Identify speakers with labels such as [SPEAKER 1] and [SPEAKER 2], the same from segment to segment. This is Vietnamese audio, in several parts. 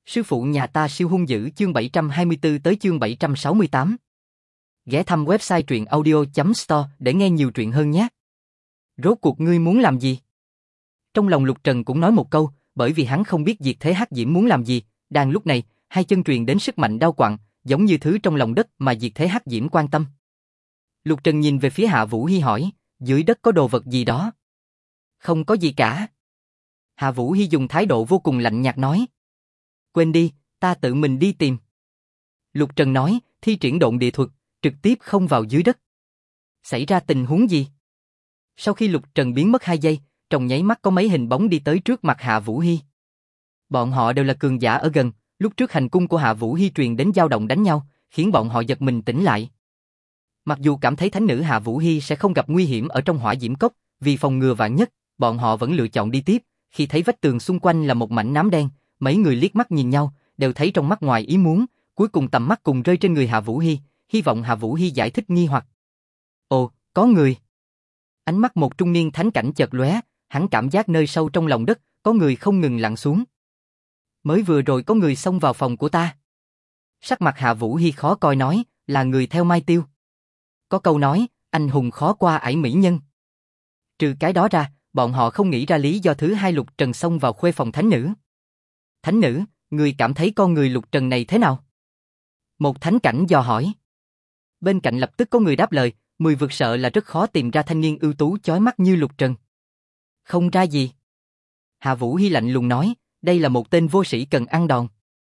[SPEAKER 1] Sư phụ nhà ta siêu hung dữ chương 724 tới chương 768. Ghé thăm website truyện audio.store để nghe nhiều truyện hơn nhé. Rốt cuộc ngươi muốn làm gì? Trong lòng Lục Trần cũng nói một câu, bởi vì hắn không biết Diệt Thế Hắc Diễm muốn làm gì. Đang lúc này, hai chân truyền đến sức mạnh đau quặn, giống như thứ trong lòng đất mà Diệt Thế Hắc Diễm quan tâm. Lục Trần nhìn về phía Hạ Vũ Hi hỏi, dưới đất có đồ vật gì đó? Không có gì cả. Hạ Vũ Hi dùng thái độ vô cùng lạnh nhạt nói. Quên đi, ta tự mình đi tìm. Lục Trần nói, thi triển độn địa thuật, trực tiếp không vào dưới đất. Xảy ra tình huống gì? Sau khi Lục Trần biến mất 2 giây, trong nháy mắt có mấy hình bóng đi tới trước mặt Hạ Vũ Hi. Bọn họ đều là cường giả ở gần, lúc trước hành cung của Hạ Vũ Hi truyền đến dao động đánh nhau, khiến bọn họ giật mình tỉnh lại. Mặc dù cảm thấy thánh nữ Hạ Vũ Hi sẽ không gặp nguy hiểm ở trong hỏa diễm cốc, vì phòng ngừa vạn nhất, bọn họ vẫn lựa chọn đi tiếp. Khi thấy vách tường xung quanh là một mảnh nám đen, mấy người liếc mắt nhìn nhau, đều thấy trong mắt ngoài ý muốn, cuối cùng tầm mắt cùng rơi trên người Hạ Vũ Hi, hy vọng Hạ Vũ Hi giải thích nghi hoặc. Ồ, có người. Ánh mắt một trung niên thánh cảnh chợt lóe, hắn cảm giác nơi sâu trong lòng đất, có người không ngừng lặn xuống. Mới vừa rồi có người xông vào phòng của ta. Sắc mặt Hạ Vũ Hi khó coi nói, là người theo Mai Tiêu. Có câu nói, anh hùng khó qua ải mỹ nhân. Trừ cái đó ra, bọn họ không nghĩ ra lý do thứ hai Lục Trần xông vào khuê phòng thánh nữ. Thánh nữ, người cảm thấy con người Lục Trần này thế nào? Một thánh cảnh dò hỏi. Bên cạnh lập tức có người đáp lời, 10 vực sợ là rất khó tìm ra thanh niên ưu tú chói mắt như Lục Trần. Không ra gì. Hạ Vũ Hi lạnh lùng nói, đây là một tên vô sĩ cần ăn đòn.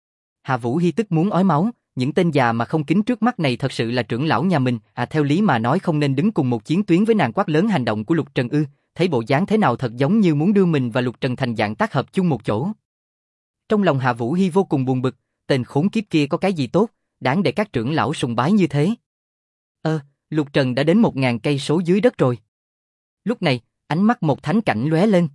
[SPEAKER 1] Hạ Vũ Hi tức muốn ói máu, những tên già mà không kính trước mắt này thật sự là trưởng lão nhà mình, theo lý mà nói không nên đứng cùng một chiến tuyến với nàng. Quát lớn hành động của Lục Trần ư, thấy bộ dáng thế nào thật giống như muốn đưa mình và Lục Trần thành dạng tác hợp chung một chỗ. Trong lòng Hạ Vũ Hi vô cùng buồn bực, tên khốn kiếp kia có cái gì tốt, đáng để các trưởng lão sùng bái như thế. Lục Trần đã đến 1000 cây số dưới đất rồi. Lúc này, ánh mắt một thánh cảnh lóe lên.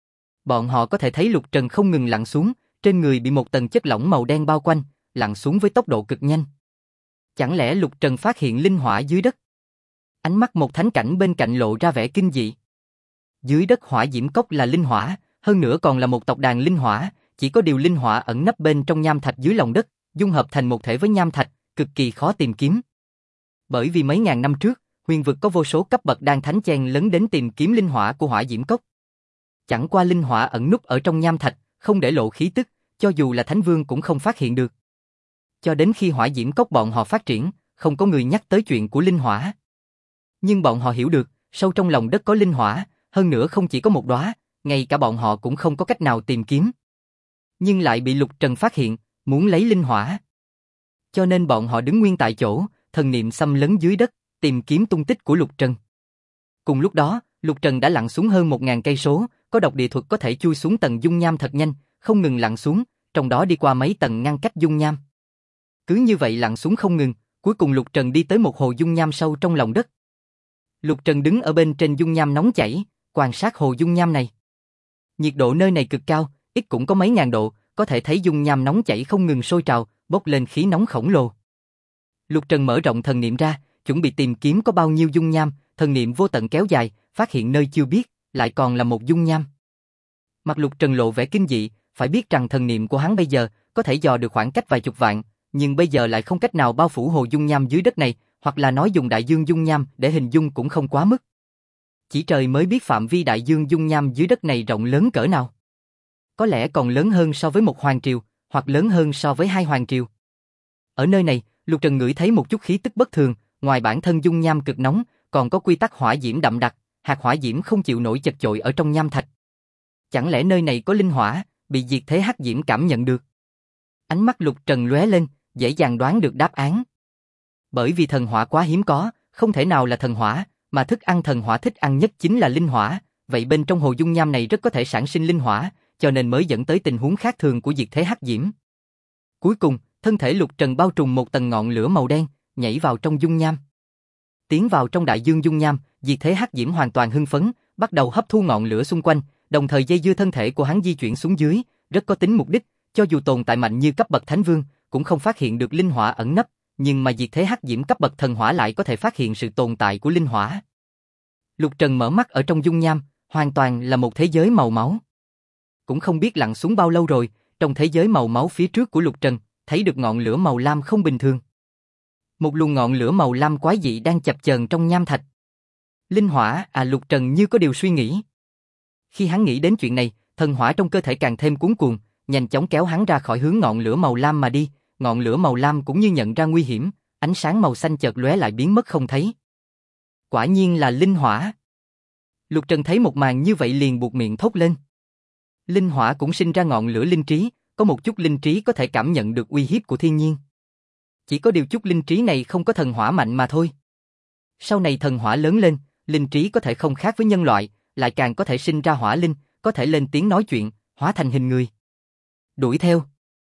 [SPEAKER 1] Bọn họ có thể thấy Lục Trần không ngừng lặn xuống, trên người bị một tầng chất lỏng màu đen bao quanh, lặn xuống với tốc độ cực nhanh. Chẳng lẽ Lục Trần phát hiện linh hỏa dưới đất? Ánh mắt một thánh cảnh bên cạnh lộ ra vẻ kinh dị. Dưới đất hỏa diễm cốc là linh hỏa, hơn nữa còn là một tộc đàn linh hỏa, chỉ có điều linh hỏa ẩn nấp bên trong nham thạch dưới lòng đất, dung hợp thành một thể với nham thạch, cực kỳ khó tìm kiếm. Bởi vì mấy ngàn năm trước, huyền vực có vô số cấp bậc đan thánh chen lấn đến tìm kiếm linh hỏa của hỏa diễm cốc. Chẳng qua linh hỏa ẩn núp ở trong nham thạch, không để lộ khí tức, cho dù là thánh vương cũng không phát hiện được. Cho đến khi hỏa diễm cốc bọn họ phát triển, không có người nhắc tới chuyện của linh hỏa. Nhưng bọn họ hiểu được, sâu trong lòng đất có linh hỏa, hơn nữa không chỉ có một đóa, ngay cả bọn họ cũng không có cách nào tìm kiếm. Nhưng lại bị Lục Trần phát hiện, muốn lấy linh hỏa. Cho nên bọn họ đứng nguyên tại chỗ, thần niệm xâm lấn dưới đất, tìm kiếm tung tích của Lục Trần. Cùng lúc đó, Lục Trần đã lặn xuống hơn 1000 cây số, có độc địa thuật có thể chui xuống tầng dung nham thật nhanh, không ngừng lặn xuống, trong đó đi qua mấy tầng ngăn cách dung nham. Cứ như vậy lặn xuống không ngừng, cuối cùng Lục Trần đi tới một hồ dung nham sâu trong lòng đất. Lục Trần đứng ở bên trên dung nham nóng chảy, quan sát hồ dung nham này. Nhiệt độ nơi này cực cao, ít cũng có mấy ngàn độ, có thể thấy dung nham nóng chảy không ngừng sôi trào, bốc lên khí nóng khổng lồ. Lục Trần mở rộng thần niệm ra, chuẩn bị tìm kiếm có bao nhiêu dung nham, thần niệm vô tận kéo dài, phát hiện nơi chưa biết, lại còn là một dung nham. Mặt Lục Trần lộ vẻ kinh dị, phải biết rằng thần niệm của hắn bây giờ có thể dò được khoảng cách vài chục vạn, nhưng bây giờ lại không cách nào bao phủ hồ dung nham dưới đất này, hoặc là nói dùng đại dương dung nham để hình dung cũng không quá mức. Chỉ trời mới biết phạm vi đại dương dung nham dưới đất này rộng lớn cỡ nào. Có lẽ còn lớn hơn so với một hoàng triều, hoặc lớn hơn so với 2 hoàng triều. Ở nơi này, Lục Trần ngửi thấy một chút khí tức bất thường, ngoài bản thân dung nham cực nóng, còn có quy tắc hỏa diễm đậm đặc, hạt hỏa diễm không chịu nổi chật chội ở trong nham thạch. Chẳng lẽ nơi này có linh hỏa, bị Diệt Thế Hắc Diễm cảm nhận được? Ánh mắt Lục Trần lóe lên, dễ dàng đoán được đáp án. Bởi vì thần hỏa quá hiếm có, không thể nào là thần hỏa, mà thức ăn thần hỏa thích ăn nhất chính là linh hỏa, vậy bên trong hồ dung nham này rất có thể sản sinh linh hỏa, cho nên mới dẫn tới tình huống khác thường của Diệt Thế Hắc Diễm. Cuối cùng, thân thể Lục Trần bao trùm một tầng ngọn lửa màu đen, nhảy vào trong dung nham. Tiến vào trong đại dương dung nham, Diệt Thế Hắc Diễm hoàn toàn hưng phấn, bắt đầu hấp thu ngọn lửa xung quanh, đồng thời dây dưa thân thể của hắn di chuyển xuống dưới, rất có tính mục đích, cho dù tồn tại mạnh như cấp bậc thánh vương, cũng không phát hiện được linh hỏa ẩn nấp, nhưng mà Diệt Thế Hắc Diễm cấp bậc thần hỏa lại có thể phát hiện sự tồn tại của linh hỏa. Lục Trần mở mắt ở trong dung nham, hoàn toàn là một thế giới màu máu. Cũng không biết lặn xuống bao lâu rồi, trong thế giới màu máu phía trước của Lục Trần, thấy được ngọn lửa màu lam không bình thường. Một luồng ngọn lửa màu lam quái dị đang chập chờn trong nham thạch. Linh hỏa, Lục Trần như có điều suy nghĩ. Khi hắn nghĩ đến chuyện này, thần hỏa trong cơ thể càng thêm cuống cuồng, nhanh chóng kéo hắn ra khỏi hướng ngọn lửa màu lam mà đi. Ngọn lửa màu lam cũng như nhận ra nguy hiểm, ánh sáng màu xanh chợt lóe lại biến mất không thấy. Quả nhiên là linh hỏa. Lục Trần thấy một màn như vậy liền buột miệng thốt lên. Linh hỏa cũng sinh ra ngọn lửa linh trí, có một chút linh trí có thể cảm nhận được uy hiếp của thiên nhiên. Chỉ có điều chút linh trí này không có thần hỏa mạnh mà thôi. Sau này thần hỏa lớn lên, linh trí có thể không khác với nhân loại, lại càng có thể sinh ra hỏa linh, có thể lên tiếng nói chuyện, hóa thành hình người. Đuổi theo.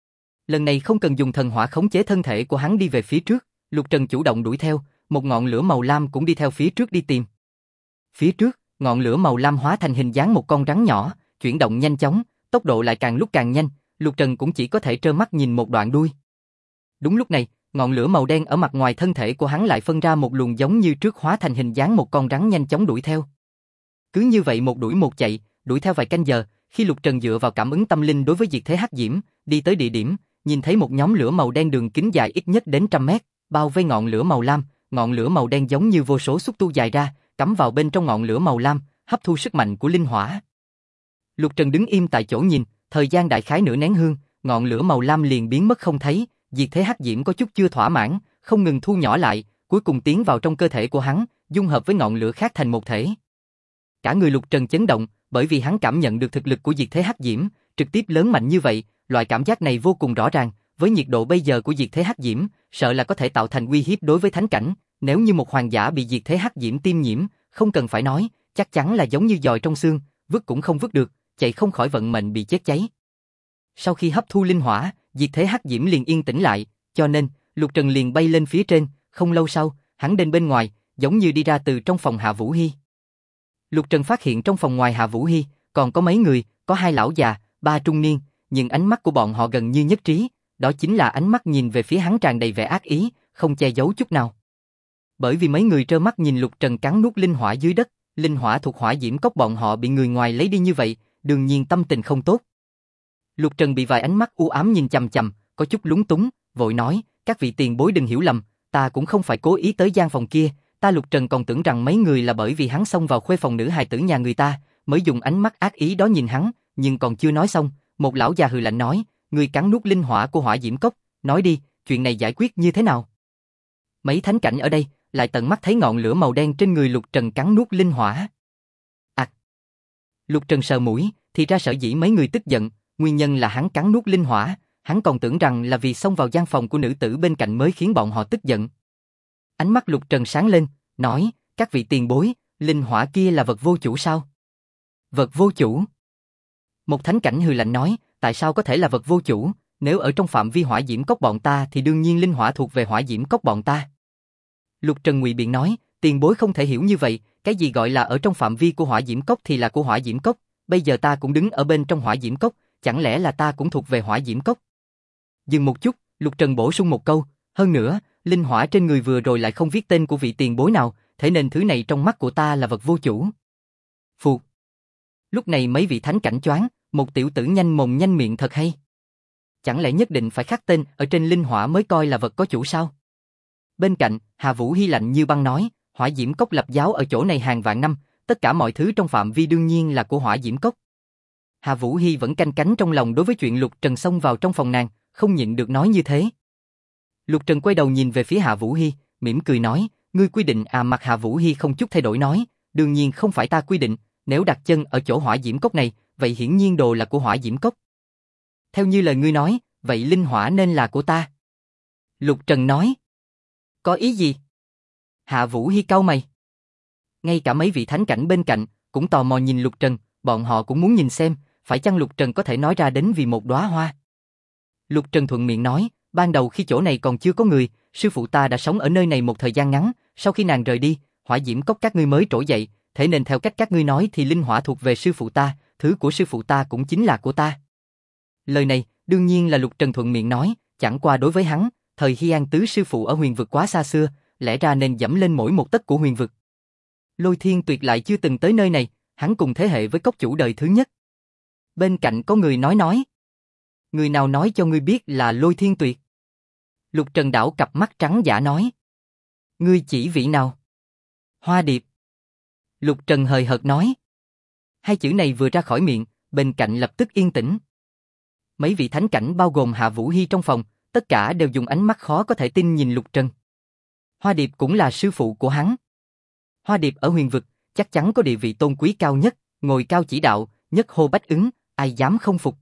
[SPEAKER 1] Lần này không cần dùng thần hỏa khống chế thân thể của hắn đi về phía trước, Lục Trần chủ động đuổi theo, một ngọn lửa màu lam cũng đi theo phía trước đi tìm. Phía trước, ngọn lửa màu lam hóa thành hình dáng một con rắn nhỏ, chuyển động nhanh chóng, tốc độ lại càng lúc càng nhanh, Lục Trần cũng chỉ có thể trơ mắt nhìn một đoạn đuôi. Đúng lúc này, ngọn lửa màu đen ở mặt ngoài thân thể của hắn lại phân ra một luồng giống như trước hóa thành hình dáng một con rắn nhanh chóng đuổi theo. Cứ như vậy một đuổi một chạy, đuổi theo vài canh giờ, khi Lục Trần dựa vào cảm ứng tâm linh đối với diệt thế hắc diễm, đi tới địa điểm, nhìn thấy một nhóm lửa màu đen đường kính dài ít nhất đến 100 mét, bao vây ngọn lửa màu lam, ngọn lửa màu đen giống như vô số xúc tu dài ra, cắm vào bên trong ngọn lửa màu lam, hấp thu sức mạnh của linh hỏa. Lục Trần đứng im tại chỗ nhìn, thời gian đại khái nửa nén hương, ngọn lửa màu lam liền biến mất không thấy, diệt thế hắc diễm có chút chưa thỏa mãn, không ngừng thu nhỏ lại, cuối cùng tiến vào trong cơ thể của hắn, dung hợp với ngọn lửa khác thành một thể. Cả người Lục Trần chấn động, bởi vì hắn cảm nhận được thực lực của diệt thế hắc diễm, trực tiếp lớn mạnh như vậy, loại cảm giác này vô cùng rõ ràng, với nhiệt độ bây giờ của diệt thế hắc diễm, sợ là có thể tạo thành uy hiếp đối với thánh cảnh, nếu như một hoàng giả bị diệt thế hắc diễm tiêm nhiễm, không cần phải nói, chắc chắn là giống như giòi trong xương, vứt cũng không vứt được, chạy không khỏi vận mệnh bị chết cháy. Sau khi hấp thu linh hỏa, diệt thế hắc diễm liền yên tĩnh lại, cho nên, Lục Trần liền bay lên phía trên, không lâu sau, hắn đến bên ngoài, giống như đi ra từ trong phòng Hạ Vũ Hi. Lục Trần phát hiện trong phòng ngoài Hạ Vũ Hi, còn có mấy người, có 2 lão già, 3 trung niên, nhưng ánh mắt của bọn họ gần như nhất trí, đó chính là ánh mắt nhìn về phía hắn tràn đầy vẻ ác ý, không che giấu chút nào. Bởi vì mấy người trơ mắt nhìn Lục Trần cắn nuốt linh hỏa dưới đất, linh hỏa thuộc hỏa diễm cốc bọn họ bị người ngoài lấy đi như vậy, đương nhiên tâm tình không tốt. Lục Trần bị vài ánh mắt u ám nhìn chằm chằm, có chút lúng túng, vội nói, các vị tiền bối đừng hiểu lầm, ta cũng không phải cố ý tới gian phòng kia, ta Lục Trần còn tưởng rằng mấy người là bởi vì hắn xông vào khuê phòng nữ hài tử nhà người ta, mới dùng ánh mắt ác ý đó nhìn hắn, nhưng còn chưa nói xong, một lão già hừ lạnh nói, người cắn nuốt linh hỏa của hỏa diễm cốc, nói đi, chuyện này giải quyết như thế nào? Mấy thánh cảnh ở đây, lại tận mắt thấy ngọn lửa màu đen trên người Lục Trần cắn nuốt linh hỏa. Lục Trần sờ mũi, thì ra sở dĩ mấy người tức giận, nguyên nhân là hắn cắn nuốt linh hỏa, hắn còn tưởng rằng là vì xông vào gian phòng của nữ tử bên cạnh mới khiến bọn họ tức giận. Ánh mắt Lục Trần sáng lên, nói, các vị tiền bối, linh hỏa kia là vật vô chủ sao? Vật vô chủ? Một thánh cảnh hừ lạnh nói, tại sao có thể là vật vô chủ, nếu ở trong phạm vi hỏa diễm cốc bọn ta thì đương nhiên linh hỏa thuộc về hỏa diễm cốc bọn ta. Lục Trần ngụy biện nói, tiền bối không thể hiểu như vậy, cái gì gọi là ở trong phạm vi của hỏa diễm cốc thì là của hỏa diễm cốc, bây giờ ta cũng đứng ở bên trong hỏa diễm cốc, chẳng lẽ là ta cũng thuộc về hỏa diễm cốc? Dừng một chút, Lục Trần bổ sung một câu, hơn nữa, linh hỏa trên người vừa rồi lại không viết tên của vị tiền bối nào, thế nên thứ này trong mắt của ta là vật vô chủ. Phù. Lúc này mấy vị thánh cảnh choáng, một tiểu tử nhanh mồm nhanh miệng thật hay. Chẳng lẽ nhất định phải khắc tên ở trên linh hỏa mới coi là vật có chủ sao? Bên cạnh, Hà Vũ Hi lạnh như băng nói, hỏa diễm cốc lập giáo ở chỗ này hàng vạn năm, tất cả mọi thứ trong phạm vi đương nhiên là của hỏa diễm cốc. Hà Vũ Hi vẫn canh cánh trong lòng đối với chuyện Lục Trần xông vào trong phòng nàng, không nhịn được nói như thế. Lục Trần quay đầu nhìn về phía Hà Vũ Hi, mỉm cười nói, ngươi quy định mặt Hà Vũ Hi không chút thay đổi nói, đương nhiên không phải ta quy định, nếu đặt chân ở chỗ hỏa diễm cốc này, vậy hiển nhiên đồ là của hỏa diễm cốc. Theo như lời ngươi nói, vậy linh hỏa nên là của ta. Lục Trần nói. Có ý gì? Hạ Vũ Hi cau mày. Ngay cả mấy vị thánh cảnh bên cạnh, cũng tò mò nhìn Lục Trần, bọn họ cũng muốn nhìn xem, phải chăng Lục Trần có thể nói ra đến vì một đóa hoa. Lục Trần thuận miệng nói, ban đầu khi chỗ này còn chưa có người, sư phụ ta đã sống ở nơi này một thời gian ngắn, sau khi nàng rời đi, hỏa diễm cốc các ngươi mới trỗi dậy, thế nên theo cách các ngươi nói thì linh hỏa thuộc về sư phụ ta, thứ của sư phụ ta cũng chính là của ta. Lời này, đương nhiên là Lục Trần thuận miệng nói, chẳng qua đối với hắn, thời Hy An tứ sư phụ ở huyền vực quá xa xưa, lẽ ra nên dẫm lên mỗi một tấc của huyền vực. Lôi Thiên Tuyệt lại chưa từng tới nơi này, hắn cùng thế hệ với cốc chủ đời thứ nhất. Bên cạnh có người nói. Người nào nói cho ngươi biết là Lôi Thiên Tuyệt? Lục Trần đảo cặp mắt trắng dã nói. Ngươi chỉ vị nào? Hoa Điệp. Lục Trần hời hợt nói. Hai chữ này vừa ra khỏi miệng, bên cạnh lập tức yên tĩnh. Mấy vị thánh cảnh bao gồm Hạ Vũ Hy trong phòng, tất cả đều dùng ánh mắt khó có thể tin nhìn Lục Trần. Hoa Điệp cũng là sư phụ của hắn. Hoa Điệp ở huyền vực, chắc chắn có địa vị tôn quý cao nhất, ngồi cao chỉ đạo, nhất hô bách ứng, ai dám không phục.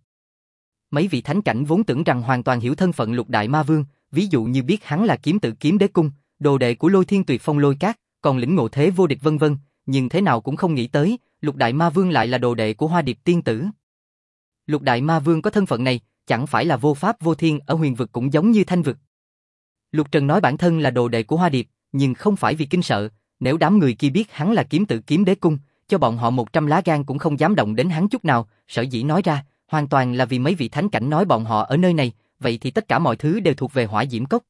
[SPEAKER 1] Mấy vị thánh cảnh vốn tưởng rằng hoàn toàn hiểu thân phận Lục Đại Ma Vương, ví dụ như biết hắn là kiếm tự kiếm đế cung, đồ đệ của Lôi Thiên Tuyệt Phong Lôi Cát, còn lĩnh ngộ thế vô địch vân vân, nhưng thế nào cũng không nghĩ tới, Lục Đại Ma Vương lại là đồ đệ của Hoa Điệp tiên tử. Lục Đại Ma Vương có thân phận này, chẳng phải là vô pháp vô thiên ở huyền vực cũng giống như thanh vực. Lục Trần nói bản thân là đồ đệ của Hoa Điệp, nhưng không phải vì kinh sợ, nếu đám người kia biết hắn là kiếm tự kiếm đế cung, cho bọn họ 100 lá gan cũng không dám động đến hắn chút nào, sở dĩ nói ra, hoàn toàn là vì mấy vị thánh cảnh nói bọn họ ở nơi này, vậy thì tất cả mọi thứ đều thuộc về Hỏa Diễm Cốc.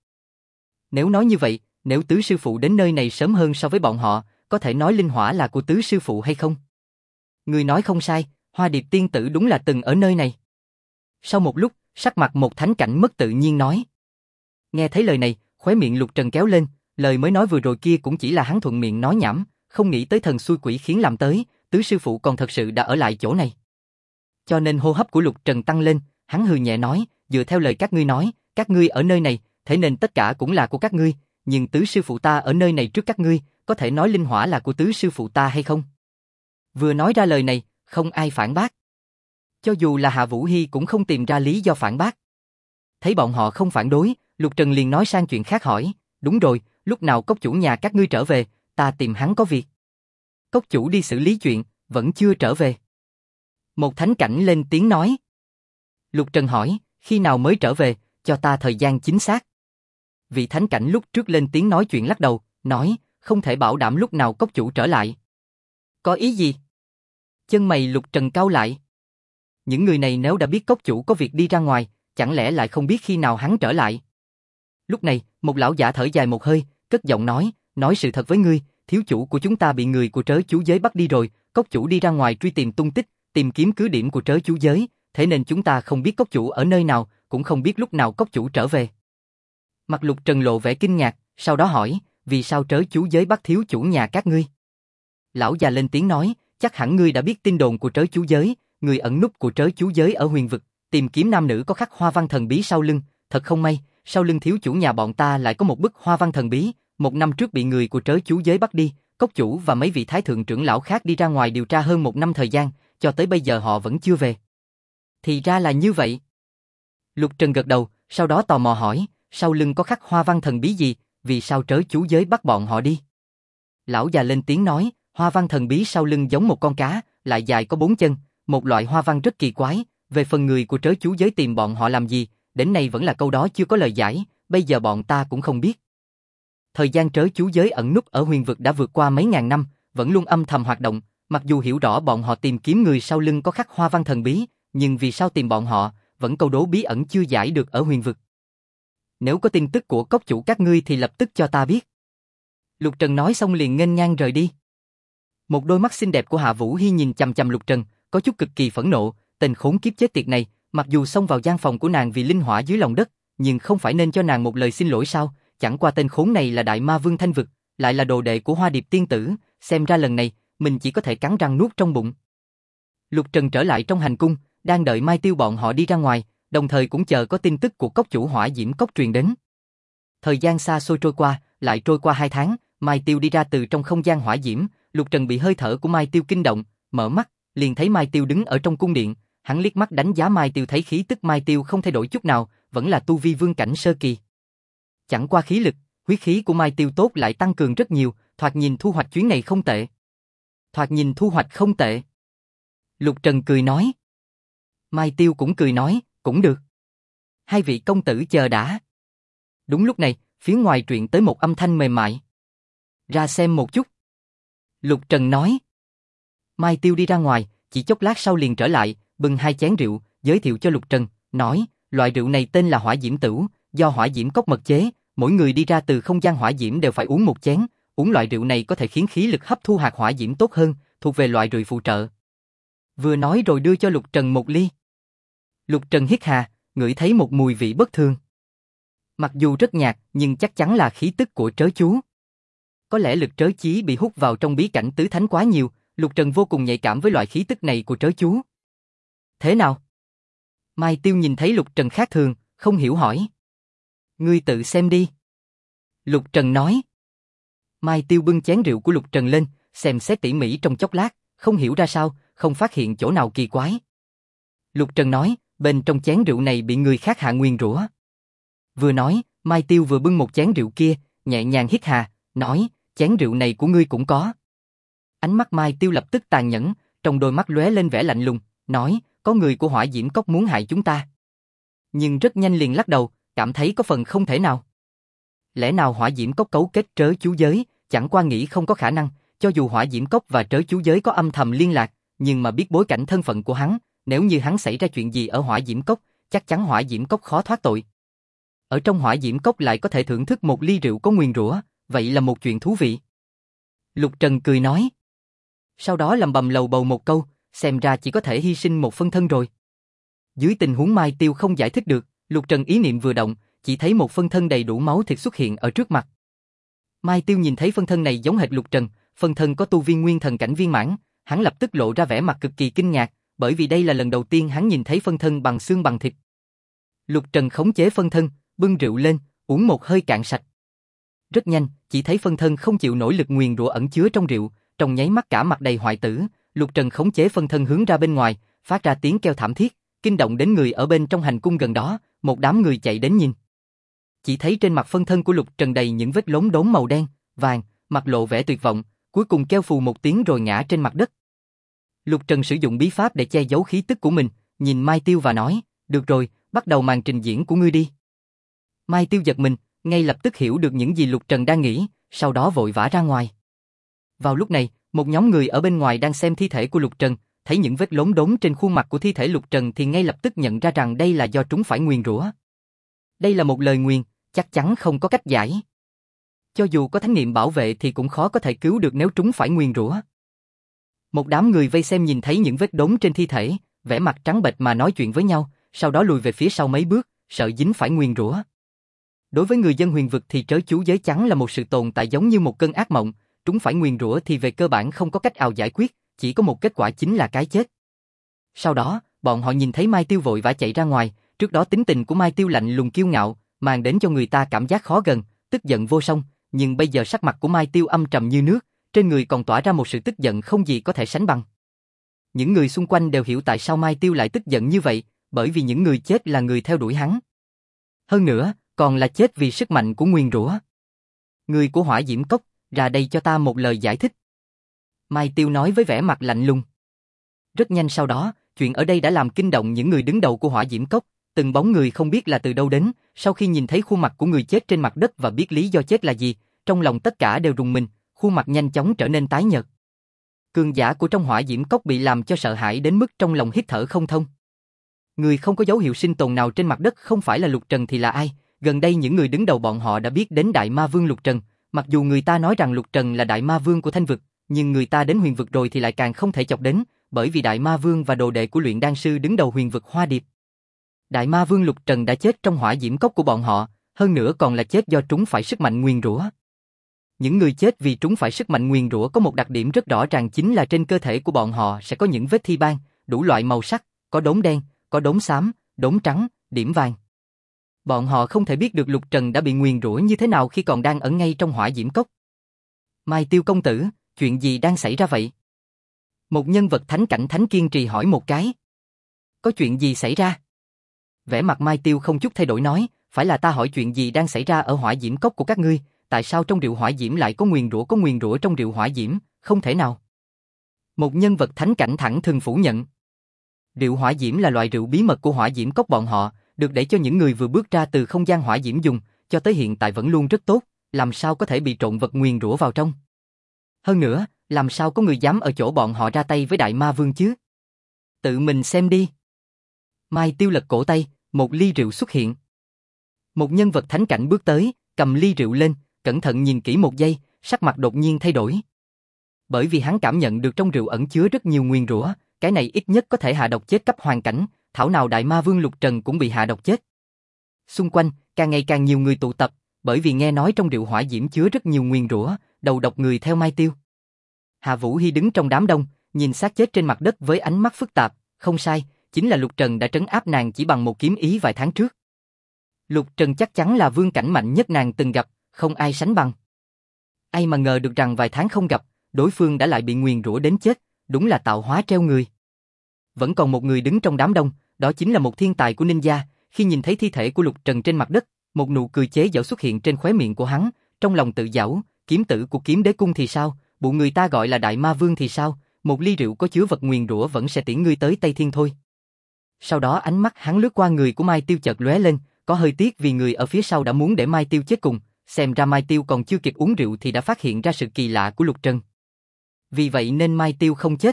[SPEAKER 1] Nếu nói như vậy, nếu tứ sư phụ đến nơi này sớm hơn so với bọn họ, có thể nói linh hỏa là của tứ sư phụ hay không? Người nói không sai, Hoa Điệp tiên tử đúng là từng ở nơi này. Sau một lúc, sắc mặt một thánh cảnh mất tự nhiên nói. Nghe thấy lời này, khóe miệng Lục Trần kéo lên, lời mới nói vừa rồi kia cũng chỉ là hắn thuận miệng nói nhảm, không nghĩ tới thần xui quỷ khiến làm tới, tứ sư phụ còn thật sự đã ở lại chỗ này. Cho nên hô hấp của Lục Trần tăng lên, hắn hừ nhẹ nói, dựa theo lời các ngươi nói, các ngươi ở nơi này, thế nên tất cả cũng là của các ngươi, nhưng tứ sư phụ ta ở nơi này trước các ngươi, có thể nói linh hỏa là của tứ sư phụ ta hay không? Vừa nói ra lời này, không ai phản bác. Cho dù là Hạ Vũ Hy cũng không tìm ra lý do phản bác. Thấy bọn họ không phản đối, Lục Trần liền nói sang chuyện khác hỏi, đúng rồi, lúc nào cốc chủ nhà các ngươi trở về, ta tìm hắn có việc. Cốc chủ đi xử lý chuyện, vẫn chưa trở về. Một thánh cảnh lên tiếng nói. Lục Trần hỏi, khi nào mới trở về, cho ta thời gian chính xác. Vị thánh cảnh lúc trước lên tiếng nói chuyện lắc đầu, nói, không thể bảo đảm lúc nào cốc chủ trở lại. Có ý gì? Chân mày Lục Trần cau lại. Những người này nếu đã biết cốc chủ có việc đi ra ngoài, chẳng lẽ lại không biết khi nào hắn trở lại? Lúc này, một lão giả thở dài một hơi, cất giọng nói sự thật với ngươi, thiếu chủ của chúng ta bị người của trớ chú giới bắt đi rồi, cốc chủ đi ra ngoài truy tìm tung tích, tìm kiếm cứ điểm của trớ chú giới, thế nên chúng ta không biết cốc chủ ở nơi nào, cũng không biết lúc nào cốc chủ trở về. Mặt Lục Trần lộ vẻ kinh ngạc, sau đó hỏi, vì sao trớ chú giới bắt thiếu chủ nhà các ngươi? Lão già lên tiếng nói, chắc hẳn ngươi đã biết tin đồn của trớ chú giới, người ẩn núp của trớ chú giới ở huyền vực, tìm kiếm nam nữ có khắc hoa văn thần bí sau lưng, thật không may, sau lưng thiếu chủ nhà bọn ta lại có một bức hoa văn thần bí, 1 năm trước bị người của trớ chú giới bắt đi, cốc chủ và mấy vị thái thượng trưởng lão khác đi ra ngoài điều tra hơn 1 năm thời gian, cho tới bây giờ họ vẫn chưa về. Thì ra là như vậy. Lục Trần gật đầu, sau đó tò mò hỏi, sau lưng có khắc hoa văn thần bí gì, vì sao trớ chú giới bắt bọn họ đi? Lão già lên tiếng nói, hoa văn thần bí sau lưng giống một con cá, lại dài có 4 chân, một loại hoa văn rất kỳ quái, về phần người của trớ chú giới tìm bọn họ làm gì, đến nay vẫn là câu đó chưa có lời giải, bây giờ bọn ta cũng không biết. Thời gian trớ chú giới ẩn núp ở huyền vực đã vượt qua mấy ngàn năm, vẫn luôn âm thầm hoạt động, mặc dù hiểu rõ bọn họ tìm kiếm người sau lưng có khắc hoa văn thần bí, nhưng vì sao tìm bọn họ, vẫn câu đố bí ẩn chưa giải được ở huyền vực. Nếu có tin tức của cốc chủ các ngươi thì lập tức cho ta biết. Lục Trần nói xong liền nghênh ngang rời đi. Một đôi mắt xinh đẹp của Hạ Vũ Hy nhìn chằm chằm Lục Trần, có chút cực kỳ phẫn nộ, tên khốn kiếp chết tiệt này, mặc dù xông vào gian phòng của nàng vì linh hỏa dưới lòng đất, nhưng không phải nên cho nàng một lời xin lỗi sao? Chẳng qua tên khốn này là đại ma vương thanh vực, lại là đồ đệ của Hoa Điệp tiên tử, xem ra lần này mình chỉ có thể cắn răng nuốt trong bụng. Lục Trần trở lại trong hành cung, đang đợi Mai Tiêu bọn họ đi ra ngoài, đồng thời cũng chờ có tin tức của cốc chủ Hỏa Diễm Cốc truyền đến. Thời gian xa xôi trôi qua, lại trôi qua 2 tháng, Mai Tiêu đi ra từ trong không gian hỏa diễm, Lục Trần bị hơi thở của Mai Tiêu kinh động, mở mắt, liền thấy Mai Tiêu đứng ở trong cung điện, hắn liếc mắt đánh giá Mai Tiêu thấy khí tức Mai Tiêu không thay đổi chút nào, vẫn là tu vi vương cảnh sơ kỳ. Chẳng qua khí lực, huyết khí của Mai Tiêu tốt lại tăng cường rất nhiều, thoạt nhìn thu hoạch chuyến này không tệ. Lục Trần cười nói. Mai Tiêu cũng cười nói, cũng được. Hai vị công tử chờ đã. Đúng lúc này, phía ngoài truyền tới một âm thanh mềm mại. Ra xem một chút. Lục Trần nói. Mai Tiêu đi ra ngoài, chỉ chốc lát sau liền trở lại, bưng 2 chén rượu, giới thiệu cho Lục Trần, nói, loại rượu này tên là Hỏa Diễm Tửu, do Hỏa Diễm Cốc mật chế, mỗi người đi ra từ không gian hỏa diễm đều phải uống 1 chén, uống loại rượu này có thể khiến khí lực hấp thu hạt hỏa diễm tốt hơn, thuộc về loại rượu phụ trợ. Vừa nói rồi đưa cho Lục Trần 1 ly. Lục Trần hít hà, ngửi thấy một mùi vị bất thường. Mặc dù rất nhạt, nhưng chắc chắn là khí tức của trớ chú. Có lẽ lực trớ chí bị hút vào trong bí cảnh tứ thánh quá nhiều, Lục Trần vô cùng nhạy cảm với loại khí tức này của trớ chú. Thế nào? Mai Tiêu nhìn thấy Lục Trần khác thường, không hiểu hỏi. Ngươi tự xem đi. Lục Trần nói. Mai Tiêu bưng chén rượu của Lục Trần lên, xem xét tỉ mỉ trong chốc lát, không hiểu ra sao, không phát hiện chỗ nào kỳ quái. Lục Trần nói, bên trong chén rượu này bị người khác hạ nguyền rủa. Vừa nói, Mai Tiêu vừa bưng một chén rượu kia, nhẹ nhàng hít hà, nói, chén rượu này của ngươi cũng có. Ánh mắt Mai Tiêu lập tức tàn nhẫn, trong đôi mắt lóe lên vẻ lạnh lùng, nói, có người của Hỏa Diễm Cốc muốn hại chúng ta. Nhưng rất nhanh liền lắc đầu, cảm thấy có phần không thể nào. Lẽ nào Hỏa Diễm Cốc cấu kết trớ chú giới, chẳng qua nghĩ không có khả năng, cho dù Hỏa Diễm Cốc và trớ chú giới có âm thầm liên lạc, nhưng mà biết bối cảnh thân phận của hắn, nếu như hắn xảy ra chuyện gì ở Hỏa Diễm Cốc, chắc chắn Hỏa Diễm Cốc khó thoát tội. Ở trong Hỏa Diễm Cốc lại có thể thưởng thức một ly rượu có nguyền rủa, vậy là một chuyện thú vị. Lục Trần cười nói. Sau đó lầm bầm lầu bầu một câu, xem ra chỉ có thể hy sinh một phân thân rồi. Dưới tình huống Mai Tiêu không giải thích được, Lục Trần ý niệm vừa động, chỉ thấy một phân thân đầy đủ máu thịt xuất hiện ở trước mặt. Mai Tiêu nhìn thấy phân thân này giống hệt Lục Trần, phân thân có tu vi nguyên thần cảnh viên mãn, hắn lập tức lộ ra vẻ mặt cực kỳ kinh ngạc, bởi vì đây là lần đầu tiên hắn nhìn thấy phân thân bằng xương bằng thịt. Lục Trần khống chế phân thân, bưng rượu lên, uống một hơi cạn sạch. Rất nhanh, chỉ thấy phân thân không chịu nổi lực nguyền rủa ẩn chứa trong rượu, trong nháy mắt cả mặt đầy hoại tử, Lục Trần khống chế phân thân hướng ra bên ngoài, phát ra tiếng kêu thảm thiết, kinh động đến người ở bên trong hành cung gần đó, một đám người chạy đến nhìn. Chỉ thấy trên mặt phân thân của Lục Trần đầy những vết lốm đốm màu đen, vàng, mặt lộ vẻ tuyệt vọng, cuối cùng kêu phù một tiếng rồi ngã trên mặt đất. Lục Trần sử dụng bí pháp để che giấu khí tức của mình, nhìn Mai Tiêu và nói, được rồi, bắt đầu màn trình diễn của ngươi đi. Mai Tiêu giật mình, ngay lập tức hiểu được những gì Lục Trần đang nghĩ, sau đó vội vã ra ngoài. Vào lúc này, một nhóm người ở bên ngoài đang xem thi thể của Lục Trần, thấy những vết lốm đốm trên khuôn mặt của thi thể Lục Trần thì ngay lập tức nhận ra rằng đây là do trúng phải nguyền rủa. Đây là một lời nguyền, chắc chắn không có cách giải. Cho dù có thánh niệm bảo vệ thì cũng khó có thể cứu được nếu trúng phải nguyền rủa. Một đám người vây xem nhìn thấy những vết đốm trên thi thể, vẻ mặt trắng bệch mà nói chuyện với nhau, sau đó lùi về phía sau mấy bước, sợ dính phải nguyền rủa. Đối với người dân huyền vực thì trớ chú giới chắn là một sự tồn tại giống như một cơn ác mộng, trúng phải nguyền rủa thì về cơ bản không có cách nào giải quyết, chỉ có một kết quả chính là cái chết. Sau đó, bọn họ nhìn thấy Mai Tiêu vội vã chạy ra ngoài, trước đó tính tình của Mai Tiêu lạnh lùng kiêu ngạo, mang đến cho người ta cảm giác khó gần, tức giận vô song, nhưng bây giờ sắc mặt của Mai Tiêu âm trầm như nước, trên người còn tỏa ra một sự tức giận không gì có thể sánh bằng. Những người xung quanh đều hiểu tại sao Mai Tiêu lại tức giận như vậy, bởi vì những người chết là người theo đuổi hắn. Hơn nữa, còn là chết vì sức mạnh của nguyền rủa. Người của Hỏa Diễm Cốc, ra đây cho ta một lời giải thích. Mai Tiêu nói với vẻ mặt lạnh lùng. Rất nhanh sau đó, chuyện ở đây đã làm kinh động những người đứng đầu của Hỏa Diễm Cốc, từng bóng người không biết là từ đâu đến, sau khi nhìn thấy khuôn mặt của người chết trên mặt đất và biết lý do chết là gì, trong lòng tất cả đều rùng mình, khuôn mặt nhanh chóng trở nên tái nhợt. Cường giả của trong Hỏa Diễm Cốc bị làm cho sợ hãi đến mức trong lòng hít thở không thông. Người không có dấu hiệu sinh tồn nào trên mặt đất không phải là Lục Trần thì là ai? Gần đây những người đứng đầu bọn họ đã biết đến Đại Ma Vương Lục Trần, mặc dù người ta nói rằng Lục Trần là Đại Ma Vương của Thanh Vực, nhưng người ta đến huyền vực rồi thì lại càng không thể chọc đến, bởi vì Đại Ma Vương và đồ đệ của luyện đan sư đứng đầu huyền vực Hoa Điệp. Đại Ma Vương Lục Trần đã chết trong Hỏa Diễm Cốc của bọn họ, hơn nữa còn là chết do trúng phải sức mạnh nguyền rủa. Những người chết vì trúng phải sức mạnh nguyền rủa có một đặc điểm rất rõ ràng chính là trên cơ thể của bọn họ sẽ có những vết thi ban, đủ loại màu sắc, có đốm đen, có đốm xám, đốm trắng, điểm vàng. Bọn họ không thể biết được Lục Trần đã bị nguyền rủa như thế nào khi còn đang ở ngay trong Hỏa Diễm Cốc. Mai Tiêu công tử, chuyện gì đang xảy ra vậy? Một nhân vật thánh cảnh thánh kiên trì hỏi một cái. Có chuyện gì xảy ra? Vẻ mặt Mai Tiêu không chút thay đổi nói, phải là ta hỏi chuyện gì đang xảy ra ở Hỏa Diễm Cốc của các ngươi, tại sao trong rượu hỏa diễm lại có nguyền rủa trong rượu hỏa diễm, không thể nào. Một nhân vật thánh cảnh thẳng thừng phủ nhận. Rượu hỏa diễm là loại rượu bí mật của Hỏa Diễm Cốc bọn họ, được để cho những người vừa bước ra từ không gian hỏa diễm dùng, cho tới hiện tại vẫn luôn rất tốt, làm sao có thể bị trộn vật nguyền rủa vào trong. Hơn nữa, làm sao có người dám ở chỗ bọn họ ra tay với Đại Ma Vương chứ? Tự mình xem đi. Mai Tiêu lật cổ tay, một ly rượu xuất hiện. Một nhân vật thánh cảnh bước tới, cầm ly rượu lên, cẩn thận nhìn kỹ một giây, sắc mặt đột nhiên thay đổi. Bởi vì hắn cảm nhận được trong rượu ẩn chứa rất nhiều nguyền rủa, cái này ít nhất có thể hạ độc chết cấp hoàn cảnh, thảo nào Đại Ma Vương Lục Trần cũng bị hạ độc chết. Xung quanh, càng ngày càng nhiều người tụ tập, bởi vì nghe nói trong rượu hỏa diễm chứa rất nhiều nguyền rủa, đầu độc người theo Mai Tiêu. Hạ Vũ Hy đứng trong đám đông, nhìn xác chết trên mặt đất với ánh mắt phức tạp, không sai, chính là Lục Trần đã trấn áp nàng chỉ bằng một kiếm ý vài tháng trước. Lục Trần chắc chắn là vương cảnh mạnh nhất nàng từng gặp, không ai sánh bằng. Ai mà ngờ được rằng vài tháng không gặp, đối phương đã lại bị nguyền rủa đến chết, đúng là tạo hóa treo người. Vẫn còn một người đứng trong đám đông, đó chính là một thiên tài của ninja, khi nhìn thấy thi thể của Lục Trần trên mặt đất, một nụ cười chế giễu xuất hiện trên khóe miệng của hắn, trong lòng tự giễu, kiếm tử của Kiếm Đế cung thì sao, bụ người ta gọi là Đại Ma Vương thì sao, một ly rượu có chứa vật nguyền rủa vẫn sẽ tiễn ngươi tới Tây Thiên thôi. Sau đó ánh mắt hắn lướt qua người của Mai Tiêu chợt lóe lên, có hơi tiếc vì người ở phía sau đã muốn để Mai Tiêu chết cùng, xem ra Mai Tiêu còn chưa kịp uống rượu thì đã phát hiện ra sự kỳ lạ của Lục Trần. Vì vậy nên Mai Tiêu không chết.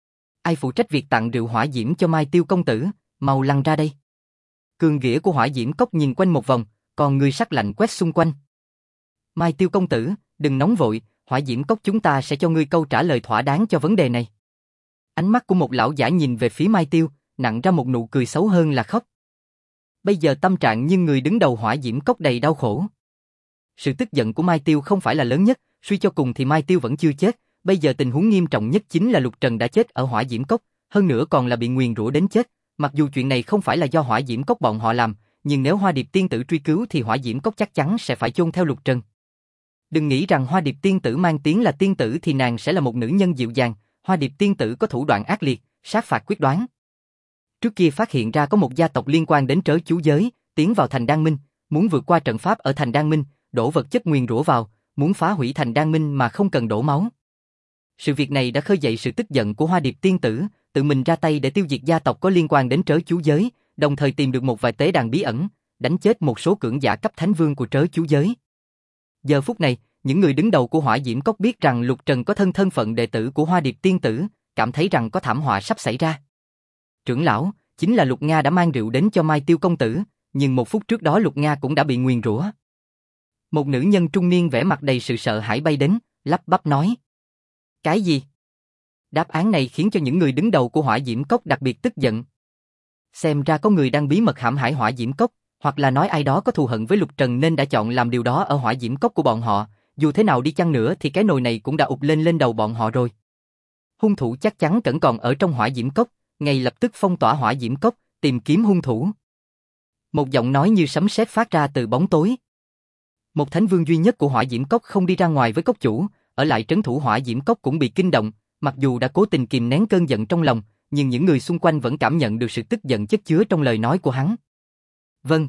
[SPEAKER 1] Ai phụ trách việc tặng rượu hỏa diễm cho Mai Tiêu công tử, mau lăn ra đây. Cường nghĩa của hỏa diễm cốc nhìn quanh một vòng, còn người sắc lạnh quét xung quanh. Mai Tiêu công tử, đừng nóng vội, hỏa diễm cốc chúng ta sẽ cho ngươi câu trả lời thỏa đáng cho vấn đề này. Ánh mắt của một lão giả nhìn về phía Mai Tiêu, nặn ra một nụ cười xấu hơn là khóc. Bây giờ tâm trạng như người đứng đầu hỏa diễm cốc đầy đau khổ. Sự tức giận của Mai Tiêu không phải là lớn nhất, suy cho cùng thì Mai Tiêu vẫn chưa chết, bây giờ tình huống nghiêm trọng nhất chính là Lục Trần đã chết ở hỏa diễm cốc, hơn nữa còn là bị nguyền rủa đến chết. Mặc dù chuyện này không phải là do hỏa diễm cốc bọn họ làm, nhưng nếu Hoa Điệp tiên tử truy cứu thì hỏa diễm cốc chắc chắn sẽ phải chôn theo Lục Trần. Đừng nghĩ rằng Hoa Điệp tiên tử mang tiếng là tiên tử thì nàng sẽ là một nữ nhân dịu dàng, Hoa Điệp tiên tử có thủ đoạn ác liệt, sát phạt quyết đoán. Trước kia phát hiện ra có một gia tộc liên quan đến trớ chú giới, tiến vào thành Đan Minh, muốn vượt qua trận pháp ở thành Đan Minh, đổ vật chất nguyền rủa vào, muốn phá hủy thành Đan Minh mà không cần đổ máu. Sự việc này đã khơi dậy sự tức giận của Hoa Điệp tiên tử, tự mình ra tay để tiêu diệt gia tộc có liên quan đến trớ chú giới, đồng thời tìm được một vài tế đàn bí ẩn, đánh chết một số cường giả cấp thánh vương của trớ chú giới. Giờ phút này, những người đứng đầu của hỏa diễm cốc biết rằng Lục Trần có thân phận đệ tử của Hoa Điệp tiên tử, cảm thấy rằng có thảm họa sắp xảy ra. Trưởng lão, chính là Lục Nga đã mang rượu đến cho Mai Tiêu công tử, nhưng một phút trước đó Lục Nga cũng đã bị nguyền rủa. Một nữ nhân trung niên vẻ mặt đầy sự sợ hãi bay đến, lắp bắp nói. Cái gì? Đáp án này khiến cho những người đứng đầu của hỏa diễm cốc đặc biệt tức giận. Xem ra có người đang bí mật hãm hại hỏa diễm cốc, hoặc là nói ai đó có thù hận với Lục Trần nên đã chọn làm điều đó ở hỏa diễm cốc của bọn họ, dù thế nào đi chăng nữa thì cái nồi này cũng đã ụp lên đầu bọn họ rồi. Hung thủ chắc chắn vẫn còn ở trong hỏa diễm cốc, ngay lập tức phong tỏa hỏa diễm cốc, tìm kiếm hung thủ. Một giọng nói như sấm sét phát ra từ bóng tối. Một thánh vương duy nhất của hỏa diễm cốc không đi ra ngoài với cốc chủ, ở lại trấn thủ hỏa diễm cốc cũng bị kinh động, mặc dù đã cố tình kìm nén cơn giận trong lòng, nhưng những người xung quanh vẫn cảm nhận được sự tức giận chất chứa trong lời nói của hắn. Vâng.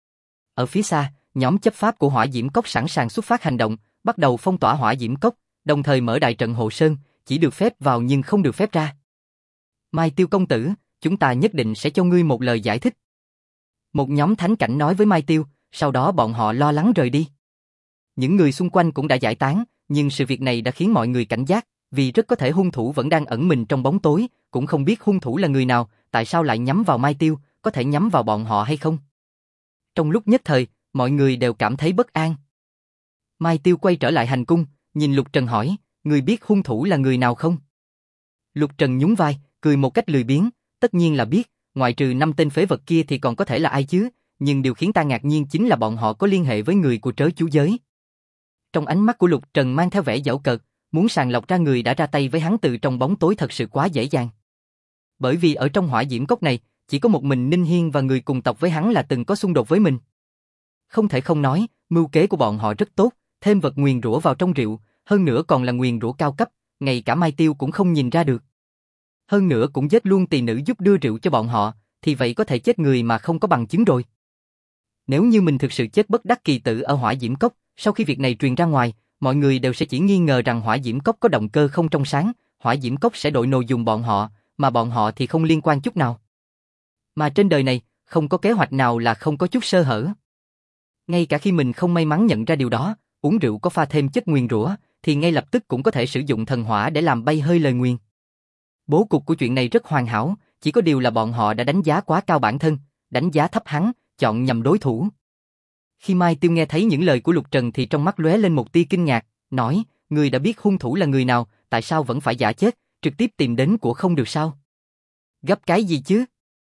[SPEAKER 1] Ở phía xa, nhóm chấp pháp của hỏa diễm cốc sẵn sàng xuất phát hành động, bắt đầu phong tỏa hỏa diễm cốc, đồng thời mở đại trận hộ sơn, chỉ được phép vào nhưng không được phép ra. Mai Tiêu công tử, chúng ta nhất định sẽ cho ngươi một lời giải thích. Một nhóm thánh cảnh nói với Mai Tiêu, sau đó bọn họ lo lắng rời đi. Những người xung quanh cũng đã giải tán, nhưng sự việc này đã khiến mọi người cảnh giác, vì rất có thể hung thủ vẫn đang ẩn mình trong bóng tối, cũng không biết hung thủ là người nào, tại sao lại nhắm vào Mai Tiêu, có thể nhắm vào bọn họ hay không. Trong lúc nhất thời, mọi người đều cảm thấy bất an. Mai Tiêu quay trở lại hành cung, nhìn Lục Trần hỏi, người biết hung thủ là người nào không? Lục Trần nhún vai, cười một cách lười biếng, tất nhiên là biết, ngoại trừ 5 tên phế vật kia thì còn có thể là ai chứ, nhưng điều khiến ta ngạc nhiên chính là bọn họ có liên hệ với người của trớ chú giới. Trong ánh mắt của Lục Trần mang theo vẻ giễu cợt, muốn sàng lọc ra người đã ra tay với hắn từ trong bóng tối thật sự quá dễ dàng. Bởi vì ở trong hỏa diễm cốc này, chỉ có một mình Ninh Hiên và người cùng tộc với hắn là từng có xung đột với mình. Không thể không nói, mưu kế của bọn họ rất tốt, thêm vật nguyền rủa vào trong rượu, hơn nữa còn là nguyền rủa cao cấp, ngay cả Mai Tiêu cũng không nhìn ra được. Hơn nữa cũng giết luôn tỳ nữ giúp đưa rượu cho bọn họ, thì vậy có thể chết người mà không có bằng chứng rồi. Nếu như mình thực sự chết bất đắc kỳ tử ở hỏa diễm cốc, sau khi việc này truyền ra ngoài, mọi người đều sẽ chỉ nghi ngờ rằng hỏa diễm cốc có động cơ không trong sáng, hỏa diễm cốc sẽ đội nồi dùng bọn họ, mà bọn họ thì không liên quan chút nào. Mà trên đời này, không có kế hoạch nào là không có chút sơ hở. Ngay cả khi mình không may mắn nhận ra điều đó, uống rượu có pha thêm chất nguyền rủa, thì ngay lập tức cũng có thể sử dụng thần hỏa để làm bay hơi lời nguyền. Bố cục của chuyện này rất hoàn hảo, chỉ có điều là bọn họ đã đánh giá quá cao bản thân, đánh giá thấp hắn, chọn nhầm đối thủ. Khi Mai Tiêu nghe thấy những lời của Lục Trần thì trong mắt lóe lên một tia kinh ngạc, nói, người đã biết hung thủ là người nào, tại sao vẫn phải giả chết, trực tiếp tìm đến của không được sao? Gấp cái gì chứ?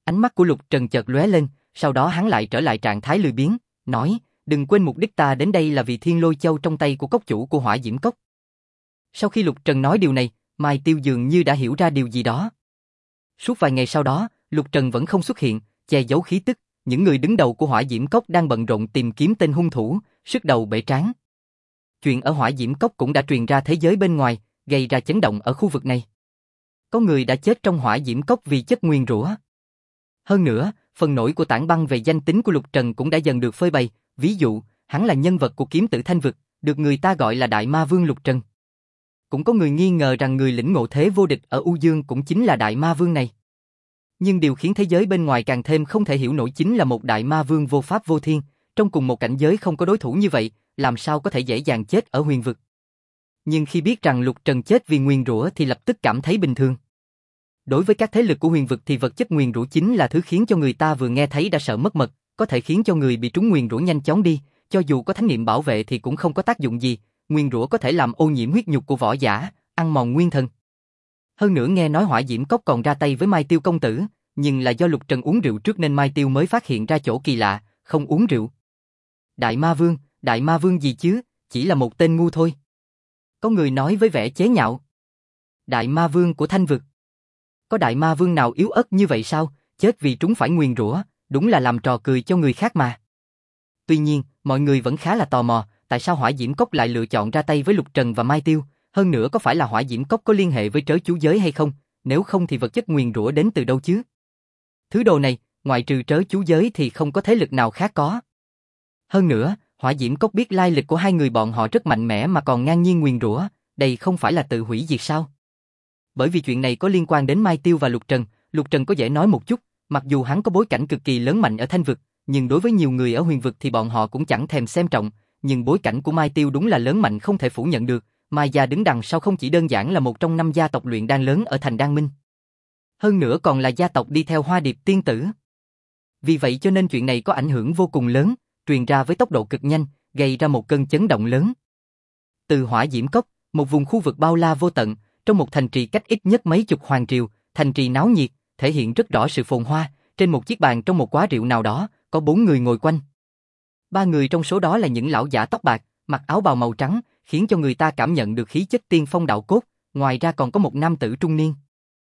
[SPEAKER 1] Ánh mắt của Lục Trần chợt lóe lên, sau đó hắn lại trở lại trạng thái lười biếng, nói, đừng quên mục đích ta đến đây là vì Thiên Lôi Châu trong tay của cốc chủ của Hỏa Diễm Cốc. Sau khi Lục Trần nói điều này, Mai Tiêu dường như đã hiểu ra điều gì đó. Suốt vài ngày sau đó, Lục Trần vẫn không xuất hiện, che giấu khí tức, những người đứng đầu của Hỏa Diễm Cốc đang bận rộn tìm kiếm tên hung thủ, sức đầu bể trán. Chuyện ở Hỏa Diễm Cốc cũng đã truyền ra thế giới bên ngoài, gây ra chấn động ở khu vực này. Có người đã chết trong Hỏa Diễm Cốc vì chất nguyền rủa. Hơn nữa, phần nổi của tảng băng về danh tính của Lục Trần cũng đã dần được phơi bày, ví dụ, hắn là nhân vật của kiếm tử Thanh Vực, được người ta gọi là Đại Ma Vương Lục Trần. Cũng có người nghi ngờ rằng người lĩnh ngộ thế vô địch ở U Dương cũng chính là Đại Ma Vương này. Nhưng điều khiến thế giới bên ngoài càng thêm không thể hiểu nổi chính là một Đại Ma Vương vô pháp vô thiên, trong cùng một cảnh giới không có đối thủ như vậy, làm sao có thể dễ dàng chết ở huyền vực. Nhưng khi biết rằng Lục Trần chết vì nguyền rủa thì lập tức cảm thấy bình thường. Đối với các thế lực của huyền vực thì vật chất nguyền rủa chính là thứ khiến cho người ta vừa nghe thấy đã sợ mất mật, có thể khiến cho người bị trúng nguyền rủa nhanh chóng đi, cho dù có thánh niệm bảo vệ thì cũng không có tác dụng gì, nguyền rủa có thể làm ô nhiễm huyết nhục của võ giả, ăn mòn nguyên thần. Hơn nữa nghe nói Hỏa Diễm Cốc còn ra tay với Mai Tiêu công tử, nhưng là do Lục Trần uống rượu trước nên Mai Tiêu mới phát hiện ra chỗ kỳ lạ, không uống rượu. Đại Ma Vương gì chứ, chỉ là một tên ngu thôi. Có người nói với vẻ chế nhạo. Đại Ma Vương của Thanh Vực. Có Đại Ma Vương nào yếu ớt như vậy sao, chết vì trúng phải nguyền rủa, đúng là làm trò cười cho người khác mà. Tuy nhiên, mọi người vẫn khá là tò mò, tại sao Hỏa Diễm Cốc lại lựa chọn ra tay với Lục Trần và Mai Tiêu, hơn nữa có phải là Hỏa Diễm Cốc có liên hệ với trớ chú giới hay không, nếu không thì vật chất nguyền rủa đến từ đâu chứ? Thứ đồ này, ngoại trừ trớ chú giới thì không có thế lực nào khác có. Hơn nữa, Hỏa Diễm Cốc biết lai lịch của hai người bọn họ rất mạnh mẽ mà còn ngang nhiên nguyền rủa, đây không phải là tự hủy diệt sao? Bởi vì chuyện này có liên quan đến Mai Tiêu và Lục Trần có dễ nói một chút, mặc dù hắn có bối cảnh cực kỳ lớn mạnh ở Thanh Vực, nhưng đối với nhiều người ở huyền vực thì bọn họ cũng chẳng thèm xem trọng, nhưng bối cảnh của Mai Tiêu đúng là lớn mạnh không thể phủ nhận được, Mai gia đứng đằng sau không chỉ đơn giản là một trong 5 gia tộc luyện đan lớn ở thành Đan Minh. Hơn nữa còn là gia tộc đi theo Hoa Điệp tiên tử. Vì vậy cho nên chuyện này có ảnh hưởng vô cùng lớn, truyền ra với tốc độ cực nhanh, gây ra một cơn chấn động lớn. Từ Hỏa Diễm Cốc, một vùng khu vực bao la vô tận, trong một thành trì cách ít nhất mấy chục hoàng triều, thành trì náo nhiệt, thể hiện rất rõ sự phồn hoa, trên một chiếc bàn trong một quán rượu nào đó, có 4 người ngồi quanh. 3 người trong số đó là những lão giả tóc bạc, mặc áo bào màu trắng, khiến cho người ta cảm nhận được khí chất tiên phong đạo cốt, ngoài ra còn có một nam tử trung niên.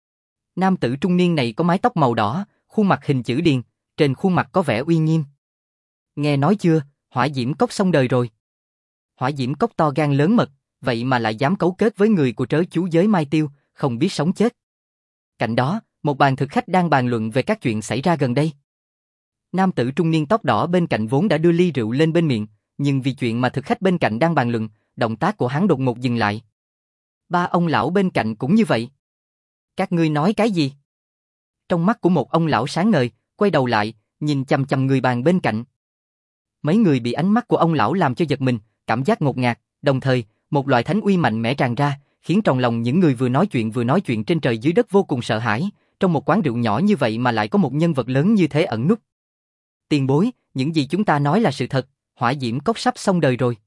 [SPEAKER 1] Nam tử trung niên này có mái tóc màu đỏ, khuôn mặt hình chữ điền, trên khuôn mặt có vẻ uy nghiêm. Nghe nói chưa, Hỏa Diễm Cốc xong đời rồi. Hỏa Diễm Cốc to gan lớn mật, vậy mà lại dám cấu kết với người của trớ chú giới Mai Tiêu, không biết sống chết. Cạnh đó, một bàn thực khách đang bàn luận về các chuyện xảy ra gần đây. Nam tử trung niên tóc đỏ bên cạnh vốn đã đưa ly rượu lên bên miệng, nhưng vì chuyện mà thực khách bên cạnh đang bàn luận, động tác của hắn đột ngột dừng lại. 3 ông lão bên cạnh cũng như vậy. Các ngươi nói cái gì? Trong mắt của một ông lão sáng ngời, quay đầu lại, nhìn chằm chằm người bàn bên cạnh. Mấy người bị ánh mắt của ông lão làm cho giật mình, cảm giác ngột ngạt, đồng thời, một loại thánh uy mạnh mẽ tràn ra, khiến trong lòng những người vừa nói chuyện trên trời dưới đất vô cùng sợ hãi, trong một quán rượu nhỏ như vậy mà lại có một nhân vật lớn như thế ẩn núp. Tiền bối, những gì chúng ta nói là sự thật, Hỏa Diễm Cốc sắp xong đời rồi.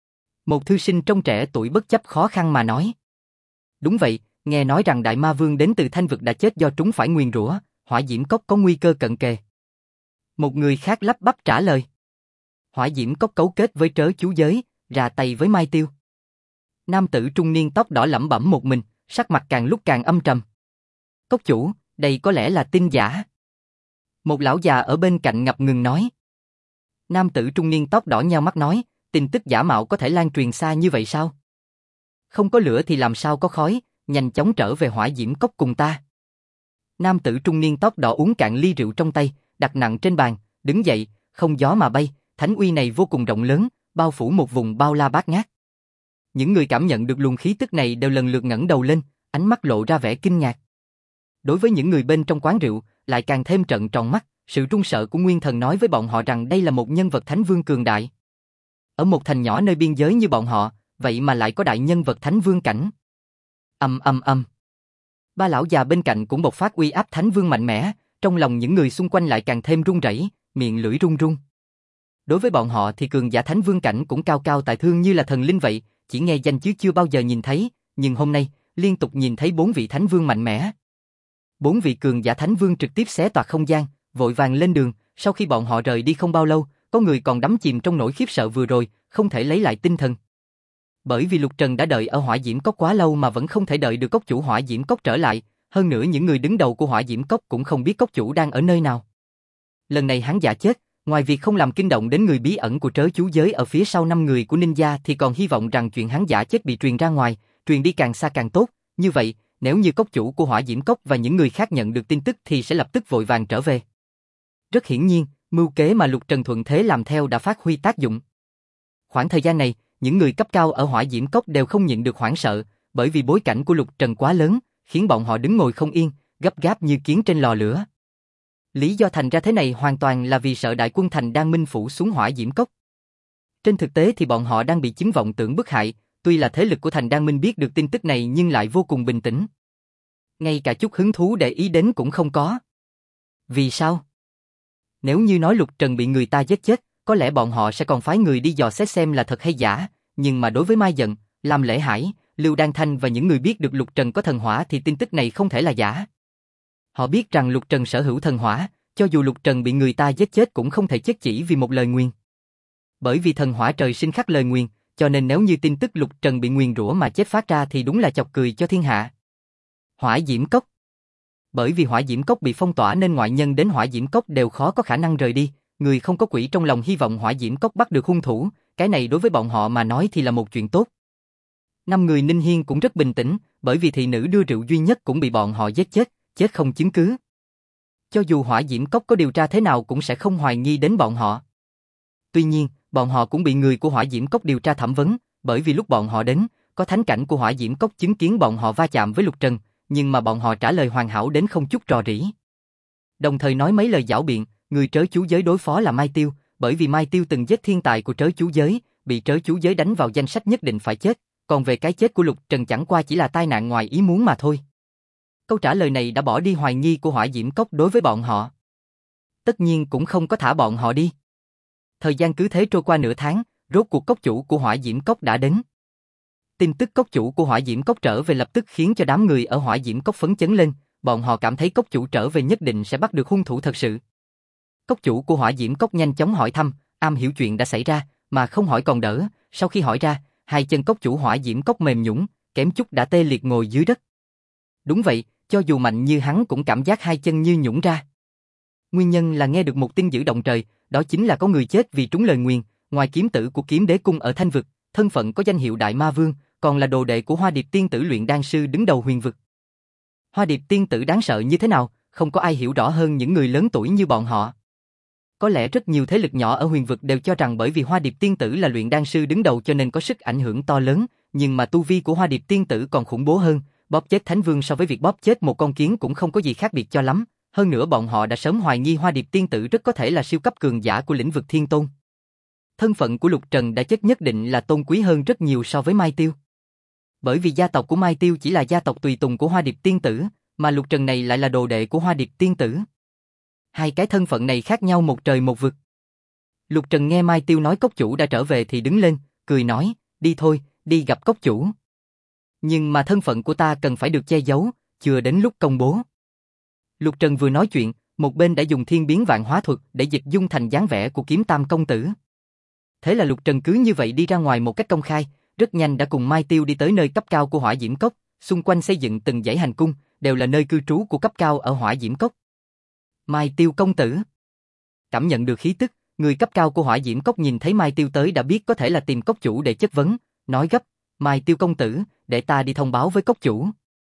[SPEAKER 1] Một thư sinh trông trẻ tuổi bất chấp khó khăn mà nói. Đúng vậy, nghe nói rằng Đại Ma Vương đến từ Thanh Vực đã chết do trúng phải nguyền rủa, Hỏa Diễm Cốc có nguy cơ cận kề. Một người khác lắp bắp trả lời. Hỏa Diễm Cốc cấu kết với trớ chú giới, ra tay với Mai Tiêu. Nam tử trung niên tóc đỏ lẩm bẩm một mình, sắc mặt càng lúc càng âm trầm. Cốc chủ, đây có lẽ là tin giả. Một lão già ở bên cạnh ngập ngừng nói. Nam tử trung niên tóc đỏ nheo mắt nói, tin tức giả mạo có thể lan truyền xa như vậy sao? Không có lửa thì làm sao có khói, nhanh chóng trở về Hỏa Diễm Cốc cùng ta. Nam tử trung niên tóc đỏ uống cạn ly rượu trong tay, đặt nặng trên bàn, đứng dậy, không gió mà bay, thánh uy này vô cùng rộng lớn, bao phủ một vùng bao la bát ngát. Những người cảm nhận được luồng khí tức này đều lần lượt ngẩng đầu lên, ánh mắt lộ ra vẻ kinh ngạc. Đối với những người bên trong quán rượu, lại càng thêm trợn tròn mắt, sự run sợ của Nguyên Thần nói với bọn họ rằng đây là một nhân vật thánh vương cường đại. Ở một thành nhỏ nơi biên giới như bọn họ, vậy mà lại có đại nhân vật thánh vương cảnh. Âm. 3 lão già bên cạnh cũng bộc phát uy áp thánh vương mạnh mẽ, trong lòng những người xung quanh lại càng thêm run rẩy, miệng lưỡi run run. Đối với bọn họ thì cường giả thánh vương cảnh cũng cao cao tại thượng như là thần linh vậy, chỉ nghe danh chứ chưa bao giờ nhìn thấy, nhưng hôm nay, liên tục nhìn thấy 4 vị thánh vương mạnh mẽ. 4 vị cường giả thánh vương trực tiếp xé toạc không gian, vội vàng lên đường, sau khi bọn họ rời đi không bao lâu, có người còn đắm chìm trong nỗi khiếp sợ vừa rồi, không thể lấy lại tinh thần. Bởi vì Lục Trần đã đợi ở Hỏa Diễm Cốc quá lâu mà vẫn không thể đợi được cốc chủ Hỏa Diễm Cốc trở lại, hơn nữa những người đứng đầu của Hỏa Diễm Cốc cũng không biết cốc chủ đang ở nơi nào. Lần này hắn giả chết, ngoài việc không làm kinh động đến người bí ẩn của trớ chú giới ở phía sau 5 người của ninja thì còn hy vọng rằng chuyện hắn giả chết bị truyền ra ngoài, truyền đi càng xa càng tốt, như vậy, nếu như cốc chủ của Hỏa Diễm Cốc và những người khác nhận được tin tức thì sẽ lập tức vội vàng trở về. Rất hiển nhiên, mưu kế mà Lục Trần thuận thế làm theo đã phát huy tác dụng. Khoảng thời gian này, những người cấp cao ở Hỏa Diễm Cốc đều không nhịn được hoảng sợ, bởi vì bối cảnh của Lục Trần quá lớn, khiến bọn họ đứng ngồi không yên, gấp gáp như kiến trên lò lửa. Lý do thành ra thế này hoàn toàn là vì sợ đại quân Thành Đan Minh phủ xuống Hỏa Diễm Cốc. Trên thực tế thì bọn họ đang bị chứng vọng tưởng bức hại, tuy là thế lực của Thành Đan Minh biết được tin tức này nhưng lại vô cùng bình tĩnh. Ngay cả chút hứng thú để ý đến cũng không có. Vì sao? Nếu như nói Lục Trần bị người ta giết chết, có lẽ bọn họ sẽ còn phái người đi dò xét xem là thật hay giả, nhưng mà đối với Mai Dận, Lam Lễ Hải, Lưu Đan Thanh và những người biết được Lục Trần có thần hỏa thì tin tức này không thể là giả. Họ biết rằng Lục Trần sở hữu thần hỏa, cho dù Lục Trần bị người ta giết chết cũng không thể chết chỉ vì một lời nguyền. Bởi vì thần hỏa trời sinh khắc lời nguyền, cho nên nếu như tin tức Lục Trần bị nguyền rủa mà chết phát ra thì đúng là chọc cười cho thiên hạ. Hỏa Diễm Cốc. Bởi vì Hỏa Diễm Cốc bị phong tỏa nên ngoại nhân đến Hỏa Diễm Cốc đều khó có khả năng rời đi, người không có quỷ trong lòng hy vọng Hỏa Diễm Cốc bắt được hung thủ, cái này đối với bọn họ mà nói thì là một chuyện tốt. 5 người Ninh Hiên cũng rất bình tĩnh, bởi vì thị nữ đưa rượu duy nhất cũng bị bọn họ giết chết, chết không chứng cứ. Cho dù Hỏa Diễm Cốc có điều tra thế nào cũng sẽ không hoài nghi đến bọn họ. Tuy nhiên, bọn họ cũng bị người của Hỏa Diễm Cốc điều tra thẩm vấn, bởi vì lúc bọn họ đến, có thánh cảnh của Hỏa Diễm Cốc chứng kiến bọn họ va chạm với Lục Trần, nhưng mà bọn họ trả lời hoàn hảo đến không chút rò rỉ. Đồng thời nói mấy lời giảo biện, người trớ chú giới đối phó là Mai Tiêu, bởi vì Mai Tiêu từng giết thiên tài của trớ chú giới, bị trớ chú giới đánh vào danh sách nhất định phải chết, còn về cái chết của Lục Trần chẳng qua chỉ là tai nạn ngoài ý muốn mà thôi. Câu trả lời này đã bỏ đi hoài nghi của Hỏa Diễm Cốc đối với bọn họ. Tất nhiên cũng không có thả bọn họ đi. Thời gian cứ thế trôi qua nửa tháng, rốt cuộc cốc chủ của Hỏa Diễm Cốc đã đến. Tin tức cốc chủ của Hỏa Diễm Cốc trở về lập tức khiến cho đám người ở Hỏa Diễm Cốc phấn chấn lên, bọn họ cảm thấy cốc chủ trở về nhất định sẽ bắt được hung thủ thật sự. Cốc chủ của Hỏa Diễm Cốc nhanh chóng hỏi thăm, am hiểu chuyện đã xảy ra, mà không hỏi còn đỡ, sau khi hỏi ra, hai chân cốc chủ Hỏa Diễm Cốc mềm nhũn, kém chút đã tê liệt ngồi dưới đất. Đúng vậy, cho dù mạnh như hắn cũng cảm giác hai chân như nhũn ra. Nguyên nhân là nghe được một tin dữ động trời, đó chính là có người chết vì trúng lời nguyền, ngoài kiếm tử của Kiếm Đế cung ở Thanh vực, thân phận có danh hiệu Đại Ma Vương, còn là đồ đệ của Hoa Điệp tiên tử luyện đan sư đứng đầu huyền vực. Hoa Điệp tiên tử đáng sợ như thế nào, không có ai hiểu rõ hơn những người lớn tuổi như bọn họ. Có lẽ rất nhiều thế lực nhỏ ở huyền vực đều cho rằng bởi vì Hoa Điệp tiên tử là luyện đan sư đứng đầu cho nên có sức ảnh hưởng to lớn, nhưng mà tu vi của Hoa Điệp tiên tử còn khủng bố hơn, bóp chết Thánh Vương so với việc bóp chết một con kiến cũng không có gì khác biệt cho lắm, hơn nữa bọn họ đã sớm hoài nghi Hoa Điệp tiên tử rất có thể là siêu cấp cường giả của lĩnh vực Thiên Tôn. Thân phận của Lục Trần đã chết nhất định là tôn quý hơn rất nhiều so với Mai Tiêu. Bởi vì gia tộc của Mai Tiêu chỉ là gia tộc tùy tùng của Hoa Điệp tiên tử, mà Lục Trần này lại là đồ đệ của Hoa Điệp tiên tử. Hai cái thân phận này khác nhau một trời một vực. Lục Trần nghe Mai Tiêu nói cốc chủ đã trở về thì đứng lên, cười nói, đi thôi, đi gặp cốc chủ. Nhưng mà thân phận của ta cần phải được che giấu, chưa đến lúc công bố. Lục Trần vừa nói chuyện, một bên đã dùng thiên biến vạn hóa thuật để dịch dung thành dáng vẻ của Kiếm Tam công tử. Thế là Lục Trần cứ như vậy đi ra ngoài một cách công khai, rất nhanh đã cùng Mai Tiêu đi tới nơi cấp cao của Hỏa Diễm Cốc, xung quanh xây dựng từng dãy hành cung, đều là nơi cư trú của cấp cao ở Hỏa Diễm Cốc. Mai Tiêu công tử. Cảm nhận được khí tức, người cấp cao của Hỏa Diễm Cốc nhìn thấy Mai Tiêu tới đã biết có thể là tìm cốc chủ để chất vấn, nói gấp, Mai Tiêu công tử, để ta đi thông báo với cốc chủ.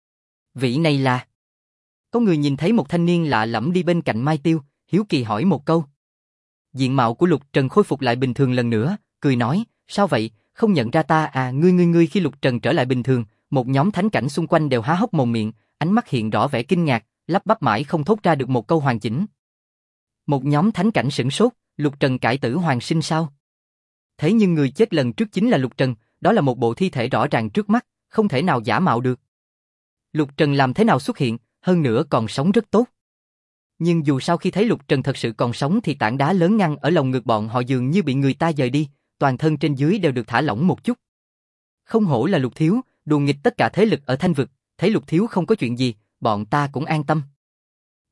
[SPEAKER 1] Vị này là... Có người nhìn thấy một thanh niên lạ lẫm đi bên cạnh Mai Tiêu, hiếu kỳ hỏi một câu. Diện mạo của Lục Trần khôi phục lại bình thường lần nữa, cười nói, sao vậy, không nhận ra ta à? Ngươi khi Lục Trần trở lại bình thường, một nhóm thánh cảnh xung quanh đều há hốc mồm miệng, ánh mắt hiện rõ vẻ kinh ngạc, lắp bắp mãi không thốt ra được một câu hoàn chỉnh. Một nhóm thánh cảnh sửng sốt, Lục Trần cải tử hoàn sinh sao? Thế nhưng người chết lần trước chính là Lục Trần, đó là một bộ thi thể rõ ràng trước mắt, không thể nào giả mạo được. Lục Trần làm thế nào xuất hiện, hơn nữa còn sống rất tốt. Nhưng dù sao khi thấy Lục Trần thật sự còn sống thì tảng đá lớn ngăn ở lồng ngực bọn họ dường như bị người ta dời đi, toàn thân trên dưới đều được thả lỏng một chút. Không hổ là Lục thiếu, đùa nghịch tất cả thế lực ở Thanh vực, thấy Lục thiếu không có chuyện gì, bọn ta cũng an tâm.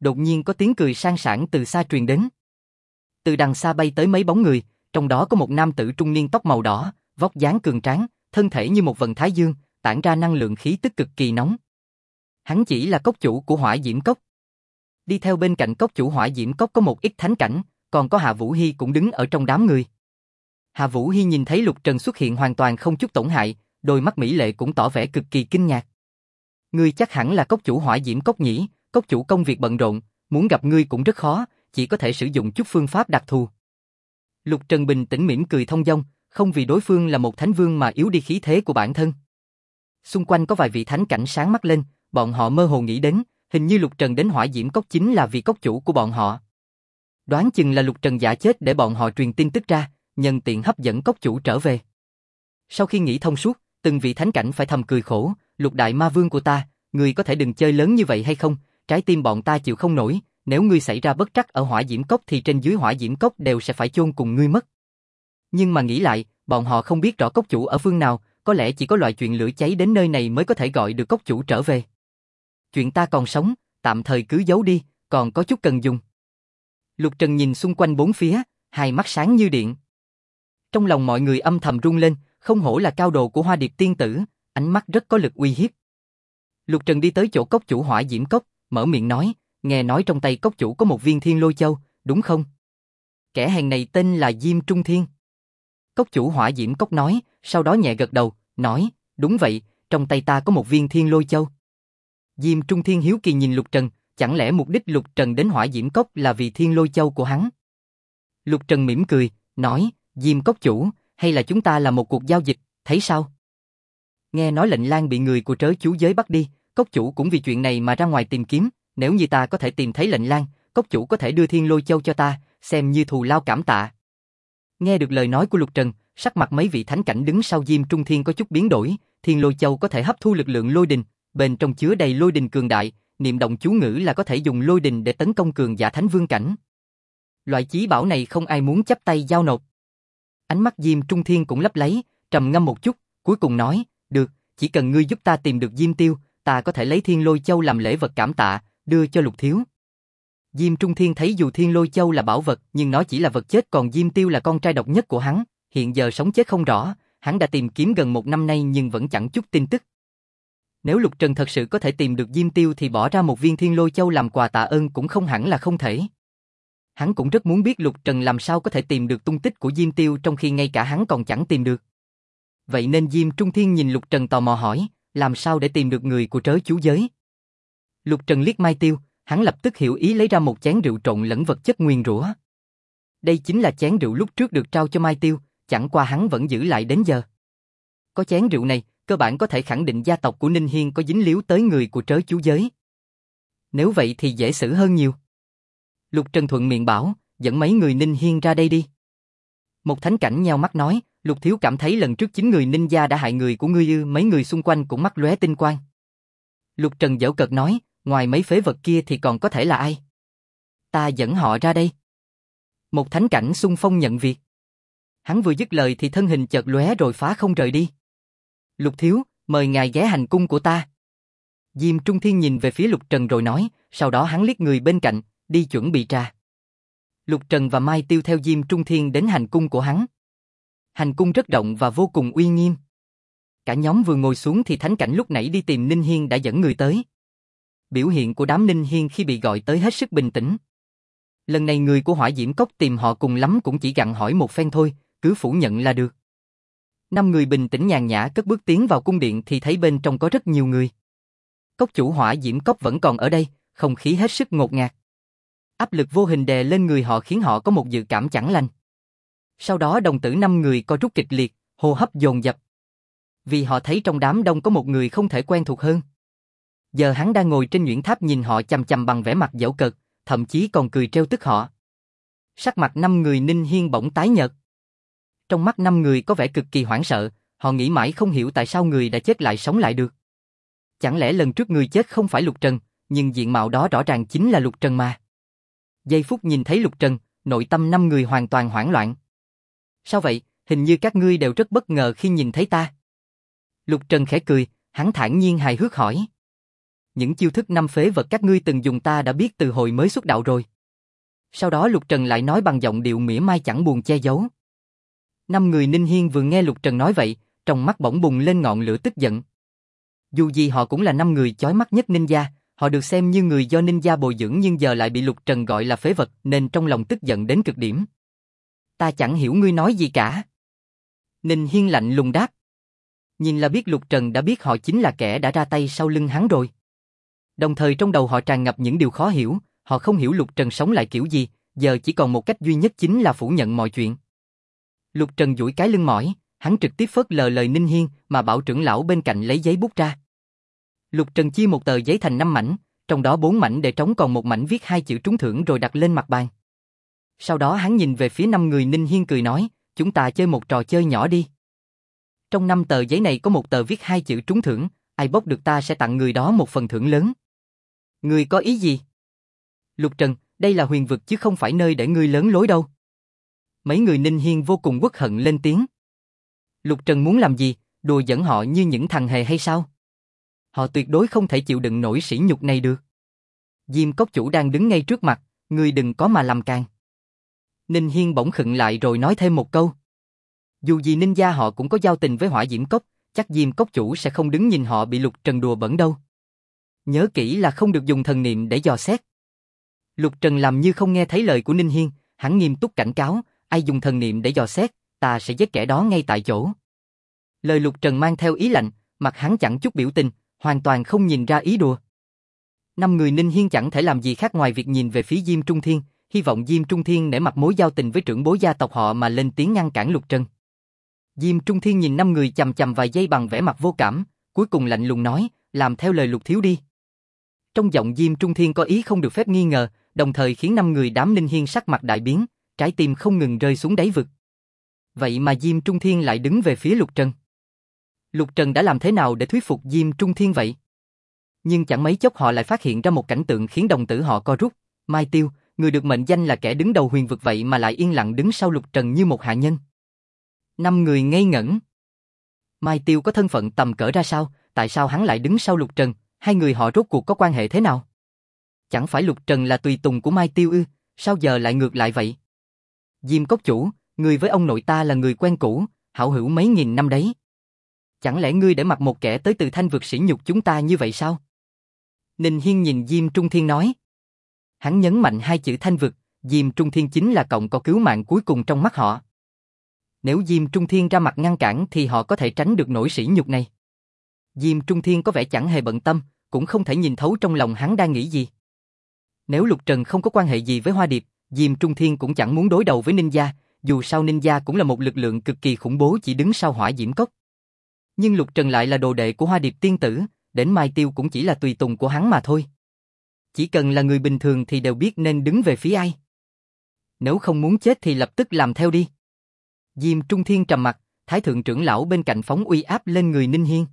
[SPEAKER 1] đột nhiên có tiếng cười sang sảng từ xa truyền đến. Từ đằng xa bay tới mấy bóng người, trong đó có một nam tử trung niên tóc màu đỏ, vóc dáng cường tráng, thân thể như một vầng thái dương, tản ra năng lượng khí tức cực kỳ nóng. Hắn chỉ là cốc chủ của Hỏa Diễm Cốc. Đi theo bên cạnh cốc chủ Hỏa Diễm Cốc có một ít thánh cảnh, còn có Hạ Vũ Hy cũng đứng ở trong đám người. Hạ Vũ Hy nhìn thấy Lục Trần xuất hiện hoàn toàn không chút tổn hại, đôi mắt mỹ lệ cũng tỏ vẻ cực kỳ kinh ngạc. Ngươi chắc hẳn là cốc chủ Hỏa Diễm Cốc nhỉ, cốc chủ công việc bận rộn, muốn gặp ngươi cũng rất khó, chỉ có thể sử dụng chút phương pháp đặc thù. Lục Trần bình tĩnh mỉm cười thông dong, không vì đối phương là một thánh vương mà yếu đi khí thế của bản thân. Xung quanh có vài vị thánh cảnh sáng mắt lên, bọn họ mơ hồ nghĩ đến, hình như Lục Trần đến Hỏa Diễm Cốc chính là vì cốc chủ của bọn họ. Đoán chừng là Lục Trần giả chết để bọn họ truyền tin tức ra, nhân tiện hấp dẫn cốc chủ trở về. Sau khi nghĩ thông suốt, từng vị thánh cảnh phải thầm cười khổ, Lục đại ma vương của ta, ngươi có thể đừng chơi lớn như vậy hay không, trái tim bọn ta chịu không nổi, nếu ngươi xảy ra bất trắc ở Hỏa Diễm Cốc thì trên dưới Hỏa Diễm Cốc đều sẽ phải chôn cùng ngươi mất. Nhưng mà nghĩ lại, bọn họ không biết rõ cốc chủ ở phương nào, có lẽ chỉ có loại chuyện lửa cháy đến nơi này mới có thể gọi được cốc chủ trở về. Chuyện ta còn sống, tạm thời cứ giấu đi, còn có chút cần dùng. Lục Trần nhìn xung quanh bốn phía, hai mắt sáng như điện. Trong lòng mọi người âm thầm rung lên, không hổ là cao đồ của Hoa Điệp tiên tử, ánh mắt rất có lực uy hiếp. Lục Trần đi tới chỗ cốc chủ Hỏa Diễm Cốc, mở miệng nói, nghe nói trong tay cốc chủ có một viên Thiên Lôi Châu, đúng không? Kẻ hèn này tên là Diêm Trung Thiên. Cốc chủ Hỏa Diễm Cốc nói, sau đó nhẹ gật đầu, nói, đúng vậy, trong tay ta có một viên Thiên Lôi Châu. Diêm Trung Thiên hiếu kỳ nhìn Lục Trần, chẳng lẽ mục đích Lục Trần đến Hỏa Diễm Cốc là vì Thiên Lôi Châu của hắn? Lục Trần mỉm cười, nói, Diêm Cốc chủ, hay là chúng ta làm một cuộc giao dịch, thấy sao? Nghe nói lệnh lang bị người của trớ chú giới bắt đi, cốc chủ cũng vì chuyện này mà ra ngoài tìm kiếm, nếu như ta có thể tìm thấy lệnh lang, cốc chủ có thể đưa Thiên Lôi Châu cho ta, xem như thù lao cảm tạ. Nghe được lời nói của Lục Trần, sắc mặt mấy vị thánh cảnh đứng sau Diêm Trung Thiên có chút biến đổi, Thiên Lôi Châu có thể hấp thu lực lượng lôi đình, bên trong chứa đầy lôi đình cường đại, niệm động chú ngữ là có thể dùng lôi đình để tấn công cường giả thánh vương cảnh. Loại chí bảo này không ai muốn chấp tay giao nộp. Ánh mắt Diêm Trung Thiên cũng lấp láy, trầm ngâm một chút, cuối cùng nói, được, chỉ cần ngươi giúp ta tìm được Diêm Tiêu, ta có thể lấy Thiên Lôi Châu làm lễ vật cảm tạ, đưa cho Lục thiếu. Diêm Trung Thiên thấy dù Thiên Lôi Châu là bảo vật, nhưng nó chỉ là vật chết, còn Diêm Tiêu là con trai độc nhất của hắn, hiện giờ sống chết không rõ, hắn đã tìm kiếm gần một năm nay nhưng vẫn chẳng chút tin tức. Nếu Lục Trần thật sự có thể tìm được Diêm Tiêu thì bỏ ra một viên Thiên Lôi Châu làm quà tạ ơn cũng không hẳn là không thể. Hắn cũng rất muốn biết Lục Trần làm sao có thể tìm được tung tích của Diêm Tiêu trong khi ngay cả hắn còn chẳng tìm được. Vậy nên Diêm Trung Thiên nhìn Lục Trần tò mò hỏi, làm sao để tìm được người của trớ chú giới? Lục Trần liếc Mai Tiêu, hắn lập tức hiểu ý lấy ra một chén rượu trộn lẫn vật chất nguyền rủa. Đây chính là chén rượu lúc trước được trao cho Mai Tiêu, chẳng qua hắn vẫn giữ lại đến giờ. Có chén rượu này, cơ bản có thể khẳng định gia tộc của Ninh Hiên có dính líu tới người của trớ chú giới. Nếu vậy thì dễ xử hơn nhiều. Lục Trần thuận miệng bảo, dẫn mấy người Ninh Hiên ra đây đi. Một thánh cảnh nheo mắt nói, Lục thiếu cảm thấy lần trước chính người Ninh gia đã hại người của ngươi ư? Mấy người xung quanh cũng mắt lóe tinh quang. Lục Trần giễu cợt nói, ngoài mấy phế vật kia thì còn có thể là ai? Ta dẫn họ ra đây. Một thánh cảnh xung phong nhận việc. Hắn vừa dứt lời thì thân hình chợt lóe rồi phá không rời đi. Lục thiếu, mời ngài ghé hành cung của ta. Diêm Trung Thiên nhìn về phía Lục Trần rồi nói, sau đó hắn liếc người bên cạnh, đi chuẩn bị trà. Lục Trần và Mai Tiêu theo Diêm Trung Thiên đến hành cung của hắn. Hành cung rất rộng và vô cùng uy nghiêm. Cả nhóm vừa ngồi xuống thì thánh cảnh lúc nãy đi tìm Ninh Hiên đã dẫn người tới. Biểu hiện của đám Ninh Hiên khi bị gọi tới hết sức bình tĩnh. Lần này người của Hỏa Diễm Cốc tìm họ cùng lắm cũng chỉ gặng hỏi một phen thôi, cứ phủ nhận là được. 5 người bình tĩnh nhàn nhã cất bước tiến vào cung điện thì thấy bên trong có rất nhiều người. Cốc chủ Hỏa Diễm Cốc vẫn còn ở đây, không khí hết sức ngột ngạt. Áp lực vô hình đè lên người họ khiến họ có một dự cảm chẳng lành. Sau đó đồng tử 5 người co rút kịch liệt, hô hấp dồn dập. Vì họ thấy trong đám đông có một người không thể quen thuộc hơn. Giờ hắn đang ngồi trên nhuyễn tháp nhìn họ chằm chằm bằng vẻ mặt giễu cợt, thậm chí còn cười trêu tức họ. Sắc mặt 5 người Ninh Hiên bỗng tái nhợt. Trong mắt 5 người có vẻ cực kỳ hoảng sợ, họ nghĩ mãi không hiểu tại sao người đã chết lại sống lại được. Chẳng lẽ lần trước người chết không phải Lục Trần, nhưng diện mạo đó rõ ràng chính là Lục Trần mà. Giây phút nhìn thấy Lục Trần, nội tâm 5 người hoàn toàn hoảng loạn. Sao vậy, hình như các ngươi đều rất bất ngờ khi nhìn thấy ta. Lục Trần khẽ cười, hắn thản nhiên hài hước hỏi. những chiêu thức năm phế vật các ngươi từng dùng ta đã biết từ hồi mới xuất đạo rồi. Sau đó Lục Trần lại nói bằng giọng điệu mỉa mai chẳng buồn che giấu. Năm người Ninh Hiên vừa nghe Lục Trần nói vậy, trong mắt bỗng bùng lên ngọn lửa tức giận. Dù gì họ cũng là năm người chói mắt nhất ninja, họ được xem như người do ninja bồi dưỡng nhưng giờ lại bị Lục Trần gọi là phế vật nên trong lòng tức giận đến cực điểm. Ta chẳng hiểu ngươi nói gì cả. Ninh Hiên lạnh lùng đáp. Nhìn là biết Lục Trần đã biết họ chính là kẻ đã ra tay sau lưng hắn rồi. Đồng thời trong đầu họ tràn ngập những điều khó hiểu, họ không hiểu Lục Trần sống lại kiểu gì, giờ chỉ còn một cách duy nhất chính là phủ nhận mọi chuyện. Lục Trần duỗi cái lưng mỏi, hắn trực tiếp phớt lờ lời Ninh Hiên mà bảo trưởng lão bên cạnh lấy giấy bút ra. Lục Trần chia một tờ giấy thành 5 mảnh, trong đó 4 mảnh để trống còn một mảnh viết 2 chữ trúng thưởng rồi đặt lên mặt bàn. Sau đó hắn nhìn về phía 5 người Ninh Hiên cười nói, chúng ta chơi một trò chơi nhỏ đi. Trong 5 tờ giấy này có một tờ viết 2 chữ trúng thưởng, ai bốc được ta sẽ tặng người đó một phần thưởng lớn. Ngươi có ý gì? Lục Trần, đây là huyền vực chứ không phải nơi để ngươi lớn lối đâu. Mấy người Ninh Hiên vô cùng uất hận lên tiếng. Lục Trần muốn làm gì, đùa giỡn họ như những thằng hề hay sao? Họ tuyệt đối không thể chịu đựng nổi sỉ nhục này được. Diêm Cốc chủ đang đứng ngay trước mặt, ngươi đừng có mà làm càn. Ninh Hiên bỗng khựng lại rồi nói thêm một câu. Dù gì ninja họ cũng có giao tình với Hỏa Diễm Cốc, chắc Diêm Cốc chủ sẽ không đứng nhìn họ bị Lục Trần đùa bỡn đâu. Nhớ kỹ là không được dùng thần niệm để dò xét. Lục Trần làm như không nghe thấy lời của Ninh Hiên, hắn nghiêm túc cảnh cáo, ai dùng thần niệm để dò xét, ta sẽ giết kẻ đó ngay tại chỗ. Lời Lục Trần mang theo ý lạnh, mặt hắn chẳng chút biểu tình, hoàn toàn không nhìn ra ý đùa. 5 người Ninh Hiên chẳng thể làm gì khác ngoài việc nhìn về phía Diêm Trung Thiên, hy vọng Diêm Trung Thiên nể mặt mối giao tình với trưởng bối gia tộc họ mà lên tiếng ngăn cản Lục Trần. Diêm Trung Thiên nhìn 5 người chằm chằm vài giây bằng vẻ mặt vô cảm, cuối cùng lạnh lùng nói, làm theo lời Lục thiếu đi. Trong giọng Diêm Trung Thiên có ý không được phép nghi ngờ, đồng thời khiến 5 người đám Ninh Hiên sắc mặt đại biến, trái tim không ngừng rơi xuống đáy vực. Vậy mà Diêm Trung Thiên lại đứng về phía Lục Trần. Lục Trần đã làm thế nào để thuyết phục Diêm Trung Thiên vậy? Nhưng chẳng mấy chốc họ lại phát hiện ra một cảnh tượng khiến đồng tử họ co rút. Mai Tiêu, người được mệnh danh là kẻ đứng đầu huyền vực vậy mà lại yên lặng đứng sau Lục Trần như một hạ nhân. 5 người ngây ngẩn. Mai Tiêu có thân phận tầm cỡ ra sao? Tại sao hắn lại đứng sau Lục Trần? Hai người họ rốt cuộc có quan hệ thế nào? Chẳng phải Lục Trần là tùy tùng của Mai Tiêu ư? Sao giờ lại ngược lại vậy? Diêm Cốc chủ, người với ông nội ta là người quen cũ, hảo hữu mấy nghìn năm đấy. Chẳng lẽ ngươi để mặc một kẻ tới từ Thanh vực sỉ nhục chúng ta như vậy sao? Ninh Hiên nhìn Diêm Trung Thiên nói. Hắn nhấn mạnh 2 chữ Thanh vực, Diêm Trung Thiên chính là cọng cỏ cứu mạng cuối cùng trong mắt họ. Nếu Diêm Trung Thiên ra mặt ngăn cản thì họ có thể tránh được nỗi sỉ nhục này. Diêm Trung Thiên có vẻ chẳng hề bận tâm, cũng không thể nhìn thấu trong lòng hắn đang nghĩ gì. Nếu Lục Trần không có quan hệ gì với Hoa Điệp, Diêm Trung Thiên cũng chẳng muốn đối đầu với ninja, dù sao ninja cũng là một lực lượng cực kỳ khủng bố chỉ đứng sau Hỏa Diễm Cốc. Nhưng Lục Trần lại là đồ đệ của Hoa Điệp tiên tử, đến Mai Tiêu cũng chỉ là tùy tùng của hắn mà thôi. Chỉ cần là người bình thường thì đều biết nên đứng về phía ai. Nếu không muốn chết thì lập tức làm theo đi. Diêm Trung Thiên trầm mặt, Thái thượng trưởng lão bên cạnh phóng uy áp lên người Ninh Hiên.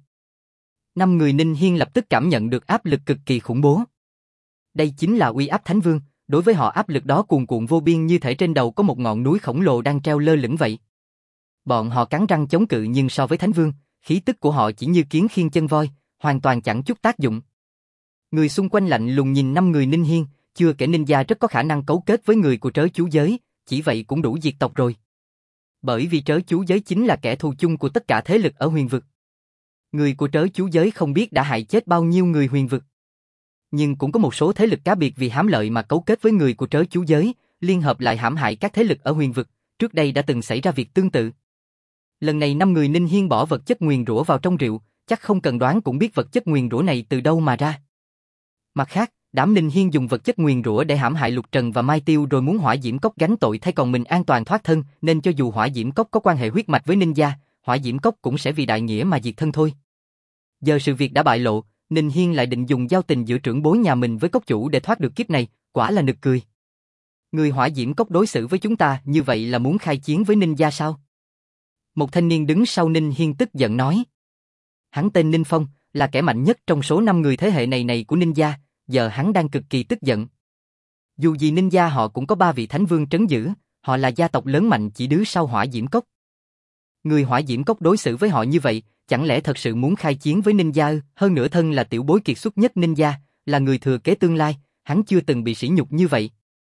[SPEAKER 1] 5 người Ninh Hiên lập tức cảm nhận được áp lực cực kỳ khủng bố. Đây chính là uy áp Thánh Vương, đối với họ áp lực đó cuồn cuộn vô biên như thể trên đầu có một ngọn núi khổng lồ đang treo lơ lửng vậy. Bọn họ cắn răng chống cự nhưng so với Thánh Vương, khí tức của họ chỉ như kiến khiêng chân voi, hoàn toàn chẳng chút tác dụng. Người xung quanh lạnh lùng nhìn 5 người Ninh Hiên, chưa kể ninja rất có khả năng cấu kết với người của trớ chú giới, chỉ vậy cũng đủ diệt tộc rồi. Bởi vì trớ chú giới chính là kẻ thù chung của tất cả thế lực ở huyền vực. Người của trớ chú giới không biết đã hại chết bao nhiêu người huyền vực. Nhưng cũng có một số thế lực cá biệt vì hám lợi mà cấu kết với người của trớ chú giới, liên hợp lại hãm hại các thế lực ở huyền vực, trước đây đã từng xảy ra việc tương tự. Lần này 5 người Ninh Hiên bỏ vật chất nguyền rủa vào trong rượu, chắc không cần đoán cũng biết vật chất nguyền rủa này từ đâu mà ra. Mặt khác, đám Ninh Hiên dùng vật chất nguyền rủa để hãm hại Lục Trần và Mai Tiêu rồi muốn Hỏa Diễm Cốc gánh tội thay còn mình an toàn thoát thân, nên cho dù Hỏa Diễm Cốc có quan hệ huyết mạch với ninja, Hỏa Diễm Cốc cũng sẽ vì đại nghĩa mà diệt thân thôi. Giờ sự việc đã bại lộ, Ninh Hiên lại định dùng giao tình giữa trưởng bối nhà mình với cốc chủ để thoát được kiếp này, quả là nực cười. Người Hỏa Diễm Cốc đối xử với chúng ta như vậy là muốn khai chiến với ninja sao? Một thanh niên đứng sau Ninh Hiên tức giận nói. Hắn tên Ninh Phong, là kẻ mạnh nhất trong số 5 người thế hệ này của ninja, giờ hắn đang cực kỳ tức giận. Dù gì ninja họ cũng có 3 vị thánh vương trấn giữ, họ là gia tộc lớn mạnh chỉ đứng sau Hỏa Diễm Cốc. Người Hỏa Diễm Cốc đối xử với họ như vậy, Chẳng lẽ thật sự muốn khai chiến với ninja ư? Hơn nữa thân là tiểu bối kiệt xuất nhất ninja, là người thừa kế tương lai, hắn chưa từng bị sỉ nhục như vậy.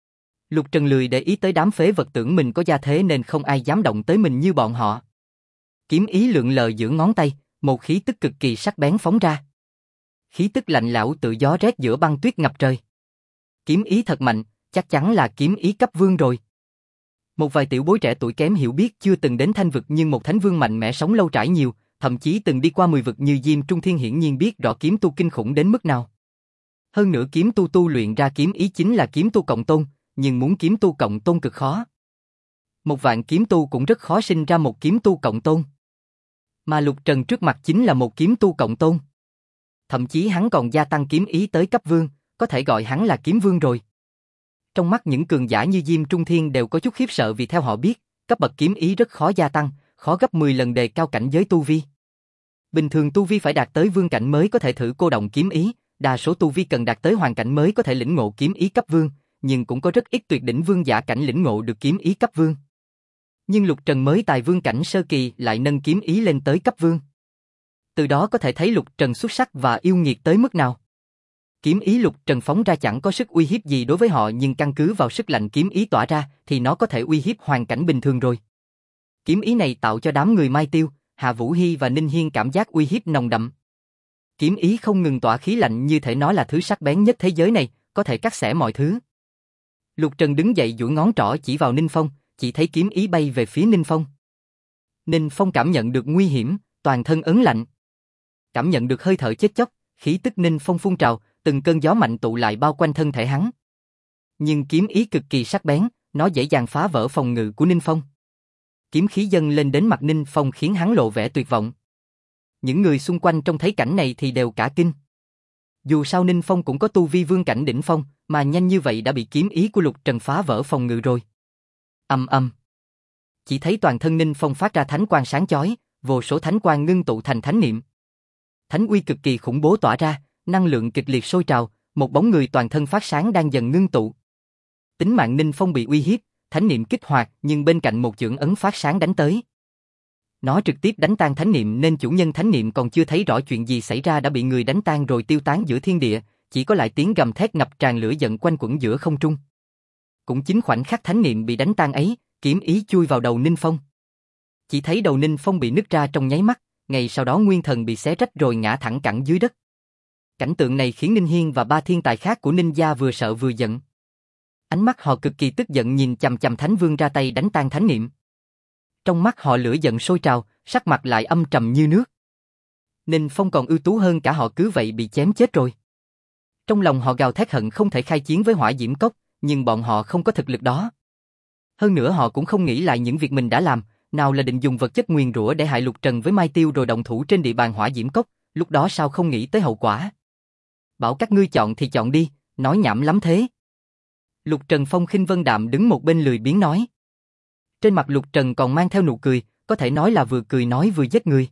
[SPEAKER 1] Lục Trần lười để ý tới đám phế vật, tưởng mình có gia thế nên không ai dám động tới mình như bọn họ. Kiếm ý lượn lờ giữa ngón tay, một khí tức cực kỳ sắc bén phóng ra. Khí tức lạnh lẽo tự gió rét giữa băng tuyết ngập trời. Kiếm ý thật mạnh, chắc chắn là kiếm ý cấp vương rồi. Một vài tiểu bối trẻ tuổi kém hiểu biết chưa từng đến Thanh vực, nhưng một thánh vương mạnh mẽ sống lâu trải nhiều, thậm chí từng đi qua 10 vực như Diêm Trung Thiên hiển nhiên biết rõ kiếm tu kinh khủng đến mức nào. Hơn nữa kiếm tu tu luyện ra kiếm ý chính là kiếm tu cộng tôn, nhưng muốn kiếm tu cộng tôn cực khó. Một vạn kiếm tu cũng rất khó sinh ra một kiếm tu cộng tôn. Mà Lục Trần trước mặt chính là một kiếm tu cộng tôn. Thậm chí hắn còn gia tăng kiếm ý tới cấp vương, có thể gọi hắn là kiếm vương rồi. Trong mắt những cường giả như Diêm Trung Thiên đều có chút khiếp sợ, vì theo họ biết, cấp bậc kiếm ý rất khó gia tăng, khó gấp 10 lần đề cao cảnh giới tu vi. Bình thường tu vi phải đạt tới vương cảnh mới có thể thử cô động kiếm ý, đa số tu vi cần đạt tới hoàng cảnh mới có thể lĩnh ngộ kiếm ý cấp vương, nhưng cũng có rất ít tuyệt đỉnh vương giả cảnh lĩnh ngộ được kiếm ý cấp vương. Nhưng Lục Trần mới tài vương cảnh sơ kỳ lại nâng kiếm ý lên tới cấp vương. Từ đó có thể thấy Lục Trần xuất sắc và yêu nghiệt tới mức nào. Kiếm ý Lục Trần phóng ra chẳng có sức uy hiếp gì đối với họ, nhưng căn cứ vào sức lạnh kiếm ý tỏa ra thì nó có thể uy hiếp hoàn cảnh bình thường rồi. Kiếm ý này tạo cho đám người Mai Tiêu, Hạ Vũ Hy và Ninh Hiên cảm giác uy hiếp nồng đậm. Kiếm ý không ngừng tỏa khí lạnh, như thể nó là thứ sắc bén nhất thế giới này, có thể cắt xẻ mọi thứ. Lục Trần đứng dậy duỗi ngón trỏ chỉ vào Ninh Phong, chỉ thấy kiếm ý bay về phía Ninh Phong. Ninh Phong cảm nhận được nguy hiểm, toàn thân ấn lạnh. Cảm nhận được hơi thở chết chóc, khí tức Ninh Phong phun trào, từng cơn gió mạnh tụ lại bao quanh thân thể hắn. Nhưng kiếm ý cực kỳ sắc bén, nó dễ dàng phá vỡ phòng ngự của Ninh Phong. Kiếm khí dâng lên đến mặt Ninh Phong khiến hắn lộ vẻ tuyệt vọng. Những người xung quanh trông thấy cảnh này thì đều cả kinh. Dù sao Ninh Phong cũng có tu vi vương cảnh đỉnh phong, mà nhanh như vậy đã bị kiếm ý của Lục Trần phá vỡ phòng ngự rồi. Ầm ầm. Chỉ thấy toàn thân Ninh Phong phát ra thánh quang sáng chói, vô số thánh quang ngưng tụ thành thánh niệm. Thánh uy cực kỳ khủng bố tỏa ra, năng lượng kịch liệt sôi trào, một bóng người toàn thân phát sáng đang dần ngưng tụ. Tính mạng Ninh Phong bị uy hiếp, thánh niệm kích hoạt, nhưng bên cạnh một chưởng ấn phát sáng đánh tới. Nó trực tiếp đánh tan thánh niệm, nên chủ nhân thánh niệm còn chưa thấy rõ chuyện gì xảy ra đã bị người đánh tan rồi tiêu tán giữa thiên địa, chỉ có lại tiếng gầm thét ngập tràn lửa giận quanh quẩn giữa không trung. Cũng chính khoảnh khắc thánh niệm bị đánh tan ấy, kiếm ý chui vào đầu Ninh Phong. Chỉ thấy đầu Ninh Phong bị nứt ra trong nháy mắt, ngay sau đó nguyên thần bị xé rách rồi ngã thẳng cẳng dưới đất. Cảnh tượng này khiến Ninh Hiên và ba thiên tài khác của Ninh gia vừa sợ vừa giận. Ánh mắt họ cực kỳ tức giận nhìn chằm chằm Thánh Vương ra tay đánh tan thánh niệm. Trong mắt họ lửa giận sôi trào, sắc mặt lại âm trầm như nước. Ninh Phong còn ưu tú hơn cả họ, cứ vậy bị chém chết rồi. Trong lòng họ gào thét hận không thể khai chiến với Hỏa Diễm Cốc, nhưng bọn họ không có thực lực đó. Hơn nữa họ cũng không nghĩ lại những việc mình đã làm, nào là định dùng vật chất nguyền rủa để hại Lục Trần với Mai Tiêu rồi động thủ trên địa bàn Hỏa Diễm Cốc, lúc đó sao không nghĩ tới hậu quả. Bảo các ngươi chọn thì chọn đi, nói nhảm lắm thế. Lục Trần phong khinh vân đạm đứng một bên lười biếng nói. Trên mặt Lục Trần còn mang theo nụ cười, có thể nói là vừa cười nói vừa giết người.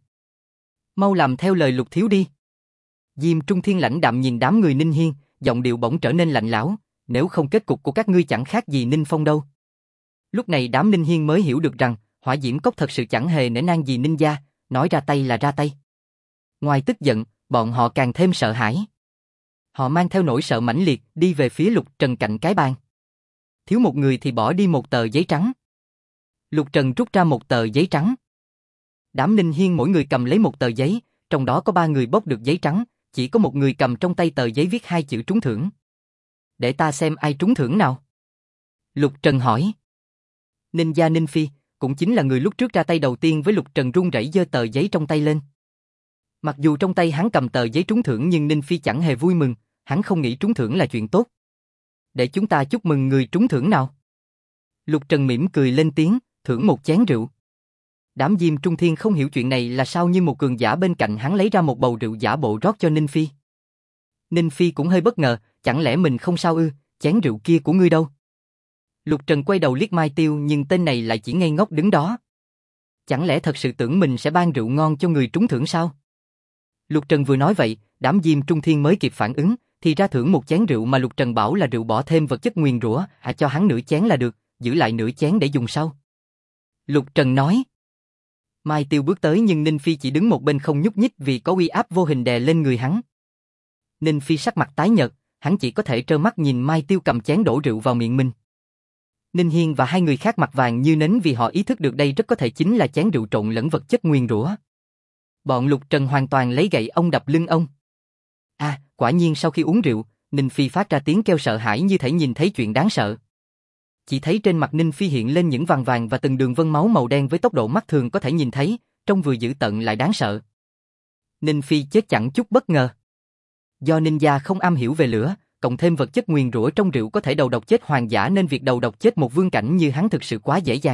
[SPEAKER 1] Mau làm theo lời Lục thiếu đi. Diêm Trung Thiên lãnh đạm nhìn đám người Ninh Hiên, giọng điệu bỗng trở nên lạnh lẽo, nếu không kết cục của các ngươi chẳng khác gì Ninh Phong đâu. Lúc này đám Ninh Hiên mới hiểu được rằng, Hỏa Diễm Cốc thật sự chẳng hề nể nang gì Ninh gia, nói ra tay là ra tay. Ngoài tức giận, bọn họ càng thêm sợ hãi. Họ mang theo nỗi sợ mãnh liệt, đi về phía Lục Trần cạnh cái bàn. Thiếu một người thì bỏ đi một tờ giấy trắng. Lục Trần rút ra một tờ giấy trắng. Đám Ninh Hiên mỗi người cầm lấy một tờ giấy, trong đó có 3 người bóc được giấy trắng, chỉ có một người cầm trong tay tờ giấy viết 2 chữ trúng thưởng. Để ta xem ai trúng thưởng nào. Lục Trần hỏi. Ninh gia Ninh Phi, cũng chính là người lúc trước ra tay đầu tiên với Lục Trần, run rẩy giơ tờ giấy trong tay lên. Mặc dù trong tay hắn cầm tờ giấy trúng thưởng nhưng Ninh Phi chẳng hề vui mừng, hắn không nghĩ trúng thưởng là chuyện tốt. Để chúng ta chúc mừng người trúng thưởng nào. Lục Trần mỉm cười lên tiếng, thưởng một chén rượu. Đám Diêm Trung Thiên không hiểu chuyện này là sao, nhưng một cường giả bên cạnh hắn lấy ra một bầu rượu giả bộ rót cho Ninh Phi. Ninh Phi cũng hơi bất ngờ, chẳng lẽ mình không sao ư, chén rượu kia của ngươi đâu? Lục Trần quay đầu liếc Mai Tiêu nhưng tên này lại chỉ ngây ngốc đứng đó. Chẳng lẽ thật sự tưởng mình sẽ ban rượu ngon cho người trúng thưởng sao? Lục Trần vừa nói vậy, đám Diêm Trung Thiên mới kịp phản ứng, thì ra thưởng một chén rượu mà Lục Trần bảo là rượu bỏ thêm vật chất nguyền rủa, cho hắn nửa chén là được, giữ lại nửa chén để dùng sau. Lục Trần nói. Mai Tiêu bước tới nhưng Ninh Phi chỉ đứng một bên không nhúc nhích vì có uy áp vô hình đè lên người hắn. Ninh Phi sắc mặt tái nhợt, hắn chỉ có thể trơ mắt nhìn Mai Tiêu cầm chén đổ rượu vào miệng mình. Ninh Hiên và hai người khác mặt vàng như nến vì họ ý thức được đây rất có thể chính là chén rượu trộn lẫn vật chất nguyền rủa. Bọn Lục Trần hoàn toàn lấy gậy ông đập lưng ông. Quả nhiên sau khi uống rượu, Ninh Phi phát ra tiếng kêu sợ hãi như thể nhìn thấy chuyện đáng sợ. Chỉ thấy trên mặt Ninh Phi hiện lên những vàng vàng và từng đường vân máu màu đen với tốc độ mắt thường có thể nhìn thấy, trông vừa dữ tợn lại đáng sợ. Ninh Phi chết chẳng chút bất ngờ. Do ninja không am hiểu về lửa, cộng thêm vật chất nguyền rủa trong rượu có thể đầu độc chết hoàng giả nên việc đầu độc chết một vương cảnh như hắn thực sự quá dễ dàng.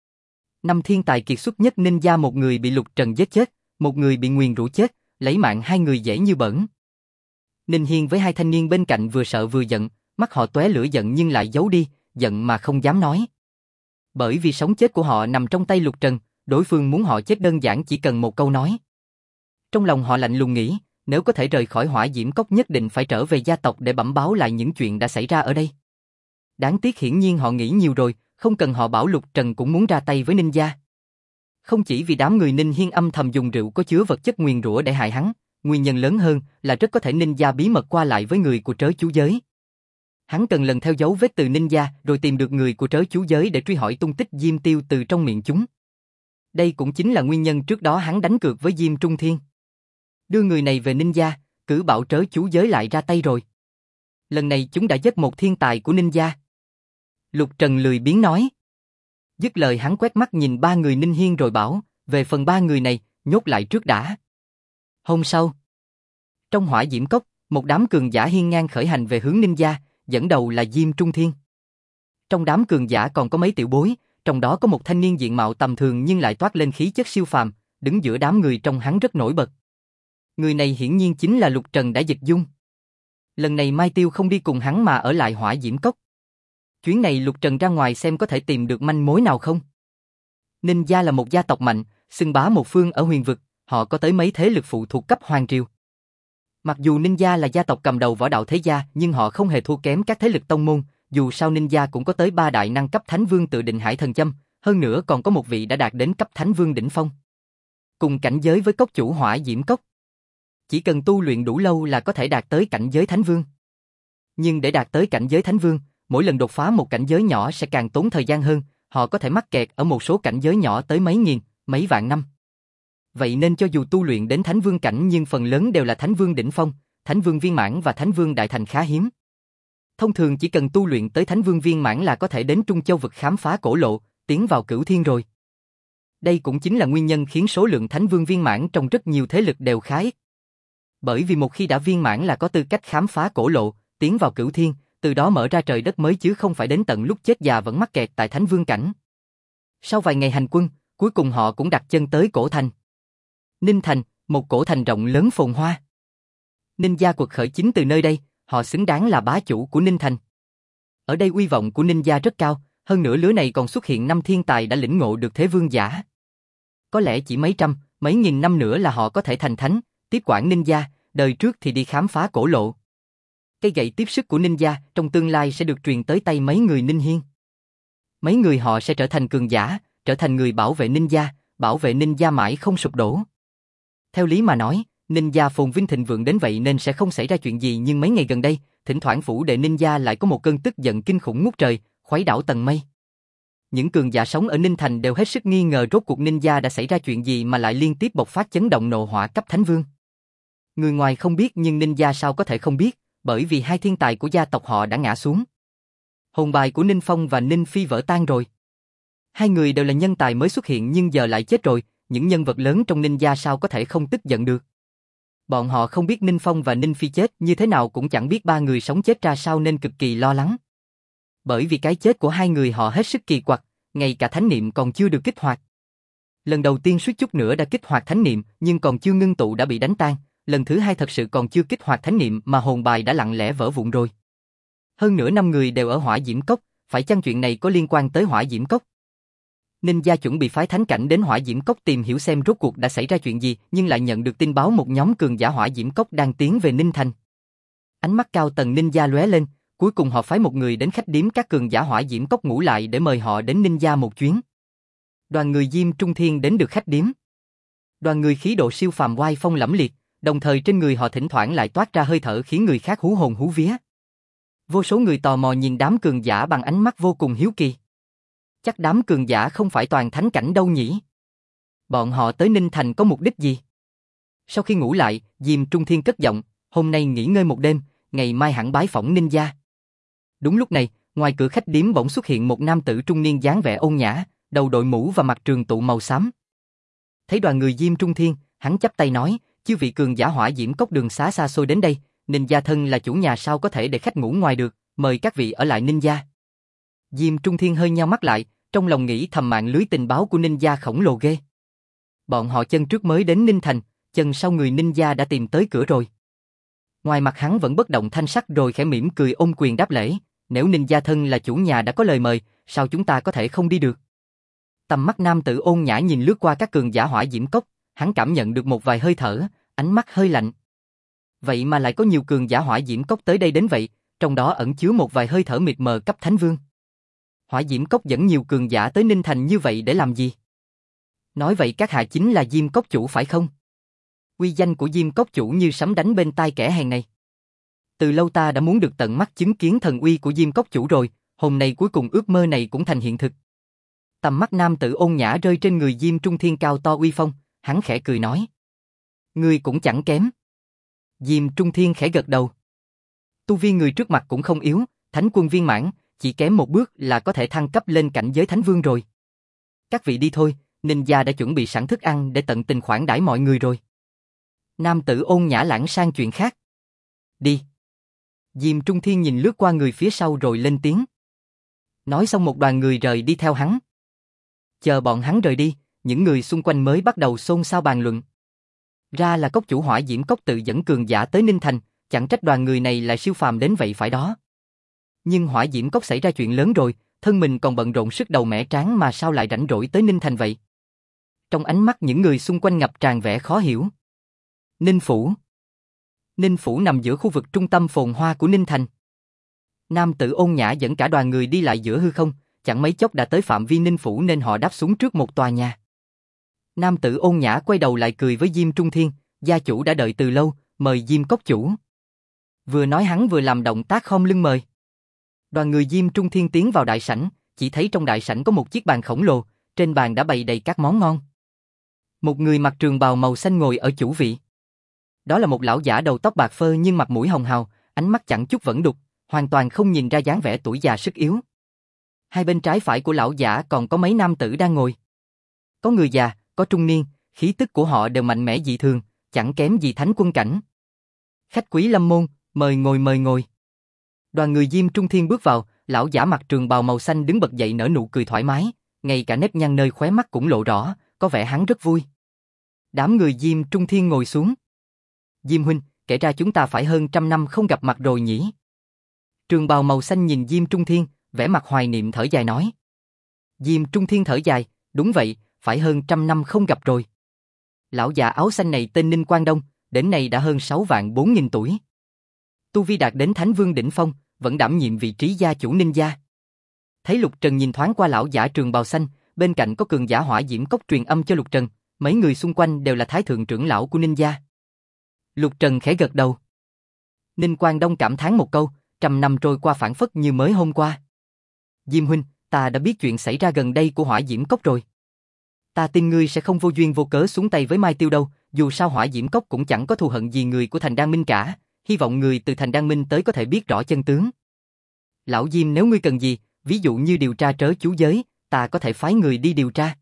[SPEAKER 1] 5 thiên tài kiệt xuất nhất ninja, một người bị Lục Trần giết chết, một người bị nguyền rủa chết, lấy mạng hai người dễ như bỡn. Ninh Hiên với hai thanh niên bên cạnh vừa sợ vừa giận, mắt họ tóe lửa giận nhưng lại giấu đi, giận mà không dám nói. Bởi vì sống chết của họ nằm trong tay Lục Trần, đối phương muốn họ chết đơn giản chỉ cần một câu nói. Trong lòng họ lạnh lùng nghĩ, nếu có thể rời khỏi Hỏa Diễm Cốc nhất định phải trở về gia tộc để bẩm báo lại những chuyện đã xảy ra ở đây. Đáng tiếc hiển nhiên họ nghĩ nhiều rồi, không cần họ bảo Lục Trần cũng muốn ra tay với ninja. Không chỉ vì đám người Ninh Hiên âm thầm dùng rượu có chứa vật chất nguyền rủa để hại hắn, nguyên nhân lớn hơn là rất có thể ninja bí mật qua lại với người của trớ chú giới. Hắn cần lần theo dấu vết từ ninja rồi tìm được người của trớ chú giới để truy hỏi tung tích Diêm Tiêu từ trong miệng chúng. Đây cũng chính là nguyên nhân trước đó hắn đánh cược với Diêm Trung Thiên. Đưa người này về ninja, cử bảo trớ chú giới lại ra tay rồi. Lần này chúng đã giết một thiên tài của ninja. Lục Trần lười biếng nói. Dứt lời hắn quét mắt nhìn ba người Ninh Hiên rồi bảo, về phần ba người này, nhốt lại trước đã. Hôm sau, trong Hỏa Diễm Cốc, một đám cường giả hiên ngang khởi hành về hướng ninja, dẫn đầu là Diêm Trung Thiên. Trong đám cường giả còn có mấy tiểu bối, trong đó có một thanh niên diện mạo tầm thường nhưng lại toát lên khí chất siêu phàm, đứng giữa đám người trông hắn rất nổi bật. Người này hiển nhiên chính là Lục Trần đã dịch dung. Lần này Mai Tiêu không đi cùng hắn mà ở lại Hỏa Diễm Cốc. Chuyến này Lục Trần ra ngoài xem có thể tìm được manh mối nào không. Ninja là một gia tộc mạnh, xưng bá một phương ở huyền vực, họ có tới mấy thế lực phụ thuộc cấp hoàng triều. Mặc dù Ninja là gia tộc cầm đầu võ đạo thế gia, nhưng họ không hề thua kém các thế lực tông môn, dù sao Ninja cũng có tới 3 đại năng cấp Thánh Vương tự Định Hải Thần Châm, hơn nữa còn có một vị đã đạt đến cấp Thánh Vương đỉnh phong. Cùng cảnh giới với cốc chủ Hỏa Diễm Cốc. Chỉ cần tu luyện đủ lâu là có thể đạt tới cảnh giới Thánh Vương. Nhưng để đạt tới cảnh giới Thánh Vương, mỗi lần đột phá một cảnh giới nhỏ sẽ càng tốn thời gian hơn, họ có thể mắc kẹt ở một số cảnh giới nhỏ tới mấy nghìn, mấy vạn năm. Vậy nên cho dù tu luyện đến Thánh Vương cảnh nhưng phần lớn đều là Thánh Vương đỉnh phong, Thánh Vương viên mãn và Thánh Vương đại thành khá hiếm. Thông thường chỉ cần tu luyện tới Thánh Vương viên mãn là có thể đến Trung Châu vực khám phá cổ lộ, tiến vào Cửu Thiên rồi. Đây cũng chính là nguyên nhân khiến số lượng Thánh Vương viên mãn trong rất nhiều thế lực đều khá ít. Bởi vì một khi đã viên mãn là có tư cách khám phá cổ lộ, tiến vào Cửu Thiên, từ đó mở ra trời đất mới chứ không phải đến tận lúc chết già vẫn mắc kẹt tại Thánh Vương cảnh. Sau vài ngày hành quân, cuối cùng họ cũng đặt chân tới cổ thành. Ninh Thành, một cổ thành rộng lớn phồn hoa. Ninja quật khởi chính từ nơi đây, họ xứng đáng là bá chủ của Ninh Thành. Ở đây uy vọng của ninja rất cao, hơn nữa lứa này còn xuất hiện 5 thiên tài đã lĩnh ngộ được thế vương giả. Có lẽ chỉ mấy trăm, mấy nghìn năm nữa là họ có thể thành thánh, tiếp quản ninja, đời trước thì đi khám phá cổ lộ. Cây gậy tiếp sức của ninja trong tương lai sẽ được truyền tới tay mấy người Ninh Hiên. Mấy người họ sẽ trở thành cường giả, trở thành người bảo vệ ninja mãi không sụp đổ. Theo lý mà nói, ninja phồn vinh thịnh vượng đến vậy nên sẽ không xảy ra chuyện gì, nhưng mấy ngày gần đây, thỉnh thoảng phủ đệ ninja lại có một cơn tức giận kinh khủng ngút trời, khuấy đảo tầng mây. Những cường giả sống ở Ninh Thành đều hết sức nghi ngờ rốt cuộc ninja đã xảy ra chuyện gì mà lại liên tiếp bộc phát chấn động nộ hỏa cấp Thánh Vương. Người ngoài không biết nhưng ninja sao có thể không biết, bởi vì hai thiên tài của gia tộc họ đã ngã xuống. Hồn bài của Ninh Phong và Ninh Phi vỡ tan rồi. Hai người đều là nhân tài mới xuất hiện nhưng giờ lại chết rồi, những nhân vật lớn trong ninja sao có thể không tức giận được. Bọn họ không biết Ninh Phong và Ninh Phi chết, như thế nào cũng chẳng biết ba người sống chết ra sao nên cực kỳ lo lắng. Bởi vì cái chết của hai người họ hết sức kỳ quặc, ngay cả thánh niệm còn chưa được kích hoạt. Lần đầu tiên suýt chút nữa đã kích hoạt thánh niệm, nhưng còn chưa ngưng tụ đã bị đánh tan, lần thứ hai thật sự còn chưa kích hoạt thánh niệm mà hồn bài đã lặng lẽ vỡ vụn rồi. Hơn nữa 5 người đều ở Hỏa Diễm Cốc, phải chăng chuyện này có liên quan tới Hỏa Diễm Cốc? Ninja chuẩn bị phái thánh cảnh đến Hỏa Diễm Cốc tìm hiểu xem rốt cuộc đã xảy ra chuyện gì, nhưng lại nhận được tin báo một nhóm cường giả Hỏa Diễm Cốc đang tiến về Ninh Thành. Ánh mắt cao tầng ninja lóe lên, cuối cùng họ phái một người đến khách điếm các cường giả Hỏa Diễm Cốc ngủ lại để mời họ đến ninja một chuyến. Đoàn người Diêm Trung Thiên đến được khách điếm. Đoàn người khí độ siêu phàm oai phong lẫm liệt, đồng thời trên người họ thỉnh thoảng lại toát ra hơi thở khiến người khác hú hồn hú vía. Vô số người tò mò nhìn đám cường giả bằng ánh mắt vô cùng hiếu kỳ. Chắc đám cường giả không phải toàn thánh cảnh đâu nhỉ? Bọn họ tới Ninh Thành có mục đích gì? Sau khi ngủ lại, Diêm Trung Thiên cất giọng, hôm nay nghỉ ngơi một đêm, ngày mai hẳn bái phỏng ninh gia. Đúng lúc này, ngoài cửa khách điếm bỗng xuất hiện một nam tử trung niên dáng vẻ ôn nhã, đầu đội mũ và mặt trường tụ màu xám. Thấy đoàn người Diêm Trung Thiên, hắn chắp tay nói, chư vị cường giả Hỏa Diễm Cốc đường xá xa xôi đến đây, Ninh gia thân là chủ nhà sao có thể để khách ngủ ngoài được, mời các vị ở lại Ninh gia. Diêm Trung Thiên hơi nheo mắt lại, trong lòng nghĩ thầm mạng lưới tình báo của Ninh gia khổng lồ ghê. Bọn họ chân trước mới đến Ninh Thành, chân sau người Ninh gia đã tìm tới cửa rồi. Ngoài mặt hắn vẫn bất động thanh sắc rồi khẽ mỉm cười ôm quyền đáp lễ, nếu Ninh gia thân là chủ nhà đã có lời mời, sao chúng ta có thể không đi được? Tầm mắt nam tử ôn nhã nhìn lướt qua các cường giả Hỏa Diễm Cốc, hắn cảm nhận được một vài hơi thở, ánh mắt hơi lạnh. Vậy mà lại có nhiều cường giả Hỏa Diễm Cốc tới đây đến vậy, trong đó ẩn chứa một vài hơi thở mịt mờ cấp Thánh Vương. Hỏa Diễm Cốc dẫn nhiều cường giả tới Ninh Thành như vậy để làm gì? Nói vậy các hạ chính là Diêm Cốc chủ phải không? Uy danh của Diêm Cốc chủ như sấm đánh bên tai kẻ hèn này. Từ lâu ta đã muốn được tận mắt chứng kiến thần uy của Diêm Cốc chủ rồi, hôm nay cuối cùng ước mơ này cũng thành hiện thực. Tầm mắt nam tử ôn nhã rơi trên người Diêm Trung Thiên cao to uy phong, hắn khẽ cười nói. Ngươi cũng chẳng kém. Diêm Trung Thiên khẽ gật đầu. Tu vi người trước mặt cũng không yếu, Thánh Quân viên mãn, chỉ kém một bước là có thể thăng cấp lên cảnh giới Thánh Vương rồi. Các vị đi thôi, Ninh gia đã chuẩn bị sẵn thức ăn để tận tình khoản đãi mọi người rồi. Nam tử ôn nhã lãng sang chuyện khác. Đi. Diêm Trung Thiên nhìn lướt qua người phía sau rồi lên tiếng. Nói xong một đoàn người rời đi theo hắn. Chờ bọn hắn rời đi, những người xung quanh mới bắt đầu xôn xao bàn luận. Ra là cốc chủ Hỏa Diễm Cốc tự dẫn cường giả tới Ninh Thành, chẳng trách đoàn người này lại siêu phàm đến vậy phải đó. Nhưng Hỏa Diễm Cốc xảy ra chuyện lớn rồi, thân mình còn bận rộn sức đầu mẻ trán mà sao lại rảnh rỗi tới Ninh Thành vậy? Trong ánh mắt những người xung quanh ngập tràn vẻ khó hiểu. Ninh Phủ. Ninh Phủ nằm giữa khu vực trung tâm phồn hoa của Ninh Thành. Nam tử ôn nhã dẫn cả đoàn người đi lại giữa hư không, chẳng mấy chốc đã tới phạm vi Ninh Phủ nên họ đáp xuống trước một tòa nhà. Nam tử ôn nhã quay đầu lại cười với Diêm Trung Thiên, gia chủ đã đợi từ lâu, mời Diêm Cốc chủ. Vừa nói hắn vừa làm động tác khom lưng mời. Đoàn người Diêm Trung Thiên tiến vào đại sảnh, chỉ thấy trong đại sảnh có một chiếc bàn khổng lồ, trên bàn đã bày đầy các món ngon. Một người mặc trường bào màu xanh ngồi ở chủ vị. Đó là một lão giả đầu tóc bạc phơ nhưng mặt mũi hồng hào, ánh mắt chẳng chút vẫn đục, hoàn toàn không nhìn ra dáng vẻ tuổi già sức yếu. Hai bên trái phải của lão giả còn có mấy nam tử đang ngồi. Có người già, có trung niên, khí tức của họ đều mạnh mẽ dị thường, chẳng kém gì thánh quân cảnh. Khách quý lâm môn, mời ngồi mời ngồi. Đoàn người Diêm Trung Thiên bước vào, lão giả mặc trường bào màu xanh đứng bật dậy nở nụ cười thoải mái, ngay cả nếp nhăn nơi khóe mắt cũng lộ rõ, có vẻ hắn rất vui. Đám người Diêm Trung Thiên ngồi xuống. Diêm huynh, kể ra chúng ta phải hơn 100 năm không gặp mặt rồi nhỉ? Trường bào màu xanh nhìn Diêm Trung Thiên, vẻ mặt hoài niệm thở dài nói. Diêm Trung Thiên thở dài, đúng vậy, phải hơn 100 năm không gặp rồi. Lão già áo xanh này tên Ninh Quang Đông, đến nay đã hơn 6.400.000 tuổi. Tu vi đạt đến Thánh Vương đỉnh phong, vẫn đảm nhiệm vị trí gia chủ Ninh gia. Thấy Lục Trần nhìn thoáng qua lão giả trường bào xanh, bên cạnh có cường giả Hỏa Diễm Cốc truyền âm cho Lục Trần, mấy người xung quanh đều là thái thượng trưởng lão của Ninh gia. Lục Trần khẽ gật đầu. Ninh Quang Đông cảm thán một câu, 100 năm trôi qua phảng phất như mới hôm qua. Diêm huynh, ta đã biết chuyện xảy ra gần đây của Hỏa Diễm Cốc rồi. Ta tin ngươi sẽ không vô duyên vô cớ xuống tay với Mai Tiêu đâu, dù sao Hỏa Diễm Cốc cũng chẳng có thù hận gì người của Thành Đan Minh cả, hy vọng người từ Thành Đan Minh tới có thể biết rõ chân tướng. Lão Diêm, nếu ngươi cần gì, ví dụ như điều tra trớ chú giới, ta có thể phái người đi điều tra.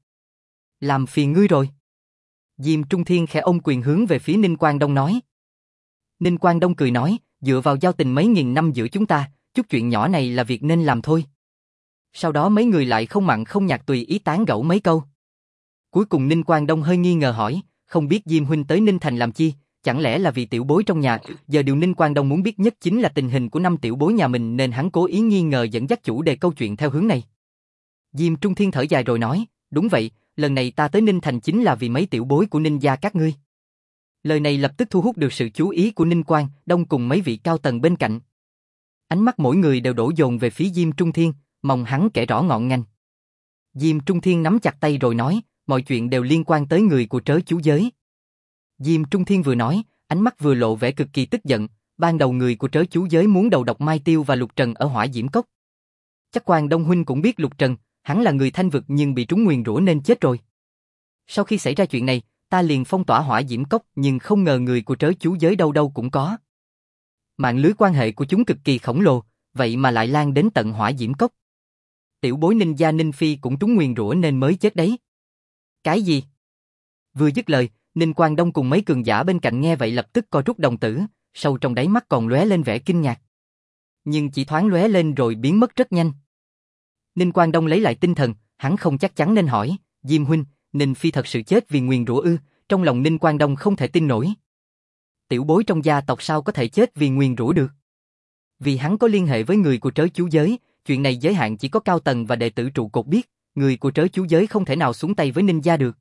[SPEAKER 1] Làm phiền ngươi rồi. Diêm Trung Thiên khẽ ôm quyền hướng về phía Ninh Quang Đông nói. Ninh Quang Đông cười nói, dựa vào giao tình mấy nghìn năm giữa chúng ta, chút chuyện nhỏ này là việc nên làm thôi. Sau đó mấy người lại không mặn không nhạt tùy ý tán gẫu mấy câu. Cuối cùng Ninh Quang Đông hơi nghi ngờ hỏi, không biết Diêm huynh tới Ninh Thành làm chi, chẳng lẽ là vì tiểu bối trong nhà? Giờ điều Ninh Quang Đông muốn biết nhất chính là tình hình của 5 tiểu bối nhà mình nên hắn cố ý nghi ngờ dẫn dắt chủ đề câu chuyện theo hướng này. Diêm Trung Thiên thở dài rồi nói, đúng vậy, lần này ta tới Ninh Thành chính là vì mấy tiểu bối của Ninh gia các ngươi. Lời này lập tức thu hút được sự chú ý của Ninh Quang Đông cùng mấy vị cao tầng bên cạnh. Ánh mắt mỗi người đều đổ dồn về phía Diêm Trung Thiên, mong hắn kể rõ ngọn ngành. Diêm Trung Thiên nắm chặt tay rồi nói, mọi chuyện đều liên quan tới người của trớ chú giới. Diêm Trung Thiên vừa nói, ánh mắt vừa lộ vẻ cực kỳ tức giận, ban đầu người của trớ chú giới muốn đầu độc Mai Tiêu và Lục Trần ở Hỏa Diễm Cốc. Chắc Quang Đông huynh cũng biết Lục Trần, hắn là người Thanh vực nhưng bị trúng nguyền rủa nên chết rồi. Sau khi xảy ra chuyện này, ta liền phong tỏa Hỏa Diễm Cốc nhưng không ngờ người của trớ chú giới đâu đâu cũng có. Mạng lưới quan hệ của chúng cực kỳ khổng lồ, vậy mà lại lan đến tận Hỏa Diễm Cốc. Tiểu bối Ninh gia Ninh Phi cũng trúng nguyền rủa nên mới chết đấy. Cái gì? Vừa dứt lời, Ninh Quang Đông cùng mấy cường giả bên cạnh nghe vậy lập tức co rút đồng tử, sâu trong đáy mắt còn lóe lên vẻ kinh ngạc. Nhưng chỉ thoáng lóe lên rồi biến mất rất nhanh. Ninh Quang Đông lấy lại tinh thần, hắn không chắc chắn nên hỏi, Diêm huynh, Ninh Phi thật sự chết vì nguyền rủa ư? Trong lòng Ninh Quang Đông không thể tin nổi. Tiểu bối trong gia tộc sao có thể chết vì nguyền rủa được? Vì hắn có liên hệ với người của trớ chú giới, chuyện này giới hạn chỉ có cao tầng và đệ tử trụ cột biết, người của trớ chú giới không thể nào xuống tay với Ninh gia được.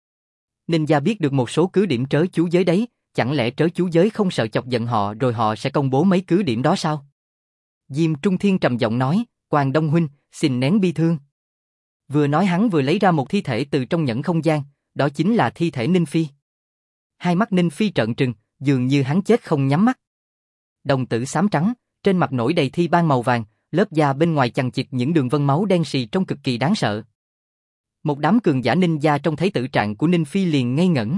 [SPEAKER 1] Ninh gia biết được một số cứ điểm trớ chú giới đấy, chẳng lẽ trớ chú giới không sợ chọc giận họ rồi họ sẽ công bố mấy cứ điểm đó sao? Diêm Trung Thiên trầm giọng nói, Quang Đông huynh, xin nén bi thương. Vừa nói hắn vừa lấy ra một thi thể từ trong nhẫn không gian, đó chính là thi thể Ninh Phi. Hai mắt Ninh Phi trợn trừng, dường như hắn chết không nhắm mắt. Đồng tử xám trắng, trên mặt nổi đầy thi ban màu vàng, lớp da bên ngoài chằng chịt những đường vân máu đen sì trông cực kỳ đáng sợ. Một đám cường giả ninh gia trông thấy tử trạng của Ninh Phi liền ngây ngẩn.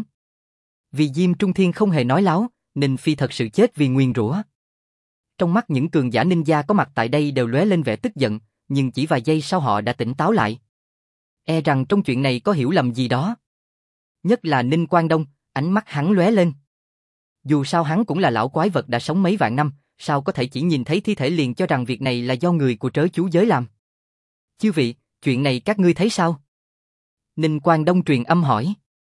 [SPEAKER 1] Vì Diêm Trung Thiên không hề nói láo, Ninh Phi thật sự chết vì nguyền rủa. Trong mắt những cường giả ninh gia có mặt tại đây đều lóe lên vẻ tức giận, nhưng chỉ vài giây sau họ đã tỉnh táo lại. E rằng trong chuyện này có hiểu lầm gì đó. Nhất là Ninh Quang Đông, ánh mắt hắn lóe lên. Dù sao hắn cũng là lão quái vật đã sống mấy vạn năm, sao có thể chỉ nhìn thấy thi thể liền cho rằng việc này là do người của trớ chú giới làm. Chư vị, chuyện này các ngươi thấy sao? Ninh Quang Đông truyền âm hỏi.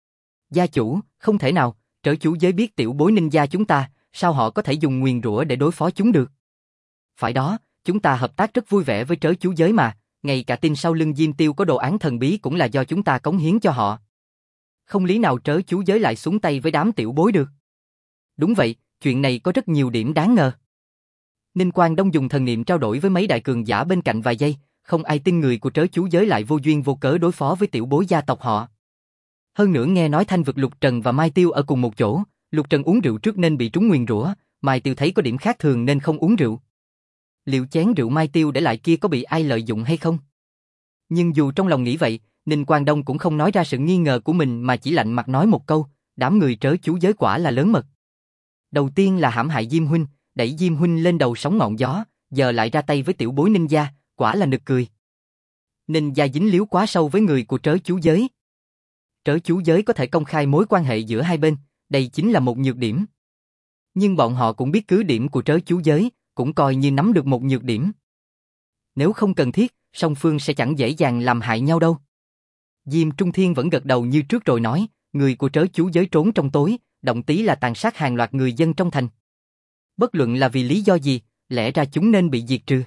[SPEAKER 1] Gia chủ, không thể nào, trớ chú giới biết tiểu bối Ninh gia chúng ta, sao họ có thể dùng nguyền rủa để đối phó chúng được? Phải đó, chúng ta hợp tác rất vui vẻ với trớ chú giới mà, ngay cả tin sau lưng Diêm Tiêu có đồ án thần bí cũng là do chúng ta cống hiến cho họ. Không lý nào trớ chú giới lại xuống tay với đám tiểu bối được. Đúng vậy, chuyện này có rất nhiều điểm đáng ngờ. Ninh Quang Đông dùng thần niệm trao đổi với mấy đại cường giả bên cạnh vài giây, không ai tin người của trớ chú giới lại vô duyên vô cớ đối phó với tiểu bối gia tộc họ. Hơn nữa nghe nói Thanh vực Lục Trần và Mai Tiêu ở cùng một chỗ, Lục Trần uống rượu trước nên bị trúng nguyền rủa, Mai Tiêu thấy có điểm khác thường nên không uống rượu. Liệu chén rượu Mai Tiêu để lại kia có bị ai lợi dụng hay không? Nhưng dù trong lòng nghĩ vậy, Ninh Quang Đông cũng không nói ra sự nghi ngờ của mình mà chỉ lạnh mặt nói một câu, đám người trớ chú giới quả là lớn mật. Đầu tiên là hãm hại Diêm huynh, đẩy Diêm huynh lên đầu sóng ngọn gió, giờ lại ra tay với tiểu bối Ninh gia, quả là nực cười. Ninh gia dính líu quá sâu với người của trớ chú giới. Trớ chú giới có thể công khai mối quan hệ giữa hai bên, đây chính là một nhược điểm. Nhưng bọn họ cũng biết cứ điểm của trớ chú giới, cũng coi như nắm được một nhược điểm. Nếu không cần thiết, song phương sẽ chẳng dễ dàng làm hại nhau đâu. Diêm Trung Thiên vẫn gật đầu như trước rồi nói, người của trớ chú giới trốn trong tối, động tí là tàn sát hàng loạt người dân trong thành. Bất luận là vì lý do gì, lẽ ra chúng nên bị diệt trừ.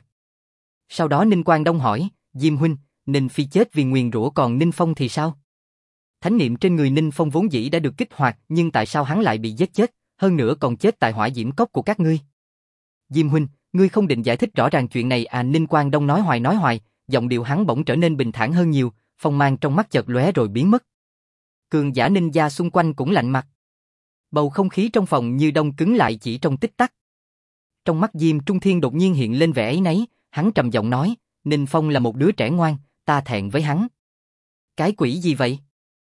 [SPEAKER 1] Sau đó Ninh Quang Đông hỏi, Diêm huynh, Ninh Phi chết vì nguyền rủa còn Ninh Phong thì sao? Thánh niệm trên người Ninh Phong vốn dĩ đã được kích hoạt, nhưng tại sao hắn lại bị giết chết, hơn nữa còn chết tại Hỏa Diễm Cốc của các ngươi? Diêm huynh, ngươi không định giải thích rõ ràng chuyện này à? Ninh Quang Đông nói hoài, giọng điệu hắn bỗng trở nên bình thản hơn nhiều, phong mang trong mắt chợt lóe rồi biến mất. Cường giả Ninh gia xung quanh cũng lạnh mặt. Bầu không khí trong phòng như đông cứng lại chỉ trong tích tắc. Trong mắt Diêm Trung Thiên đột nhiên hiện lên vẻ áy náy, hắn trầm giọng nói, Ninh Phong là một đứa trẻ ngoan, ta thẹn với hắn. Cái quỷ gì vậy?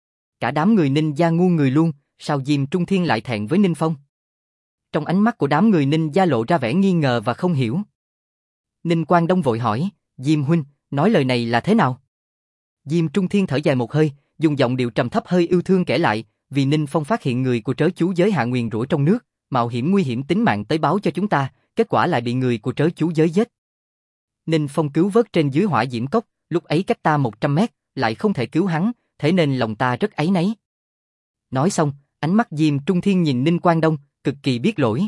[SPEAKER 1] Cả đám người Ninh gia ngu người luôn, sao Diêm Trung Thiên lại thẹn với Ninh Phong? Trong ánh mắt của đám người Ninh gia lộ ra vẻ nghi ngờ và không hiểu. Ninh Quang Đông vội hỏi, Diêm huynh, nói lời này là thế nào? Diêm Trung Thiên thở dài một hơi, dùng giọng điệu trầm thấp hơi yêu thương kể lại, vì Ninh Phong phát hiện người của trớ chú giới hạ nguyền rủa trong nước, mạo hiểm nguy hiểm tính mạng tới báo cho chúng ta, kết quả lại bị người của trớ chú giới giết. Ninh Phong cứu vớt trên dưới Hỏa Diễm Cốc, lúc ấy cách ta 100 mét, lại không thể cứu hắn, thế nên lòng ta rất áy náy. Nói xong, ánh mắt Diêm Trung Thiên nhìn Ninh Quang Đông, cực kỳ biết lỗi.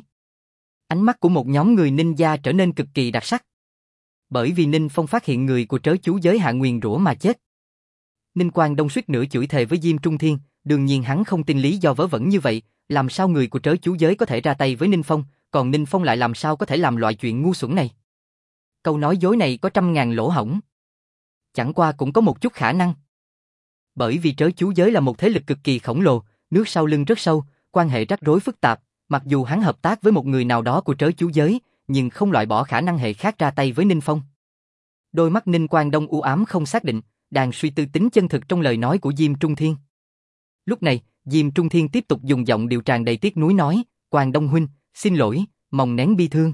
[SPEAKER 1] Ánh mắt của một nhóm người Ninh gia trở nên cực kỳ đặc sắc. Bởi vì Ninh Phong phát hiện người của trớ chú giới hạ nguyền rủa mà chết. Ninh Quang Đông suýt nữa chửi thề với Diêm Trung Thiên, đương nhiên hắn không tin lý do vớ vẩn như vậy, làm sao người của trớ chú giới có thể ra tay với Ninh Phong, còn Ninh Phong lại làm sao có thể làm loại chuyện ngu xuẩn này. Câu nói dối này có trăm ngàn lỗ hổng. chẳng qua cũng có một chút khả năng. Bởi vì trớ chú giới là một thế lực cực kỳ khổng lồ, nước sau lưng rất sâu, quan hệ rắc rối phức tạp, mặc dù hắn hợp tác với một người nào đó của trớ chú giới, nhưng không loại bỏ khả năng hệ khác ra tay với Ninh Phong. Đôi mắt Ninh Quang Đông u ám không xác định, đang suy tư tính chân thực trong lời nói của Diêm Trung Thiên. Lúc này, Diêm Trung Thiên tiếp tục dùng giọng điệu tràn đầy tiếc nuối nói, Quang Đông huynh, xin lỗi, mong nén bi thương.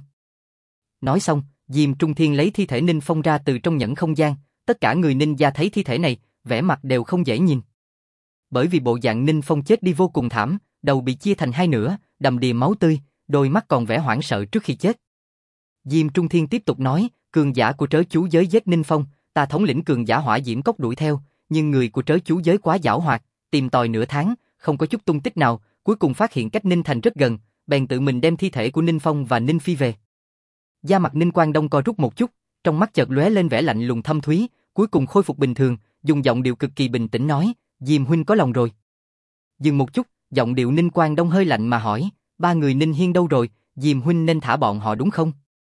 [SPEAKER 1] Nói xong, Diêm Trung Thiên lấy thi thể Ninh Phong ra từ trong nhẫn không gian, tất cả người Ninh gia thấy thi thể này, vẻ mặt đều không dễ nhìn. Bởi vì bộ dạng Ninh Phong chết đi vô cùng thảm, đầu bị chia thành hai nửa, đầm đìa máu tươi, đôi mắt còn vẻ hoảng sợ trước khi chết. Diêm Trung Thiên tiếp tục nói, cường giả của trớ chú giới giết Ninh Phong, ta thống lĩnh cường giả hỏa diễm cốc đuổi theo, nhưng người của trớ chú giới quá giảo hoạt, tìm tòi nửa tháng, không có chút tung tích nào, cuối cùng phát hiện cách Ninh Thành rất gần, bèn tự mình đem thi thể của Ninh Phong và Ninh Phi về. Da mặt Ninh Quang Đông co rút một chút, trong mắt chợt lóe lên vẻ lạnh lùng thâm thúy, cuối cùng khôi phục bình thường, dùng giọng điệu cực kỳ bình tĩnh nói, Diêm huynh có lòng rồi. Dừng một chút, giọng điệu Ninh Quang Đông hơi lạnh mà hỏi, ba người Ninh Hiên đâu rồi, Diêm huynh nên thả bọn họ đúng không?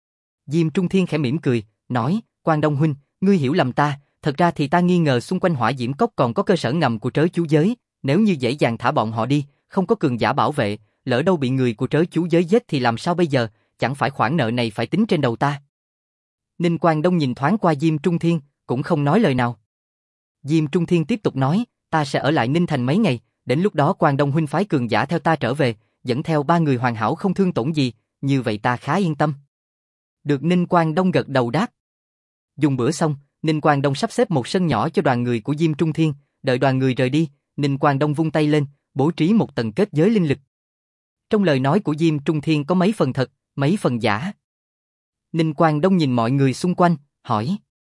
[SPEAKER 1] Diêm Trung Thiên khẽ mỉm cười, nói, Quang Đông huynh, ngươi hiểu lầm ta, thật ra thì ta nghi ngờ xung quanh hỏa diễm cốc còn có cơ sở ngầm của trớ chú giới, nếu như dễ dàng thả bọn họ đi, không có cường giả bảo vệ, lỡ đâu bị người của trớ chú giới giết thì làm sao bây giờ, chẳng phải khoản nợ này phải tính trên đầu ta. Ninh Quang Đông nhìn thoáng qua Diêm Trung Thiên, cũng không nói lời nào. Diêm Trung Thiên tiếp tục nói, ta sẽ ở lại Ninh Thành mấy ngày, đến lúc đó Quang Đông huynh phái cường giả theo ta trở về, dẫn theo ba người hoàn hảo không thương tổn gì, như vậy ta khá yên tâm. Được Ninh Quang Đông gật đầu đáp. Dùng bữa xong, Ninh Quang Đông sắp xếp một sân nhỏ cho đoàn người của Diêm Trung Thiên, đợi đoàn người rời đi, Ninh Quang Đông vung tay lên, bố trí một tầng kết giới linh lực. Trong lời nói của Diêm Trung Thiên có mấy phần thật, mấy phần giả. Ninh Quang Đông nhìn mọi người xung quanh, hỏi.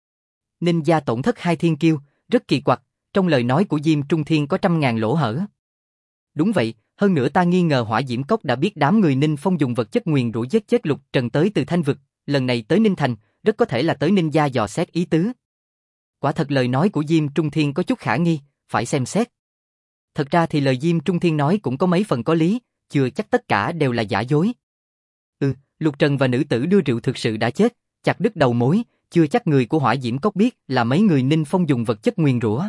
[SPEAKER 1] Ninh gia tổn thất hai thiên kiêu, rất kỳ quặc, trong lời nói của Diêm Trung Thiên có 100.000 lỗ hở. Đúng vậy, hơn nữa ta nghi ngờ hỏa diễm cốc đã biết đám người Ninh Phong dùng vật chất nguyền rủa giết chết Lục Trần tới từ Thanh Vực, lần này tới Ninh Thành, rất có thể là tới Ninh gia dò xét ý tứ. Quả thật lời nói của Diêm Trung Thiên có chút khả nghi, phải xem xét. Thật ra thì lời Diêm Trung Thiên nói cũng có mấy phần có lý, chưa chắc tất cả đều là giả dối. Lục Trần và nữ tử đưa rượu thực sự đã chết, chặt đứt đầu mối, chưa chắc người của hỏa diễm cốc biết là mấy người Ninh Phong dùng vật chất nguyền rủa.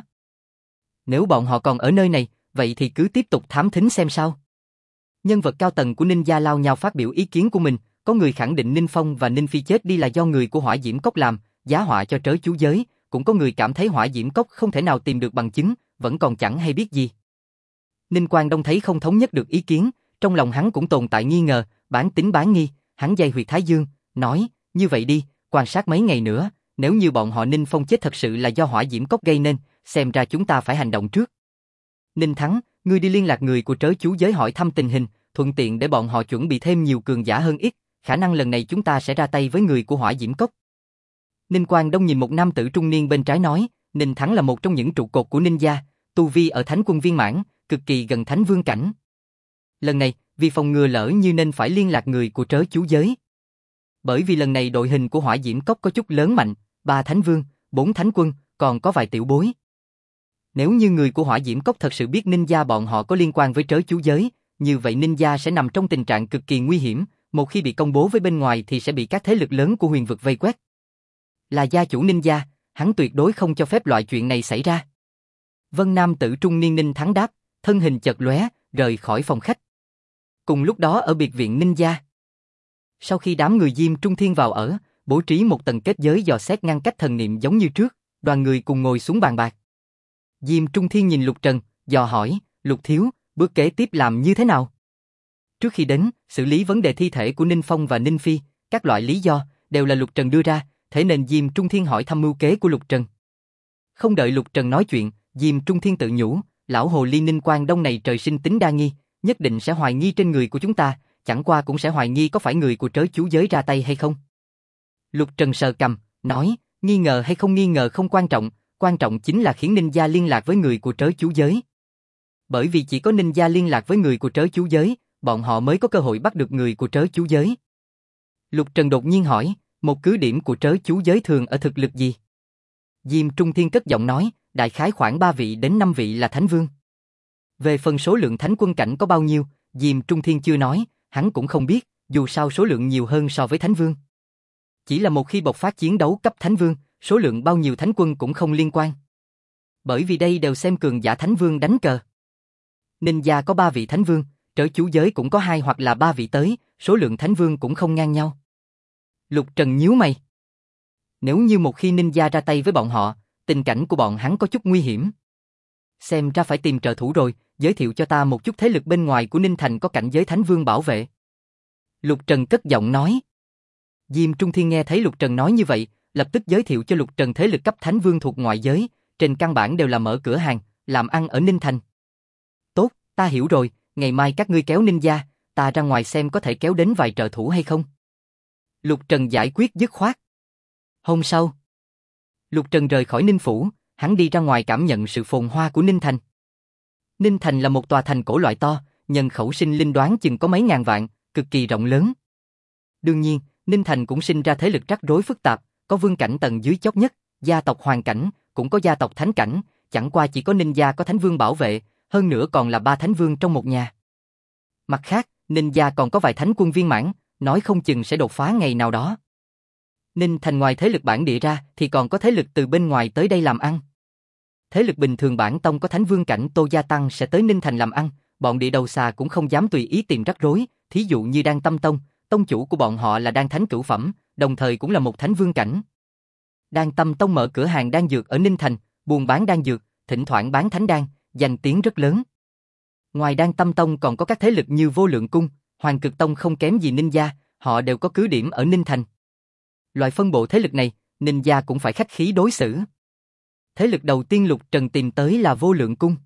[SPEAKER 1] Nếu bọn họ còn ở nơi này, vậy thì cứ tiếp tục thám thính xem sao. Nhân vật cao tầng của Ninh gia lao nhau phát biểu ý kiến của mình, có người khẳng định Ninh Phong và Ninh Phi chết đi là do người của hỏa diễm cốc làm, giá họa cho trớ chú giới, cũng có người cảm thấy hỏa diễm cốc không thể nào tìm được bằng chứng, vẫn còn chẳng hay biết gì. Ninh Quang Đông thấy không thống nhất được ý kiến, trong lòng hắn cũng tồn tại nghi ngờ, bán tín bán nghi, hắn giày huyệt Thái Dương, nói, như vậy đi, quan sát mấy ngày nữa, nếu như bọn họ Ninh Phong chết thật sự là do hỏa diễm cốc gây nên, xem ra chúng ta phải hành động trước. Ninh Thắng, ngươi đi liên lạc người của trớ chú giới hỏi thăm tình hình, thuận tiện để bọn họ chuẩn bị thêm nhiều cường giả hơn ít, khả năng lần này chúng ta sẽ ra tay với người của hỏa diễm cốc. Ninh Quang Đông nhìn một nam tử trung niên bên trái nói, Ninh Thắng là một trong những trụ cột của Ninh gia, tu vi ở Thánh Quân viên mãn, cực kỳ gần Thánh Vương cảnh. Lần này, vì phòng ngừa lỡ như nên phải liên lạc người của trớ chú giới. Bởi vì lần này đội hình của hỏa diễm cốc có chút lớn mạnh, 3 Thánh Vương, 4 Thánh Quân, còn có vài tiểu bối. Nếu như người của hỏa diễm cốc thật sự biết Ninh gia bọn họ có liên quan với trớ chú giới, như vậy Ninh gia sẽ nằm trong tình trạng cực kỳ nguy hiểm, một khi bị công bố với bên ngoài thì sẽ bị các thế lực lớn của huyền vực vây quét. Là gia chủ Ninh gia, hắn tuyệt đối không cho phép loại chuyện này xảy ra. Vân nam tử trung niên Ninh Thắng đáp, thân hình chợt lóe, rời khỏi phòng khách. Cùng lúc đó ở biệt viện Ninh gia. Sau khi đám người Diêm Trung Thiên vào ở, bố trí một tầng kết giới dò xét ngăn cách thần niệm giống như trước, đoàn người cùng ngồi xuống bàn bạc. Diêm Trung Thiên nhìn Lục Trần, dò hỏi, Lục thiếu, bước kế tiếp làm như thế nào? Trước khi đến, xử lý vấn đề thi thể của Ninh Phong và Ninh Phi, các loại lý do đều là Lục Trần đưa ra, thế nên Diêm Trung Thiên hỏi thăm mưu kế của Lục Trần. Không đợi Lục Trần nói chuyện, Diêm Trung Thiên tự nhủ, lão hồ ly Ninh Quang Đông này trời sinh tính đa nghi, nhất định sẽ hoài nghi trên người của chúng ta, chẳng qua cũng sẽ hoài nghi có phải người của trớ chú giới ra tay hay không. Lục Trần sờ cằm, nói, nghi ngờ hay không nghi ngờ không quan trọng chính là khiến Ninh gia liên lạc với người của trớ chú giới. Bởi vì chỉ có Ninh gia liên lạc với người của trớ chú giới, bọn họ mới có cơ hội bắt được người của trớ chú giới. Lục Trần đột nhiên hỏi, một cứ điểm của trớ chú giới thường ở thực lực gì? Diêm Trung Thiên cất giọng nói, đại khái khoảng 3 vị đến 5 vị là Thánh Vương. Về phần số lượng Thánh Quân cảnh có bao nhiêu, Diêm Trung Thiên chưa nói, hắn cũng không biết, dù sao số lượng nhiều hơn so với Thánh Vương. Chỉ là một khi bộc phát chiến đấu cấp Thánh Vương, số lượng bao nhiêu thánh quân cũng không liên quan. Bởi vì đây đều xem cường giả thánh vương đánh cờ. Ninja có 3 vị thánh vương, trớ chú giới cũng có 2 hoặc là 3 vị tới, số lượng thánh vương cũng không ngang nhau. Lục Trần nhíu mày. Nếu như một khi ninja ra tay với bọn họ, tình cảnh của bọn hắn có chút nguy hiểm. Xem ra phải tìm trợ thủ rồi, giới thiệu cho ta một chút thế lực bên ngoài của Ninh Thành có cảnh giới thánh vương bảo vệ. Lục Trần cất giọng nói. Diêm Trung Thiên nghe thấy Lục Trần nói như vậy, lập tức giới thiệu cho Lục Trần thế lực cấp thánh vương thuộc ngoại giới, trên căn bản đều là mở cửa hàng, làm ăn ở Ninh Thành. Tốt, ta hiểu rồi, ngày mai các ngươi kéo ninja, ta ra ngoài xem có thể kéo đến vài trợ thủ hay không. Lục Trần giải quyết dứt khoát. Hôm sau, Lục Trần rời khỏi Ninh Phủ, hắn đi ra ngoài cảm nhận sự phồn hoa của Ninh Thành. Ninh Thành là một tòa thành cổ loại to, nhân khẩu sinh linh đoán chừng có mấy ngàn vạn, cực kỳ rộng lớn. Đương nhiên, Ninh Thành cũng sinh ra thế lực rắc rối phức tạp, có vương cảnh tầng dưới chót nhất, gia tộc hoàng cảnh, cũng có gia tộc thánh cảnh, chẳng qua chỉ có ninja có thánh vương bảo vệ, hơn nữa còn là 3 thánh vương trong một nhà. Mặt khác, ninja còn có vài thánh quân viên mãn, nói không chừng sẽ đột phá ngày nào đó. Ninh Thành ngoài thế lực bản địa ra thì còn có thế lực từ bên ngoài tới đây làm ăn. Thế lực bình thường bản tông có thánh vương cảnh Tô Gia Tăng sẽ tới Ninh Thành làm ăn, bọn địa đầu xà cũng không dám tùy ý tìm rắc rối, thí dụ như Đan Tâm Tông, tông chủ của bọn họ là Đan Thánh cửu phẩm, đồng thời cũng là một thánh vương cảnh. Đan Tâm Tông mở cửa hàng đan dược ở Ninh Thành, buôn bán đan dược, thỉnh thoảng bán thánh đan, danh tiếng rất lớn. Ngoài Đan Tâm Tông còn có các thế lực như Vô Lượng Cung, Hoàng Cực Tông không kém gì Ninja, họ đều có cứ điểm ở Ninh Thành. Loại phân bộ thế lực này, Ninja cũng phải khách khí đối xử. Thế lực đầu tiên Lục Trần tìm tới là Vô Lượng Cung.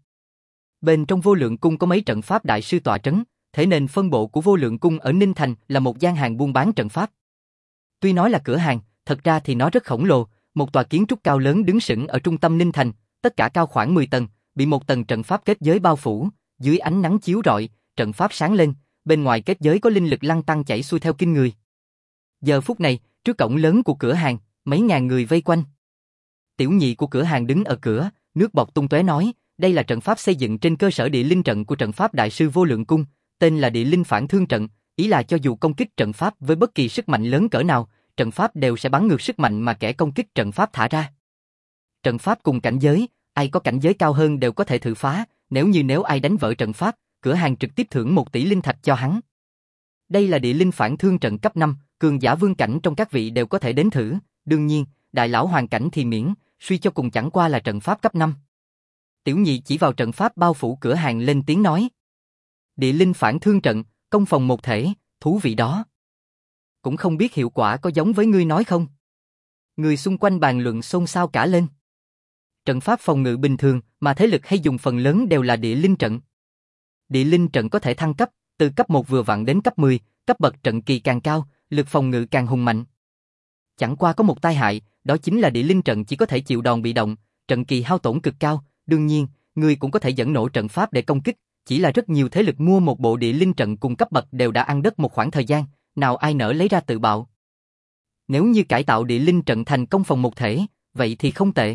[SPEAKER 1] Bên trong Vô Lượng Cung có mấy trận pháp đại sư tọa trấn, thế nên phân bộ của Vô Lượng Cung ở Ninh Thành là một gian hàng buôn bán trận pháp. Tuy nói là cửa hàng, thật ra thì nó rất khổng lồ, một tòa kiến trúc cao lớn đứng sững ở trung tâm Ninh Thành, tất cả cao khoảng 10 tầng, bị một tầng trận pháp kết giới bao phủ, dưới ánh nắng chiếu rọi, trận pháp sáng lên, bên ngoài kết giới có linh lực lăn tăn chảy xuôi theo kinh người. Giờ phút này, trước cổng lớn của cửa hàng, mấy ngàn người vây quanh. Tiểu nhị của cửa hàng đứng ở cửa, nước bọt tung tóe nói, đây là trận pháp xây dựng trên cơ sở địa linh trận của trận pháp đại sư Vô Lượng Cung, tên là địa linh phản thương trận, ý là cho dù công kích trận pháp với bất kỳ sức mạnh lớn cỡ nào, trận pháp đều sẽ bắn ngược sức mạnh mà kẻ công kích trận pháp thả ra. Trận pháp cùng cảnh giới, ai có cảnh giới cao hơn đều có thể thử phá, nếu ai đánh vỡ trận pháp, cửa hàng trực tiếp thưởng 1 tỷ linh thạch cho hắn. Đây là địa linh phản thương trận cấp 5, cường giả vương cảnh trong các vị đều có thể đến thử, đương nhiên, đại lão hoàng cảnh thì miễn, suy cho cùng chẳng qua là trận pháp cấp 5. Tiểu nhị chỉ vào trận pháp bao phủ cửa hàng lên tiếng nói. Địa linh phản thương trận, công phòng một thể, thú vị đó. Cũng không biết hiệu quả có giống với ngươi nói không? Người xung quanh bàn luận xôn xao cả lên. Trận pháp phòng ngự bình thường mà thế lực hay dùng phần lớn đều là địa linh trận. Địa linh trận có thể thăng cấp, từ cấp 1 vừa vặn đến cấp 10, cấp bậc trận kỳ càng cao, lực phòng ngự càng hùng mạnh. Chẳng qua có một tai hại, đó chính là địa linh trận chỉ có thể chịu đòn bị động, trận kỳ hao tổn cực cao, đương nhiên, người cũng có thể dẫn nổ trận pháp để công kích, chỉ là rất nhiều thế lực mua một bộ địa linh trận cùng cấp bậc đều đã ăn đất một khoảng thời gian, nào ai nỡ lấy ra tự bạo. Nếu như cải tạo địa linh trận thành công phòng một thể, vậy thì không tệ.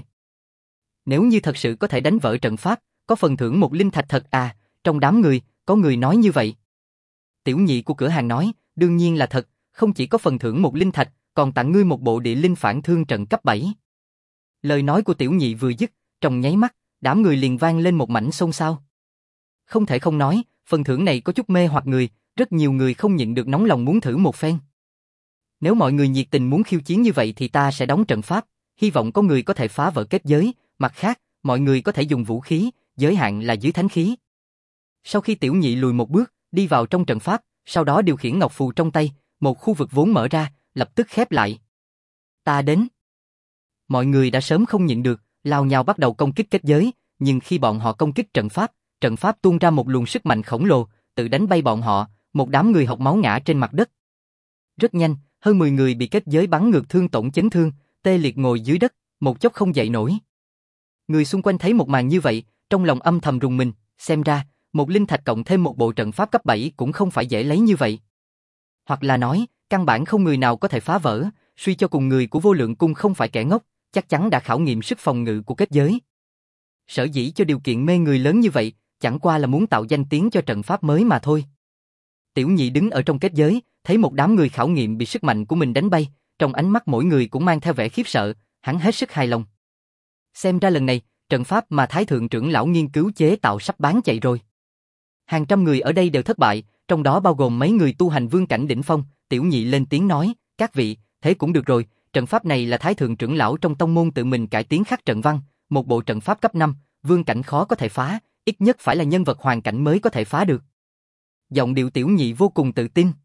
[SPEAKER 1] Nếu như thật sự có thể đánh vỡ trận pháp, có phần thưởng 1 linh thạch thật à, trong đám người, có người nói như vậy. Tiểu nhị của cửa hàng nói, đương nhiên là thật, không chỉ có phần thưởng 1 linh thạch, còn tặng ngươi một bộ địa linh phản thương trận cấp 7. Lời nói của tiểu nhị vừa dứt, trong nháy mắt, đám người liền vang lên một mảnh xôn xao. Không thể không nói, phần thưởng này có chút mê hoặc người, rất nhiều người không nhịn được nóng lòng muốn thử một phen. Nếu mọi người nhiệt tình muốn khiêu chiến như vậy thì ta sẽ đóng trận pháp, hy vọng có người có thể phá vỡ kết giới, mặt khác, mọi người có thể dùng vũ khí, giới hạn là dưới thánh khí. Sau khi tiểu nhị lùi một bước, đi vào trong trận pháp, sau đó điều khiển ngọc phù trong tay, một khu vực vốn mở ra, lập tức khép lại. Ta đến. Mọi người đã sớm không nhịn được, lao nhào bắt đầu công kích kết giới, nhưng khi bọn họ công kích trận pháp tuôn ra một luồng sức mạnh khổng lồ, tự đánh bay bọn họ, một đám người học máu ngã trên mặt đất. Rất nhanh, hơn 10 người bị kết giới bắn ngược thương tổn chấn thương, tê liệt ngồi dưới đất, một chốc không dậy nổi. Người xung quanh thấy một màn như vậy, trong lòng âm thầm rùng mình, xem ra, 1 linh thạch cộng thêm một bộ trận pháp cấp 7 cũng không phải dễ lấy như vậy. Hoặc là nói, căn bản không người nào có thể phá vỡ, suy cho cùng người của Vô Lượng Cung không phải kẻ ngốc, chắc chắn đã khảo nghiệm sức phòng ngự của kết giới. Sở dĩ cho điều kiện mê người lớn như vậy, chẳng qua là muốn tạo danh tiếng cho trận pháp mới mà thôi. Tiểu nhị đứng ở trong kết giới, thấy một đám người khảo nghiệm bị sức mạnh của mình đánh bay, trong ánh mắt mỗi người cũng mang theo vẻ khiếp sợ, hắn hết sức hài lòng. Xem ra lần này, trận pháp mà Thái Thượng trưởng lão nghiên cứu chế tạo sắp bán chạy rồi. Hàng trăm người ở đây đều thất bại, trong đó bao gồm mấy người tu hành vương cảnh đỉnh phong. Tiểu Nhị lên tiếng nói, các vị, thế cũng được rồi, trận pháp này là Thái Thượng trưởng lão trong tông môn tự mình cải tiến khắc trận văn, một bộ trận pháp cấp 5, vương cảnh khó có thể phá, ít nhất phải là nhân vật hoàn cảnh mới có thể phá được. Giọng điệu Tiểu Nhị vô cùng tự tin.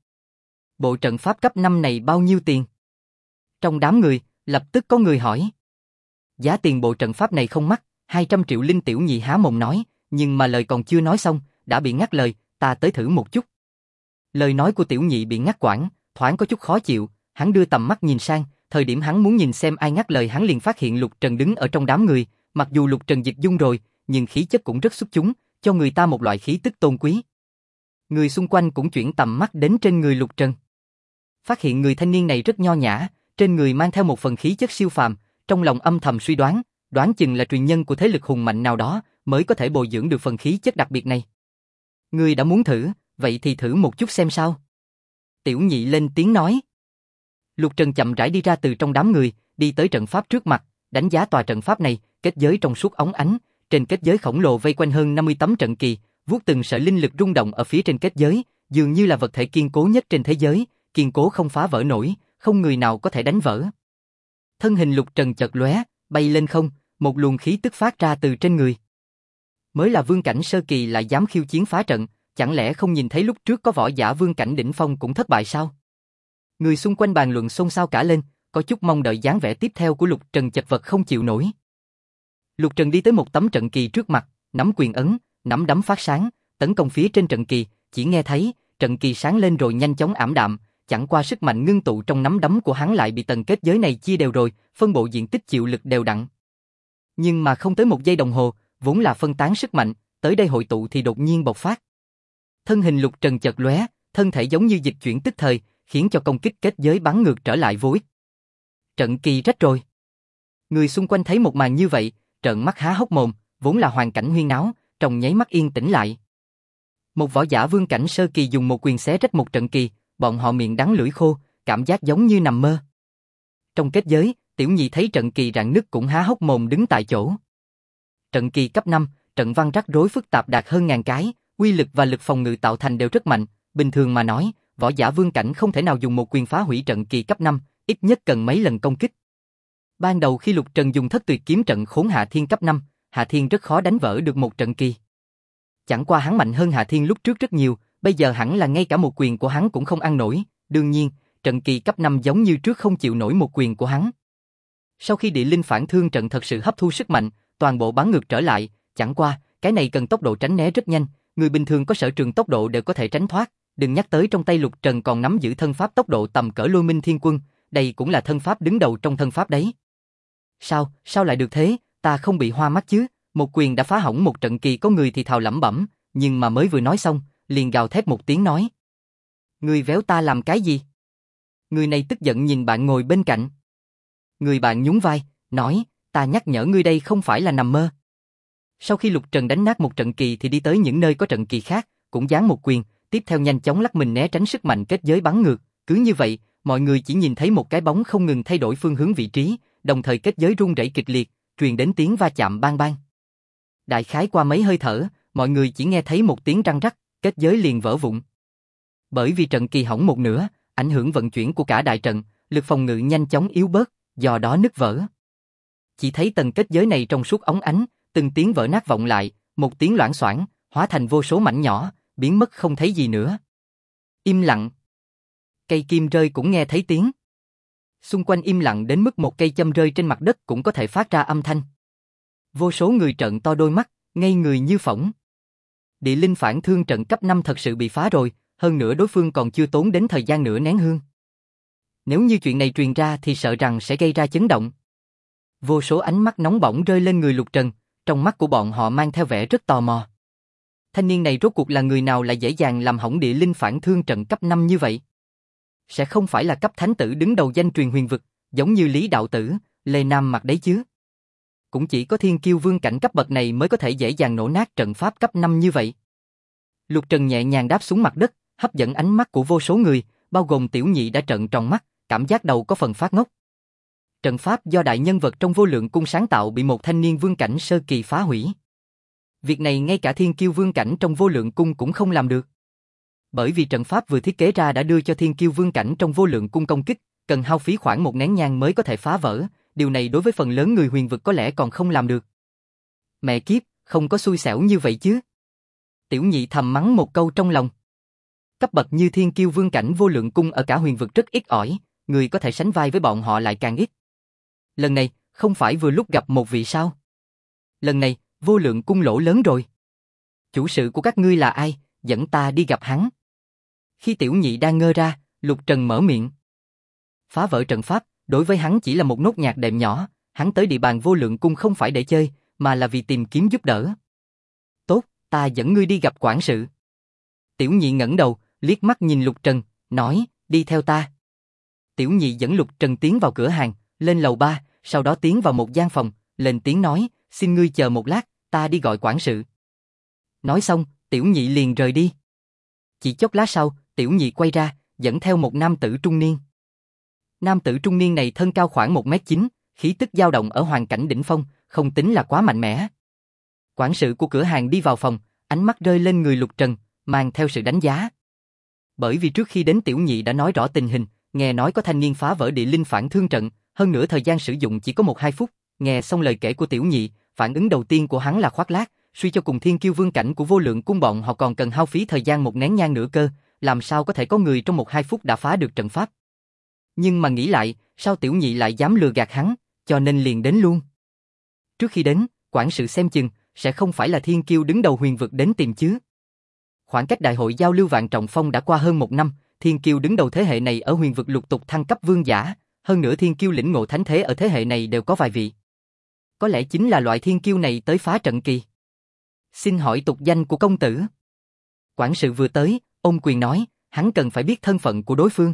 [SPEAKER 1] Bộ trận pháp cấp 5 này bao nhiêu tiền? Trong đám người, lập tức có người hỏi. Giá tiền bộ trận pháp này không mắc, 200 triệu linh. Tiểu Nhị há mồm nói, nhưng mà lời còn chưa nói xong, đã bị ngắt lời, ta tới thử một chút. Lời nói của Tiểu Nhị bị ngắt quãng, thoáng có chút khó chịu, hắn đưa tầm mắt nhìn sang, thời điểm hắn muốn nhìn xem ai ngắt lời hắn liền phát hiện Lục Trần đứng ở trong đám người, mặc dù Lục Trần dịch dung rồi, nhưng khí chất cũng rất xuất chúng, cho người ta một loại khí tức tôn quý. Người xung quanh cũng chuyển tầm mắt đến trên người Lục Trần. Phát hiện người thanh niên này rất nho nhã, trên người mang theo một phần khí chất siêu phàm, trong lòng âm thầm suy đoán, đoán chừng là truyền nhân của thế lực hùng mạnh nào đó mới có thể bồi dưỡng được phần khí chất đặc biệt này. Ngươi đã muốn thử, vậy thì thử một chút xem sao. Tiểu Nhị lên tiếng nói. Lục Trần chậm rãi đi ra từ trong đám người, đi tới trận pháp trước mặt, đánh giá tòa trận pháp này, kết giới trong suốt óng ánh, trên kết giới khổng lồ vây quanh hơn 50 tấm trận kỳ, vuốt từng sợi linh lực rung động ở phía trên kết giới, dường như là vật thể kiên cố nhất trên thế giới, kiên cố không phá vỡ nổi, không người nào có thể đánh vỡ. Thân hình Lục Trần chợt lóe, bay lên không, một luồng khí tức phát ra từ trên người. Mới là vương cảnh sơ kỳ lại dám khiêu chiến phá trận, chẳng lẽ không nhìn thấy lúc trước có võ giả vương cảnh đỉnh phong cũng thất bại sao? Người xung quanh bàn luận xôn xao cả lên, có chút mong đợi dáng vẻ tiếp theo của Lục Trần chật vật không chịu nổi. Lục Trần đi tới một tấm trận kỳ trước mặt, nắm quyền ấn, nắm đấm phát sáng, tấn công phía trên trận kỳ, chỉ nghe thấy, trận kỳ sáng lên rồi nhanh chóng ảm đạm, chẳng qua sức mạnh ngưng tụ trong nắm đấm của hắn lại bị tầng kết giới này chia đều rồi, phân bộ diện tích chịu lực đều đặn. Nhưng mà không tới một giây đồng hồ, vốn là phân tán sức mạnh, tới đây hội tụ thì đột nhiên bộc phát. Thân hình Lục Trần chợt lóe, thân thể giống như dịch chuyển tức thời, khiến cho công kích kết giới bắn ngược trở lại vô ích. Trận kỳ rách rồi. Người xung quanh thấy một màn như vậy, trợn mắt há hốc mồm, vốn là hoàn cảnh huyên náo, trong nháy mắt yên tĩnh lại. Một võ giả vương cảnh sơ kỳ dùng một quyền xé rách một trận kỳ, bọn họ miệng đắng lưỡi khô, cảm giác giống như nằm mơ. Trong kết giới, Tiểu Nhị thấy trận kỳ rạn nứt cũng há hốc mồm đứng tại chỗ. Trận kỳ cấp 5, trận văn rắc rối phức tạp đạt hơn 1000 cái, uy lực và lực phòng ngự tạo thành đều rất mạnh, bình thường mà nói, võ giả vương cảnh không thể nào dùng một quyền phá hủy trận kỳ cấp 5, ít nhất cần mấy lần công kích. Ban đầu khi Lục Trần dùng thất tuyệt kiếm trận khốn Hạ Thiên cấp 5, Hạ Thiên rất khó đánh vỡ được một trận kỳ. Chẳng qua hắn mạnh hơn Hạ Thiên lúc trước rất nhiều, bây giờ hẳn là ngay cả một quyền của hắn cũng không ăn nổi, đương nhiên, trận kỳ cấp 5 giống như trước không chịu nổi một quyền của hắn. Sau khi địa linh phản thương trận thật sự hấp thu sức mạnh, toàn bộ bắn ngược trở lại, chẳng qua, cái này cần tốc độ tránh né rất nhanh, người bình thường có sở trường tốc độ đều có thể tránh thoát, đừng nhắc tới trong tay Lục Trần còn nắm giữ thân pháp tốc độ tầm cỡ Lôi Minh Thiên Quân, đây cũng là thân pháp đứng đầu trong thân pháp đấy. Sao lại được thế, ta không bị hoa mắt chứ, một quyền đã phá hỏng một trận kỳ. Có người thì thào lẩm bẩm, nhưng mà mới vừa nói xong, liền gào thét một tiếng nói. Người véo ta làm cái gì? Người này tức giận nhìn bạn ngồi bên cạnh. Người bạn nhún vai, nói, ta nhắc nhở ngươi đây không phải là nằm mơ. Sau khi Lục Trần đánh nát một trận kỳ thì đi tới những nơi có trận kỳ khác, cũng giáng một quyền, tiếp theo nhanh chóng lắc mình né tránh sức mạnh kết giới bắn ngược, cứ như vậy, mọi người chỉ nhìn thấy một cái bóng không ngừng thay đổi phương hướng vị trí, đồng thời kết giới rung rẩy kịch liệt, truyền đến tiếng va chạm bang bang. Đại khái qua mấy hơi thở, mọi người chỉ nghe thấy một tiếng răng rắc, kết giới liền vỡ vụn. Bởi vì trận kỳ hỏng một nửa, ảnh hưởng vận chuyển của cả đại trận, lực phòng ngự nhanh chóng yếu bớt, do đó nứt vỡ. Chỉ thấy tầng kết giới này trong suốt óng ánh, từng tiếng vỡ nát vọng lại, một tiếng loảng xoảng, hóa thành vô số mảnh nhỏ, biến mất không thấy gì nữa. Im lặng. Cây kim rơi cũng nghe thấy tiếng. Xung quanh im lặng đến mức một cây châm rơi trên mặt đất cũng có thể phát ra âm thanh. Vô số người trợn to đôi mắt, ngây người như phỏng. Địa linh phản thương trận cấp 5 thật sự bị phá rồi, hơn nữa đối phương còn chưa tốn đến thời gian nửa nén hương. Nếu như chuyện này truyền ra thì sợ rằng sẽ gây ra chấn động. Vô số ánh mắt nóng bỏng rơi lên người Lục Trần, trong mắt của bọn họ mang theo vẻ rất tò mò. Thanh niên này rốt cuộc là người nào lại dễ dàng làm hỏng địa linh phản thương trận cấp 5 như vậy? Sẽ không phải là cấp thánh tử đứng đầu danh truyền huyền vực, giống như Lý Đạo Tử, Lê Nam Mặc đấy chứ? Cũng chỉ có thiên kiêu vương cảnh cấp bậc này mới có thể dễ dàng nổ nát trận pháp cấp 5 như vậy. Lục Trần nhẹ nhàng đáp xuống mặt đất, hấp dẫn ánh mắt của vô số người, bao gồm Tiểu Nhị đã trợn tròn mắt, cảm giác đầu có phần phát ngốc. Trận pháp do đại nhân vật trong Vô Lượng Cung sáng tạo bị một thanh niên vương cảnh sơ kỳ phá hủy. Việc này ngay cả thiên kiêu vương cảnh trong Vô Lượng Cung cũng không làm được. Bởi vì trận pháp vừa thiết kế ra đã đưa cho thiên kiêu vương cảnh trong Vô Lượng Cung công kích, cần hao phí khoảng một nén nhang mới có thể phá vỡ, điều này đối với phần lớn người huyền vực có lẽ còn không làm được. Mẹ kiếp, không có xui xẻo như vậy chứ. Tiểu nhị thầm mắng một câu trong lòng. Cấp bậc như thiên kiêu vương cảnh Vô Lượng Cung ở cả huyền vực rất ít ỏi, người có thể sánh vai với bọn họ lại càng ít. Lần này, không phải vừa lúc gặp một vị sao? Lần này, Vô Lượng Cung lỗ lớn rồi. Chủ sự của các ngươi là ai, dẫn ta đi gặp hắn. Khi tiểu nhị đang ngơ ra, Lục Trần mở miệng. Phá vỡ trận pháp, đối với hắn chỉ là một nốt nhạc đệm nhỏ, hắn tới địa bàn Vô Lượng Cung không phải để chơi, mà là vì tìm kiếm giúp đỡ. Tốt, ta dẫn ngươi đi gặp quản sự. Tiểu nhị ngẩng đầu, liếc mắt nhìn Lục Trần, nói, đi theo ta. Tiểu nhị dẫn Lục Trần tiến vào cửa hàng, lên lầu 3, sau đó tiến vào một gian phòng, lên tiếng nói, xin ngươi chờ một lát, ta đi gọi quản sự. Nói xong, tiểu nhị liền rời đi. Chỉ chốc lát sau, tiểu nhị quay ra, dẫn theo một nam tử trung niên. Nam tử trung niên này thân cao khoảng 1m9, khí tức dao động ở hoàn cảnh đỉnh phong, không tính là quá mạnh mẽ. Quản sự của cửa hàng đi vào phòng, ánh mắt rơi lên người Lục Trần, mang theo sự đánh giá. Bởi vì trước khi đến tiểu nhị đã nói rõ tình hình, nghe nói có thanh niên phá vỡ địa linh phản thương trận, hơn nữa thời gian sử dụng chỉ có 1-2 phút, nghe xong lời kể của tiểu nhị, phản ứng đầu tiên của hắn là khoác lác, suy cho cùng thiên kiêu vương cảnh của Vô Lượng Cung bọn họ còn cần hao phí thời gian một nén nhang nữa cơ, làm sao có thể có người trong 1-2 phút đã phá được trận pháp. Nhưng mà nghĩ lại, sao tiểu nhị lại dám lừa gạt hắn, cho nên liền đến luôn. Trước khi đến, quản sự xem chừng, sẽ không phải là thiên kiêu đứng đầu huyền vực đến tìm chứ. Khoảng cách đại hội giao lưu vạn trọng phong đã qua hơn 1 năm, thiên kiêu đứng đầu thế hệ này ở huyền vực lục tục thăng cấp vương giả, hơn nữa thiên kiêu lĩnh ngộ thánh thế ở thế hệ này đều có vài vị. Có lẽ chính là loại thiên kiêu này tới phá trận kỳ. Xin hỏi tục danh của công tử. Quản sự vừa tới, ôm quyền nói, hắn cần phải biết thân phận của đối phương.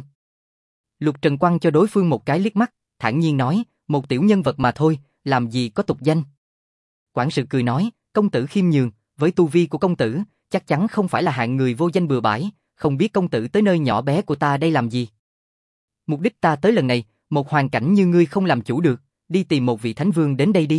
[SPEAKER 1] Lục Trần quăng cho đối phương một cái liếc mắt, thản nhiên nói, một tiểu nhân vật mà thôi, làm gì có tục danh. Quản sự cười nói, công tử khiêm nhường, với tu vi của công tử, chắc chắn không phải là hạng người vô danh bừa bãi, không biết công tử tới nơi nhỏ bé của ta đây làm gì. Mục đích ta tới lần này, một hoàn cảnh như ngươi không làm chủ được, đi tìm một vị thánh vương đến đây đi.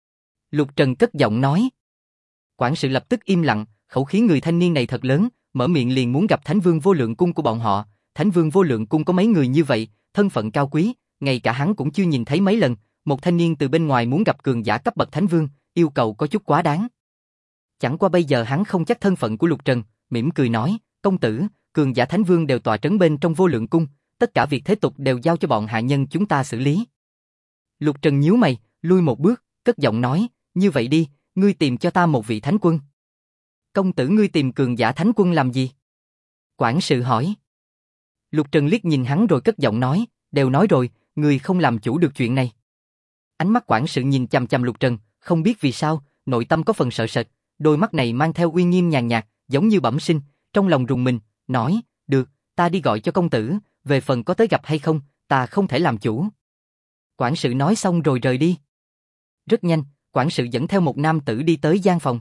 [SPEAKER 1] Lục Trần cất giọng nói. Quản sự lập tức im lặng, khẩu khí người thanh niên này thật lớn, mở miệng liền muốn gặp thánh vương Vô Lượng Cung của bọn họ. Thánh vương Vô Lượng Cung có mấy người như vậy, thân phận cao quý, ngay cả hắn cũng chưa nhìn thấy mấy lần, một thanh niên từ bên ngoài muốn gặp cường giả cấp bậc thánh vương, yêu cầu có chút quá đáng. Chẳng qua bây giờ hắn không chắc thân phận của Lục Trần, mỉm cười nói, công tử, cường giả thánh vương đều tọa trấn bên trong Vô Lượng Cung, tất cả việc thế tục đều giao cho bọn hạ nhân chúng ta xử lý. Lục Trần nhíu mày, lui một bước, cất giọng nói, như vậy đi, ngươi tìm cho ta một vị thánh quân. Công tử ngươi tìm cường giả thánh quân làm gì? Quản sự hỏi. Lục Trần liếc nhìn hắn rồi cất giọng nói, đều nói rồi, ngươi không làm chủ được chuyện này. Ánh mắt quản sự nhìn chằm chằm Lục Trần, không biết vì sao, nội tâm có phần sợ sệt, đôi mắt này mang theo uy nghiêm nhàn nhạt, giống như bẩm sinh, trong lòng rùng mình, nói, được, ta đi gọi cho công tử, về phần có tới gặp hay không, ta không thể làm chủ. Quản sự nói xong rồi rời đi. Rất nhanh, quản sự dẫn theo một nam tử đi tới gian phòng.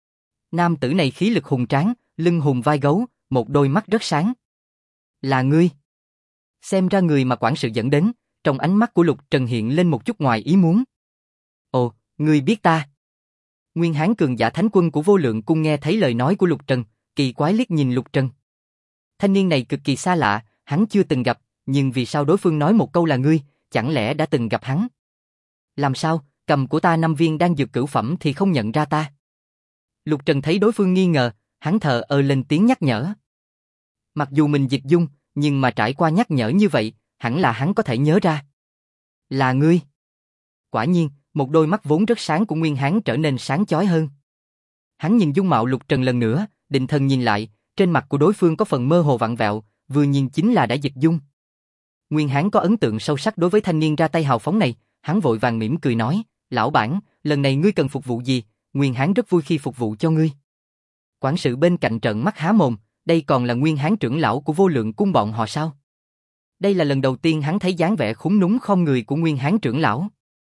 [SPEAKER 1] Nam tử này khí lực hùng tráng, lưng hùng vai gấu, một đôi mắt rất sáng. Là ngươi. Xem ra người mà quản sự dẫn đến, trong ánh mắt của Lục Trần hiện lên một chút ngoài ý muốn. Ồ, ngươi biết ta. Nguyên Hán cường giả thánh quân của Vô Lượng Cung nghe thấy lời nói của Lục Trần, kỳ quái liếc nhìn Lục Trần. Thanh niên này cực kỳ xa lạ, hắn chưa từng gặp, nhưng vì sao đối phương nói một câu là ngươi, chẳng lẽ đã từng gặp hắn? Làm sao, cầm của ta 5 viên đan dược cửu phẩm thì không nhận ra ta? Lục Trần thấy đối phương nghi ngờ, hắn thờ ơ lên tiếng nhắc nhở. Mặc dù mình dịch dung, nhưng mà trải qua nhắc nhở như vậy, hẳn là hắn có thể nhớ ra. Là ngươi. Quả nhiên, một đôi mắt vốn rất sáng của Nguyên Hán trở nên sáng chói hơn. Hắn nhìn dung mạo Lục Trần lần nữa, định thần nhìn lại, trên mặt của đối phương có phần mơ hồ vặn vẹo, vừa nhìn chính là đã dịch dung. Nguyên Hán có ấn tượng sâu sắc đối với thanh niên ra tay hào phóng này, hắn vội vàng mỉm cười nói, lão bản, lần này ngươi cần phục vụ gì, Nguyên Hán rất vui khi phục vụ cho ngươi. Quản sự bên cạnh trợn mắt há mồm, đây còn là Nguyên Hán trưởng lão của Vô Lượng Cung bọn họ sao? Đây là lần đầu tiên hắn thấy dáng vẻ khúm núm khom người của Nguyên Hán trưởng lão.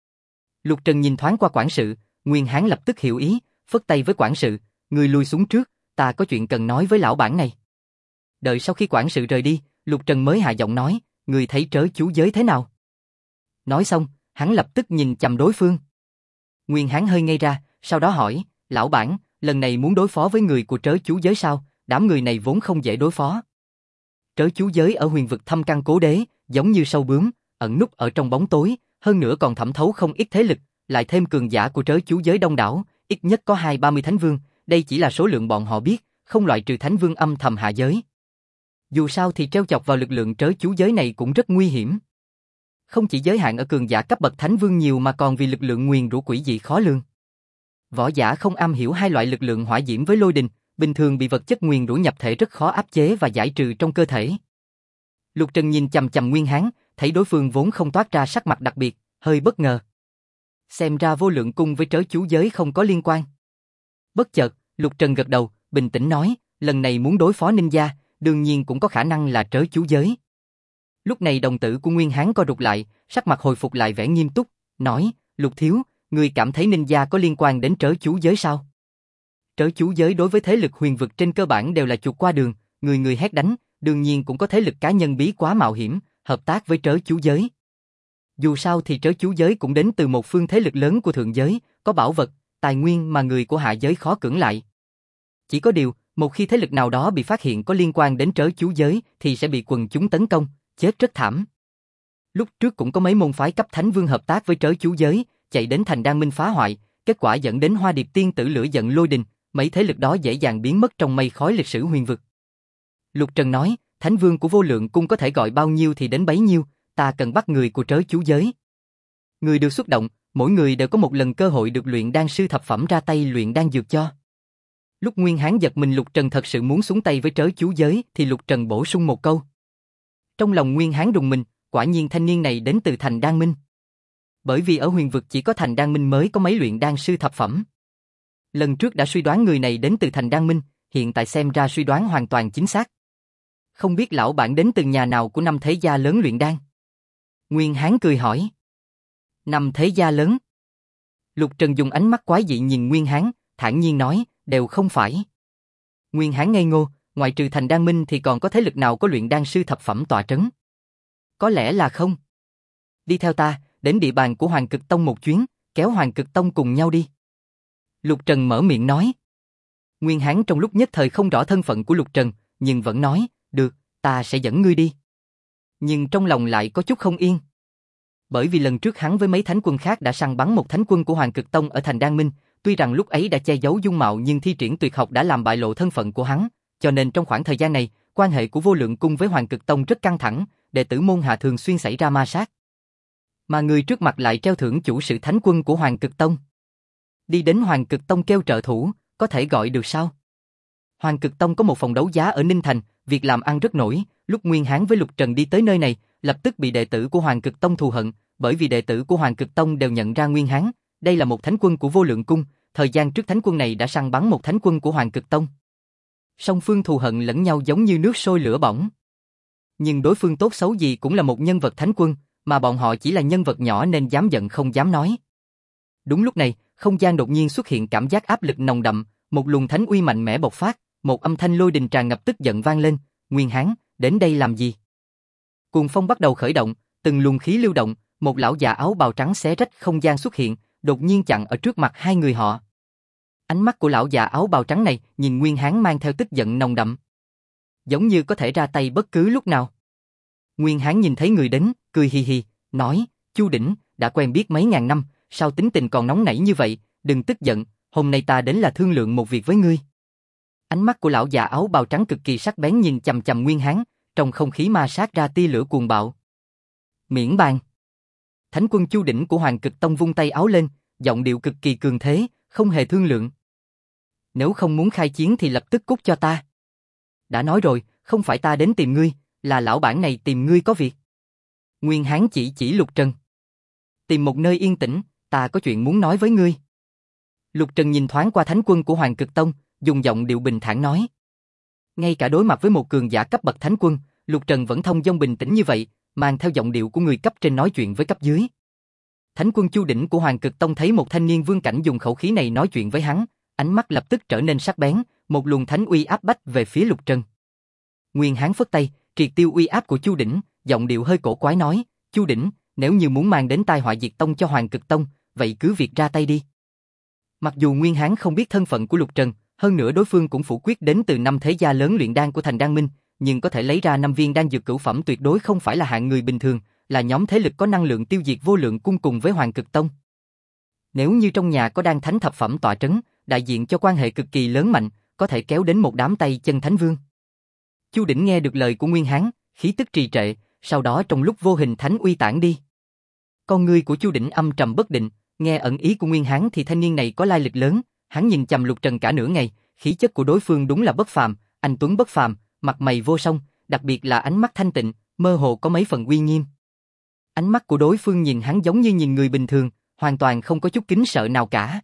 [SPEAKER 1] Lục Trần nhìn thoáng qua quản sự, Nguyên Hán lập tức hiểu ý, phất tay với quản sự, ngươi lui xuống trước, ta có chuyện cần nói với lão bản này. Đợi sau khi quản sự rời đi, Lục Trần mới hạ giọng nói, ngươi thấy trớ chú giới thế nào? Nói xong, hắn lập tức nhìn chằm đối phương. Nguyên Hán hơi ngây ra, sau đó hỏi, lão bản, lần này muốn đối phó với người của trớ chú giới sao? Đám người này vốn không dễ đối phó. Trớ chú giới ở huyền vực thâm căn cố đế, giống như sâu bướm, ẩn núp ở trong bóng tối, hơn nữa còn thẩm thấu không ít thế lực, lại thêm cường giả của trớ chú giới đông đảo, ít nhất có 20-30 thánh vương, đây chỉ là số lượng bọn họ biết, không loại trừ thánh vương âm thầm hạ giới. Dù sao thì treo chọc vào lực lượng trớ chú giới này cũng rất nguy hiểm. Không chỉ giới hạn ở cường giả cấp bậc thánh vương nhiều mà còn vì lực lượng nguyền rủa quỷ dị khó lường. Võ giả không am hiểu hai loại lực lượng hỏa diễm với lôi đình, bình thường bị vật chất nguyền rủa nhập thể rất khó áp chế và giải trừ trong cơ thể. Lục Trần nhìn chằm chằm Nguyên Hán, thấy đối phương vốn không toát ra sắc mặt đặc biệt, hơi bất ngờ. Xem ra vô lượng cung với trớ chú giới không có liên quan. Bất chợt, Lục Trần gật đầu, bình tĩnh nói, lần này muốn đối phó ninja, đương nhiên cũng có khả năng là trớ chú giới. Lúc này đồng tử của Nguyên Hán co rụt lại, sắc mặt hồi phục lại vẻ nghiêm túc, nói, Lục thiếu, người cảm thấy ninja có liên quan đến trớ chú giới sao? Trớ chú giới đối với thế lực huyền vực trên cơ bản đều là chuột qua đường, người người hét đánh, đương nhiên cũng có thế lực cá nhân bí quá mạo hiểm, hợp tác với trớ chú giới. Dù sao thì trớ chú giới cũng đến từ một phương thế lực lớn của thượng giới, có bảo vật, tài nguyên mà người của hạ giới khó cưỡng lại. Chỉ có điều, một khi thế lực nào đó bị phát hiện có liên quan đến trớ chú giới thì sẽ bị quần chúng tấn công, chết rất thảm. Lúc trước cũng có mấy môn phái cấp thánh vương hợp tác với trớ chú giới, chạy đến thành Đan Minh phá hoại, kết quả dẫn đến Hoa Điệp tiên tử lửa giận lôi đình, mấy thế lực đó dễ dàng biến mất trong mây khói lịch sử huyền vực. Lục Trần nói, thánh vương của vô lượng cung có thể gọi bao nhiêu thì đến bấy nhiêu, ta cần bắt người của trớ chú giới. Người được xuất động, mỗi người đều có một lần cơ hội được luyện đan sư thập phẩm ra tay luyện đan dược cho. Lúc Nguyên Hán giật mình Lục Trần thật sự muốn xuống tay với trớ chú giới thì Lục Trần bổ sung một câu. Trong lòng Nguyên Hán rùng mình, quả nhiên thanh niên này đến từ thành Đan Minh. Bởi vì ở huyền vực chỉ có thành Đan Minh mới có mấy luyện đan sư thập phẩm. Lần trước đã suy đoán người này đến từ thành Đan Minh, hiện tại xem ra suy đoán hoàn toàn chính xác. Không biết lão bản đến từ nhà nào của năm thế gia lớn luyện đan? Nguyên Hán cười hỏi. Năm thế gia lớn? Lục Trần dùng ánh mắt quái dị nhìn Nguyên Hán, thản nhiên nói, đều không phải. Nguyên Hán ngây ngô, ngoại trừ thành Đan Minh thì còn có thế lực nào có luyện đan sư thập phẩm tọa trấn? Có lẽ là không. Đi theo ta, đến địa bàn của Hoàng Cực Tông một chuyến, kéo Hoàng Cực Tông cùng nhau đi. Lục Trần mở miệng nói. Nguyên Hán trong lúc nhất thời không rõ thân phận của Lục Trần, nhưng vẫn nói, được, ta sẽ dẫn ngươi đi. Nhưng trong lòng lại có chút không yên. Bởi vì lần trước hắn với mấy thánh quân khác đã săn bắn một thánh quân của Hoàng Cực Tông ở thành Đan Minh, tuy rằng lúc ấy đã che giấu dung mạo nhưng thi triển tuyệt học đã làm bại lộ thân phận của hắn, cho nên trong khoảng thời gian này, quan hệ của vô lượng cung với Hoàng Cực Tông rất căng thẳng, đệ tử môn hạ thường xuyên xảy ra ma sát. Mà người trước mặt lại treo thưởng chủ sự thánh quân của Hoàng Cực Tông. Đi đến Hoàng Cực Tông kêu trợ thủ, có thể gọi được sao? Hoàng Cực Tông có một phòng đấu giá ở Ninh Thành, việc làm ăn rất nổi, lúc Nguyên Hán với Lục Trần đi tới nơi này, lập tức bị đệ tử của Hoàng Cực Tông thù hận, bởi vì đệ tử của Hoàng Cực Tông đều nhận ra Nguyên Hán, đây là một thánh quân của vô lượng cung, thời gian trước thánh quân này đã săn bắn một thánh quân của Hoàng Cực Tông. Song phương thù hận lẫn nhau giống như nước sôi lửa bỏng. Nhưng đối phương tốt xấu gì cũng là một nhân vật thánh quân, mà bọn họ chỉ là nhân vật nhỏ nên dám giận không dám nói. Đúng lúc này, không gian đột nhiên xuất hiện cảm giác áp lực nồng đậm, một luồng thánh uy mạnh mẽ bộc phát, một âm thanh lôi đình tràn ngập tức giận vang lên, Nguyên Hán, đến đây làm gì? Cuồng phong bắt đầu khởi động, từng luồng khí lưu động, một lão già áo bào trắng xé rách không gian xuất hiện, đột nhiên chặn ở trước mặt hai người họ. Ánh mắt của lão già áo bào trắng này nhìn Nguyên Hán mang theo tức giận nồng đậm, giống như có thể ra tay bất cứ lúc nào. Nguyên Hán nhìn thấy người đến, cười hì hì, nói, Chu Đỉnh, đã quen biết mấy ngàn năm, sao tính tình còn nóng nảy như vậy, đừng tức giận, hôm nay ta đến là thương lượng một việc với ngươi. Ánh mắt của lão già áo bào trắng cực kỳ sắc bén nhìn chằm chằm Nguyên Hán, trong không khí ma sát ra tia lửa cuồng bạo. Miễn bàn. Thánh quân Chu Đỉnh của Hoàng Cực Tông vung tay áo lên, giọng điệu cực kỳ cường thế, không hề thương lượng. Nếu không muốn khai chiến thì lập tức cút cho ta. Đã nói rồi, không phải ta đến tìm ngươi, là lão bản này tìm ngươi có việc. Nguyên Hán chỉ Lục Trần. Tìm một nơi yên tĩnh, ta có chuyện muốn nói với ngươi. Lục Trần nhìn thoáng qua thánh quân của Hoàng Cực Tông, dùng giọng điệu bình thản nói. Ngay cả đối mặt với một cường giả cấp bậc thánh quân, Lục Trần vẫn thông dong bình tĩnh như vậy, mang theo giọng điệu của người cấp trên nói chuyện với cấp dưới. Thánh quân Chu Đỉnh của Hoàng Cực Tông thấy một thanh niên vương cảnh dùng khẩu khí này nói chuyện với hắn, ánh mắt lập tức trở nên sắc bén, một luồng thánh uy áp bách về phía Lục Trần. Nguyên Hán phất tay, triệt tiêu uy áp của Chu Đỉnh, giọng điệu hơi cổ quái nói, Chu Đỉnh, nếu như muốn mang đến tai họa diệt tông cho Hoàng Cực Tông, vậy cứ việc ra tay đi. Mặc dù Nguyên Hán không biết thân phận của Lục Trần, hơn nữa đối phương cũng phủ quyết đến từ 5 thế gia lớn luyện đan của thành Đan Minh, nhưng có thể lấy ra 5 viên đan dược cửu phẩm tuyệt đối không phải là hạng người bình thường, là nhóm thế lực có năng lượng tiêu diệt vô lượng cung cùng với Hoàng Cực Tông. Nếu như trong nhà có đan thánh thập phẩm tọa trấn, đại diện cho quan hệ cực kỳ lớn mạnh, có thể kéo đến một đám tay chân thánh vương. Chu Đỉnh nghe được lời của Nguyên Hán, khí tức trì trệ, sau đó trong lúc vô hình thánh uy tản đi. Con ngươi của Chu Đỉnh âm trầm bất định, nghe ẩn ý của Nguyên Hán thì thanh niên này có lai lịch lớn, hắn nhìn chằm Lục Trần cả nửa ngày, khí chất của đối phương đúng là bất phàm, anh tuấn bất phàm, mặt mày vô song, đặc biệt là ánh mắt thanh tịnh, mơ hồ có mấy phần uy nghiêm. Ánh mắt của đối phương nhìn hắn giống như nhìn người bình thường, hoàn toàn không có chút kính sợ nào cả.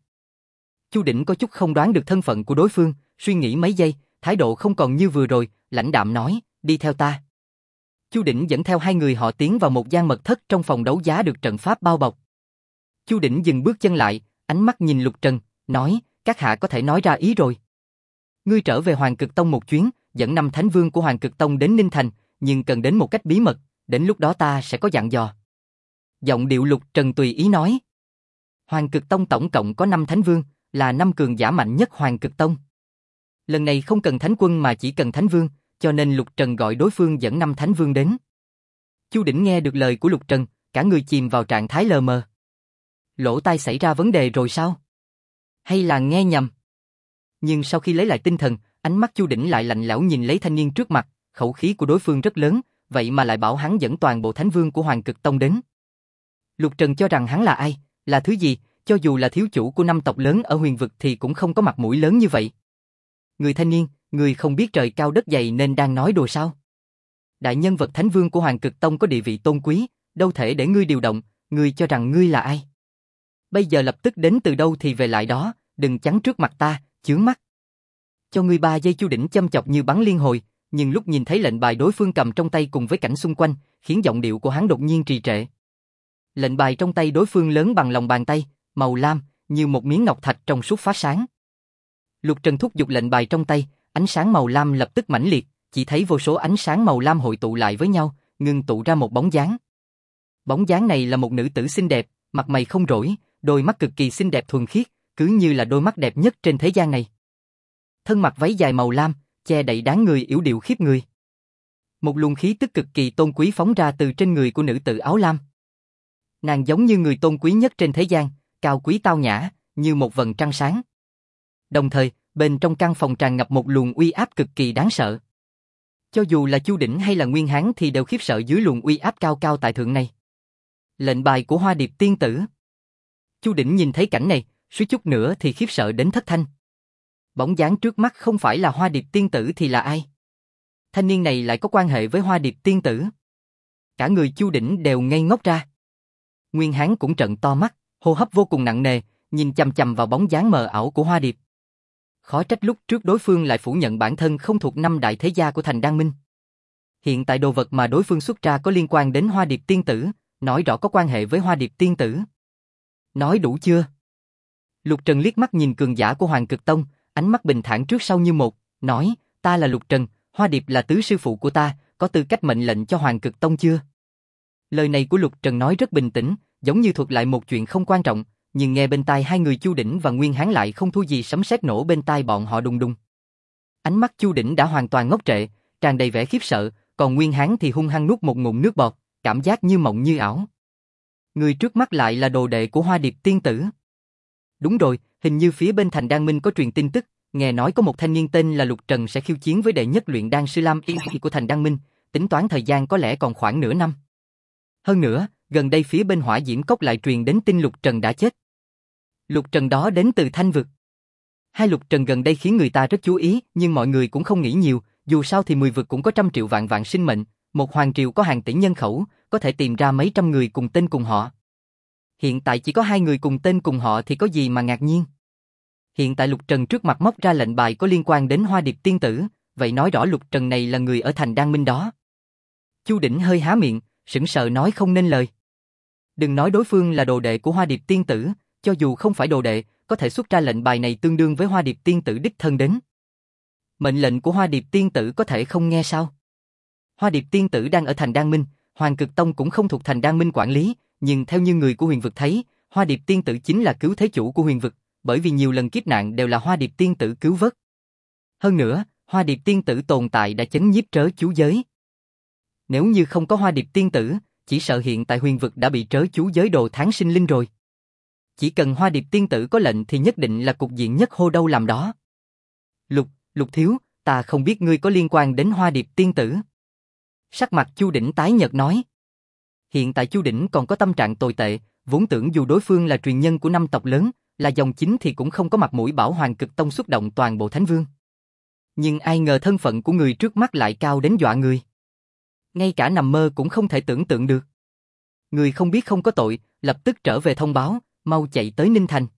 [SPEAKER 1] Chu Đỉnh có chút không đoán được thân phận của đối phương, suy nghĩ mấy giây, thái độ không còn như vừa rồi, lãnh đạm nói, đi theo ta. Chu Đỉnh dẫn theo hai người họ tiến vào một gian mật thất trong phòng đấu giá được trận pháp bao bọc. Chu Đỉnh dừng bước chân lại, ánh mắt nhìn Lục Trần, nói, các hạ có thể nói ra ý rồi. Ngươi trở về Hoàng Cực Tông một chuyến, dẫn 5 thánh vương của Hoàng Cực Tông đến Ninh Thành, nhưng cần đến một cách bí mật, đến lúc đó ta sẽ có dặn dò. Giọng điệu Lục Trần tùy ý nói. Hoàng Cực Tông tổng cộng có 5 thánh vương, là 5 cường giả mạnh nhất Hoàng Cực Tông. Lần này không cần thánh quân mà chỉ cần thánh vương, cho nên Lục Trần gọi đối phương dẫn 5 thánh vương đến. Chu Đỉnh nghe được lời của Lục Trần, cả người chìm vào trạng thái lờ mờ. Lỗ tai xảy ra vấn đề rồi sao? Hay là nghe nhầm? Nhưng sau khi lấy lại tinh thần, ánh mắt Chu Đỉnh lại lạnh lẽo nhìn lấy thanh niên trước mặt, khẩu khí của đối phương rất lớn, vậy mà lại bảo hắn dẫn toàn bộ thánh vương của Hoàng Cực Tông đến. Lục Trần cho rằng hắn là ai, là thứ gì, cho dù là thiếu chủ của 5 tộc lớn ở huyền vực thì cũng không có mặt mũi lớn như vậy. Người thanh niên, người không biết trời cao đất dày nên đang nói đùa sao? Đại nhân vật thánh vương của Hoàng Cực Tông có địa vị tôn quý, đâu thể để ngươi điều động, ngươi cho rằng ngươi là ai? Bây giờ lập tức đến từ đâu thì về lại đó, đừng chắn trước mặt ta, chướng mắt. Cho ngươi 3 giây. Chu Đỉnh châm chọc như bắn liên hồi, nhưng lúc nhìn thấy lệnh bài đối phương cầm trong tay cùng với cảnh xung quanh, khiến giọng điệu của hắn đột nhiên trì trệ. Lệnh bài trong tay đối phương lớn bằng lòng bàn tay, màu lam, như một miếng ngọc thạch trong suốt phát sáng. Lục Trần thúc giục lệnh bài trong tay, ánh sáng màu lam lập tức mãnh liệt, chỉ thấy vô số ánh sáng màu lam hội tụ lại với nhau, ngưng tụ ra một bóng dáng. Bóng dáng này là một nữ tử xinh đẹp, mặt mày không rỗi, đôi mắt cực kỳ xinh đẹp thuần khiết, cứ như là đôi mắt đẹp nhất trên thế gian này. Thân mặc váy dài màu lam, che đậy dáng người yểu điệu khiếp người. Một luồng khí tức cực kỳ tôn quý phóng ra từ trên người của nữ tử áo lam. Nàng giống như người tôn quý nhất trên thế gian, cao quý tao nhã, như một vầng trăng sáng. Đồng thời, bên trong căn phòng tràn ngập một luồng uy áp cực kỳ đáng sợ. Cho dù là Chu Đỉnh hay là Nguyên Hán thì đều khiếp sợ dưới luồng uy áp cao cao tại thượng này. Lệnh bài của Hoa Điệp tiên tử. Chu Đỉnh nhìn thấy cảnh này, suýt chút nữa thì khiếp sợ đến thất thanh. Bóng dáng trước mắt không phải là Hoa Điệp tiên tử thì là ai? Thanh niên này lại có quan hệ với Hoa Điệp tiên tử. Cả người Chu Đỉnh đều ngây ngốc ra. Nguyên Hán cũng trợn to mắt, hô hấp vô cùng nặng nề, nhìn chằm chằm vào bóng dáng mờ ảo của Hoa Điệp. Khó trách lúc trước đối phương lại phủ nhận bản thân không thuộc 5 đại thế gia của thành Đan Minh. Hiện tại đồ vật mà đối phương xuất ra có liên quan đến Hoa Điệp tiên tử, nói rõ có quan hệ với Hoa Điệp tiên tử. Nói đủ chưa? Lục Trần liếc mắt nhìn cường giả của Hoàng Cực Tông, ánh mắt bình thản trước sau như một, nói, ta là Lục Trần, Hoa Điệp là tứ sư phụ của ta, có tư cách mệnh lệnh cho Hoàng Cực Tông chưa? Lời này của Lục Trần nói rất bình tĩnh, giống như thuật lại một chuyện không quan trọng, nhưng nghe bên tai hai người Chu Đỉnh và Nguyên Hán lại không thua gì sấm sét nổ bên tai bọn họ đùng đùng. Ánh mắt Chu Đỉnh đã hoàn toàn ngốc trệ, tràn đầy vẻ khiếp sợ, còn Nguyên Hán thì hung hăng nuốt một ngụm nước bọt, cảm giác như mộng như ảo. Người trước mắt lại là đồ đệ của Hoa Điệp tiên tử. Đúng rồi, hình như phía bên thành Đan Minh có truyền tin tức, nghe nói có một thanh niên tên là Lục Trần sẽ khiêu chiến với đệ nhất luyện đan sư Lam Y của thành Đan Minh, tính toán thời gian có lẽ còn khoảng nửa năm. Hơn nữa, gần đây phía bên Hỏa Diễm Cốc lại truyền đến tin Lục Trần đã chết. Lục Trần đó đến từ Thanh Vực. Hai Lục Trần gần đây khiến người ta rất chú ý, nhưng mọi người cũng không nghĩ nhiều, dù sao thì 10 vực cũng có trăm triệu vạn vạn sinh mệnh, một hoàng triều có hàng tỷ nhân khẩu, có thể tìm ra mấy trăm người cùng tên cùng họ. Hiện tại chỉ có 2 người cùng tên cùng họ thì có gì mà ngạc nhiên. Hiện tại Lục Trần trước mặt móc ra lệnh bài có liên quan đến Hoa Điệp tiên tử, vậy nói rõ Lục Trần này là người ở thành Đan Minh đó. Chu Đỉnh hơi há miệng, sững sờ nói không nên lời. Đừng nói đối phương là đồ đệ của Hoa Điệp tiên tử, cho dù không phải đồ đệ, có thể xuất ra lệnh bài này tương đương với Hoa Điệp tiên tử đích thân đến. Mệnh lệnh của Hoa Điệp tiên tử có thể không nghe sao? Hoa Điệp tiên tử đang ở thành Đan Minh, Hoàng Cực Tông cũng không thuộc thành Đan Minh quản lý, nhưng theo như người của huyền vực thấy, Hoa Điệp tiên tử chính là cứu thế chủ của huyền vực, bởi vì nhiều lần kiếp nạn đều là Hoa Điệp tiên tử cứu vớt. Hơn nữa, Hoa Điệp tiên tử tồn tại đã chấn nhiếp trớ chú giới. Nếu như không có Hoa Điệp tiên tử, chỉ sợ hiện tại huyền vực đã bị trớ chú giới đồ tháng sinh linh rồi. Chỉ cần Hoa Điệp tiên tử có lệnh thì nhất định là cục diện nhất hô đâu làm đó. Lục thiếu, ta không biết ngươi có liên quan đến Hoa Điệp tiên tử. Sắc mặt Chu Đỉnh tái nhợt nói. Hiện tại Chu Đỉnh còn có tâm trạng tồi tệ, vốn tưởng dù đối phương là truyền nhân của năm tộc lớn, là dòng chính thì cũng không có mặt mũi bảo Hoàng Cực Tông xuất động toàn bộ Thánh Vương. Nhưng ai ngờ thân phận của người trước mắt lại cao đến dọa người. Ngay cả nằm mơ cũng không thể tưởng tượng được. Người không biết không có tội, lập tức trở về thông báo, mau chạy tới Ninh Thành.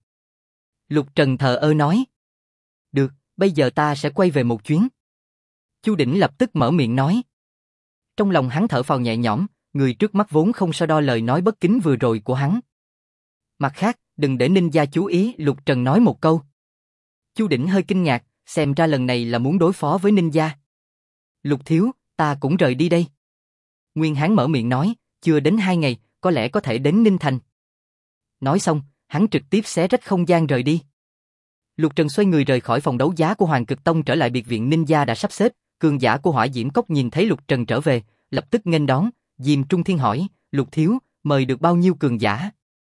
[SPEAKER 1] Lục Trần thờ ơ nói. Được, bây giờ ta sẽ quay về một chuyến. Chu Đỉnh lập tức mở miệng nói. Trong lòng hắn thở phào nhẹ nhõm, người trước mắt vốn không so đo lời nói bất kính vừa rồi của hắn. Mặt khác, đừng để Ninh gia chú ý, Lục Trần nói một câu. Chu Đỉnh hơi kinh ngạc, xem ra lần này là muốn đối phó với Ninh gia. Lục thiếu, ta cũng rời đi đây. Nguyên Hán mở miệng nói, chưa đến 2 ngày, có lẽ có thể đến Ninh Thành. Nói xong, hắn trực tiếp xé rách không gian rời đi. Lục Trần xoay người rời khỏi phòng đấu giá của Hoàng Cực Tông trở lại biệt viện Ninh gia đã sắp xếp. Cường giả của Hỏa Diễm Cốc nhìn thấy Lục Trần trở về, lập tức nghênh đón. Diêm Trung Thiên hỏi, Lục thiếu, mời được bao nhiêu cường giả?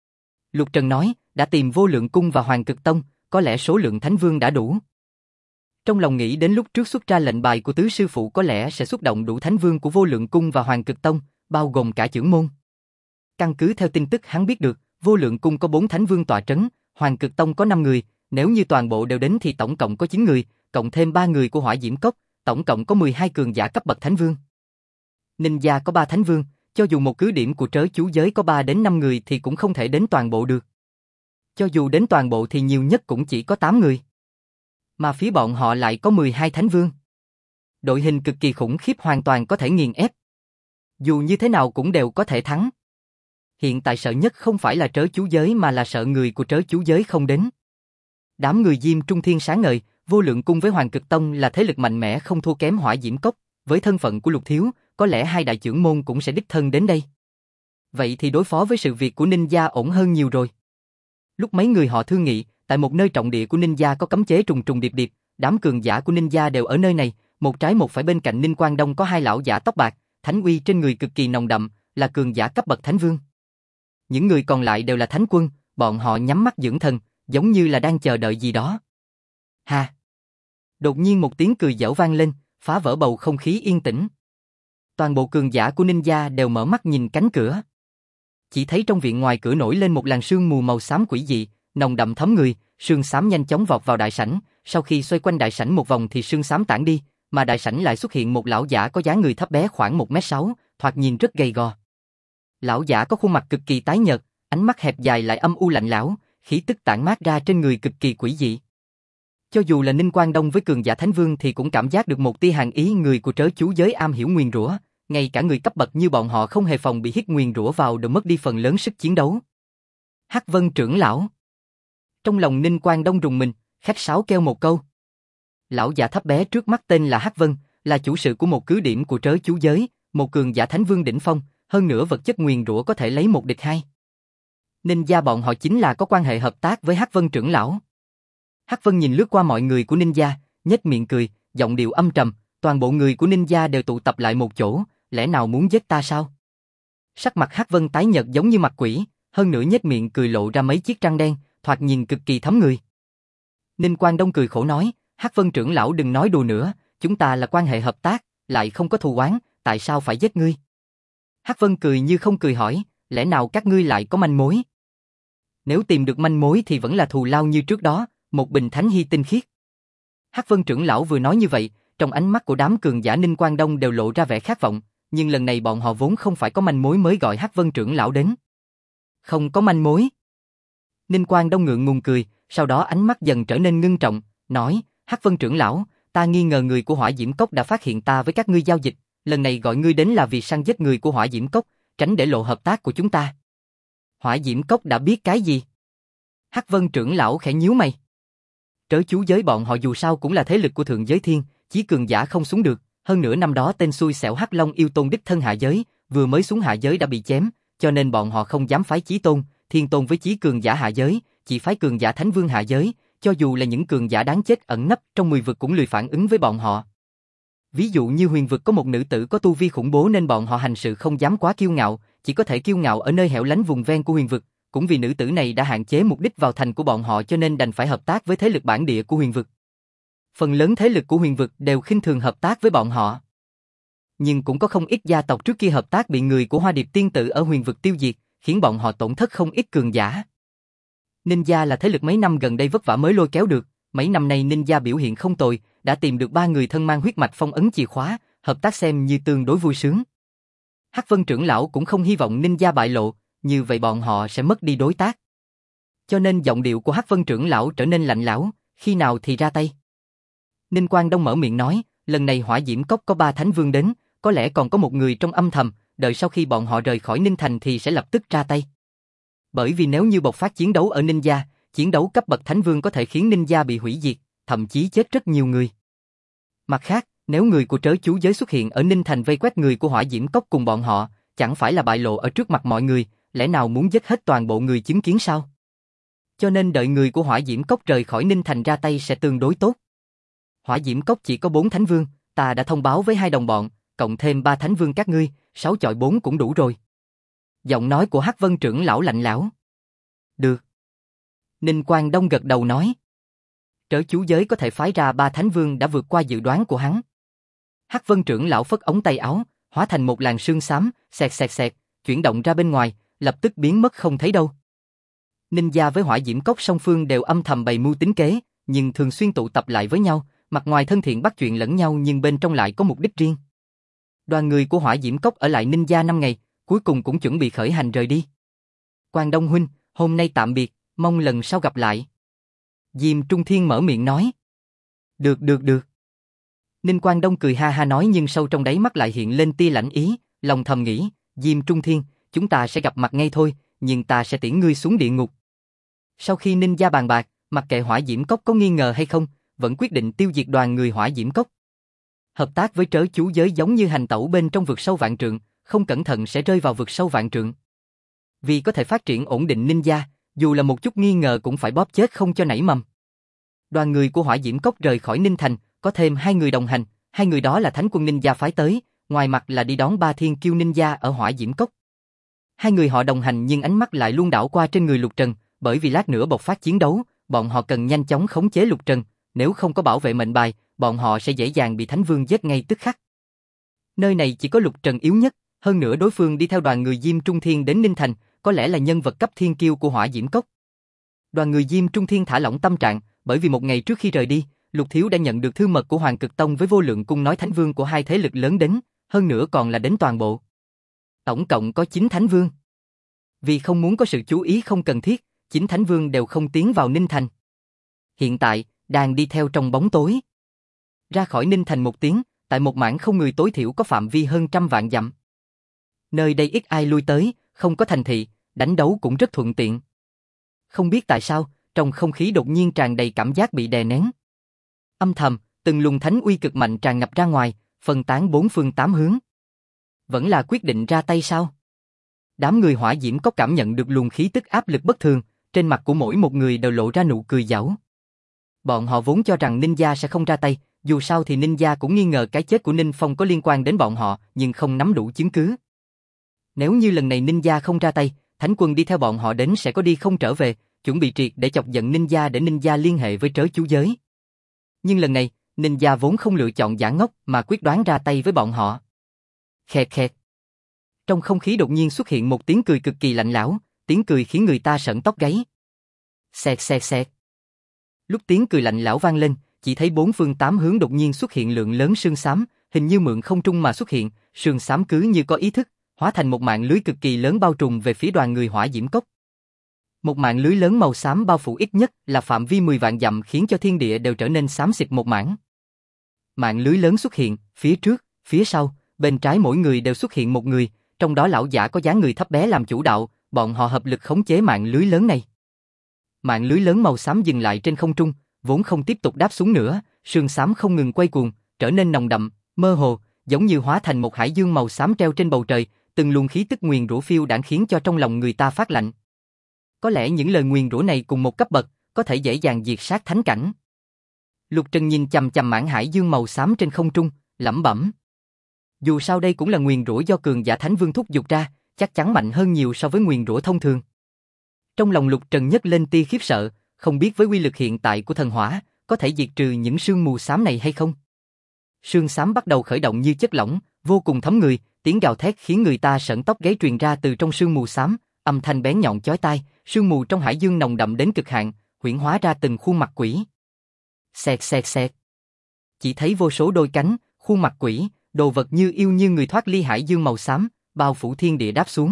[SPEAKER 1] Lục Trần nói, đã tìm Vô Lượng Cung và Hoàng Cực Tông, có lẽ số lượng Thánh Vương đã đủ. Trong lòng nghĩ đến lúc trước xuất ra lệnh bài của tứ sư phụ có lẽ sẽ xuất động đủ Thánh Vương của Vô Lượng Cung và Hoàng Cực Tông, bao gồm cả trưởng môn. Căn cứ theo tin tức hắn biết được, Vô Lượng Cung có 4 Thánh Vương tọa trấn, Hoàng Cực Tông có 5 người, nếu như toàn bộ đều đến thì tổng cộng có 9 người, cộng thêm 3 người của Hỏa Diễm Cốc, tổng cộng có 12 cường giả cấp bậc Thánh Vương. Ninh gia có 3 Thánh Vương, cho dù một cứ điểm của trớ chú giới có 3 đến 5 người thì cũng không thể đến toàn bộ được. Cho dù đến toàn bộ thì nhiều nhất cũng chỉ có 8 người. Mà phía bọn họ lại có 12 Thánh Vương. Đội hình cực kỳ khủng khiếp hoàn toàn có thể nghiền ép. Dù như thế nào cũng đều có thể thắng. Hiện tại sợ nhất không phải là trớ chú giới mà là sợ người của trớ chú giới không đến. Đám người Diêm Trung Thiên sáng ngời, Vô Lượng Cung với Hoàng Cực Tông là thế lực mạnh mẽ không thua kém Hỏa Diễm Cốc, với thân phận của Lục thiếu, có lẽ hai đại trưởng môn cũng sẽ đích thân đến đây. Vậy thì đối phó với sự việc của Ninh gia ổn hơn nhiều rồi. Lúc mấy người họ thương nghị, tại một nơi trọng địa của Ninh gia có cấm chế trùng trùng điệp điệp, đám cường giả của Ninh gia đều ở nơi này, một trái một phải bên cạnh Ninh Quang Đông có 2 lão giả tóc bạc, thánh uy trên người cực kỳ nồng đậm, là cường giả cấp bậc Thánh Vương. Những người còn lại đều là thánh quân, bọn họ nhắm mắt dưỡng thần, giống như là đang chờ đợi gì đó. Ha! Đột nhiên một tiếng cười giễu vang lên, phá vỡ bầu không khí yên tĩnh. Toàn bộ cường giả của Ninh gia đều mở mắt nhìn cánh cửa. Chỉ thấy trong viện ngoài cửa nổi lên một làn sương mù màu xám quỷ dị, nồng đậm thấm người, sương xám nhanh chóng vọt vào đại sảnh, sau khi xoay quanh đại sảnh một vòng thì sương xám tản đi, mà đại sảnh lại xuất hiện một lão giả có dáng người thấp bé khoảng 1m6, thoạt nhìn rất gầy gò. Lão giả có khuôn mặt cực kỳ tái nhợt, ánh mắt hẹp dài lại âm u lạnh lẽo, khí tức tản mát ra trên người cực kỳ quỷ dị. Cho dù là Ninh Quang Đông với cường giả Thánh Vương thì cũng cảm giác được một tia hàn ý, người của trớ chú giới am hiểu nguyền rủa, ngay cả người cấp bậc như bọn họ không hề phòng bị hít nguyền rủa vào đều mất đi phần lớn sức chiến đấu. Hắc Vân trưởng lão. Trong lòng Ninh Quang Đông rùng mình, khách sáo kêu một câu. Lão giả thấp bé trước mắt tên là Hắc Vân, là chủ sự của một cứ điểm của trớ chú giới, một cường giả Thánh Vương đỉnh phong, hơn nữa vật chất nguyền rủa có thể lấy một địch hai. Ninh gia bọn họ chính là có quan hệ hợp tác với Hắc Vân trưởng lão. Hắc Vân nhìn lướt qua mọi người của Ninh gia, nhếch miệng cười, giọng điệu âm trầm, toàn bộ người của Ninh gia đều tụ tập lại một chỗ, lẽ nào muốn giết ta sao? Sắc mặt Hắc Vân tái nhợt giống như mặt quỷ, hơn nữa nhếch miệng cười lộ ra mấy chiếc răng đen, thoạt nhìn cực kỳ thấm người. Ninh Quang Đông cười khổ nói, Hắc Vân trưởng lão đừng nói đùa nữa, chúng ta là quan hệ hợp tác, lại không có thù oán, tại sao phải giết ngươi? Hắc Vân cười như không cười hỏi, lẽ nào các ngươi lại có manh mối? Nếu tìm được manh mối thì vẫn là thù lao như trước đó, một bình thánh hy tinh khiết. Hắc Vân trưởng lão vừa nói như vậy, trong ánh mắt của đám cường giả Ninh Quang Đông đều lộ ra vẻ khát vọng, nhưng lần này bọn họ vốn không phải có manh mối mới gọi Hắc Vân trưởng lão đến. Không có manh mối. Ninh Quang Đông ngượng ngùng cười, sau đó ánh mắt dần trở nên ngưng trọng, nói, Hắc Vân trưởng lão, ta nghi ngờ người của Hỏa Diễm Cốc đã phát hiện ta với các ngươi giao dịch, lần này gọi ngươi đến là vì săn giết người của Hỏa Diễm Cốc, tránh để lộ hợp tác của chúng ta. Hỏa Diễm Cốc đã biết cái gì? Hắc Vân trưởng lão khẽ nhíu mày. Trớ chú giới bọn họ dù sao cũng là thế lực của thượng giới thiên, chí cường giả không xuống được, hơn nữa năm đó tên xui xẻo Hắc Long yêu tôn đích thân hạ giới, vừa mới xuống hạ giới đã bị chém, cho nên bọn họ không dám phái Chí Tôn, Thiên Tôn với chí cường giả hạ giới, chỉ phái cường giả Thánh Vương hạ giới, cho dù là những cường giả đáng chết ẩn nấp trong 10 vực cũng lười phản ứng với bọn họ. Ví dụ như Huyền vực có một nữ tử có tu vi khủng bố nên bọn họ hành sự không dám quá kiêu ngạo, chỉ có thể kiêu ngạo ở nơi hẻo lánh vùng ven của Huyền vực, cũng vì nữ tử này đã hạn chế mục đích vào thành của bọn họ cho nên đành phải hợp tác với thế lực bản địa của Huyền vực. Phần lớn thế lực của Huyền vực đều khinh thường hợp tác với bọn họ. Nhưng cũng có không ít gia tộc trước kia hợp tác bị người của Hoa Điệp tiên tử ở Huyền vực tiêu diệt, khiến bọn họ tổn thất không ít cường giả. Ninja là thế lực mấy năm gần đây vất vả mới lôi kéo được, mấy năm nay Ninja biểu hiện không tồi, đã tìm được 3 người thân mang huyết mạch phong ấn chìa khóa, hợp tác xem như tương đối vui sướng. Hắc Vân trưởng lão cũng không hy vọng Ninja bại lộ, như vậy bọn họ sẽ mất đi đối tác. Cho nên giọng điệu của Hắc Vân trưởng lão trở nên lạnh lẽo, khi nào thì ra tay. Ninh Quang Đông mở miệng nói, lần này Hỏa Diễm Cốc có 3 thánh vương đến, có lẽ còn có một người trong âm thầm, đợi sau khi bọn họ rời khỏi Ninh Thành thì sẽ lập tức ra tay. Bởi vì nếu như bộc phát chiến đấu ở Ninja, chiến đấu cấp bậc thánh vương có thể khiến Ninja bị hủy diệt, thậm chí chết rất nhiều người. Mặt khác, nếu người của trớ chú giới xuất hiện ở Ninh Thành vây quét người của Hỏa Diễm Cốc cùng bọn họ, chẳng phải là bại lộ ở trước mặt mọi người, lẽ nào muốn giết hết toàn bộ người chứng kiến sao? Cho nên đợi người của Hỏa Diễm Cốc rời khỏi Ninh Thành ra tay sẽ tương đối tốt. Hỏa Diễm Cốc chỉ có 4 thánh vương, ta đã thông báo với 2 đồng bọn, cộng thêm 3 thánh vương các ngươi, 6 chọi 4 cũng đủ rồi. Giọng nói của Hắc Vân trưởng lão lạnh lẽo. Được. Ninh Quang Đông gật đầu nói. Trớ chú giới có thể phái ra 3 thánh vương đã vượt qua dự đoán của hắn. Hắc Vân trưởng lão phất ống tay áo, hóa thành một làn sương xám, xẹt xẹt xẹt, chuyển động ra bên ngoài, lập tức biến mất không thấy đâu. Ninja với Hỏa Diễm Cốc song phương đều âm thầm bày mưu tính kế, nhưng thường xuyên tụ tập lại với nhau, mặt ngoài thân thiện bắt chuyện lẫn nhau nhưng bên trong lại có mục đích riêng. Đoàn người của Hỏa Diễm Cốc ở lại Ninja 5 ngày, cuối cùng cũng chuẩn bị khởi hành rời đi. Quang Đông huynh, hôm nay tạm biệt, mong lần sau gặp lại. Diêm Trung Thiên mở miệng nói. Được. Ninh Quang Đông cười ha ha nói nhưng sâu trong đáy mắt lại hiện lên tia lãnh ý, lòng thầm nghĩ, Diêm Trung Thiên, chúng ta sẽ gặp mặt ngay thôi, nhưng ta sẽ tiễn ngươi xuống địa ngục. Sau khi Ninja bàn bạc, mặc kệ Hỏa Diễm Cốc có nghi ngờ hay không, vẫn quyết định tiêu diệt đoàn người Hỏa Diễm Cốc. Hợp tác với trớ chú giới giống như hành tẩu bên trong vực sâu vạn trượng, không cẩn thận sẽ rơi vào vực sâu vạn trượng. Vì có thể phát triển ổn định Ninja, dù là một chút nghi ngờ cũng phải bóp chết không cho nảy mầm. Đoàn người của Hỏa Diễm Cốc rời khỏi Ninh Thành, có thêm 2 người đồng hành, 2 người đó là Thánh quân Ninja phái tới, ngoài mặt là đi đón 3 thiên kiêu Ninja ở Hỏa Diễm Cốc. 2 người họ đồng hành nhưng ánh mắt lại luôn đảo qua trên người Lục Trần, bởi vì lát nữa bộc phát chiến đấu, bọn họ cần nhanh chóng khống chế Lục Trần, nếu không có bảo vệ mệnh bài, bọn họ sẽ dễ dàng bị Thánh Vương giết ngay tức khắc. Nơi này chỉ có Lục Trần yếu nhất, hơn nữa đối phương đi theo đoàn người Diêm Trung Thiên đến Ninh Thành, có lẽ là nhân vật cấp thiên kiêu của Hỏa Diễm Cốc. Đoàn người Diêm Trung Thiên thả lỏng tâm trạng, bởi vì một ngày trước khi rời đi, Lục Thiếu đã nhận được thư mật của Hoàng Cực Tông với Vô Lượng Cung nói Thánh Vương của 2 thế lực lớn đến, hơn nữa còn là đến toàn bộ. Tổng cộng có 9 Thánh Vương. Vì không muốn có sự chú ý không cần thiết, 9 Thánh Vương đều không tiến vào Ninh Thành. Hiện tại, đang đi theo trong bóng tối. Ra khỏi Ninh Thành một tiếng, tại một mảng không người tối thiểu có phạm vi hơn 100 vạn dặm. Nơi đây ít ai lui tới, không có thành thị, đánh đấu cũng rất thuận tiện. Không biết tại sao, trong không khí đột nhiên tràn đầy cảm giác bị đè nén. Âm thầm, từng luồng thánh uy cực mạnh tràn ngập ra ngoài, phân tán 4 phương 8 hướng. Vẫn là quyết định ra tay sao? Đám người Hỏa Diễm Cốc cảm nhận được luồng khí tức áp lực bất thường, trên mặt của mỗi một người đều lộ ra nụ cười giảo. Bọn họ vốn cho rằng Ninja sẽ không ra tay, dù sao thì Ninja cũng nghi ngờ cái chết của Ninh Phong có liên quan đến bọn họ, nhưng không nắm đủ chứng cứ. Nếu như lần này Ninja không ra tay, Thánh quân đi theo bọn họ đến sẽ có đi không trở về, chuẩn bị triệt để chọc giận Ninja để Ninja liên hệ với trớ chú giới. Nhưng lần này, Ninja vốn không lựa chọn giả ngốc mà quyết đoán ra tay với bọn họ. Khẹt khẹt. Trong không khí đột nhiên xuất hiện một tiếng cười cực kỳ lạnh lẽo, tiếng cười khiến người ta sởn tóc gáy. Xẹt xẹt xẹt. Lúc tiếng cười lạnh lẽo vang lên, chỉ thấy 4 phương 8 hướng đột nhiên xuất hiện lượng lớn sương xám, hình như mượn không trung mà xuất hiện, sương xám cứ như có ý thức, hóa thành một mạng lưới cực kỳ lớn bao trùm về phía đoàn người Hỏa Diễm Cốc. Một mạng lưới lớn màu xám bao phủ ít nhất là phạm vi 10 vạn dặm khiến cho thiên địa đều trở nên xám xịt một mảng. Mạng lưới lớn xuất hiện, phía trước, phía sau, bên trái mỗi người đều xuất hiện một người, trong đó lão giả có dáng người thấp bé làm chủ đạo, bọn họ hợp lực khống chế mạng lưới lớn này. Mạng lưới lớn màu xám dừng lại trên không trung, vốn không tiếp tục đáp xuống nữa, sương xám không ngừng quay cuồng, trở nên nồng đậm, mơ hồ, giống như hóa thành một hải dương màu xám treo trên bầu trời, từng luồng khí tức nguyền rủa phiêu đãng khiến cho trong lòng người ta phát lạnh. Có lẽ những lời nguyền rủa này cùng một cấp bậc, có thể dễ dàng diệt sát thánh cảnh. Lục Trần nhìn chằm chằm mãn hải dương màu xám trên không trung, lẩm bẩm. Dù sao đây cũng là nguyền rủa do cường giả thánh vương thúc giục ra, chắc chắn mạnh hơn nhiều so với nguyền rủa thông thường. Trong lòng Lục Trần nhấc lên tia khiếp sợ, không biết với uy lực hiện tại của thần hỏa, có thể diệt trừ những sương mù xám này hay không? Sương xám bắt đầu khởi động như chất lỏng, vô cùng thấm người, tiếng gào thét khiến người ta sởn tóc gáy truyền ra từ trong sương mù xám, âm thanh bén nhọn chói tai, sương mù trong hải dương nồng đậm đến cực hạn, huyễn hóa ra từng khuôn mặt quỷ. Xẹt xẹt xẹt. Chỉ thấy vô số đôi cánh, khuôn mặt quỷ, đồ vật như yêu như người thoát ly hải dương màu xám, bao phủ thiên địa đáp xuống.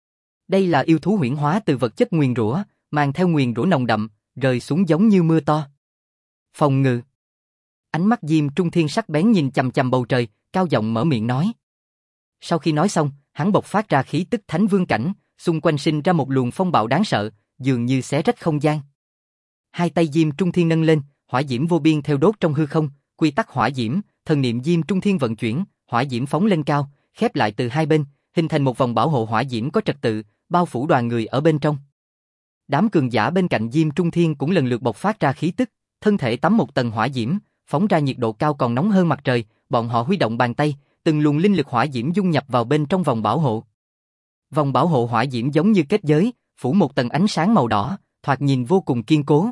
[SPEAKER 1] Đây là yêu thú huyễn hóa từ vật chất nguyền rủa, mang theo nguyền rủa nồng đậm, rơi xuống giống như mưa to. Phòng ngự. Ánh mắt Diêm Trung Thiên sắc bén nhìn chằm chằm bầu trời, cao giọng mở miệng nói. Sau khi nói xong, hắn bộc phát ra khí tức thánh vương cảnh, xung quanh sinh ra một luồng phong bạo đáng sợ, dường như xé rách không gian. Hai tay Diêm Trung Thiên nâng lên, hỏa diễm vô biên theo đốt trong hư không, quy tắc hỏa diễm, thần niệm Diêm Trung Thiên vận chuyển, hỏa diễm phóng lên cao, khép lại từ hai bên, hình thành một vòng bảo hộ hỏa diễm có trật tự, bao phủ đoàn người ở bên trong. Đám cường giả bên cạnh Diêm Trung Thiên cũng lần lượt bộc phát ra khí tức, thân thể tắm một tầng hỏa diễm, phóng ra nhiệt độ cao còn nóng hơn mặt trời, bọn họ huy động bàn tay, từng luồng linh lực hỏa diễm dung nhập vào bên trong vòng bảo hộ. Vòng bảo hộ hỏa diễm giống như kết giới, phủ một tầng ánh sáng màu đỏ, thoạt nhìn vô cùng kiên cố.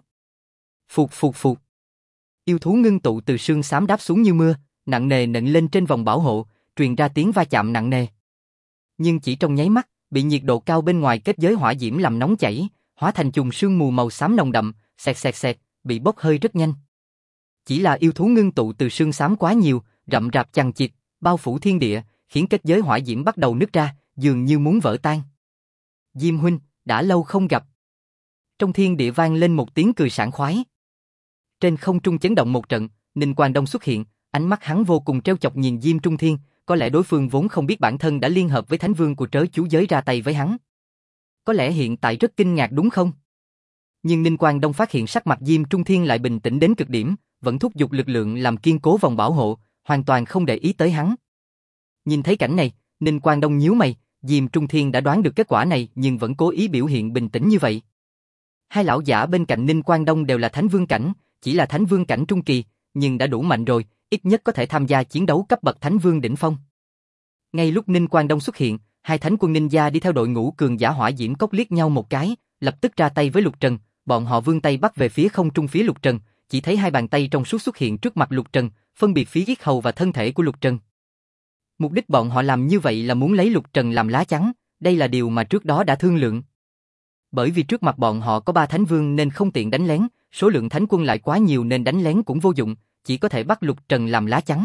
[SPEAKER 1] Phụt phụt phụt. Yêu thú ngưng tụ từ sương xám đáp xuống như mưa, nặng nề nện lên trên vòng bảo hộ, truyền ra tiếng va chạm nặng nề. Nhưng chỉ trong nháy mắt, bị nhiệt độ cao bên ngoài kết giới hỏa diễm làm nóng chảy, hóa thành chùm sương mù màu xám nồng đậm, xẹt xẹt xẹt, bị bốc hơi rất nhanh. Chỉ là yêu thú ngưng tụ từ sương xám quá nhiều, rậm rạp chằng chịt, bao phủ thiên địa, khiến kết giới hỏa diễm bắt đầu nứt ra, dường như muốn vỡ tan. Diêm huynh, đã lâu không gặp. Trong thiên địa vang lên một tiếng cười sảng khoái. Trên không trung chấn động một trận, Ninh Quang Đông xuất hiện, ánh mắt hắn vô cùng trêu chọc nhìn Diêm Trung Thiên, có lẽ đối phương vốn không biết bản thân đã liên hợp với Thánh Vương của trớ chú giới ra tay với hắn. Có lẽ hiện tại rất kinh ngạc đúng không? Nhưng Ninh Quang Đông phát hiện sắc mặt Diêm Trung Thiên lại bình tĩnh đến cực điểm, vẫn thúc giục lực lượng làm kiên cố vòng bảo hộ, hoàn toàn không để ý tới hắn. Nhìn thấy cảnh này, Ninh Quang Đông nhíu mày, Diêm Trung Thiên đã đoán được kết quả này nhưng vẫn cố ý biểu hiện bình tĩnh như vậy. Hai lão giả bên cạnh Ninh Quang Đông đều là Thánh Vương cảnh, chỉ là Thánh Vương cảnh trung kỳ, nhưng đã đủ mạnh rồi, ít nhất có thể tham gia chiến đấu cấp bậc Thánh Vương đỉnh phong. Ngay lúc Ninh Quang Đông xuất hiện, hai thánh quân ninja đi theo đội ngũ cường giả hỏa diễm cốc liếc nhau một cái, lập tức ra tay với Lục Trần, bọn họ vươn tay bắt về phía không trung phía Lục Trần, chỉ thấy hai bàn tay trong suốt xuất hiện trước mặt Lục Trần, phân biệt phía yết hầu và thân thể của Lục Trần. Mục đích bọn họ làm như vậy là muốn lấy Lục Trần làm lá chắn, đây là điều mà trước đó đã thương lượng. Bởi vì trước mặt bọn họ có 3 thánh vương nên không tiện đánh lén, số lượng thánh quân lại quá nhiều nên đánh lén cũng vô dụng, chỉ có thể bắt Lục Trần làm lá chắn.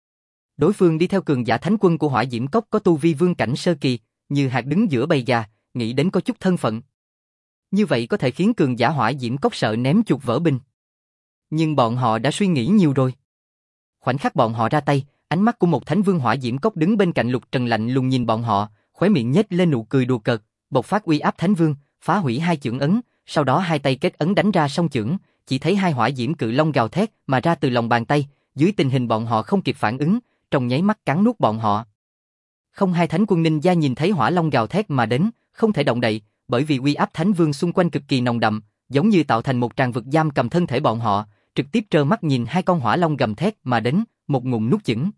[SPEAKER 1] Đối phương đi theo cường giả thánh quân của Hỏa Diễm Cốc có tu vi vương cảnh sơ kỳ, như hạt đứng giữa bầy gà, nghĩ đến có chút thân phận. Như vậy có thể khiến cường giả Hỏa Diễm Cốc sợ ném chuột vỡ bình. Nhưng bọn họ đã suy nghĩ nhiều rồi. Khoảnh khắc bọn họ ra tay, ánh mắt của một thánh vương Hỏa Diễm Cốc đứng bên cạnh Lục Trần lạnh lùng nhìn bọn họ, khóe miệng nhếch lên nụ cười đùa cợt, bộc phát uy áp thánh vương, phá hủy hai chưởng ấn, sau đó hai tay kết ấn đánh ra song chưởng, chỉ thấy hai hỏa diễm cự long gào thét mà ra từ lòng bàn tay, dưới tình hình bọn họ không kịp phản ứng, trong nháy mắt cắn nuốt bọn họ. Không hai thánh quân ninja nhìn thấy hỏa long gào thét mà đến, không thể động đậy, bởi vì uy áp thánh vương xung quanh cực kỳ nồng đậm, giống như tạo thành một tràng vực giam cầm thân thể bọn họ, trực tiếp trơ mắt nhìn hai con hỏa long gầm thét mà đến, một ngụm nuốt chửng.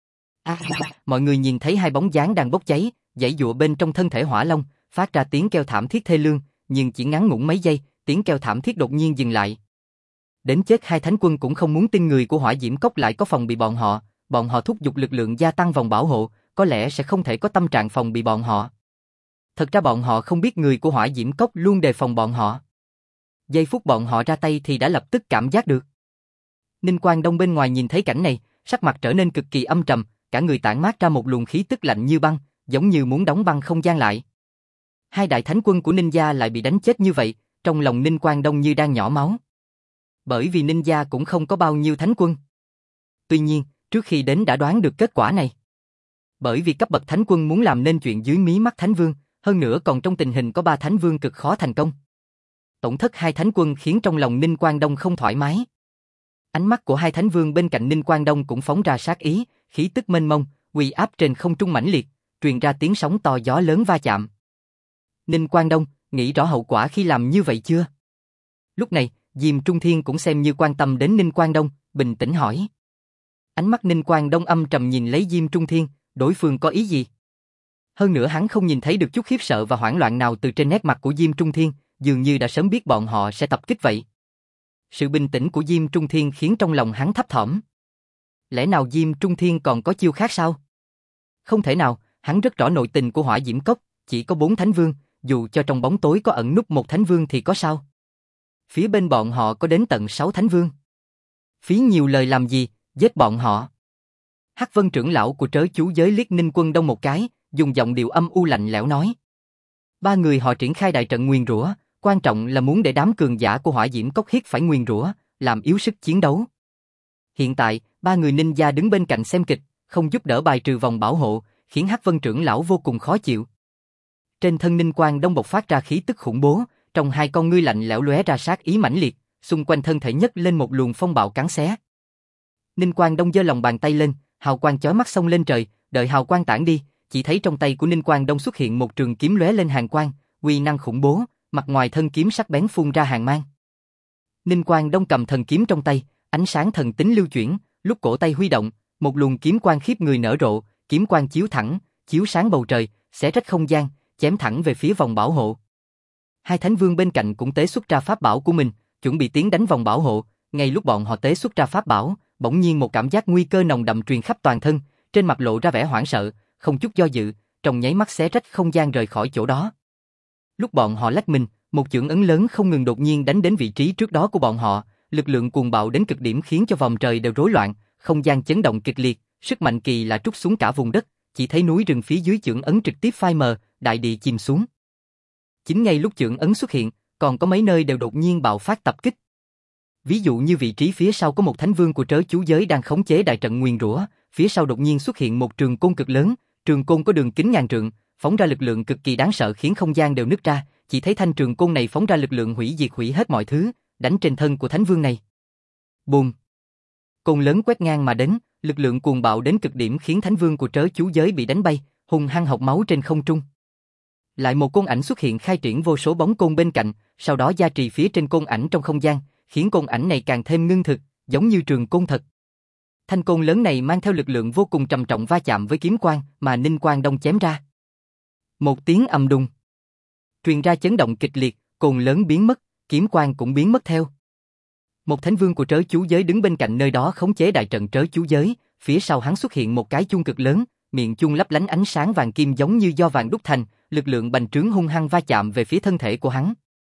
[SPEAKER 1] Mọi người nhìn thấy hai bóng dáng đang bốc cháy, giãy giụa bên trong thân thể hỏa long, phát ra tiếng kêu thảm thiết thê lương, nhưng chỉ ngắn ngủn mấy giây, tiếng kêu thảm thiết đột nhiên dừng lại. Đến chết hai thánh quân cũng không muốn tin người của Hỏa Diễm Cốc lại có phòng bị bọn họ thúc giục lực lượng gia tăng vòng bảo hộ, có lẽ sẽ không thể có tâm trạng phòng bị bọn họ. Thật ra bọn họ không biết người của Hỏa Diễm Cốc luôn đề phòng bọn họ. Giây phút bọn họ ra tay thì đã lập tức cảm giác được. Ninh Quang Đông bên ngoài nhìn thấy cảnh này, sắc mặt trở nên cực kỳ âm trầm, cả người tản mát ra một luồng khí tức lạnh như băng, giống như muốn đóng băng không gian lại. Hai đại thánh quân của Ninja lại bị đánh chết như vậy, trong lòng Ninh Quang Đông như đang nhỏ máu. Bởi vì Ninja cũng không có bao nhiêu thánh quân. Tuy nhiên, trước khi đến đã đoán được kết quả này. Bởi vì cấp bậc thánh quân muốn làm nên chuyện dưới mí mắt thánh vương, hơn nữa còn trong tình hình có 3 thánh vương cực khó thành công. Tổn thất hai thánh quân khiến trong lòng Ninh Quang Đông không thoải mái. Ánh mắt của hai thánh vương bên cạnh Ninh Quang Đông cũng phóng ra sát ý, khí tức mênh mông, uy áp trên không trung mãnh liệt, truyền ra tiếng sóng to gió lớn va chạm. Ninh Quang Đông, nghĩ rõ hậu quả khi làm như vậy chưa? Lúc này, Diêm Trung Thiên cũng xem như quan tâm đến Ninh Quang Đông, bình tĩnh hỏi. Ánh mắt Ninh Quang Đông âm trầm nhìn lấy Diêm Trung Thiên, đối phương có ý gì? Hơn nữa hắn không nhìn thấy được chút khiếp sợ và hoảng loạn nào từ trên nét mặt của Diêm Trung Thiên, dường như đã sớm biết bọn họ sẽ tập kích vậy. Sự bình tĩnh của Diêm Trung Thiên khiến trong lòng hắn thấp thỏm. Lẽ nào Diêm Trung Thiên còn có chiêu khác sao? Không thể nào, hắn rất rõ nội tình của Hỏa Diễm Cốc, chỉ có 4 thánh vương, dù cho trong bóng tối có ẩn núp một thánh vương thì có sao? Phía bên bọn họ có đến tận 6 thánh vương. Phí nhiều lời làm gì, giết bọn họ. Hắc Vân trưởng lão của trớ chú giới liếc Ninh Quân Đông một cái, dùng giọng điệu âm u lạnh lẽo nói. 3 người họ triển khai đại trận nguyền rủa, quan trọng là muốn để đám cường giả của Hỏa Diễm Cốc hít phải nguyền rủa, làm yếu sức chiến đấu. Hiện tại, 3 người ninh gia đứng bên cạnh xem kịch, không giúp đỡ bài trừ vòng bảo hộ, khiến Hắc Vân trưởng lão vô cùng khó chịu. Trên thân Ninh Quang Đông bộc phát ra khí tức khủng bố, trong 2 con ngươi lạnh lẽo lóe ra sát ý mãnh liệt, xung quanh thân thể nhấc lên một luồng phong bạo cắn xé. Ninh Quang Đông giơ lòng bàn tay lên, hào quang chói mắt xông lên trời, đợi hào quang tản đi, chỉ thấy trong tay của Ninh Quang Đông xuất hiện một trường kiếm lóe lên hàn quang, uy năng khủng bố, mặt ngoài thân kiếm sắc bén phun ra hàn mang. Ninh Quang Đông cầm thần kiếm trong tay, ánh sáng thần tính lưu chuyển, lúc cổ tay huy động, một luồng kiếm quang khiếp người nở rộ, kiếm quang chiếu thẳng, chiếu sáng bầu trời, xé rách không gian, chém thẳng về phía vòng bảo hộ. 2 thánh vương bên cạnh cũng tế xuất ra pháp bảo của mình, chuẩn bị tiến đánh vòng bảo hộ. Ngay lúc bọn họ tế xuất ra pháp bảo, bỗng nhiên một cảm giác nguy cơ nồng đậm truyền khắp toàn thân, trên mặt lộ ra vẻ hoảng sợ, không chút do dự, trong nháy mắt xé rách không gian rời khỏi chỗ đó. Lúc bọn họ lách mình, một chưởng ấn lớn không ngừng đột nhiên đánh đến vị trí trước đó của bọn họ, lực lượng cuồng bạo đến cực điểm khiến cho vòng trời đều rối loạn, không gian chấn động kịch liệt, sức mạnh kỳ lạ trút xuống cả vùng đất, chỉ thấy núi rừng phía dưới chưởng ấn trực tiếp phai mờ, đại địa chìm xuống. Chính ngay lúc chưởng ấn xuất hiện, còn có mấy nơi đều đột nhiên bạo phát tập kích. Ví dụ như vị trí phía sau có một thánh vương của trớ chú giới đang khống chế đại trận nguyền rủa, phía sau đột nhiên xuất hiện một trường côn cực lớn, trường côn có đường kính ngàn trượng, phóng ra lực lượng cực kỳ đáng sợ khiến không gian đều nứt ra, chỉ thấy thanh trường côn này phóng ra lực lượng hủy diệt hủy hết mọi thứ, đánh trên thân của thánh vương này. Bùm! Côn lớn quét ngang mà đến, lực lượng cuồng bạo đến cực điểm khiến thánh vương của trớ chú giới bị đánh bay, hung hăng học máu trên không trung. Lại một côn ảnh xuất hiện khai triển vô số bóng côn bên cạnh, sau đó gia trì phía trên côn ảnh trong không gian, khiến côn ảnh này càng thêm ngưng thực, giống như trường côn thật. Thanh côn lớn này mang theo lực lượng vô cùng trầm trọng va chạm với kiếm quang mà Ninh Quang Đông chém ra. Một tiếng ầm đùng, truyền ra chấn động kịch liệt, côn lớn biến mất, kiếm quang cũng biến mất theo. Một thánh vương của trớ chú giới đứng bên cạnh nơi đó khống chế đại trận trớ chú giới, phía sau hắn xuất hiện một cái chuông cực lớn, miệng chuông lấp lánh ánh sáng vàng kim giống như do vàng đúc thành, lực lượng bành trướng hung hăng va chạm về phía thân thể của hắn.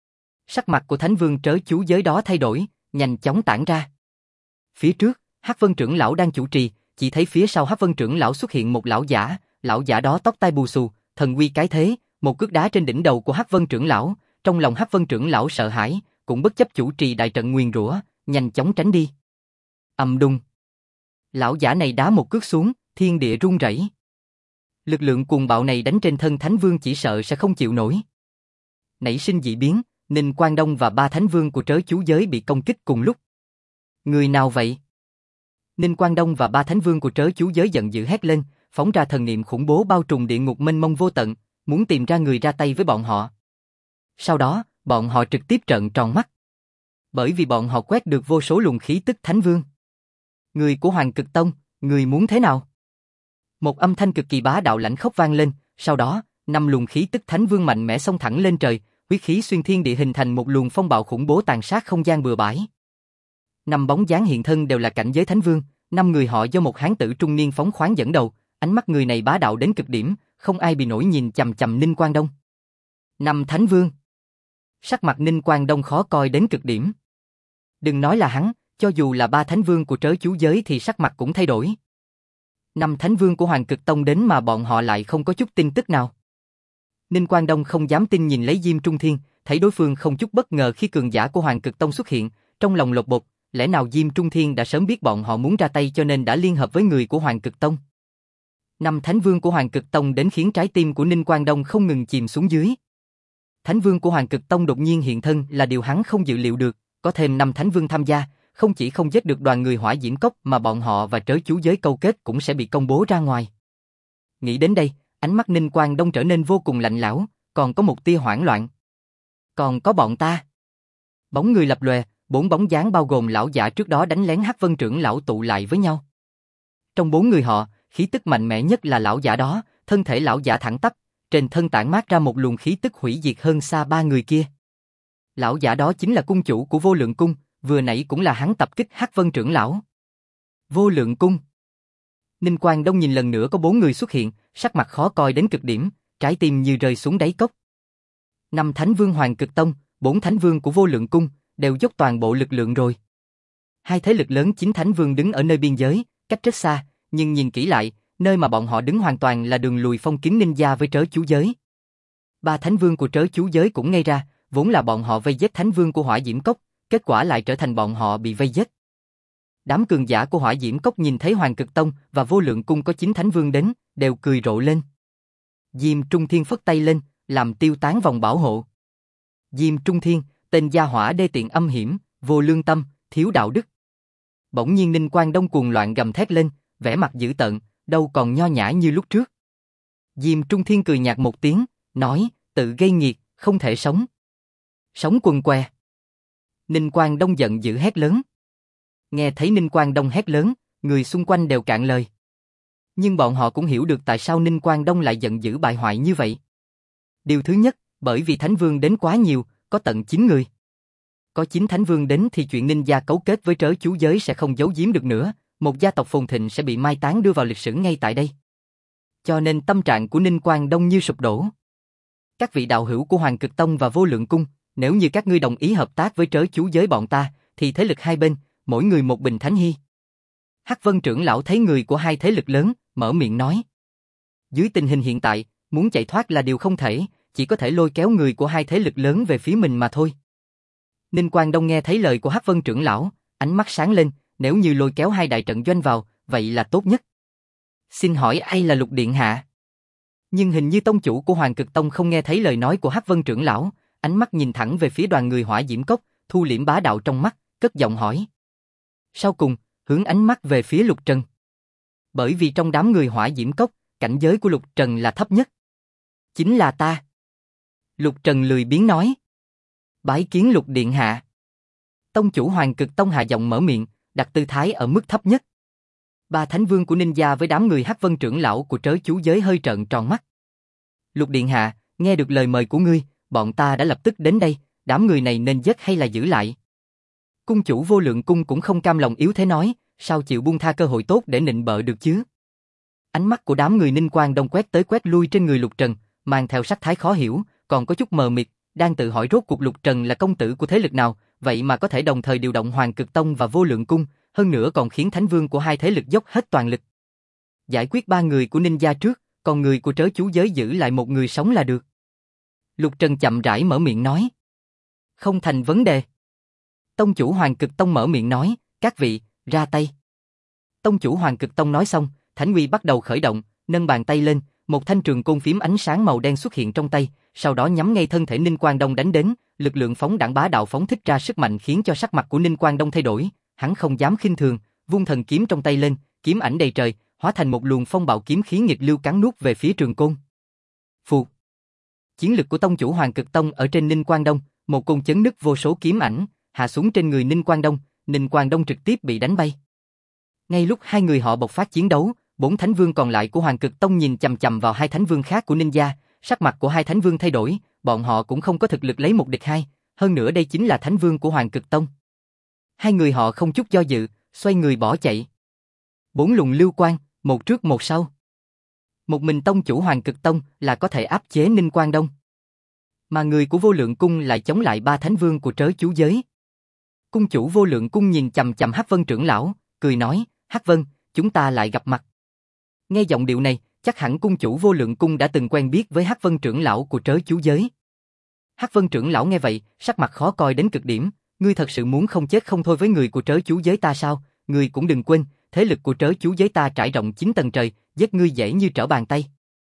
[SPEAKER 1] Sắc mặt của thánh vương trớ chú giới đó thay đổi, nhanh chóng tản ra. Phía trước, Hắc Vân trưởng lão đang chủ trì, chỉ thấy phía sau Hắc Vân trưởng lão xuất hiện một lão giả đó tóc tai bù xù, thần uy cái thế, một cước đá trên đỉnh đầu của Hắc Vân trưởng lão, trong lòng Hắc Vân trưởng lão sợ hãi, cũng bất chấp chủ trì đại trận nguyền rủa, nhanh chóng tránh đi. Ầm đùng. Lão giả này đá một cước xuống, thiên địa rung rẩy. Lực lượng cuồng bạo này đánh trên thân thánh vương chỉ sợ sẽ không chịu nổi. Nảy sinh dị biến, Ninh Quang Đông và 3 thánh vương của trớ chú giới bị công kích cùng lúc. Người nào vậy? Ninh Quang Đông và 3 thánh vương của trớ chú giới giận dữ hét lên, phóng ra thần niệm khủng bố bao trùm địa ngục mênh mông vô tận, muốn tìm ra người ra tay với bọn họ. Sau đó, bọn họ trực tiếp trợn tròn mắt. Bởi vì bọn họ quét được vô số luồng khí tức thánh vương. Người của Hoàng Cực Tông, người muốn thế nào? Một âm thanh cực kỳ bá đạo lãnh khốc vang lên, sau đó, 5 luồng khí tức thánh vương mạnh mẽ xông thẳng lên trời, huyết khí xuyên thiên địa hình thành một luồng phong bạo khủng bố tàn sát không gian bừa bãi. 5 bóng dáng hiện thân đều là cảnh giới thánh vương, 5 người họ do một hán tử trung niên phóng khoáng dẫn đầu, ánh mắt người này bá đạo đến cực điểm, không ai bị nổi nhìn chằm chằm Ninh Quang Đông. 5 thánh vương. Sắc mặt Ninh Quang Đông khó coi đến cực điểm. Đừng nói là hắn, cho dù là 3 thánh vương của trớ chú giới thì sắc mặt cũng thay đổi. 5 thánh vương của Hoàng Cực Tông đến mà bọn họ lại không có chút tin tức nào. Ninh Quang Đông không dám tin nhìn lấy Diêm Trung Thiên, thấy đối phương không chút bất ngờ khi cường giả của Hoàng Cực Tông xuất hiện, trong lòng lột bột, lẽ nào Diêm Trung Thiên đã sớm biết bọn họ muốn ra tay cho nên đã liên hợp với người của Hoàng Cực Tông. 5 thánh vương của Hoàng Cực Tông đến khiến trái tim của Ninh Quang Đông không ngừng chìm xuống dưới. Thánh vương của Hoàng Cực Tông đột nhiên hiện thân là điều hắn không dự liệu được, có thêm 5 thánh vương tham gia, không chỉ không giết được đoàn người Hỏa Diễm Cốc mà bọn họ và trớ chú giới câu kết cũng sẽ bị công bố ra ngoài. Nghĩ đến đây, ánh mắt Ninh Quang Đông trở nên vô cùng lạnh lẽo, còn có một tia hoảng loạn. Còn có bọn ta. Bóng người lập lòe, 4 bóng dáng bao gồm lão giả trước đó đánh lén Hắc Vân trưởng lão tụ lại với nhau. Trong 4 người họ, khí tức mạnh mẽ nhất là lão giả đó, thân thể lão giả thẳng tắp, trên thân tản mát ra một luồng khí tức hủy diệt hơn xa 3 người kia. Lão giả đó chính là cung chủ của Vô Lượng Cung, vừa nãy cũng là hắn tập kích Hắc Vân trưởng lão. Vô Lượng Cung. Ninh Quang Đông nhìn lần nữa có 4 người xuất hiện, sắc mặt khó coi đến cực điểm, trái tim như rơi xuống đáy cốc. 5 Thánh Vương Hoàng Cực Tông, 4 Thánh Vương của Vô Lượng Cung, đều dốc toàn bộ lực lượng rồi. 2 thế lực lớn 9 Thánh Vương đứng ở nơi biên giới, cách rất xa, nhưng nhìn kỹ lại, nơi mà bọn họ đứng hoàn toàn là đường lùi phong kiến ninja với trớ chú giới. 3 Thánh Vương của trớ chú giới cũng ngây ra, vốn là bọn họ vây giết Thánh Vương của Hỏa Diễm Cốc, kết quả lại trở thành bọn họ bị vây giết. Đám cường giả của Hỏa Diễm Cốc nhìn thấy Hoàng Cực Tông và Vô Lượng Cung có 9 Thánh Vương đến, đều cười rộ lên. Diêm Trung Thiên phất tay lên, làm tiêu tán vòng bảo hộ. Diêm Trung Thiên, tên gia hỏa đê tiện âm hiểm, vô lương tâm, thiếu đạo đức. Bỗng nhiên Ninh Quang Đông cuồng loạn gầm thét lên, vẻ mặt dữ tợn, đâu còn nho nhã như lúc trước. Diêm Trung Thiên cười nhạt một tiếng, nói, tự gây nghiệt, không thể sống. Sống quần què. Ninh Quang Đông giận dữ hét lớn. Nghe thấy Ninh Quang Đông hét lớn, người xung quanh đều cạn lời. Nhưng bọn họ cũng hiểu được tại sao Ninh Quang Đông lại giận dữ bại hoại như vậy. Điều thứ nhất, bởi vì Thánh Vương đến quá nhiều, có tận 9 người. Có 9 Thánh Vương đến thì chuyện ninja cấu kết với trớ chú giới sẽ không giấu giếm được nữa, một gia tộc phồn thịnh sẽ bị mai táng đưa vào lịch sử ngay tại đây. Cho nên tâm trạng của Ninh Quang Đông như sụp đổ. Các vị đạo hữu của Hoàng Cực Tông và Vô Lượng Cung, nếu như các ngươi đồng ý hợp tác với trớ chú giới bọn ta, thì thế lực hai bên, mỗi người một bình thánh hy. Hắc Vân trưởng lão thấy người của hai thế lực lớn, mở miệng nói. Dưới tình hình hiện tại, muốn chạy thoát là điều không thể, chỉ có thể lôi kéo người của hai thế lực lớn về phía mình mà thôi. Ninh Quang Đông nghe thấy lời của Hắc Vân trưởng lão, ánh mắt sáng lên, nếu như lôi kéo hai đại trận doanh vào, vậy là tốt nhất. Xin hỏi ai là Lục Điện Hạ? Nhưng hình như tông chủ của Hoàng Cực Tông không nghe thấy lời nói của Hắc Vân trưởng lão, ánh mắt nhìn thẳng về phía đoàn người Hỏa Diễm Cốc, thu liễm bá đạo trong mắt, cất giọng hỏi. Sau cùng, hướng ánh mắt về phía Lục Trần. Bởi vì trong đám người Hỏa Diễm Cốc, cảnh giới của Lục Trần là thấp nhất. Chính là ta. Lục Trần lười biếng nói. Bái kiến Lục Điện Hạ. Tông chủ Hoàng Cực Tông hạ giọng mở miệng, đặt tư thái ở mức thấp nhất. 3 Thánh Vương của ninja với đám người Hắc Vân trưởng lão của trớ chú giới hơi trợn tròn mắt. Lục Điện Hạ, nghe được lời mời của ngươi, bọn ta đã lập tức đến đây, đám người này nên giết hay là giữ lại? Cung chủ Vô Lượng Cung cũng không cam lòng yếu thế nói, sao chịu buông tha cơ hội tốt để nịnh bợ được chứ? Ánh mắt của đám người Ninh Quang Đông quét tới quét lui trên người Lục Trần, mang theo sắc thái khó hiểu, còn có chút mờ mịt, đang tự hỏi rốt cuộc Lục Trần là công tử của thế lực nào, vậy mà có thể đồng thời điều động Hoàng Cực Tông và Vô Lượng Cung, hơn nữa còn khiến Thánh Vương của hai thế lực dốc hết toàn lực. Giải quyết 3 người của ninja trước, còn người của trớ chú giới giữ lại một người sống là được. Lục Trần chậm rãi mở miệng nói. Không thành vấn đề. Tông chủ Hoàng Cực Tông mở miệng nói, các vị, ra tay. Tông chủ Hoàng Cực Tông nói xong, Thánh Uy bắt đầu khởi động, nâng bàn tay lên, một thanh trường côn phím ánh sáng màu đen xuất hiện trong tay, sau đó nhắm ngay thân thể Ninh Quang Đông đánh đến, lực lượng phóng đãng bá đạo phóng thích ra sức mạnh khiến cho sắc mặt của Ninh Quang Đông thay đổi, hắn không dám khinh thường, vung thần kiếm trong tay lên, kiếm ảnh đầy trời, hóa thành một luồng phong bạo kiếm khí nghịch lưu cắn nuốt về phía trường côn. Phụt. Chiến lực của tông chủ Hoàng Cực Tông ở trên Ninh Quang Đông, một côn chấn nứt vô số kiếm ảnh, hạ xuống trên người Ninh Quang Đông trực tiếp bị đánh bay. Ngay lúc hai người họ bộc phát chiến đấu, 4 Thánh Vương còn lại của Hoàng Cực Tông nhìn chằm chằm vào 2 Thánh Vương khác của ninja, sắc mặt của 2 Thánh Vương thay đổi, bọn họ cũng không có thực lực lấy một địch hai, hơn nữa đây chính là Thánh Vương của Hoàng Cực Tông. Hai người họ không chút do dự, xoay người bỏ chạy. 4 luồng lưu quang, một trước một sau. Một mình tông chủ Hoàng Cực Tông là có thể áp chế Ninh Quang Đông. Mà người của Vô Lượng Cung lại chống lại 3 Thánh Vương của trớ chú giới. Cung chủ Vô Lượng Cung nhìn chằm chằm Hắc Vân trưởng lão, cười nói, Hắc Vân, chúng ta lại gặp mặt. Nghe giọng điệu này, chắc hẳn cung chủ Vô Lượng Cung đã từng quen biết với Hắc Vân trưởng lão của trớ chú giới. Hắc Vân trưởng lão nghe vậy, sắc mặt khó coi đến cực điểm, ngươi thật sự muốn không chết không thôi với người của trớ chú giới ta sao? Ngươi cũng đừng quên, thế lực của trớ chú giới ta trải rộng 9 tầng trời, giết ngươi dễ như trở bàn tay.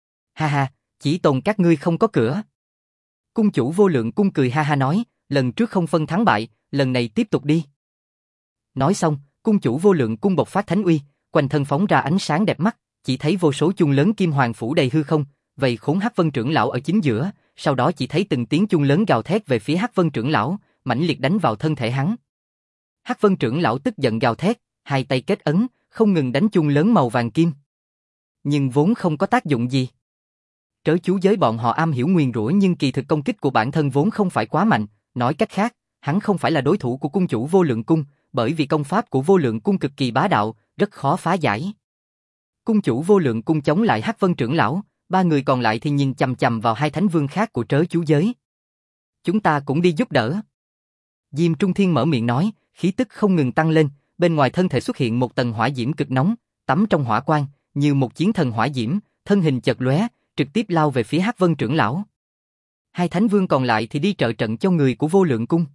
[SPEAKER 1] Ha ha, chỉ tồn các ngươi không có cửa. Cung chủ Vô Lượng Cung cười ha ha nói, lần trước không phân thắng bại, lần này tiếp tục đi. Nói xong, cung chủ Vô Lượng Cung bộc phát thánh uy, quanh thân phóng ra ánh sáng đẹp mắt, chỉ thấy vô số chuông lớn kim hoàng phủ đầy hư không, vây khốn Hắc Vân trưởng lão ở chính giữa, sau đó chỉ thấy từng tiếng chuông lớn gào thét về phía Hắc Vân trưởng lão, mãnh liệt đánh vào thân thể hắn. Hắc Vân trưởng lão tức giận gào thét, hai tay kết ấn, không ngừng đánh chuông lớn màu vàng kim. Nhưng vốn không có tác dụng gì. Trớ chú giới bọn họ am hiểu nguyền rủa nhưng kỳ thực công kích của bản thân vốn không phải quá mạnh, nói cách khác, hắn không phải là đối thủ của cung chủ Vô Lượng Cung, bởi vì công pháp của Vô Lượng Cung cực kỳ bá đạo, rất khó phá giải. Cung chủ Vô Lượng Cung chống lại Hắc Vân trưởng lão, ba người còn lại thì nhìn chằm chằm vào hai thánh vương khác của trớ chú giới. Chúng ta cũng đi giúp đỡ. Diêm Trung Thiên mở miệng nói, khí tức không ngừng tăng lên, bên ngoài thân thể xuất hiện một tầng hỏa diễm cực nóng, tắm trong hỏa quang, như một chiến thần hỏa diễm, thân hình chợt lóe, trực tiếp lao về phía Hắc Vân trưởng lão. Hai thánh vương còn lại thì đi trợ trận cho người của Vô Lượng Cung.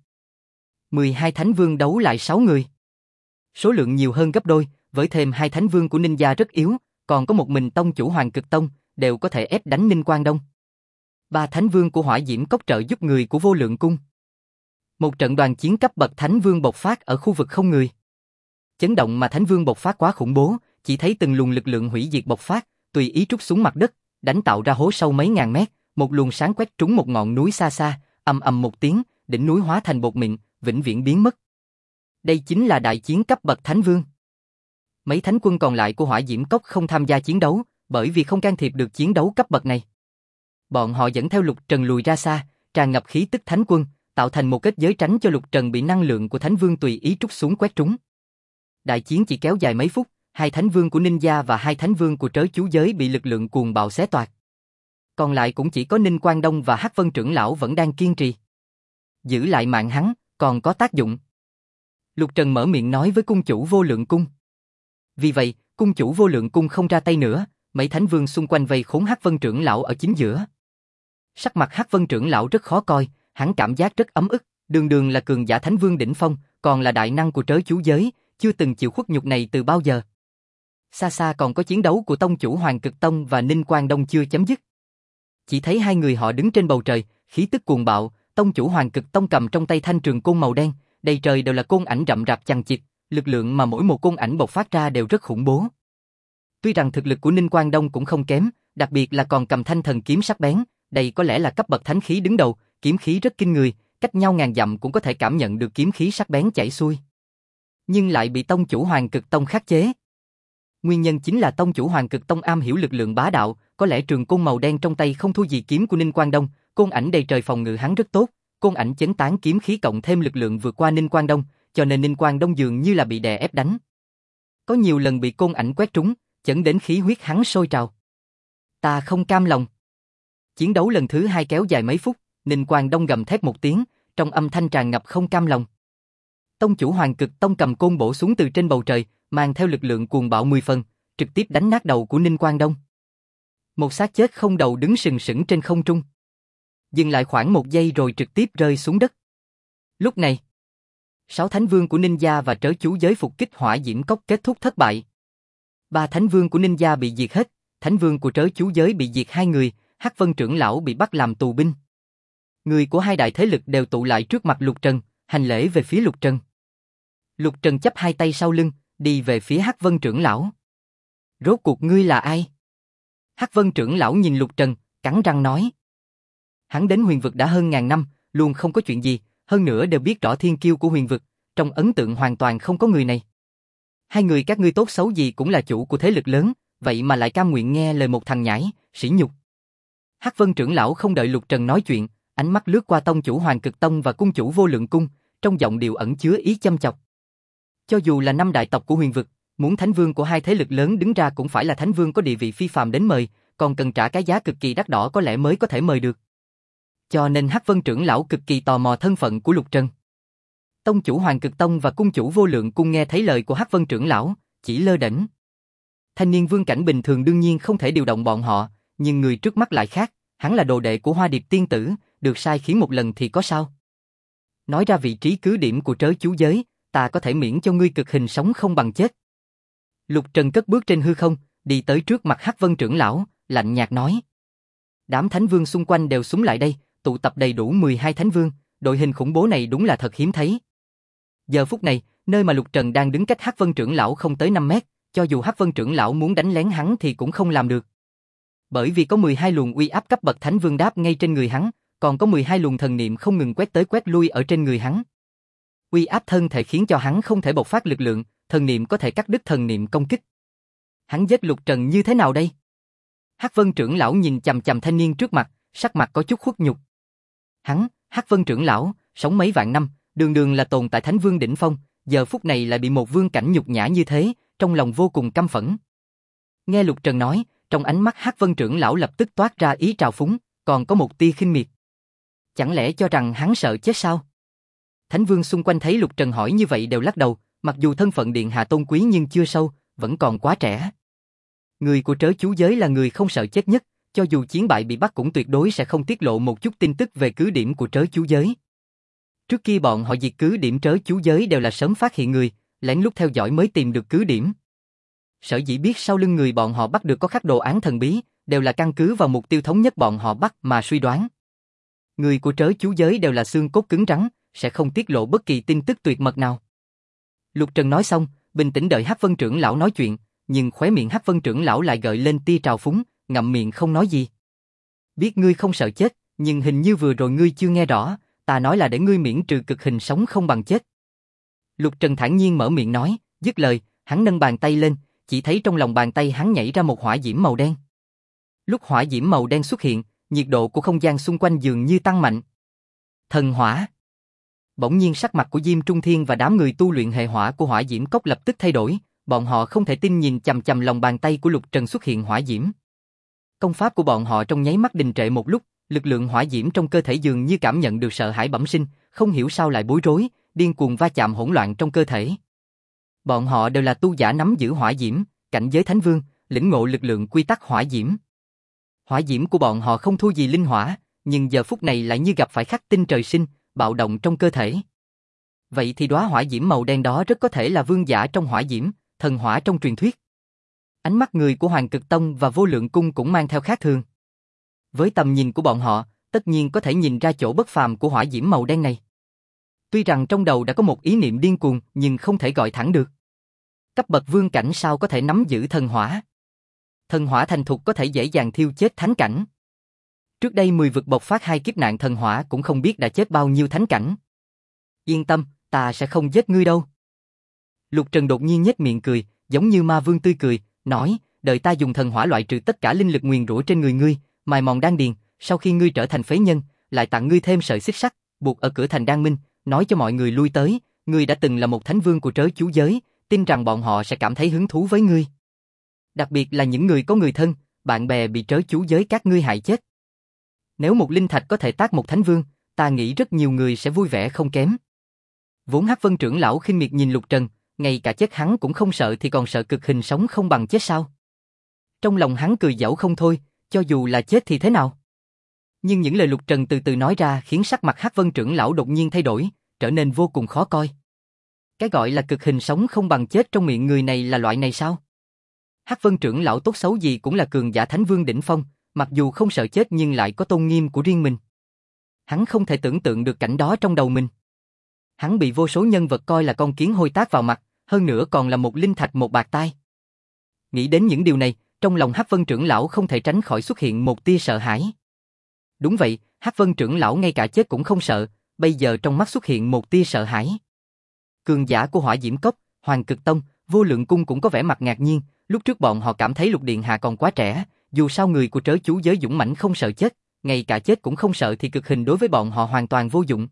[SPEAKER 1] 12 thánh vương đấu lại 6 người. Số lượng nhiều hơn gấp đôi, với thêm hai thánh vương của Ninh gia rất yếu, còn có một mình tông chủ Hoàng Cực Tông, đều có thể ép đánh Ninh Quang Đông. Ba thánh vương của Hỏa Diễm Cốc trợ giúp người của Vô Lượng Cung. Một trận đoàn chiến cấp bậc thánh vương bộc phát ở khu vực không người. Chấn động mà thánh vương bộc phát quá khủng bố, chỉ thấy từng luồng lực lượng hủy diệt bộc phát, tùy ý trút xuống mặt đất, đánh tạo ra hố sâu mấy ngàn mét, một luồng sáng quét trúng một ngọn núi xa xa, ầm ầm một tiếng, đỉnh núi hóa thành bột mịn, vĩnh viễn biến mất. Đây chính là đại chiến cấp bậc thánh vương. Mấy thánh quân còn lại của Hỏa Diễm Cốc không tham gia chiến đấu, bởi vì không can thiệp được chiến đấu cấp bậc này. Bọn họ dẫn theo Lục Trần lùi ra xa, tràn ngập khí tức thánh quân, tạo thành một kết giới tránh cho Lục Trần bị năng lượng của thánh vương tùy ý trút xuống quét trúng. Đại chiến chỉ kéo dài mấy phút, hai thánh vương của Ninh gia và hai thánh vương của trớ chú giới bị lực lượng cuồng bạo xé toạc. Còn lại cũng chỉ có Ninh Quang Đông và Hắc Vân trưởng lão vẫn đang kiên trì. Giữ lại mạng hắn, còn có tác dụng. Lục Trần mở miệng nói với cung chủ Vô Lượng Cung. Vì vậy, cung chủ Vô Lượng Cung không ra tay nữa, mấy thánh vương xung quanh vây khốn Hắc Vân trưởng lão ở chính giữa. Sắc mặt Hắc Vân trưởng lão rất khó coi, hắn cảm giác rất ấm ức, đường đường là cường giả thánh vương đỉnh phong, còn là đại năng của trớ chú giới, chưa từng chịu khuất nhục này từ bao giờ. Xa xa còn có chiến đấu của tông chủ Hoàng Cực Tông và Ninh Quang Đông chưa chấm dứt. Chỉ thấy hai người họ đứng trên bầu trời, khí tức cuồng bạo, tông chủ Hoàng Cực Tông cầm trong tay thanh trường côn màu đen, đầy trời đều là côn ảnh rậm rạp chằng chịt, lực lượng mà mỗi một côn ảnh bộc phát ra đều rất khủng bố. Tuy rằng thực lực của Ninh Quang Đông cũng không kém, đặc biệt là còn cầm thanh thần kiếm sắc bén, đây có lẽ là cấp bậc thánh khí đứng đầu, kiếm khí rất kinh người, cách nhau ngàn dặm cũng có thể cảm nhận được kiếm khí sắc bén chảy xuôi. Nhưng lại bị tông chủ Hoàng Cực Tông khắc chế. Nguyên nhân chính là tông chủ Hoàng Cực Tông am hiểu lực lượng bá đạo, có lẽ trường côn màu đen trong tay không thua gì kiếm của Ninh Quang Đông, côn ảnh đầy trời phòng ngự hắn rất tốt, côn ảnh chấn tán kiếm khí cộng thêm lực lượng vượt qua Ninh Quang Đông, cho nên Ninh Quang Đông dường như là bị đè ép đánh. Có nhiều lần bị côn ảnh quét trúng, chấn đến khí huyết hắn sôi trào. Ta không cam lòng. Chiến đấu lần thứ hai kéo dài mấy phút, Ninh Quang Đông gầm thét một tiếng, trong âm thanh tràn ngập không cam lòng. Tông chủ Hoàng Cực Tông cầm côn bổ xuống từ trên bầu trời, mang theo lực lượng cuồng bạo 10 phần, trực tiếp đánh nát đầu của Ninh Quang Đông. Một xác chết không đầu đứng sừng sững trên không trung. Dừng lại khoảng một giây rồi trực tiếp rơi xuống đất. Lúc này, 6 thánh vương của Ninh gia và trớ chú giới phục kích Hỏa Diễm Cốc kết thúc thất bại. 3 thánh vương của Ninh gia bị diệt hết, thánh vương của trớ chú giới bị diệt 2 người, Hắc Vân trưởng lão bị bắt làm tù binh. Người của hai đại thế lực đều tụ lại trước mặt Lục Trần, hành lễ về phía Lục Trần. Lục Trần chắp hai tay sau lưng, đi về phía Hắc Vân trưởng lão. Rốt cuộc ngươi là ai? Hắc Vân trưởng lão nhìn Lục Trần, cắn răng nói. Hắn đến Huyền vực đã hơn ngàn năm, luôn không có chuyện gì, hơn nữa đều biết rõ thiên kiêu của Huyền vực, trong ấn tượng hoàn toàn không có người này. Hai người các ngươi tốt xấu gì cũng là chủ của thế lực lớn, vậy mà lại cam nguyện nghe lời một thằng nhãi, sỉ nhục. Hắc Vân trưởng lão không đợi Lục Trần nói chuyện, ánh mắt lướt qua tông chủ Hoàng Cực Tông và cung chủ Vô Lượng Cung, trong giọng điệu ẩn chứa ý châm chọc. Cho dù là 5 đại tộc của Huyền vực, muốn thánh vương của hai thế lực lớn đứng ra cũng phải là thánh vương có địa vị phi phàm đến mời, còn cần trả cái giá cực kỳ đắt đỏ có lẽ mới có thể mời được. Cho nên Hắc Vân trưởng lão cực kỳ tò mò thân phận của Lục Trần. Tông chủ Hoàng Cực Tông và cung chủ Vô Lượng Cung nghe thấy lời của Hắc Vân trưởng lão, chỉ lơ đễnh. Thanh niên vương cảnh bình thường đương nhiên không thể điều động bọn họ, nhưng người trước mắt lại khác, hắn là đồ đệ của Hoa Điệp tiên tử, được sai khiến một lần thì có sao? Nói ra vị trí cứ điểm của trớ chú giới, ta có thể miễn cho ngươi cực hình sống không bằng chết. Lục Trần cất bước trên hư không, đi tới trước mặt Hắc Vân trưởng lão, lạnh nhạt nói. Đám thánh vương xung quanh đều xúm lại đây, tụ tập đầy đủ 12 thánh vương, đội hình khủng bố này đúng là thật hiếm thấy. Giờ phút này, nơi mà Lục Trần đang đứng cách Hắc Vân trưởng lão không tới 5 mét, cho dù Hắc Vân trưởng lão muốn đánh lén hắn thì cũng không làm được. Bởi vì có 12 luồng uy áp cấp bậc Thánh Vương đáp ngay trên người hắn, còn có 12 luồng thần niệm không ngừng quét tới quét lui ở trên người hắn. Uy áp thân thể khiến cho hắn không thể bộc phát lực lượng, thần niệm có thể cắt đứt thần niệm công kích. Hắn giết Lục Trần như thế nào đây? Hắc Vân trưởng lão nhìn chằm chằm thanh niên trước mặt, sắc mặt có chút khuất nhục. Hắn, Hắc Vân trưởng lão, sống mấy vạn năm, đường đường là tồn tại Thánh Vương đỉnh phong, giờ phút này lại bị một vương cảnh nhục nhã như thế, trong lòng vô cùng căm phẫn. Nghe Lục Trần nói, trong ánh mắt Hắc Vân trưởng lão lập tức toát ra ý trào phúng, còn có một tia khinh miệt. Chẳng lẽ cho rằng hắn sợ chết sao? Thánh Vương xung quanh thấy Lục Trần hỏi như vậy đều lắc đầu, mặc dù thân phận điện hạ tôn quý nhưng chưa sâu, vẫn còn quá trẻ. Người của trớ chú giới là người không sợ chết nhất, cho dù chiến bại bị bắt cũng tuyệt đối sẽ không tiết lộ một chút tin tức về cứ điểm của trớ chú giới. Trước kia bọn họ diệt cứ điểm trớ chú giới đều là sớm phát hiện người, lén lút theo dõi mới tìm được cứ điểm. Sở dĩ biết sau lưng người bọn họ bắt được có khắc đồ án thần bí, đều là căn cứ vào mục tiêu thống nhất bọn họ bắt mà suy đoán. Người của trớ chú giới đều là xương cốt cứng rắn, sẽ không tiết lộ bất kỳ tin tức tuyệt mật nào. Lục Trần nói xong, bình tĩnh đợi Hắc Vân trưởng lão nói chuyện, nhưng khóe miệng Hắc Vân trưởng lão lại gợi lên tia trào phúng, ngậm miệng không nói gì. Biết ngươi không sợ chết, nhưng hình như vừa rồi ngươi chưa nghe rõ, ta nói là để ngươi miễn trừ cực hình sống không bằng chết. Lục Trần thản nhiên mở miệng nói, dứt lời, hắn nâng bàn tay lên, chỉ thấy trong lòng bàn tay hắn nhảy ra một hỏa diễm màu đen. Lúc hỏa diễm màu đen xuất hiện, nhiệt độ của không gian xung quanh dường như tăng mạnh. Thần hỏa. Bỗng nhiên sắc mặt của Diêm Trung Thiên và đám người tu luyện hệ hỏa của hỏa diễm cốc lập tức thay đổi, bọn họ không thể tin nhìn chằm chằm lòng bàn tay của Lục Trần xuất hiện hỏa diễm. Công pháp của bọn họ trong nháy mắt đình trệ một lúc, lực lượng hỏa diễm trong cơ thể dường như cảm nhận được sợ hãi bẩm sinh, không hiểu sao lại bối rối, điên cuồng va chạm hỗn loạn trong cơ thể. Bọn họ đều là tu giả nắm giữ hỏa diễm, cảnh giới thánh vương, lĩnh ngộ lực lượng quy tắc hỏa diễm. Hỏa diễm của bọn họ không thua gì linh hỏa, nhưng giờ phút này lại như gặp phải khắc tinh trời sinh, bạo động trong cơ thể. Vậy thì đóa hỏa diễm màu đen đó rất có thể là vương giả trong hỏa diễm, thần hỏa trong truyền thuyết. Ánh mắt người của Hoàng Cực Tông và Vô Lượng Cung cũng mang theo khác thường. Với tầm nhìn của bọn họ, tất nhiên có thể nhìn ra chỗ bất phàm của hỏa diễm màu đen này. Tuy rằng trong đầu đã có một ý niệm điên cuồng, nhưng không thể gọi thẳng được. Cấp bậc vương cảnh sao có thể nắm giữ thần hỏa? Thần hỏa thành thục có thể dễ dàng thiêu chết thánh cảnh. Trước đây 10 vực bộc phát 2 kiếp nạn thần hỏa cũng không biết đã chết bao nhiêu thánh cảnh. Yên tâm, ta sẽ không giết ngươi đâu. Lục Trần đột nhiên nhếch miệng cười, giống như ma vương tươi cười, nói, đợi ta dùng thần hỏa loại trừ tất cả linh lực nguyền rủa trên người ngươi, mài mòn đan điền, sau khi ngươi trở thành phế nhân, lại tặng ngươi thêm sợi xích sắt, buộc ở cửa thành Đan Minh, nói cho mọi người lui tới, ngươi đã từng là một thánh vương của trớ chú giới, tin rằng bọn họ sẽ cảm thấy hứng thú với ngươi. Đặc biệt là những người có người thân, bạn bè bị trớ chú giới các ngươi hại chết. Nếu một linh thạch có thể tác một thánh vương, ta nghĩ rất nhiều người sẽ vui vẻ không kém. Vốn Hắc Vân trưởng lão khinh miệt nhìn Lục Trần, ngay cả chết hắn cũng không sợ thì còn sợ cực hình sống không bằng chết sao? Trong lòng hắn cười giễu không thôi, cho dù là chết thì thế nào? Nhưng những lời Lục Trần từ từ nói ra khiến sắc mặt Hắc Vân trưởng lão đột nhiên thay đổi, trở nên vô cùng khó coi. Cái gọi là cực hình sống không bằng chết trong miệng người này là loại này sao? Hắc Vân trưởng lão tốt xấu gì cũng là cường giả thánh vương đỉnh phong, mặc dù không sợ chết nhưng lại có tôn nghiêm của riêng mình. Hắn không thể tưởng tượng được cảnh đó trong đầu mình. Hắn bị vô số nhân vật coi là con kiến hôi tát vào mặt, hơn nữa còn là một linh thạch một bạc tai. Nghĩ đến những điều này, trong lòng Hắc Vân trưởng lão không thể tránh khỏi xuất hiện một tia sợ hãi. Đúng vậy, Hắc Vân trưởng lão ngay cả chết cũng không sợ, bây giờ trong mắt xuất hiện một tia sợ hãi. Cường giả của Hỏa Diễm Cốc, Hoàng Cực Tông, Vô Lượng Cung cũng có vẻ mặt ngạc nhiên, lúc trước bọn họ cảm thấy Lục Điện Hạ còn quá trẻ, dù sao người của trớ chú giới dũng mãnh không sợ chết, ngay cả chết cũng không sợ thì cực hình đối với bọn họ hoàn toàn vô dụng.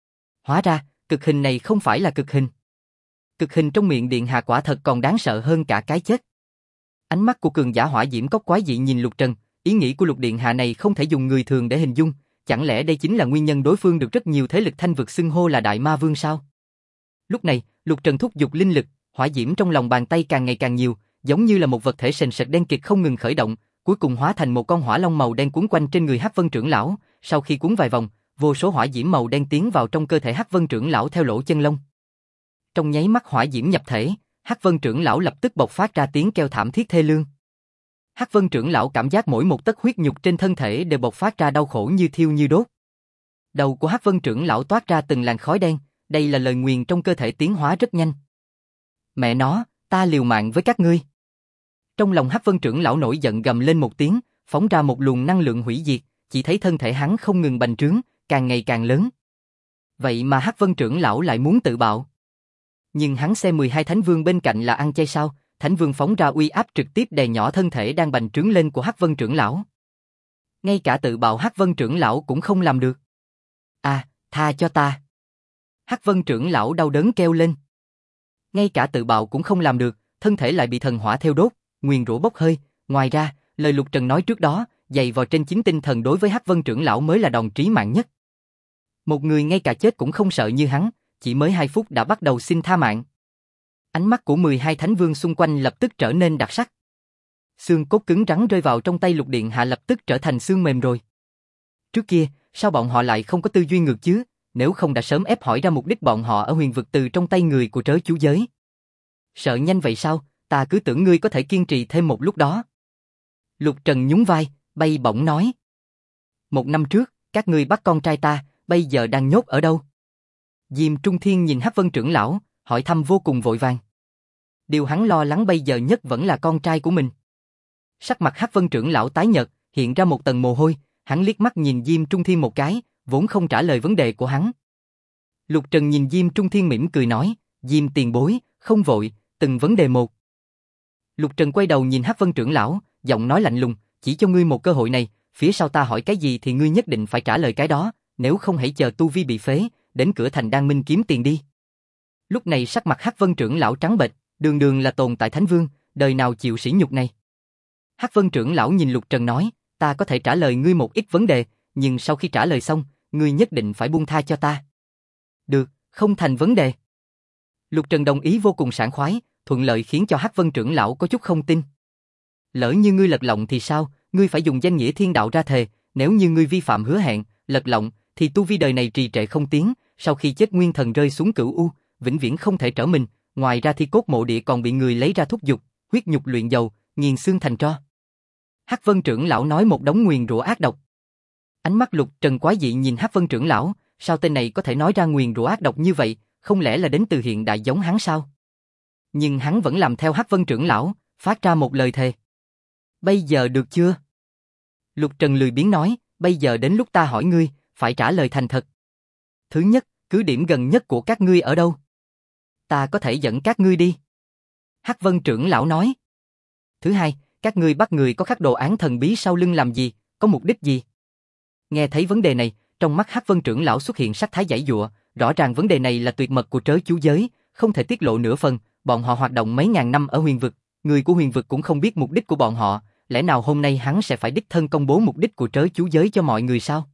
[SPEAKER 1] Hóa ra, cực hình này không phải là cực hình. Cực hình trong miệng Điện Hạ quả thật còn đáng sợ hơn cả cái chết. Ánh mắt của cường giả Hỏa Diễm Cốc quái dị nhìn Lục Trần, ý nghĩ của Lục Điện Hạ này không thể dùng người thường để hình dung, chẳng lẽ đây chính là nguyên nhân đối phương được rất nhiều thế lực thanh vực xưng hô là Đại Ma Vương sao? Lúc này, Lục Trần thúc giục linh lực, hỏa diễm trong lòng bàn tay càng ngày càng nhiều, giống như là một vật thể sền sệt đen kịt không ngừng khởi động, cuối cùng hóa thành một con hỏa long màu đen cuốn quanh trên người Hắc Vân trưởng lão, sau khi cuốn vài vòng, vô số hỏa diễm màu đen tiến vào trong cơ thể Hắc Vân trưởng lão theo lỗ chân lông. Trong nháy mắt hỏa diễm nhập thể, Hắc Vân trưởng lão lập tức bộc phát ra tiếng kêu thảm thiết thê lương. Hắc Vân trưởng lão cảm giác mỗi một tấc huyết nhục trên thân thể đều bộc phát ra đau khổ như thiêu như đốt. Đầu của Hắc Vân trưởng lão toát ra từng làn khói đen, đây là lời nguyền trong cơ thể tiến hóa rất nhanh. Mẹ nó, ta liều mạng với các ngươi. Trong lòng Hắc Vân trưởng lão nổi giận gầm lên một tiếng, phóng ra một luồng năng lượng hủy diệt, chỉ thấy thân thể hắn không ngừng bành trướng, càng ngày càng lớn. Vậy mà Hắc Vân trưởng lão lại muốn tự bạo. Nhưng hắn xem 12 thánh vương bên cạnh là ăn chay sao, thánh vương phóng ra uy áp trực tiếp đè nhỏ thân thể đang bành trướng lên của Hắc Vân trưởng lão. Ngay cả tự bạo Hắc Vân trưởng lão cũng không làm được. À, tha cho ta. Hắc Vân trưởng lão đau đớn kêu lên. Ngay cả tự bạo cũng không làm được, thân thể lại bị thần hỏa theo đốt, nguyền rủa bốc hơi. Ngoài ra, lời Lục Trần nói trước đó, dày vò trên chính tinh thần đối với Hắc Vân trưởng lão mới là đòn trí mạng nhất. Một người ngay cả chết cũng không sợ như hắn, chỉ mới 2 phút đã bắt đầu xin tha mạng. Ánh mắt của 12 thánh vương xung quanh lập tức trở nên đặc sắc. Xương cốt cứng rắn rơi vào trong tay Lục Điện Hạ lập tức trở thành xương mềm rồi. Trước kia, sao bọn họ lại không có tư duy ngược chứ, nếu không đã sớm ép hỏi ra mục đích bọn họ ở huyền vực từ trong tay người của trớ chú giới. Sợ nhanh vậy sao, ta cứ tưởng ngươi có thể kiên trì thêm một lúc đó. Lục Trần nhún vai, bay bổng nói. 1 năm trước, các ngươi bắt con trai ta, bây giờ đang nhốt ở đâu? Diêm Trung Thiên nhìn Hắc Vân trưởng lão, hỏi thăm vô cùng vội vàng. Điều hắn lo lắng bây giờ nhất vẫn là con trai của mình. Sắc mặt Hắc Vân trưởng lão tái nhợt, hiện ra một tầng mồ hôi, hắn liếc mắt nhìn Diêm Trung Thiên một cái, vốn không trả lời vấn đề của hắn. Lục Trần nhìn Diêm Trung Thiên mỉm cười nói, Diêm tiền bối, không vội, từng vấn đề một. Lục Trần quay đầu nhìn Hắc Vân trưởng lão, giọng nói lạnh lùng, chỉ cho ngươi một cơ hội này, phía sau ta hỏi cái gì thì ngươi nhất định phải trả lời cái đó, nếu không hãy chờ tu vi bị phế, đến cửa thành Đan Minh kiếm tiền đi. Lúc này sắc mặt Hắc Vân trưởng lão trắng bệch, đường đường là tồn tại thánh vương, đời nào chịu sỉ nhục này. Hắc Vân trưởng lão nhìn Lục Trần nói, ta có thể trả lời ngươi một ít vấn đề, nhưng sau khi trả lời xong, ngươi nhất định phải buông tha cho ta. Được, không thành vấn đề. Lục Trần đồng ý vô cùng sảng khoái, thuận lợi khiến cho Hắc Vân trưởng lão có chút không tin. Lỡ như ngươi lật lọng thì sao, ngươi phải dùng danh nghĩa thiên đạo ra thề, nếu như ngươi vi phạm hứa hẹn, lật lọng, thì tu vi đời này trì trệ không tiến, sau khi chết nguyên thần rơi xuống cửu u, vĩnh viễn không thể trở mình, ngoài ra thi cốt mộ địa còn bị người lấy ra thúc dục, huyết nhục luyện dầu, nghiền xương thành tro. Hắc Vân trưởng lão nói một đống nguyền rủa ác độc. Ánh mắt Lục Trần quái dị nhìn Hắc Vân trưởng lão, sao tên này có thể nói ra nguyền rủa ác độc như vậy, không lẽ là đến từ hiện đại giống hắn sao? Nhưng hắn vẫn làm theo Hắc Vân trưởng lão, phát ra một lời thề. Bây giờ được chưa? Lục Trần lười biếng nói, bây giờ đến lúc ta hỏi ngươi, phải trả lời thành thật. Thứ nhất, cứ điểm gần nhất của các ngươi ở đâu? Ta có thể dẫn các ngươi đi. Hắc Vân trưởng lão nói. Thứ hai, các ngươi bắt người có khắc đồ án thần bí sau lưng làm gì, có mục đích gì? Nghe thấy vấn đề này, trong mắt Hắc Vân trưởng lão xuất hiện sắc thái giãy giụa, rõ ràng vấn đề này là tuyệt mật của trớ chú giới, không thể tiết lộ nửa phần, bọn họ hoạt động mấy ngàn năm ở huyền vực, người của huyền vực cũng không biết mục đích của bọn họ, lẽ nào hôm nay hắn sẽ phải đích thân công bố mục đích của trớ chú giới cho mọi người sao?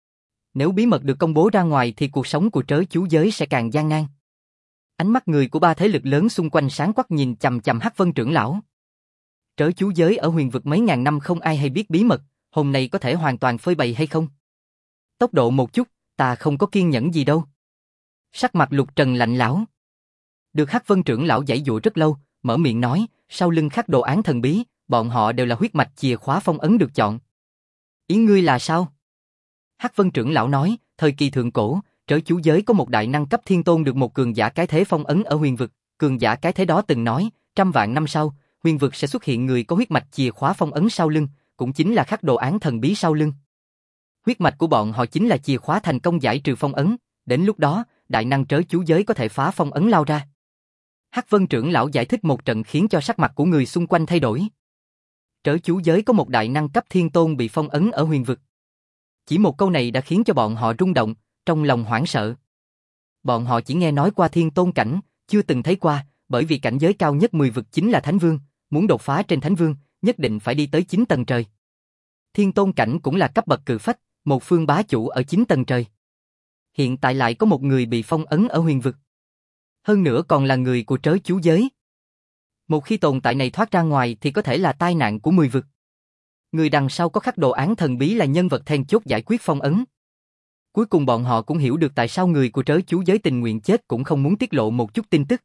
[SPEAKER 1] Nếu bí mật được công bố ra ngoài thì cuộc sống của trớ chú giới sẽ càng gian nan. Ánh mắt người của 3 thế lực lớn xung quanh sáng quắc nhìn chằm chằm Hắc Vân trưởng lão. Trớ chú giới ở huyền vực mấy ngàn năm không ai hay biết bí mật, hôm nay có thể hoàn toàn phơi bày hay không? Tốc độ một chút, ta không có kiên nhẫn gì đâu. Sắc mặt Lục Trần lạnh lẽo. Được Hắc Vân trưởng lão giãy dụa rất lâu, mở miệng nói, sau lưng khắc đồ án thần bí, bọn họ đều là huyết mạch chìa khóa phong ấn được chọn. Ý ngươi là sao? Hắc Vân trưởng lão nói, thời kỳ thượng cổ, trớ chú giới có một đại năng cấp thiên tôn được một cường giả cái thế phong ấn ở huyền vực, cường giả cái thế đó từng nói, 100 vạn năm sau, huyền vực sẽ xuất hiện người có huyết mạch chìa khóa phong ấn sau lưng, cũng chính là khắc đồ án thần bí sau lưng. Huyết mạch của bọn họ chính là chìa khóa thành công giải trừ phong ấn, đến lúc đó, đại năng trớ chú giới có thể phá phong ấn lao ra. Hắc Vân trưởng lão giải thích một trận khiến cho sắc mặt của người xung quanh thay đổi. Trớ chú giới có một đại năng cấp thiên tôn bị phong ấn ở huyền vực. Chỉ một câu này đã khiến cho bọn họ rung động, trong lòng hoảng sợ. Bọn họ chỉ nghe nói qua thiên tôn cảnh, chưa từng thấy qua, bởi vì cảnh giới cao nhất 10 vực chính là thánh vương, muốn đột phá trên thánh vương, nhất định phải đi tới 9 tầng trời. Thiên tôn cảnh cũng là cấp bậc cự phách, một phương bá chủ ở 9 tầng trời. Hiện tại lại có một người bị phong ấn ở huyền vực. Hơn nữa còn là người của trớ chú giới. Một khi tồn tại này thoát ra ngoài thì có thể là tai nạn của 10 vực. Người đằng sau có khắc đồ án thần bí là nhân vật then chốt giải quyết phong ấn. Cuối cùng bọn họ cũng hiểu được tại sao người của trớ chú giới tình nguyện chết cũng không muốn tiết lộ một chút tin tức.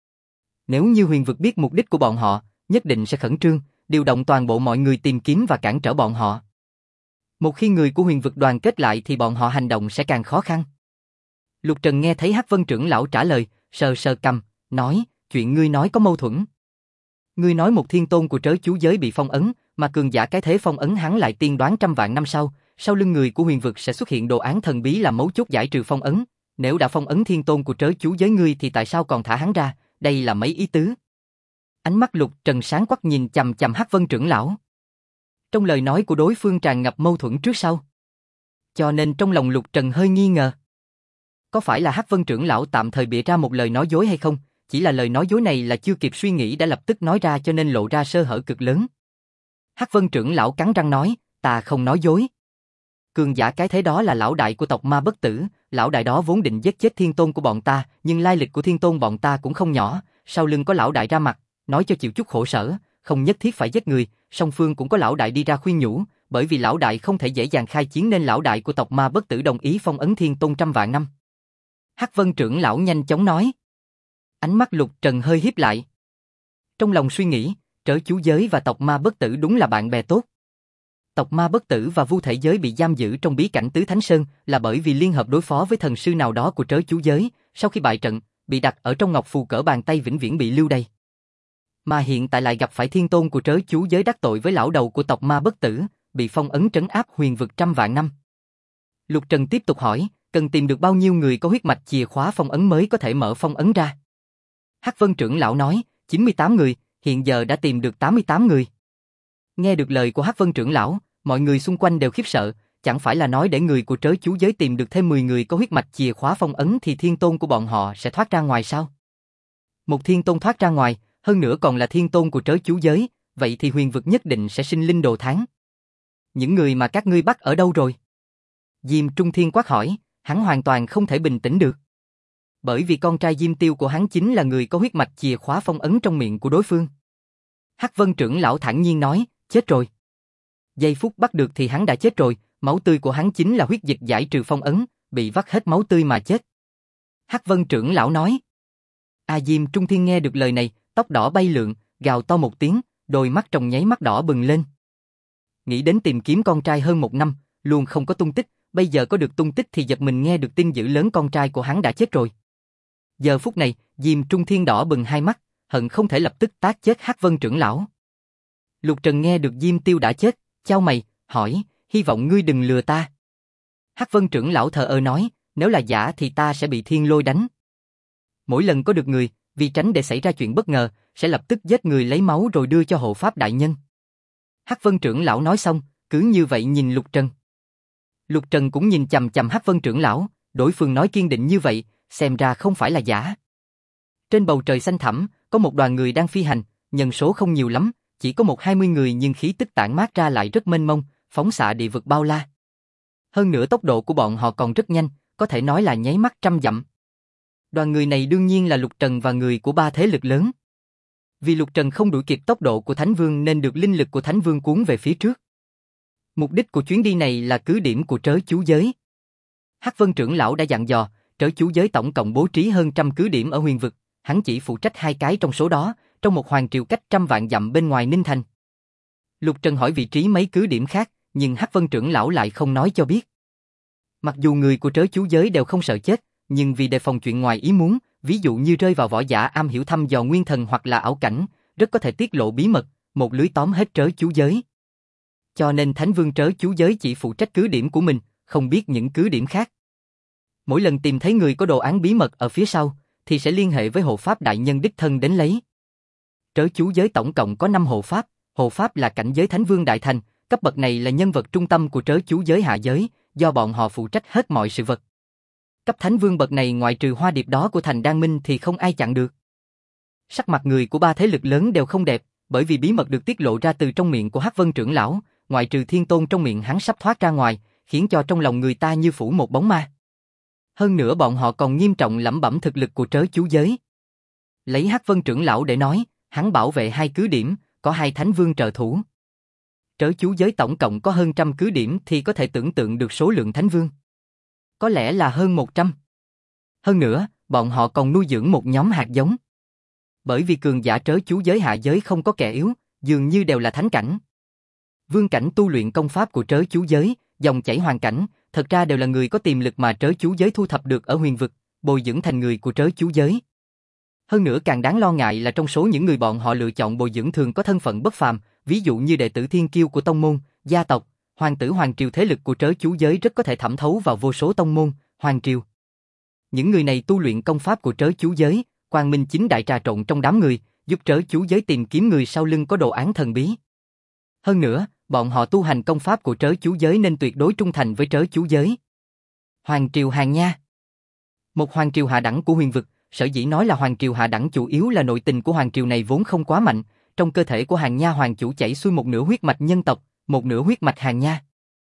[SPEAKER 1] Nếu như huyền vực biết mục đích của bọn họ, nhất định sẽ khẩn trương, điều động toàn bộ mọi người tìm kiếm và cản trở bọn họ. Một khi người của huyền vực đoàn kết lại thì bọn họ hành động sẽ càng khó khăn. Lục Trần nghe thấy Hắc Vân trưởng lão trả lời, sờ sờ cằm, nói, chuyện ngươi nói có mâu thuẫn. Ngươi nói một thiên tôn của trớ chú giới bị phong ấn, mà cường giả cái thế phong ấn hắn lại tiên đoán trăm vạn năm sau lưng người của huyền vực sẽ xuất hiện đồ án thần bí là mấu chốt giải trừ phong ấn. Nếu đã phong ấn thiên tôn của trớ chú giới ngươi thì tại sao còn thả hắn ra, đây là mấy ý tứ. Ánh mắt Lục Trần sáng quắc nhìn chằm chằm Hắc Vân trưởng lão. Trong lời nói của đối phương tràn ngập mâu thuẫn trước sau. Cho nên trong lòng Lục Trần hơi nghi ngờ. Có phải là Hắc Vân trưởng lão tạm thời bịa ra một lời nói dối hay không? Chỉ là lời nói dối này là chưa kịp suy nghĩ đã lập tức nói ra cho nên lộ ra sơ hở cực lớn. Hắc Vân trưởng lão cắn răng nói, ta không nói dối. Cường giả cái thế đó là lão đại của tộc Ma Bất Tử, lão đại đó vốn định giết chết thiên tôn của bọn ta, nhưng lai lịch của thiên tôn bọn ta cũng không nhỏ, sau lưng có lão đại ra mặt, nói cho chịu chút khổ sở, không nhất thiết phải giết người, song phương cũng có lão đại đi ra khuyên nhủ, bởi vì lão đại không thể dễ dàng khai chiến nên lão đại của tộc Ma Bất Tử đồng ý phong ấn thiên tôn trăm vạn năm. Hắc Vân trưởng lão nhanh chóng nói. Ánh mắt Lục Trần hơi híp lại. Trong lòng suy nghĩ, trớ chú giới và tộc Ma Bất Tử đúng là bạn bè tốt. Tộc Ma Bất Tử và Vu Thể Giới bị giam giữ trong bí cảnh Tứ Thánh Sơn là bởi vì liên hợp đối phó với thần sư nào đó của trớ chú giới, sau khi bại trận, bị đặt ở trong ngọc phù cỡ bàn tay vĩnh viễn bị lưu đày. Mà hiện tại lại gặp phải thiên tôn của trớ chú giới đắc tội với lão đầu của tộc Ma Bất Tử, bị phong ấn trấn áp huyền vực trăm vạn năm. Lục Trần tiếp tục hỏi, cần tìm được bao nhiêu người có huyết mạch chìa khóa phong ấn mới có thể mở phong ấn ra? Hắc Vân trưởng lão nói, 98 người, hiện giờ đã tìm được 88 người. Nghe được lời của Hắc Vân trưởng lão, mọi người xung quanh đều khiếp sợ, chẳng phải là nói để người của trớ chú giới tìm được thêm 10 người có huyết mạch chìa khóa phong ấn thì thiên tôn của bọn họ sẽ thoát ra ngoài sao? Một thiên tôn thoát ra ngoài, hơn nữa còn là thiên tôn của trớ chú giới, vậy thì huyền vực nhất định sẽ sinh linh đồ thán. Những người mà các ngươi bắt ở đâu rồi? Diêm Trung Thiên quát hỏi, hắn hoàn toàn không thể bình tĩnh được. Bởi vì con trai Diêm Tiêu của hắn chính là người có huyết mạch chìa khóa phong ấn trong miệng của đối phương. Hắc Vân trưởng lão thản nhiên nói, chết rồi. Giây phút bắt được thì hắn đã chết rồi, máu tươi của hắn chính là huyết dịch giải trừ phong ấn, bị vắt hết máu tươi mà chết. Hắc Vân trưởng lão nói. Diêm Trung Thiên nghe được lời này, tóc đỏ bay lượn, gào to một tiếng, đôi mắt trong nháy mắt đỏ bừng lên. Nghĩ đến tìm kiếm con trai hơn 1 năm, luôn không có tung tích, bây giờ có được tung tích thì giật mình nghe được tin dữ lớn con trai của hắn đã chết rồi. Giờ phút này, Diêm Trung Thiên đỏ bừng hai mắt, hận không thể lập tức tát chết Hắc Vân trưởng lão. Lục Trần nghe được Diêm Tiêu đã chết, chau mày, hỏi, hy vọng ngươi đừng lừa ta. Hắc Vân trưởng lão thờ ơ nói, nếu là giả thì ta sẽ bị thiên lôi đánh. Mỗi lần có được người, vì tránh để xảy ra chuyện bất ngờ, sẽ lập tức giết người lấy máu rồi đưa cho hộ pháp đại nhân. Hắc Vân trưởng lão nói xong, cứ như vậy nhìn Lục Trần. Lục Trần cũng nhìn chằm chằm Hắc Vân trưởng lão, đối phương nói kiên định như vậy, xem ra không phải là giả. Trên bầu trời xanh thẳm, có một đoàn người đang phi hành, nhân số không nhiều lắm, chỉ có 20 người nhưng khí tức tản mát ra lại rất mênh mông, phóng xạ địa vực bao la. Hơn nữa tốc độ của bọn họ còn rất nhanh, có thể nói là nháy mắt 100 dặm. Đoàn người này đương nhiên là Lục Trần và người của 3 thế lực lớn. Vì Lục Trần không đuổi kịp tốc độ của Thánh Vương nên được linh lực của Thánh Vương cuốn về phía trước. Mục đích của chuyến đi này là cứ điểm của trớ chú giới. Hắc Vân trưởng lão đã dặn dò, trớ chú giới tổng cộng bố trí hơn 100 cứ điểm ở huyền vực, hắn chỉ phụ trách 2 cái trong số đó, trong một hoàng triều cách 100 vạn dặm bên ngoài Ninh Thành. Lục Trần hỏi vị trí mấy cứ điểm khác, nhưng Hắc Vân trưởng lão lại không nói cho biết. Mặc dù người của trớ chú giới đều không sợ chết, nhưng vì đề phòng chuyện ngoài ý muốn, ví dụ như rơi vào vỏ giả am hiểu thăm dò nguyên thần hoặc là ảo cảnh, rất có thể tiết lộ bí mật, một lưới tóm hết trớ chú giới. Cho nên Thánh Vương trớ chú giới chỉ phụ trách cứ điểm của mình, không biết những cứ điểm khác. Mỗi lần tìm thấy người có đồ án bí mật ở phía sau, thì sẽ liên hệ với hộ pháp đại nhân đích thân đến lấy. Trớ chú giới tổng cộng có 5 hộ pháp là cảnh giới Thánh Vương đại thành, cấp bậc này là nhân vật trung tâm của trớ chú giới hạ giới, do bọn họ phụ trách hết mọi sự vật. Cấp Thánh Vương bậc này ngoại trừ Hoa Điệp đó của thành Đan Minh thì không ai chặn được. Sắc mặt người của 3 thế lực lớn đều không đẹp, bởi vì bí mật được tiết lộ ra từ trong miệng của Hắc Vân trưởng lão, ngoại trừ Thiên Tôn trong miệng hắn sắp thoát ra ngoài, khiến cho trong lòng người ta như phủ một bóng ma. Hơn nữa bọn họ còn nghiêm trọng lẩm bẩm thực lực của trớ chú giới. Lấy Hắc Vân trưởng lão để nói, hắn bảo vệ 2 cứ điểm, có 2 Thánh Vương trợ thủ. Trớ chú giới tổng cộng có hơn 100 cứ điểm thì có thể tưởng tượng được số lượng Thánh Vương. Có lẽ là hơn 100. Hơn nữa, bọn họ còn nuôi dưỡng một nhóm hạt giống. Bởi vì cường giả trớ chú giới hạ giới không có kẻ yếu, dường như đều là thánh cảnh. Vương cảnh tu luyện công pháp của trớ chú giới, dòng chảy hoàn cảnh, thật ra đều là người có tiềm lực mà trớ chú giới thu thập được ở huyền vực, bồi dưỡng thành người của trớ chú giới. Hơn nữa càng đáng lo ngại là trong số những người bọn họ lựa chọn bồi dưỡng thường có thân phận bất phàm, ví dụ như đệ tử thiên kiêu của tông môn, gia tộc, hoàng tử hoàng triều. Thế lực của trớ chú giới rất có thể thẩm thấu vào vô số tông môn, hoàng triều. Những người này tu luyện công pháp của trớ chú giới, quang minh chính đại trà trộn trong đám người, giúp trớ chú giới tìm kiếm người sau lưng có đồ án thần bí. Hơn nữa, bọn họ tu hành công pháp của trớ chú giới nên tuyệt đối trung thành với trớ chú giới. Hoàng triều Hàn Nha. Một hoàng triều hạ đẳng của huyền vực, sở dĩ nói là hoàng triều hạ đẳng chủ yếu là nội tình của hoàng triều này vốn không quá mạnh, trong cơ thể của Hàn Nha hoàng chủ chảy xuôi một nửa huyết mạch nhân tộc, một nửa huyết mạch Hàn Nha.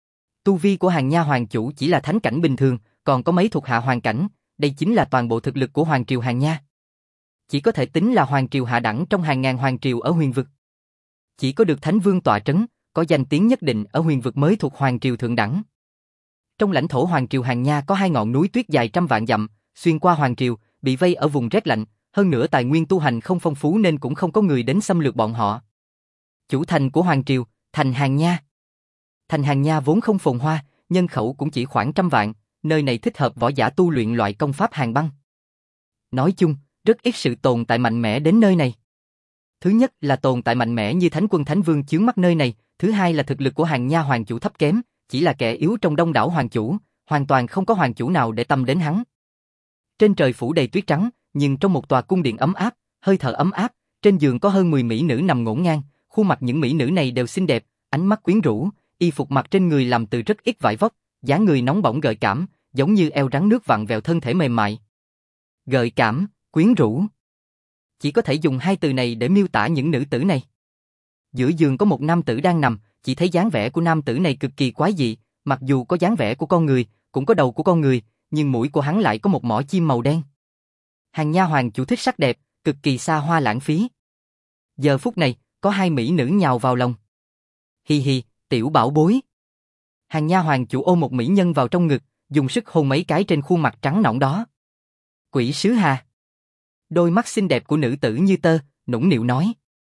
[SPEAKER 1] Tu vi của Hàn Nha hoàng chủ chỉ là thánh cảnh bình thường, còn có mấy thuộc hạ hoàng cảnh, đây chính là toàn bộ thực lực của hoàng triều Hàn Nha. Chỉ có thể tính là hoàng triều hạ đẳng trong hàng ngàn hoàng triều ở huyền vực. Chỉ có được Thánh Vương tọa trấn, có danh tiếng nhất định ở huyền vực mới thuộc hoàng triều thượng đẳng. Trong lãnh thổ hoàng triều Hàn Nha có 2 ngọn núi tuyết dài trăm vạn dặm, xuyên qua hoàng triều, bị vây ở vùng rét lạnh, hơn nữa tài nguyên tu hành không phong phú nên cũng không có người đến xâm lược bọn họ. Chủ thành của hoàng triều, thành Hàn Nha. Thành Hàn Nha vốn không phồn hoa, nhân khẩu cũng chỉ khoảng 100 vạn, nơi này thích hợp võ giả tu luyện loại công pháp hàn băng. Nói chung, rất ít sự tồn tại mạnh mẽ đến nơi này. Thứ nhất là tồn tại mạnh mẽ như Thánh Quân Thánh Vương chướng mắt nơi này, thứ hai là thực lực của Hàn Nha hoàng chủ thấp kém, chỉ là kẻ yếu trong đông đảo hoàng chủ, hoàn toàn không có hoàng chủ nào để tâm đến hắn. Trên trời phủ đầy tuyết trắng, nhưng trong một tòa cung điện ấm áp, hơi thở ấm áp, trên giường có hơn 10 mỹ nữ nằm ngổn ngang, khuôn mặt những mỹ nữ này đều xinh đẹp, ánh mắt quyến rũ, y phục mặc trên người làm từ rất ít vải vóc, dáng người nóng bỏng gợi cảm, giống như eo rắn nước vặn vẹo thân thể mềm mại. Gợi cảm, quyến rũ. Chỉ có thể dùng 2 từ này để miêu tả những nữ tử này. Giữa giường có một nam tử đang nằm, chỉ thấy dáng vẻ của nam tử này cực kỳ quái dị, mặc dù có dáng vẻ của con người, cũng có đầu của con người, nhưng mũi của hắn lại có một mỏ chim màu đen. Hàn Nha hoàng chủ thích sắc đẹp, cực kỳ xa hoa lãng phí. Giờ phút này, có 2 mỹ nữ nhào vào lòng. Hi hi, tiểu bảo bối. Hàn Nha hoàng chủ ôm một mỹ nhân vào trong ngực, dùng sức hôn mấy cái trên khuôn mặt trắng nõn đó. Quỷ sứ Hà. Đôi mắt xinh đẹp của nữ tử như tơ, nũng nịu nói.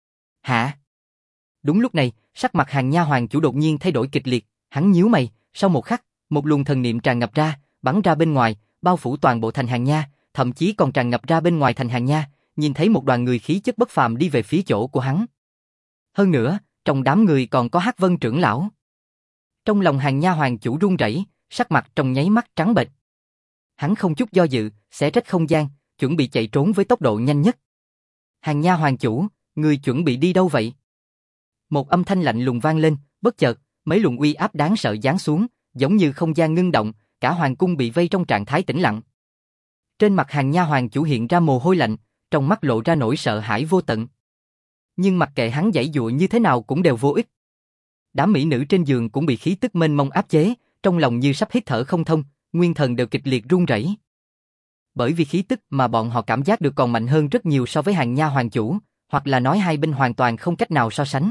[SPEAKER 1] Hả? Đúng lúc này, sắc mặt Hàn Nha hoàng chủ đột nhiên thay đổi kịch liệt, hắn nhíu mày, sau một khắc, một luồng thần niệm tràn ngập ra, bắn ra bên ngoài, bao phủ toàn bộ thành Hàn Nha, thậm chí còn tràn ngập ra bên ngoài thành Hàn Nha, nhìn thấy một đoàn người khí chất bất phàm đi về phía chỗ của hắn. Hơn nữa, trong đám người còn có Hắc Vân trưởng lão. Trong lòng Hàn Nha hoàng chủ run rẩy, sắc mặt trong nháy mắt trắng bệch. Hắn không chút do dự, xé rách không gian, chuẩn bị chạy trốn với tốc độ nhanh nhất. Hàn Nha hoàng chủ, người chuẩn bị đi đâu vậy? Một âm thanh lạnh lùng vang lên, bất chợt, mấy luồng uy áp đáng sợ giáng xuống, giống như không gian ngưng động, cả hoàng cung bị vây trong trạng thái tĩnh lặng. Trên mặt Hàn Nha hoàng chủ hiện ra mồ hôi lạnh, trong mắt lộ ra nỗi sợ hãi vô tận. Nhưng mặc kệ hắn giãy giụa như thế nào cũng đều vô ích. Đám mỹ nữ trên giường cũng bị khí tức mênh mông áp chế, trong lòng như sắp hít thở không thông, nguyên thần đều kịch liệt run rẩy. Bởi vì khí tức mà bọn họ cảm giác được còn mạnh hơn rất nhiều so với Hàn Nha hoàng chủ, hoặc là nói hai bên hoàn toàn không cách nào so sánh.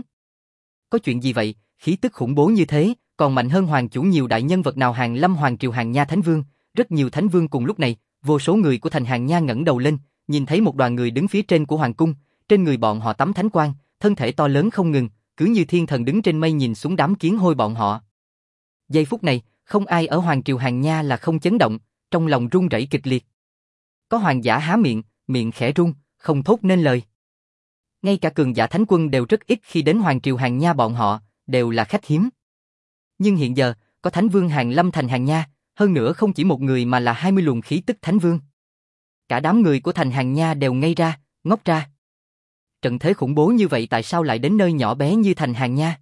[SPEAKER 1] Có chuyện gì vậy, khí tức khủng bố như thế, còn mạnh hơn hoàng chủ nhiều đại nhân vật nào? Hàn Lâm hoàng triều Hàn Nha Thánh Vương, rất nhiều thánh vương cùng lúc này, vô số người của thành Hàn Nha ngẩng đầu lên, nhìn thấy một đoàn người đứng phía trên của hoàng cung, trên người bọn họ tắm thánh quang, thân thể to lớn không ngừng, cứ như thiên thần đứng trên mây nhìn xuống đám kiến hôi bọn họ. Giây phút này, không ai ở hoàng triều Hàn Nha là không chấn động, trong lòng run rẩy kịch liệt. Có hoàng giả há miệng, miệng khẽ run, không thốt nên lời. Ngay cả cường giả thánh quân đều rất ít khi đến hoàng triều Hàn Nha, bọn họ đều là khách hiếm. Nhưng hiện giờ, có Thánh Vương Hàn Lâm thành Hàn Nha, hơn nữa không chỉ một người mà là 20 luồng khí tức Thánh Vương. Cả đám người của thành Hàn Nha đều ngây ra, ngốc ra. Trận thế khủng bố như vậy tại sao lại đến nơi nhỏ bé như thành Hàn Nha?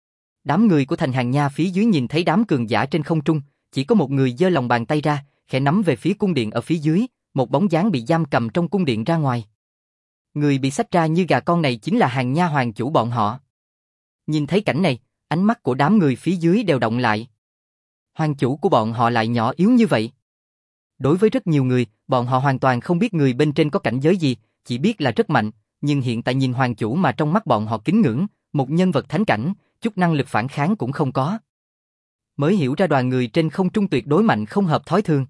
[SPEAKER 1] Đám người của thành Hàn Nha phía dưới nhìn thấy đám cường giả trên không trung, chỉ có một người giơ lòng bàn tay ra, khẽ nắm về phía cung điện ở phía dưới, một bóng dáng bị giam cầm trong cung điện ra ngoài. Người bị xách ra như gà con này chính là Hàn Nha hoàng chủ bọn họ. Nhìn thấy cảnh này, ánh mắt của đám người phía dưới đều động lại. Hoàng chủ của bọn họ lại nhỏ yếu như vậy. Đối với rất nhiều người, bọn họ hoàn toàn không biết người bên trên có cảnh giới gì, chỉ biết là rất mạnh, nhưng hiện tại nhìn hoàng chủ mà trong mắt bọn họ kính ngưỡng, một nhân vật thánh cảnh, chút năng lực phản kháng cũng không có. Mới hiểu ra đoàn người trên không trung tuyệt đối mạnh không hợp thói thường.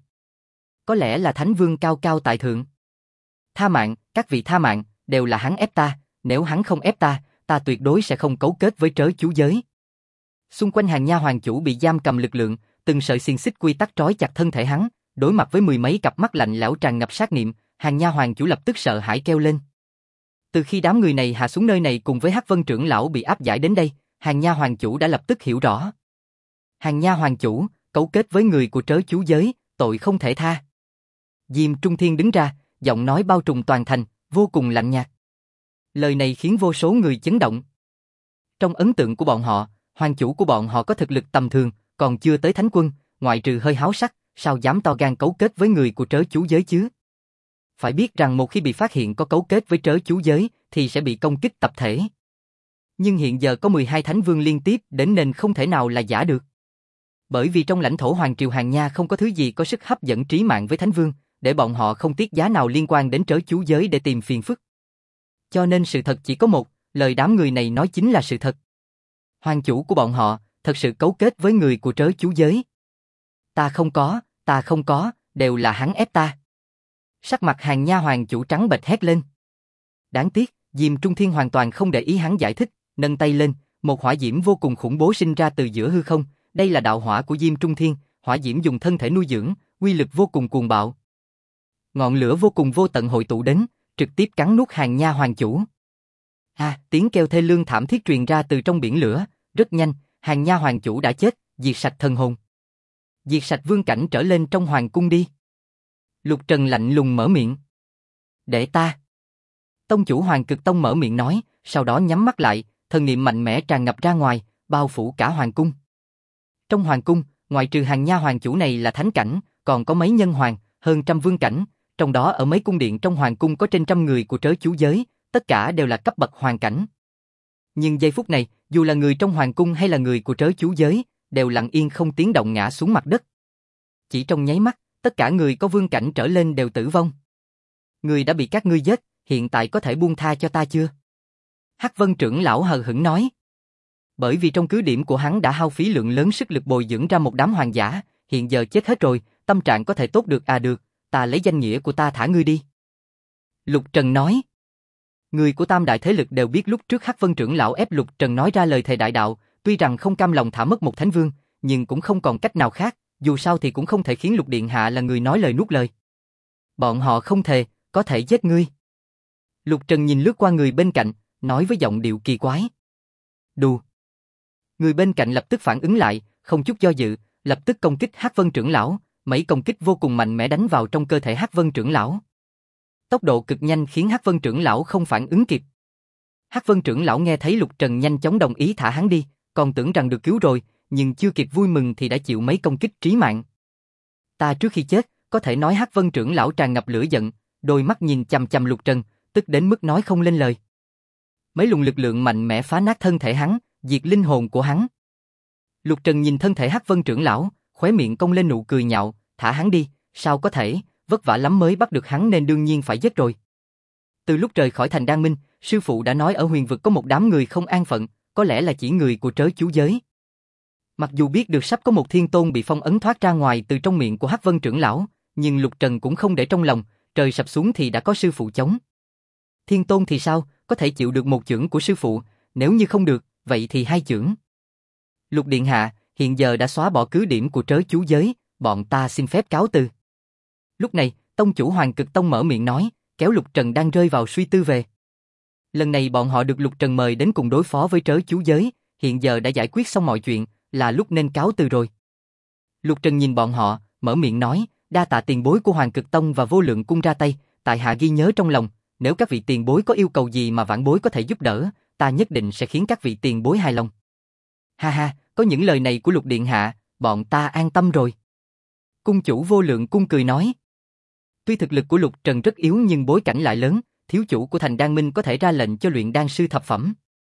[SPEAKER 1] Có lẽ là Thánh Vương cao cao tại thượng. Tha mạng, các vị tha mạng, đều là hắn ép ta, nếu hắn không ép ta, ta tuyệt đối sẽ không cấu kết với trớ chú giới. Xung quanh Hàn Nha hoàng chủ bị giam cầm lực lượng, từng sợi xiềng xích quy tắc trói chặt thân thể hắn, đối mặt với mười mấy cặp mắt lạnh lẽo tràn ngập sát niệm, hàng nha hoàng chủ lập tức sợ hãi kêu lên. Từ khi đám người này hạ xuống nơi này cùng với Hắc Vân trưởng lão bị áp giải đến đây, hàng nha hoàng chủ đã lập tức hiểu rõ. Hàng nha hoàng chủ, cấu kết với người của trớ chú giới, tội không thể tha. Diêm Trung Thiên đứng ra, giọng nói bao trùm toàn thành, vô cùng lạnh nhạt. Lời này khiến vô số người chấn động. Trong ấn tượng của bọn họ, hoàng chủ của bọn họ có thực lực tầm thường, còn chưa tới thánh quân, ngoại trừ hơi háo sắc, sao dám to gan cấu kết với người của trớ chú giới chứ? Phải biết rằng một khi bị phát hiện có cấu kết với trớ chú giới, thì sẽ bị công kích tập thể. Nhưng hiện giờ có 12 thánh vương liên tiếp đến nên không thể nào là giả được. Bởi vì trong lãnh thổ Hoàng Triều Hàng Nha không có thứ gì có sức hấp dẫn trí mạng với thánh vương, để bọn họ không tiếc giá nào liên quan đến trớ chú giới để tìm phiền phức. Cho nên sự thật chỉ có một, lời đám người này nói chính là sự thật. Hoàng chủ của bọn họ, thật sự cấu kết với người của trớ chú giới. Ta không có, đều là hắn ép ta. Sắc mặt Hàng Nha hoàng chủ trắng bệch hét lên. Đáng tiếc, Diêm Trung Thiên hoàn toàn không để ý hắn giải thích, nâng tay lên, một hỏa diễm vô cùng khủng bố sinh ra từ giữa hư không, đây là đạo hỏa của Diêm Trung Thiên, hỏa diễm dùng thân thể nuôi dưỡng, uy lực vô cùng cuồng bạo. Ngọn lửa vô cùng vô tận hội tụ đến, trực tiếp cắn nuốt Hàng Nha hoàng chủ. Tiếng kêu thê lương thảm thiết truyền ra từ trong biển lửa, rất nhanh, Hàng Nha hoàng chủ đã chết, diệt sạch thần hồn. Diệt sạch vương cảnh trở lên trong hoàng cung đi. Lục Trần lạnh lùng mở miệng. Để ta. Tông chủ Hoàng Cực Tông mở miệng nói, sau đó nhắm mắt lại, thần niệm mạnh mẽ tràn ngập ra ngoài, bao phủ cả hoàng cung. Trong hoàng cung, ngoại trừ Hàng Nha hoàng chủ này là thánh cảnh, còn có mấy nhân hoàng, hơn trăm vương cảnh, trong đó ở mấy cung điện trong hoàng cung có trên trăm người của trớ chú giới, tất cả đều là cấp bậc hoàng cảnh. Nhưng giây phút này, dù là người trong hoàng cung hay là người của trớ chú giới, đều lặng yên không tiếng động ngã xuống mặt đất. Chỉ trong nháy mắt, tất cả người có vương cảnh trở lên đều tử vong. Người đã bị các ngươi giết, hiện tại có thể buông tha cho ta chưa? Hắc Vân trưởng lão hờ hững nói. Bởi vì trong cứ điểm của hắn đã hao phí lượng lớn sức lực bồi dưỡng ra một đám hoàng giả, hiện giờ chết hết rồi, tâm trạng có thể tốt được được, ta lấy danh nghĩa của ta thả ngươi đi. Lục Trần nói. Người của tam đại thế lực đều biết lúc trước Hắc Vân trưởng lão ép Lục Trần nói ra lời thề đại đạo, tuy rằng không cam lòng thả mất một thánh vương, nhưng cũng không còn cách nào khác, dù sao thì cũng không thể khiến Lục Điện Hạ là người nói lời nuốt lời. Bọn họ không thề, có thể giết ngươi. Lục Trần nhìn lướt qua người bên cạnh, nói với giọng điệu kỳ quái. Đù. Người bên cạnh lập tức phản ứng lại, không chút do dự, lập tức công kích Hắc Vân trưởng lão, mấy công kích vô cùng mạnh mẽ đánh vào trong cơ thể Hắc Vân trưởng lão. Tốc độ cực nhanh khiến Hắc Vân trưởng lão không phản ứng kịp. Hắc Vân trưởng lão nghe thấy Lục Trần nhanh chóng đồng ý thả hắn đi, còn tưởng rằng được cứu rồi, nhưng chưa kịp vui mừng thì đã chịu mấy công kích trí mạng. Ta trước khi chết, có thể nói Hắc Vân trưởng lão tràn ngập lửa giận, đôi mắt nhìn chằm chằm Lục Trần, tức đến mức nói không lên lời. Mấy luồng lực lượng mạnh mẽ phá nát thân thể hắn, diệt linh hồn của hắn. Lục Trần nhìn thân thể Hắc Vân trưởng lão, khóe miệng cong lên nụ cười nhạo, thả hắn đi, sao có thể, vất vả lắm mới bắt được hắn nên đương nhiên phải giết rồi. Từ lúc rời khỏi thành Đan Minh, sư phụ đã nói ở huyền vực có một đám người không an phận, có lẽ là chỉ người của trớ chú giới. Mặc dù biết được sắp có một thiên tôn bị phong ấn thoát ra ngoài từ trong miệng của Hắc Vân trưởng lão, nhưng Lục Trần cũng không để trong lòng, trời sập xuống thì đã có sư phụ chống. Thiên tôn thì sao, có thể chịu được một chưởng của sư phụ, nếu như không được, vậy thì hai chưởng. Lục Điện Hạ, hiện giờ đã xóa bỏ cứ điểm của trớ chú giới, bọn ta xin phép cáo từ. Lúc này, tông chủ Hoàng Cực Tông mở miệng nói, kéo Lục Trần đang rơi vào suy tư về. Lần này bọn họ được Lục Trần mời đến cùng đối phó với trớ chú giới, hiện giờ đã giải quyết xong mọi chuyện, là lúc nên cáo từ rồi. Lục Trần nhìn bọn họ, mở miệng nói, đa tạ tiền bối của Hoàng Cực Tông và Vô Lượng Cung ra tay, tại hạ ghi nhớ trong lòng, nếu các vị tiền bối có yêu cầu gì mà vãn bối có thể giúp đỡ, ta nhất định sẽ khiến các vị tiền bối hài lòng. Ha ha, có những lời này của Lục Điện Hạ, bọn ta an tâm rồi. Cung chủ Vô Lượng Cung cười nói. Tuy thực lực của Lục Trần rất yếu nhưng bối cảnh lại lớn, thiếu chủ của thành Đan Minh có thể ra lệnh cho luyện đan sư thập phẩm.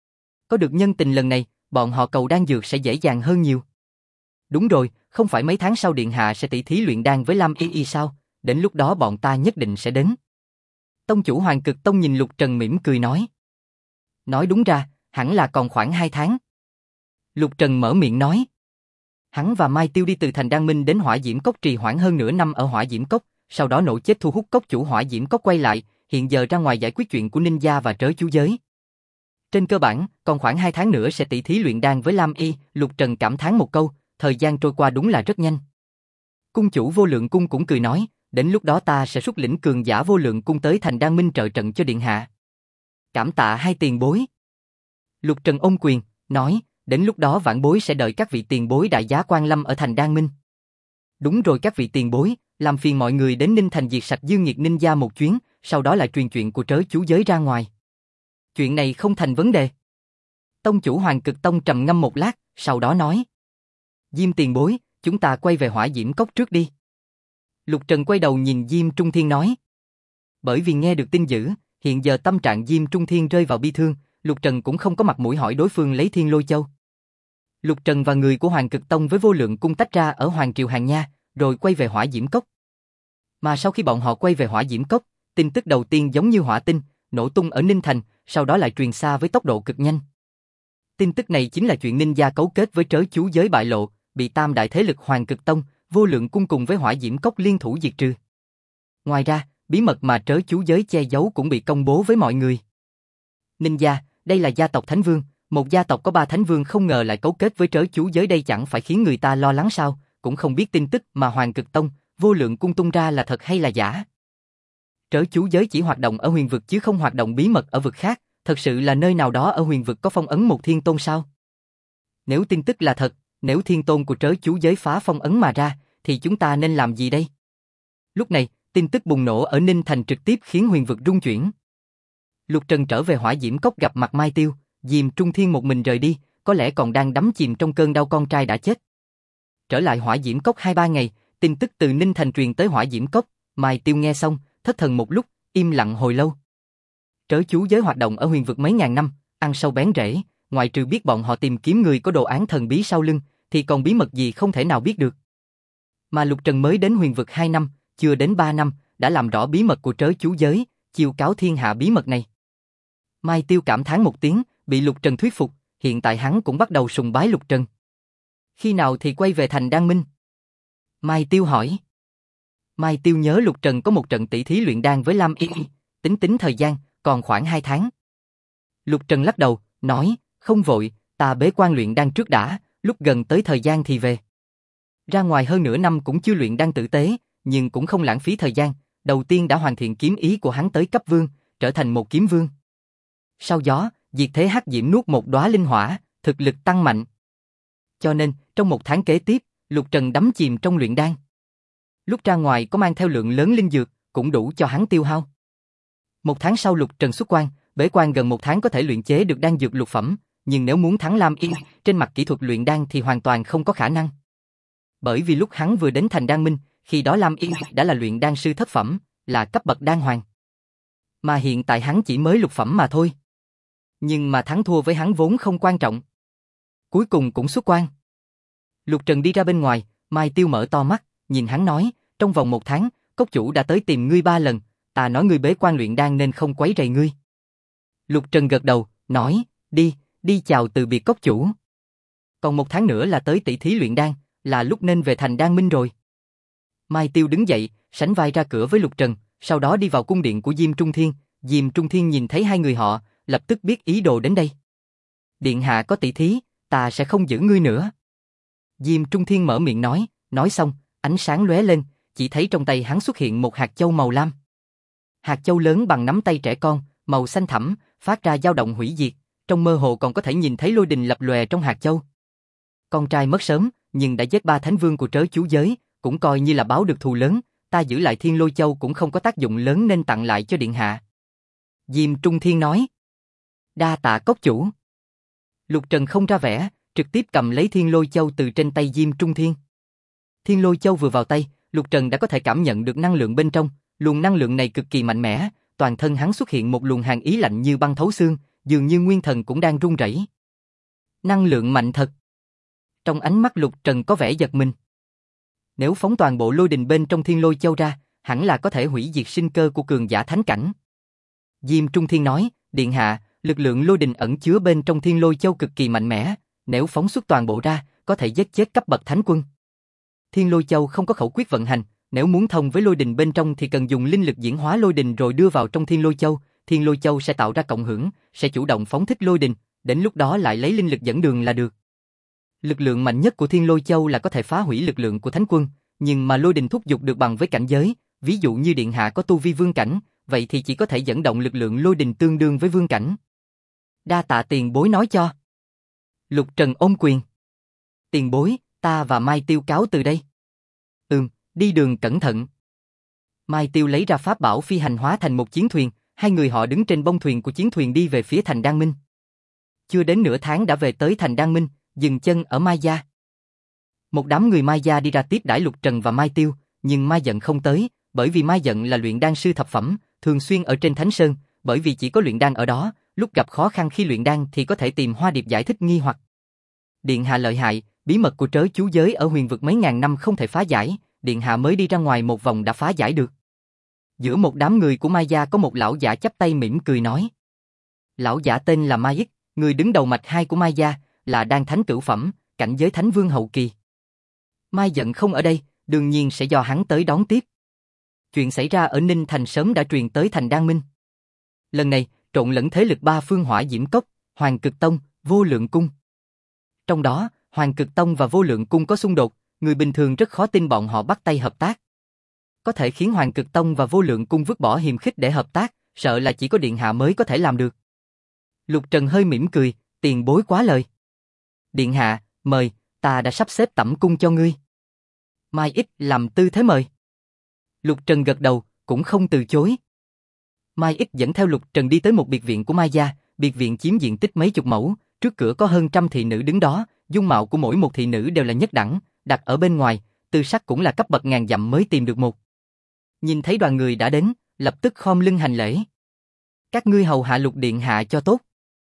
[SPEAKER 1] Có được nhân tình lần này, bọn họ cầu đan dược sẽ dễ dàng hơn nhiều. Đúng rồi, không phải mấy tháng sau Điện Hạ sẽ tỷ thí luyện đan với Lam Y sao, đến lúc đó bọn ta nhất định sẽ đến. Tông chủ Hoàng Cực Tông nhìn Lục Trần mỉm cười nói. Nói đúng ra, hẳn là còn khoảng 2 tháng. Lục Trần mở miệng nói. Hắn và Mai Tiêu đi từ thành Đan Minh đến Hỏa Diễm Cốc trì hoãn hơn nửa năm ở Hỏa Diễm Cốc, sau đó nổ chết thu hút cốc chủ Hỏa Diễm Cốc quay lại, hiện giờ ra ngoài giải quyết chuyện của ninja và trớ chú giới. Trên cơ bản, còn khoảng 2 tháng nữa sẽ tỷ thí luyện đan với Lam Y, Lục Trần cảm thán một câu, thời gian trôi qua đúng là rất nhanh. Cung chủ Vô Lượng Cung cũng cười nói, đến lúc đó ta sẽ xuất lĩnh cường giả vô lượng cung tới thành Đan Minh trợ trận cho điện hạ. Cảm tạ hai tiền bối. Lục Trần ôm quyền, nói, đến lúc đó vãn bối sẽ đợi các vị tiền bối đại giá quan lâm ở thành Đan Minh. Đúng rồi các vị tiền bối, làm phiền mọi người đến Ninh Thành diệt sạch Dương Nghiệt Ninja một chuyến, sau đó lại truyền chuyện của trớ chú giới ra ngoài. Chuyện này không thành vấn đề. Tông chủ Hoàng Cực Tông trầm ngâm một lát, sau đó nói. Diêm tiền bối, chúng ta quay về Hỏa Diễm Cốc trước đi. Lục Trần quay đầu nhìn Diêm Trung Thiên nói. Bởi vì nghe được tin dữ, hiện giờ tâm trạng Diêm Trung Thiên rơi vào bi thương, Lục Trần cũng không có mặt mũi hỏi đối phương lấy Thiên Lôi Châu. Lục Trần và người của Hoàng Cực Tông với Vô Lượng Cung tách ra ở Hoàng Triều Hàng Nha, rồi quay về Hỏa Diễm Cốc. Mà sau khi bọn họ quay về Hỏa Diễm Cốc, tin tức đầu tiên giống như hỏa tinh, nổ tung ở Ninh Thành, sau đó lại truyền xa với tốc độ cực nhanh. Tin tức này chính là chuyện ninja cấu kết với trớ chú giới bại lộ, bị tam đại thế lực Hoàng Cực Tông, Vô Lượng Cung cùng với Hỏa Diễm Cốc liên thủ diệt trừ. Ngoài ra, bí mật mà trớ chú giới che giấu cũng bị công bố với mọi người. Ninja, đây là gia tộc Thánh Vương, một gia tộc có 3 Thánh Vương không ngờ lại cấu kết với trớ chú giới, đây chẳng phải khiến người ta lo lắng sao, cũng không biết tin tức mà Hoàng Cực Tông, Vô Lượng Cung tung ra là thật hay là giả. Trớ chú giới chỉ hoạt động ở huyền vực chứ không hoạt động bí mật ở vực khác, thật sự là nơi nào đó ở huyền vực có phong ấn một thiên tôn sao? Nếu tin tức là thật, nếu thiên tôn của trớ chú giới phá phong ấn mà ra, thì chúng ta nên làm gì đây? Lúc này, tin tức bùng nổ ở Ninh Thành trực tiếp khiến huyền vực rung chuyển. Lục Trần trở về Hỏa Diễm Cốc gặp mặt Mai Tiêu, Diêm Trung Thiên một mình rời đi, có lẽ còn đang đắm chìm trong cơn đau con trai đã chết. Trở lại Hỏa Diễm Cốc 2-3 ngày, tin tức từ Ninh Thành truyền tới Hỏa Diễm Cốc, Mai Tiêu nghe xong, thất thần một lúc, im lặng hồi lâu. Trớ chú giới hoạt động ở huyền vực mấy ngàn năm, ăn sâu bén rễ, ngoại trừ biết bọn họ tìm kiếm người có đồ án thần bí sau lưng, thì còn bí mật gì không thể nào biết được. Mà Lục Trần mới đến huyền vực 2 năm, chưa đến 3 năm, đã làm rõ bí mật của trớ chú giới, chiêu cáo thiên hạ bí mật này. Mai Tiêu cảm thán một tiếng, bị Lục Trần thuyết phục, hiện tại hắn cũng bắt đầu sùng bái Lục Trần. Khi nào thì quay về thành Đan Minh? Mai Tiêu hỏi. Mai Tiêu nhớ Lục Trần có một trận tỷ thí luyện đan với Lam Y, tính thời gian, còn khoảng 2 tháng. Lục Trần lắc đầu, nói, không vội, ta bế quan luyện đan trước đã, lúc gần tới thời gian thì về. Ra ngoài hơn nửa năm cũng chưa luyện đan tử tế, nhưng cũng không lãng phí thời gian, đầu tiên đã hoàn thiện kiếm ý của hắn tới cấp vương, trở thành một kiếm vương. Sau gió, diệt thế hắc diễm nuốt một đóa linh hỏa, thực lực tăng mạnh. Cho nên, trong 1 tháng kế tiếp, Lục Trần đắm chìm trong luyện đan. Lúc ra ngoài có mang theo lượng lớn linh dược, cũng đủ cho hắn tiêu hao. 1 tháng sau Lục Trần xuất quan, bế quan gần 1 tháng có thể luyện chế được đan dược lục phẩm, nhưng nếu muốn thắng Lam Y, trên mặt kỹ thuật luyện đan thì hoàn toàn không có khả năng. Bởi vì lúc hắn vừa đến thành Đan Minh, khi đó Lam Y đã là luyện đan sư thất phẩm, là cấp bậc đan hoàng. Mà hiện tại hắn chỉ mới lục phẩm mà thôi. Nhưng mà thắng thua với hắn vốn không quan trọng. Cuối cùng cũng xuất quan. Lục Trần đi ra bên ngoài, Mai Tiêu mở to mắt, nhìn hắn nói, trong vòng 1 tháng, cốc chủ đã tới tìm ngươi 3 lần, ta nói ngươi bế quan luyện đan nên không quấy rầy ngươi. Lục Trần gật đầu, nói, đi chào từ biệt cốc chủ. Còn 1 tháng nữa là tới tỷ thí luyện đan, là lúc nên về thành Đan Minh rồi. Mai Tiêu đứng dậy, sánh vai ra cửa với Lục Trần, sau đó đi vào cung điện của Diêm Trung Thiên. Diêm Trung Thiên nhìn thấy hai người họ, lập tức biết ý đồ đến đây. Điện hạ có tỷ thí, ta sẽ không giữ ngươi nữa. Diêm Trung Thiên mở miệng nói xong, ánh sáng lóe lên, chỉ thấy trong tay hắn xuất hiện một hạt châu màu lam. Hạt châu lớn bằng nắm tay trẻ con, màu xanh thẳm, phát ra dao động hủy diệt, trong mơ hồ còn có thể nhìn thấy lôi đình lập lòe trong hạt châu. Con trai mất sớm, nhưng đã giết 3 thánh vương của trớ chú giới, cũng coi như là báo được thù lớn, ta giữ lại Thiên Lôi Châu cũng không có tác dụng lớn nên tặng lại cho điện hạ. Diêm Trung Thiên nói. Đa tạ cốc chủ. Lục Trần không ra vẻ, trực tiếp cầm lấy Thiên Lôi Châu từ trên tay Diêm Trung Thiên. Thiên Lôi Châu vừa vào tay, Lục Trần đã có thể cảm nhận được năng lượng bên trong, luồng năng lượng này cực kỳ mạnh mẽ, toàn thân hắn xuất hiện một luồng hàn ý lạnh như băng thấu xương, dường như nguyên thần cũng đang run rẩy. Năng lượng mạnh thật. Trong ánh mắt Lục Trần có vẻ giật mình. Nếu phóng toàn bộ lôi đình bên trong Thiên Lôi Châu ra, hẳn là có thể hủy diệt sinh cơ của cường giả thánh cảnh. Diêm Trung Thiên nói, điện hạ, lực lượng lôi đình ẩn chứa bên trong Thiên Lôi Châu cực kỳ mạnh mẽ, nếu phóng xuất toàn bộ ra, có thể giết chết cấp bậc thánh quân. Thiên Lôi Châu không có khẩu quyết vận hành, nếu muốn thông với lôi đình bên trong thì cần dùng linh lực diễn hóa lôi đình rồi đưa vào trong Thiên Lôi Châu sẽ tạo ra cộng hưởng, sẽ chủ động phóng thích lôi đình, đến lúc đó lại lấy linh lực dẫn đường là được. Lực lượng mạnh nhất của Thiên Lôi Châu là có thể phá hủy lực lượng của thánh quân, nhưng mà lôi đình thúc giục được bằng với cảnh giới, ví dụ như điện hạ có tu vi vương cảnh, vậy thì chỉ có thể dẫn động lực lượng lôi đình tương đương với vương cảnh. Đa tạ tiền bối nói cho. Lục Trần ôm quyền. Tiền bối, ta và Mai Tiêu cáo từ đây. Đi đường cẩn thận. Mai Tiêu lấy ra pháp bảo phi hành hóa thành một chiến thuyền, hai người họ đứng trên bông thuyền của chiến thuyền đi về phía thành Đan Minh. Chưa đến nửa tháng đã về tới thành Đan Minh, dừng chân ở Mai Gia. Một đám người Mai Gia đi ra tiếp đãi Lục Trần và Mai Tiêu, nhưng Mai Dận không tới, bởi vì Mai Dận là luyện đan sư thập phẩm, thường xuyên ở trên Thánh Sơn, bởi vì chỉ có luyện đan ở đó, lúc gặp khó khăn khi luyện đan thì có thể tìm Hoa Điệp giải thích nghi hoặc. Điện hạ lợi hại, bí mật của trớ chú giới ở huyền vực mấy ngàn năm không thể phá giải, điện hạ mới đi ra ngoài một vòng đã phá giải được. Giữa một đám người của Mai Gia có một lão giả chắp tay mỉm cười nói. Lão giả tên là Mai Ích, người đứng đầu mạch 2 của Mai Gia, là đan thánh cửu phẩm, cảnh giới thánh vương hậu kỳ. Mai Dận không ở đây, đương nhiên sẽ do hắn tới đón tiếp. Chuyện xảy ra ở Ninh Thành sớm đã truyền tới thành Đan Minh. Lần này, trộn lẫn thế lực ba phương Hỏa Diễm Cốc, Hoàng Cực Tông, Vô Lượng Cung. Trong đó, Hoàng Cực Tông và Vô Lượng Cung có xung đột, người bình thường rất khó tin bọn họ bắt tay hợp tác. Có thể khiến Hoàng Cực Tông và Vô Lượng Cung vứt bỏ hiềm khích để hợp tác, sợ là chỉ có điện hạ mới có thể làm được. Lục Trần hơi mỉm cười, tiền bối quá lời. Điện hạ, mời, ta đã sắp xếp tẩm cung cho ngươi. Mai Ích làm tư thế mời. Lục Trần gật đầu, cũng không từ chối. Mai Ích dẫn theo Lục Trần đi tới một biệt viện của Mai Gia, biệt viện chiếm diện tích mấy chục mẫu, trước cửa có hơn trăm thị nữ đứng đó, dung mạo của mỗi một thị nữ đều là nhất đẳng, đặt ở bên ngoài, tư sắc cũng là cấp bậc ngàn dặm mới tìm được một. Nhìn thấy đoàn người đã đến, lập tức khom lưng hành lễ. Các ngươi hầu hạ Lục điện hạ cho tốt.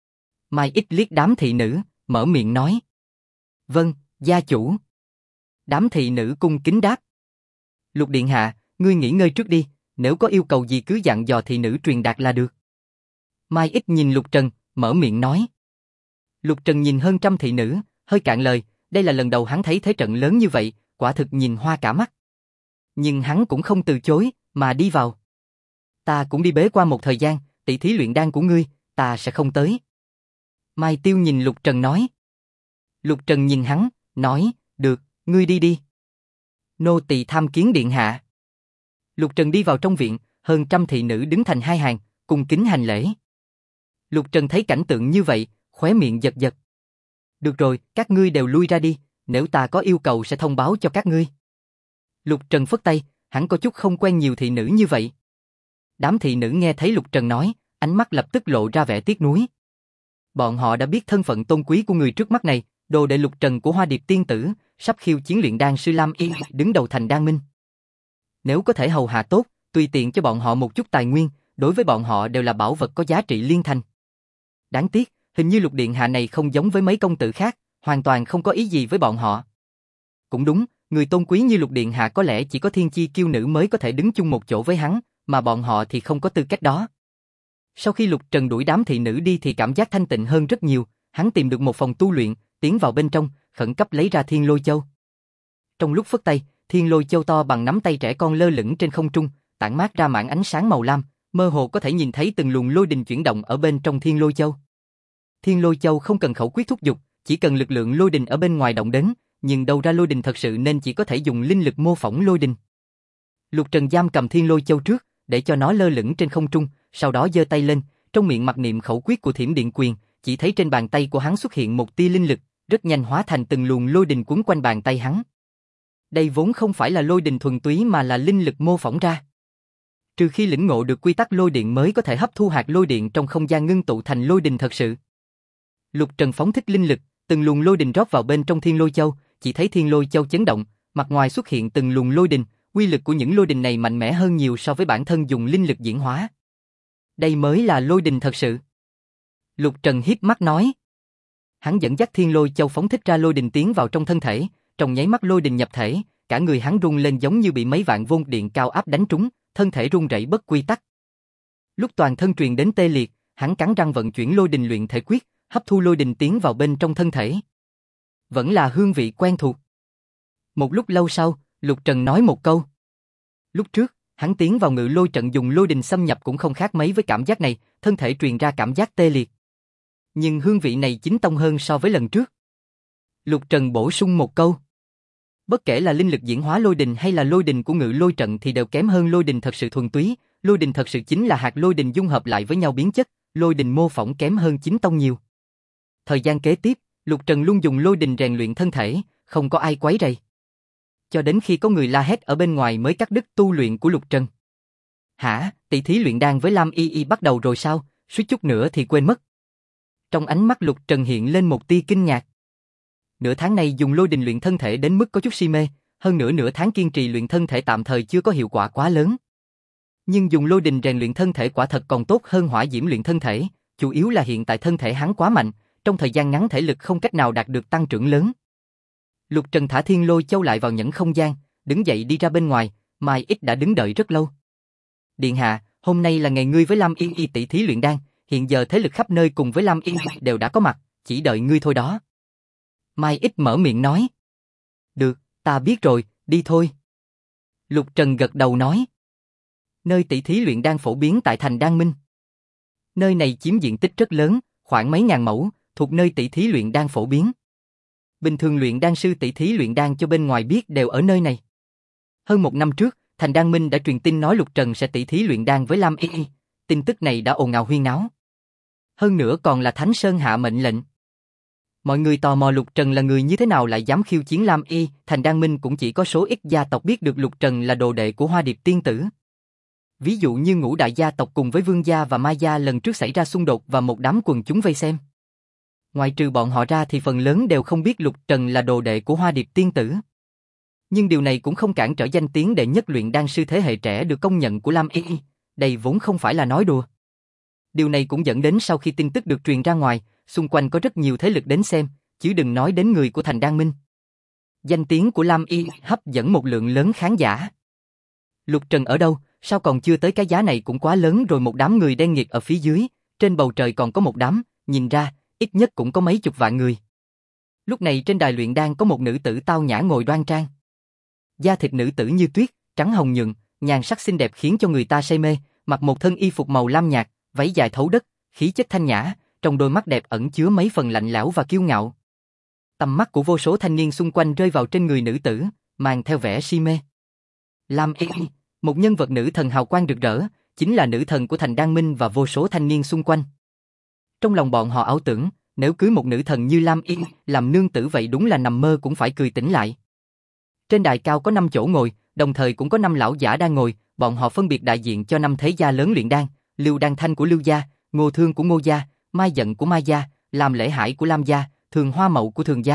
[SPEAKER 1] Mai Ích liếc đám thị nữ, mở miệng nói. Vâng, gia chủ. Đám thị nữ cung kính đáp. Lục điện hạ, ngươi nghỉ ngơi trước đi, nếu có yêu cầu gì cứ dặn dò thị nữ truyền đạt là được. Mai Ích nhìn Lục Trần, mở miệng nói. Lục Trần nhìn hơn trăm thị nữ, hơi cạn lời, đây là lần đầu hắn thấy thế trận lớn như vậy, quả thực nhìn hoa cả mắt. Nhưng hắn cũng không từ chối, mà đi vào. Ta cũng đi bế quan một thời gian, tỷ thí luyện đan của ngươi, ta sẽ không tới. Mai Tiêu nhìn Lục Trần nói. Lục Trần nhìn hắn, nói, được, ngươi đi đi. Nô tỳ tham kiến điện hạ. Lục Trần đi vào trong viện, hơn trăm thị nữ đứng thành hai hàng, cung kính hành lễ. Lục Trần thấy cảnh tượng như vậy, khóe miệng giật giật. Được rồi, các ngươi đều lui ra đi, nếu ta có yêu cầu sẽ thông báo cho các ngươi. Lục Trần phất tay, hắn có chút không quen nhiều thị nữ như vậy. Đám thị nữ nghe thấy Lục Trần nói, ánh mắt lập tức lộ ra vẻ tiếc nuối. Bọn họ đã biết thân phận tôn quý của người trước mắt này, đồ đệ Lục Trần của Hoa Điệp tiên tử, sắp khiêu chiến luyện đan sư Lam Y, đứng đầu thành Đan Minh. Nếu có thể hầu hạ tốt, tùy tiện cho bọn họ một chút tài nguyên, đối với bọn họ đều là bảo vật có giá trị liên thành. Đáng tiếc, hình như Lục điện hạ này không giống với mấy công tử khác, hoàn toàn không có ý gì với bọn họ. Cũng đúng, người tôn quý như Lục điện hạ có lẽ chỉ có thiên chi kiêu nữ mới có thể đứng chung một chỗ với hắn, mà bọn họ thì không có tư cách đó. Sau khi Lục Trần đuổi đám thị nữ đi thì cảm giác thanh tịnh hơn rất nhiều, hắn tìm được một phòng tu luyện, tiến vào bên trong, khẩn cấp lấy ra Thiên Lôi Châu. Trong lúc phất tay, Thiên Lôi Châu to bằng nắm tay trẻ con lơ lửng trên không trung, tản mát ra mảng ánh sáng màu lam, mơ hồ có thể nhìn thấy từng luồng lôi đình chuyển động ở bên trong Thiên Lôi Châu. Thiên Lôi Châu không cần khẩu quyết thúc giục, chỉ cần lực lượng lôi đình ở bên ngoài động đến, nhưng đâu ra lôi đình thật sự nên chỉ có thể dùng linh lực mô phỏng lôi đình. Lục Trần giam cầm Thiên Lôi Châu trước, để cho nó lơ lửng trên không trung, sau đó giơ tay lên, trong miệng mặc niệm khẩu quyết của Thiểm Điện Quyền, chỉ thấy trên bàn tay của hắn xuất hiện một tia linh lực, rất nhanh hóa thành từng luồng lôi đình quấn quanh bàn tay hắn. Đây vốn không phải là lôi đình thuần túy mà là linh lực mô phỏng ra. Trừ khi lĩnh ngộ được quy tắc lôi điện mới có thể hấp thu hạt lôi điện trong không gian ngưng tụ thành lôi đình thật sự. Lục Trần phóng thích linh lực, từng luồng lôi đình rót vào bên trong Thiên Lôi Châu, chỉ thấy Thiên Lôi Châu chấn động, mặt ngoài xuất hiện từng luồng lôi đình, uy lực của những lôi đình này mạnh mẽ hơn nhiều so với bản thân dùng linh lực diễn hóa. Đây mới là lôi đình thật sự. Lục Trần híp mắt nói. Hắn dẫn dắt Thiên Lôi Châu phóng thích ra lôi đình tiến vào trong thân thể, trong nháy mắt lôi đình nhập thể, cả người hắn rung lên giống như bị mấy vạn vôn điện cao áp đánh trúng, thân thể rung rẩy bất quy tắc. Lúc toàn thân truyền đến tê liệt, hắn cắn răng vận chuyển lôi đình luyện thể quyết, hấp thu lôi đình tiến vào bên trong thân thể. Vẫn là hương vị quen thuộc. Một lúc lâu sau, Lục Trần nói một câu. Lúc trước, hắn tiến vào ngự lôi trận dùng lôi đình xâm nhập cũng không khác mấy với cảm giác này, thân thể truyền ra cảm giác tê liệt. Nhưng hương vị này chính tông hơn so với lần trước. Lục Trần bổ sung một câu. Bất kể là linh lực diễn hóa lôi đình hay là lôi đình của ngự lôi trận thì đều kém hơn lôi đình thật sự thuần túy, lôi đình thật sự chính là hạt lôi đình dung hợp lại với nhau biến chất, lôi đình mô phỏng kém hơn chính tông nhiều. Thời gian kế tiếp, Lục Trần luôn dùng lôi đình rèn luyện thân thể, không có ai quấy rầy. Cho đến khi có người la hét ở bên ngoài mới cắt đứt tu luyện của Lục Trần. Hả, tỷ thí luyện đan với Lam Y Y bắt đầu rồi sao, suýt chút nữa thì quên mất. Trong ánh mắt Lục Trần hiện lên một tia kinh ngạc. Nửa tháng này dùng lôi đình luyện thân thể đến mức có chút si mê, hơn nữa nửa tháng kiên trì luyện thân thể tạm thời chưa có hiệu quả quá lớn. Nhưng dùng lôi đình rèn luyện thân thể quả thật còn tốt hơn hỏa diễm luyện thân thể, chủ yếu là hiện tại thân thể hắn quá mạnh, trong thời gian ngắn thể lực không cách nào đạt được tăng trưởng lớn. Lục Trần thả Thiên Lôi Châu lại vào nhẫn không gian, đứng dậy đi ra bên ngoài, Mai Ích đã đứng đợi rất lâu. Điện hạ, hôm nay là ngày ngươi với Lam Y Y tỷ thí luyện đan, hiện giờ thế lực khắp nơi cùng với Lam Y Y đều đã có mặt, chỉ đợi ngươi thôi đó. Mai Ích mở miệng nói. Được, ta biết rồi, đi thôi. Lục Trần gật đầu nói. Nơi tỷ thí luyện đan phổ biến tại thành Đan Minh. Nơi này chiếm diện tích rất lớn, khoảng mấy ngàn mẫu, thuộc nơi tỷ thí luyện đan phổ biến. Bình thường luyện đan sư tỷ thí luyện đan cho bên ngoài biết đều ở nơi này. Hơn một năm trước, thành Đan Minh đã truyền tin nói Lục Trần sẽ tỷ thí luyện đan với Lam Y Y. Tin tức này đã ồn ào huyên náo. Hơn nữa còn là Thánh Sơn hạ mệnh lệnh. Mọi người tò mò Lục Trần là người như thế nào lại dám khiêu chiến Lam Y, thành Đan Minh cũng chỉ có số ít gia tộc biết được Lục Trần là đồ đệ của Hoa Điệp Tiên Tử. Ví dụ như Ngũ đại gia tộc cùng với Vương gia và Mai gia lần trước xảy ra xung đột và một đám quần chúng vây xem. Ngoài trừ bọn họ ra thì phần lớn đều không biết Lục Trần là đồ đệ của Hoa Điệp Tiên Tử. Nhưng điều này cũng không cản trở danh tiếng đệ nhất luyện đan sư thế hệ trẻ được công nhận của Lam Y, đây vốn không phải là nói đùa. Điều này cũng dẫn đến sau khi tin tức được truyền ra ngoài, xung quanh có rất nhiều thế lực đến xem, chứ đừng nói đến người của thành Đan Minh. Danh tiếng của Lam Y hấp dẫn một lượng lớn khán giả. Lục Trần ở đâu, sao còn chưa tới, cái giá này cũng quá lớn rồi, một đám người đen nghịt ở phía dưới, trên bầu trời còn có một đám, nhìn ra, ít nhất cũng có mấy chục vạn người. Lúc này trên đài luyện đan có một nữ tử tao nhã ngồi đoan trang. Da thịt nữ tử như tuyết, trắng hồng nhuận, nhan sắc xinh đẹp khiến cho người ta say mê, mặc một thân y phục màu lam nhạt, váy dài thấu đất, khí chất thanh nhã, trong đôi mắt đẹp ẩn chứa mấy phần lạnh lẽo và kiêu ngạo. Tầm mắt của vô số thanh niên xung quanh rơi vào trên người nữ tử, mang theo vẻ si mê. Lam Y, một nhân vật nữ thần hào quang rực rỡ, chính là nữ thần của thành Đan Minh và vô số thanh niên xung quanh. Trong lòng bọn họ ảo tưởng, nếu cưới một nữ thần như Lam Y làm nương tử vậy đúng là nằm mơ cũng phải cười tỉnh lại. Trên đài cao có 5 chỗ ngồi, đồng thời cũng có 5 lão giả đang ngồi, bọn họ phân biệt đại diện cho 5 thế gia lớn luyện đan, Lưu Đan Thanh của Lưu gia, Ngô Thương của Ngô gia, Mai Dận của Mai gia, Lam Lễ Hải của Lam gia, Thường Hoa Mậu của Thường gia.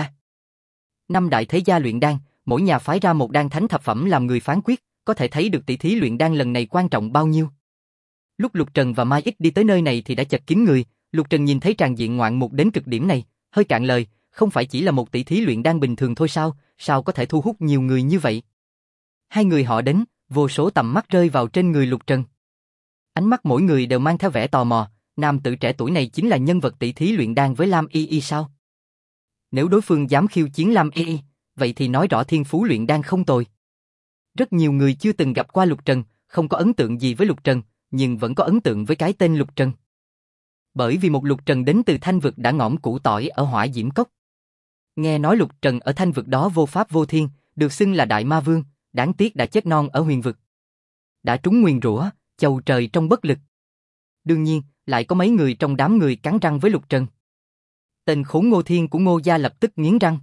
[SPEAKER 1] 5 đại thế gia luyện đan, mỗi nhà phái ra một đan thánh thập phẩm làm người phán quyết, có thể thấy được tỷ thí luyện đan lần này quan trọng bao nhiêu. Lúc Lục Trần và Mai Ích đi tới nơi này thì đã chật kín người, Lục Trần nhìn thấy tràng diện ngoạn mục đến cực điểm này, hơi cạn lời, không phải chỉ là một tỷ thí luyện đan bình thường thôi sao có thể thu hút nhiều người như vậy. Hai người họ đến, vô số tầm mắt rơi vào trên người Lục Trần. Ánh mắt mỗi người đều mang theo vẻ tò mò, nam tử trẻ tuổi này chính là nhân vật tỷ thí luyện đan với Lam Y Y sao? Nếu đối phương dám khiêu chiến Lam Y Y, vậy thì nói rõ thiên phú luyện đan không tồi. Rất nhiều người chưa từng gặp qua Lục Trần, không có ấn tượng gì với Lục Trần, nhưng vẫn có ấn tượng với cái tên Lục Trần. Bởi vì một Lục Trần đến từ Thanh Vực đã ngõm củ tỏi ở Hỏa Diễm Cốc. Nghe nói Lục Trần ở Thanh Vực đó vô pháp vô thiên, được xưng là Đại Ma Vương, đáng tiếc đã chết non ở Huyền Vực. Đã trúng nguyền rủa, chầu trời trong bất lực. Đương nhiên, lại có mấy người trong đám người cắn răng với Lục Trần. Tên khốn Ngô Thiên của Ngô gia lập tức nghiến răng.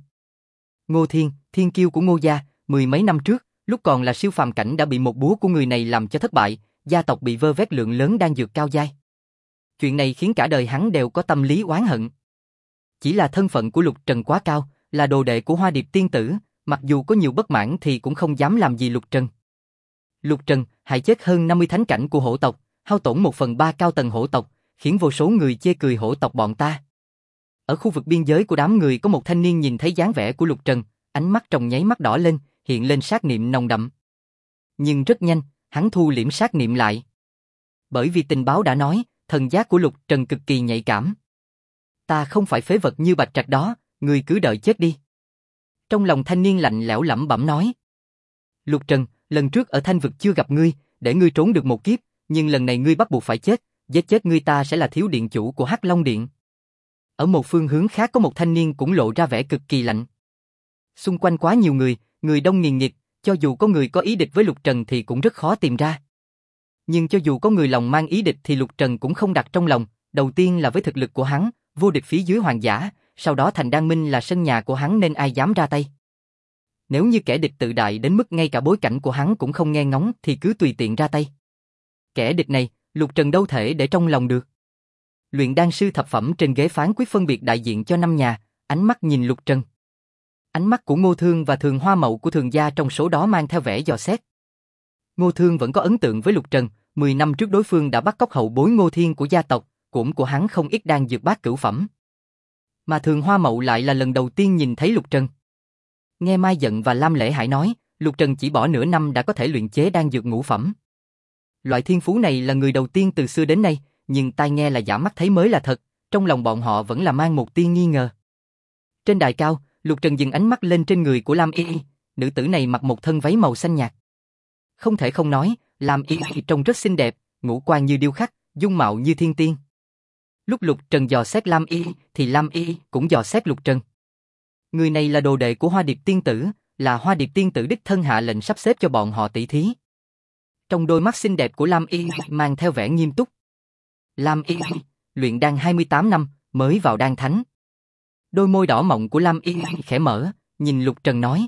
[SPEAKER 1] Ngô Thiên, thiên kiêu của Ngô gia, mười mấy năm trước, lúc còn là siêu phàm cảnh đã bị một búa của người này làm cho thất bại, gia tộc bị vơ vét lượng lớn đan dược cao giai. Chuyện này khiến cả đời hắn đều có tâm lý oán hận. Chỉ là thân phận của Lục Trần quá cao, là đồ đệ của Hoa Điệp Tiên Tử, mặc dù có nhiều bất mãn thì cũng không dám làm gì Lục Trần. Lục Trần hại chết hơn 50 thánh cảnh của hổ tộc, hao tổn 1/3 cao tầng hổ tộc, khiến vô số người chê cười hổ tộc bọn ta. Ở khu vực biên giới của đám người có một thanh niên nhìn thấy dáng vẻ của Lục Trần, ánh mắt trong nháy mắt đỏ lên, hiện lên sát niệm nồng đậm. Nhưng rất nhanh, hắn thu liễm sát niệm lại. Bởi vì tình báo đã nói, thần giác của Lục Trần cực kỳ nhạy cảm. Ta không phải phế vật như Bạch Trạch đó, ngươi cứ đợi chết đi. Trong lòng thanh niên lạnh lẽo lẩm bẩm nói. Lục Trần, lần trước ở Thanh Vực chưa gặp ngươi, để ngươi trốn được một kiếp, nhưng lần này ngươi bắt buộc phải chết, giết chết ngươi ta sẽ là thiếu điện chủ của Hắc Long Điện. Ở một phương hướng khác có một thanh niên cũng lộ ra vẻ cực kỳ lạnh. Xung quanh quá nhiều người, Người đông nghìn nghịt, cho dù có người có ý địch với Lục Trần thì cũng rất khó tìm ra. Nhưng cho dù có người lòng mang ý địch thì Lục Trần cũng không đặt trong lòng, đầu tiên là với thực lực của hắn, vô địch phía dưới hoàng giả, sau đó Thành Đan Minh là sân nhà của hắn nên ai dám ra tay. Nếu như kẻ địch tự đại đến mức ngay cả bối cảnh của hắn cũng không nghe ngóng thì cứ tùy tiện ra tay. Kẻ địch này, Lục Trần đâu thể để trong lòng được. Luyện đan sư thập phẩm trên ghế phán quyết phân biệt đại diện cho 5 nhà, ánh mắt nhìn Lục Trần. Ánh mắt của Ngô Thương và Thường Hoa Mậu của Thường gia trong số đó mang theo vẻ dò xét. Ngô Thương vẫn có ấn tượng với Lục Trần, 10 năm trước đối phương đã bắt cóc hậu bối Ngô Thiên của gia tộc, cũng của hắn không ít đan dược bát cửu phẩm. Mà Thường Hoa Mậu lại là lần đầu tiên nhìn thấy Lục Trần. Nghe Mai Dận và Lam Lễ Hải nói, Lục Trần chỉ bỏ nửa năm đã có thể luyện chế đan dược ngũ phẩm. Loại thiên phú này là người đầu tiên từ xưa đến nay, nhưng tai nghe là giả mắt thấy mới là thật, trong lòng bọn họ vẫn là mang một tia nghi ngờ. Trên đài cao, Lục Trần dừng ánh mắt lên trên người của Lam Y Y, nữ tử này mặc một thân váy màu xanh nhạt. Không thể không nói, Lam Y Y trông rất xinh đẹp, ngũ quan như điêu khắc, dung mạo như thiên tiên. Lúc Lục Trần dò xét Lam Y thì Lam Y cũng dò xét Lục Trần. Người này là đồ đệ của Hoa Điệp Tiên Tử, là Hoa Điệp Tiên Tử đích thân hạ lệnh sắp xếp cho bọn họ tỷ thí. Trong đôi mắt xinh đẹp của Lam Y mang theo vẻ nghiêm túc. Lam Y, luyện đan 28 năm, mới vào đan thánh. Đôi môi đỏ mọng của Lam Y khẽ mở, nhìn Lục Trần nói.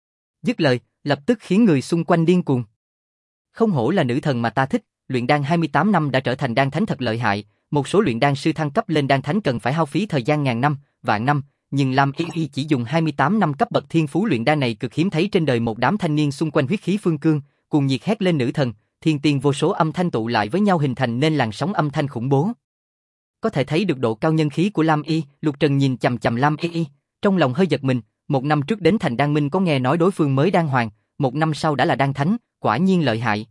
[SPEAKER 1] Dứt lời, lập tức khiến người xung quanh điên cuồng. Không hổ là nữ thần mà ta thích, luyện đan 28 năm đã trở thành đan thánh thật lợi hại, một số luyện đan sư thăng cấp lên đan thánh cần phải hao phí thời gian ngàn năm, vạn năm, nhưng Lam Y chỉ dùng 28 năm cấp bậc thiên phú luyện đan này cực hiếm thấy trên đời. Một đám thanh niên xung quanh huyết khí phương cương, cùng nhiệt hét lên nữ thần, thiên tiên vô số âm thanh tụ lại với nhau hình thành nên làn sóng âm thanh khủng bố. Có thể thấy được độ cao nhân khí của Lam Y, Lục Trần nhìn chằm chằm Lam Y, trong lòng hơi giật mình, một năm trước đến Thành Đan Minh có nghe nói đối phương mới đan hoàng, một năm sau đã là đan thánh, quả nhiên lợi hại.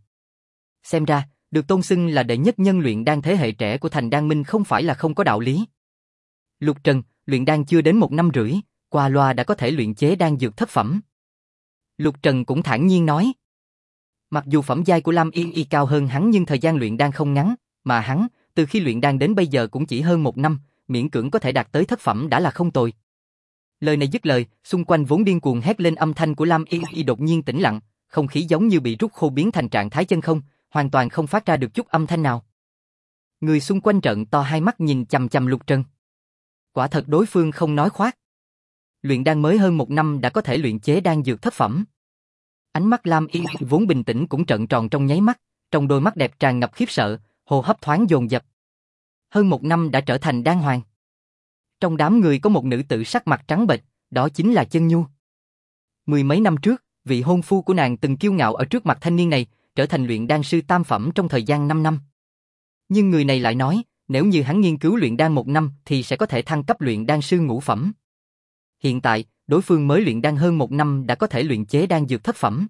[SPEAKER 1] Xem ra, được tôn xưng là đệ nhất nhân luyện đan thế hệ trẻ của Thành Đan Minh không phải là không có đạo lý. Lục Trần, luyện đan chưa đến 1 năm rưỡi, qua loa đã có thể luyện chế đan dược thất phẩm. Lục Trần cũng thản nhiên nói. Mặc dù phẩm giai của Lam Y cao hơn hắn nhưng thời gian luyện đan không ngắn, mà hắn, từ khi luyện đan đến bây giờ cũng chỉ hơn 1 năm, miễn cưỡng có thể đạt tới thất phẩm đã là không tồi. Lời này dứt lời, xung quanh vốn điên cuồng hét lên âm thanh của Lam Y đột nhiên tĩnh lặng, không khí giống như bị rút khô biến thành trạng thái chân không, hoàn toàn không phát ra được chút âm thanh nào. Người xung quanh trợn to hai mắt nhìn chằm chằm Lục Trần. Quả thật đối phương không nói khoác. Luyện đan mới hơn 1 năm đã có thể luyện chế đan dược thất phẩm. Ánh mắt Lam Y vốn bình tĩnh cũng trợn tròn trong nháy mắt, trong đôi mắt đẹp tràn ngập khiếp sợ, hô hấp thoáng dồn dập. Hơn 1 năm đã trở thành đan hoàng. Trong đám người có một nữ tử sắc mặt trắng bệch, đó chính là Chân Nhu. 10 mấy năm trước, vị hôn phu của nàng từng kiêu ngạo ở trước mặt thanh niên này, trở thành luyện đan sư tam phẩm trong thời gian 5 năm. Nhưng người này lại nói, nếu như hắn nghiên cứu luyện đan 1 năm thì sẽ có thể thăng cấp luyện đan sư ngũ phẩm. Hiện tại, đối phương mới luyện đan hơn 1 năm đã có thể luyện chế đan dược thất phẩm.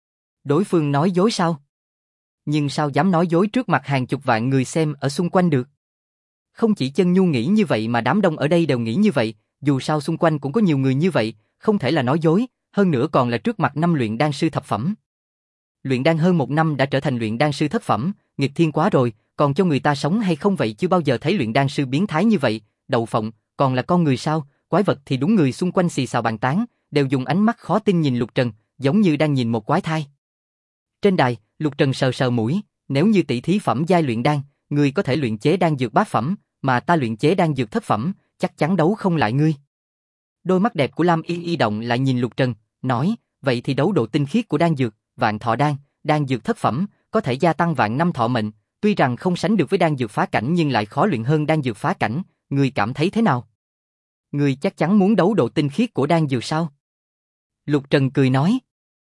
[SPEAKER 1] Đối phương nói dối sao? Nhưng sao dám nói dối trước mặt hàng chục vạn người xem ở xung quanh được? Không chỉ Chân Nhu nghĩ như vậy mà đám đông ở đây đều nghĩ như vậy, dù sao xung quanh cũng có nhiều người như vậy, không thể là nói dối, hơn nữa còn là trước mặt 5 luyện đan sư thập phẩm. Luyện đan hơn 1 năm đã trở thành luyện đan sư thất phẩm, nghịch thiên quá rồi, còn cho người ta sống hay không vậy? Chưa bao giờ thấy luyện đan sư biến thái như vậy, đậu phộng, còn là con người sao, quái vật thì đúng. Người xung quanh xì xào bàn tán, đều dùng ánh mắt khó tin nhìn Lục Trần, giống như đang nhìn một quái thai. Trên đài, Lục Trần sờ sờ mũi, nếu như tỷ thí phẩm giai luyện đan, người có thể luyện chế đan dược bát phẩm, mà ta luyện chế đan dược thất phẩm, chắc chắn đấu không lại ngươi. Đôi mắt đẹp của Lam Y động lại nhìn Lục Trần, nói, vậy thì đấu độ tinh khiết của đan dược, vạn thọ đan, đan dược thất phẩm, có thể gia tăng vạn năm thọ mệnh, tuy rằng không sánh được với đan dược phá cảnh nhưng lại khó luyện hơn đan dược phá cảnh, ngươi cảm thấy thế nào? Ngươi chắc chắn muốn đấu độ tinh khiết của đan dược sao? Lục Trần cười nói,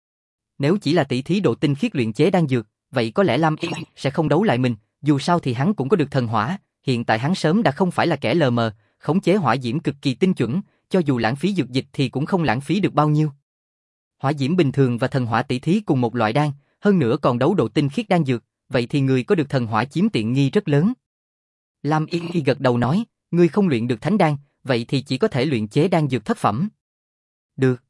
[SPEAKER 1] nếu chỉ là tỷ thí độ tinh khiết luyện chế đan dược, vậy có lẽ Lam Y sẽ không đấu lại mình, dù sao thì hắn cũng có được thần hỏa, hiện tại hắn sớm đã không phải là kẻ lờ mờ, khống chế hỏa diễm cực kỳ tinh chuẩn, cho dù lãng phí dược dịch thì cũng không lãng phí được bao nhiêu. Hỏa diễm bình thường và thần hỏa tỷ thí cùng một loại đan, hơn nữa còn đấu độ tinh khiết đan dược, vậy thì người có được thần hỏa chiếm tiện nghi rất lớn. Lam Y gật đầu nói, ngươi không luyện được thánh đan, vậy thì chỉ có thể luyện chế đan dược thất phẩm. Được.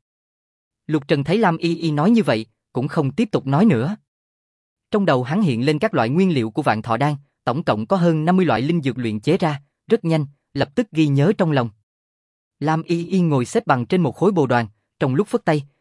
[SPEAKER 1] Lục Trần thấy Lam Y nói như vậy, cũng không tiếp tục nói nữa. Trong đầu hắn hiện lên các loại nguyên liệu của vạn thọ đan, tổng cộng có hơn 50 loại linh dược luyện chế ra, rất nhanh, lập tức ghi nhớ trong lòng. Lam Y ngồi xếp bằng trên một khối bồ đoàn, trong lúc phất tay,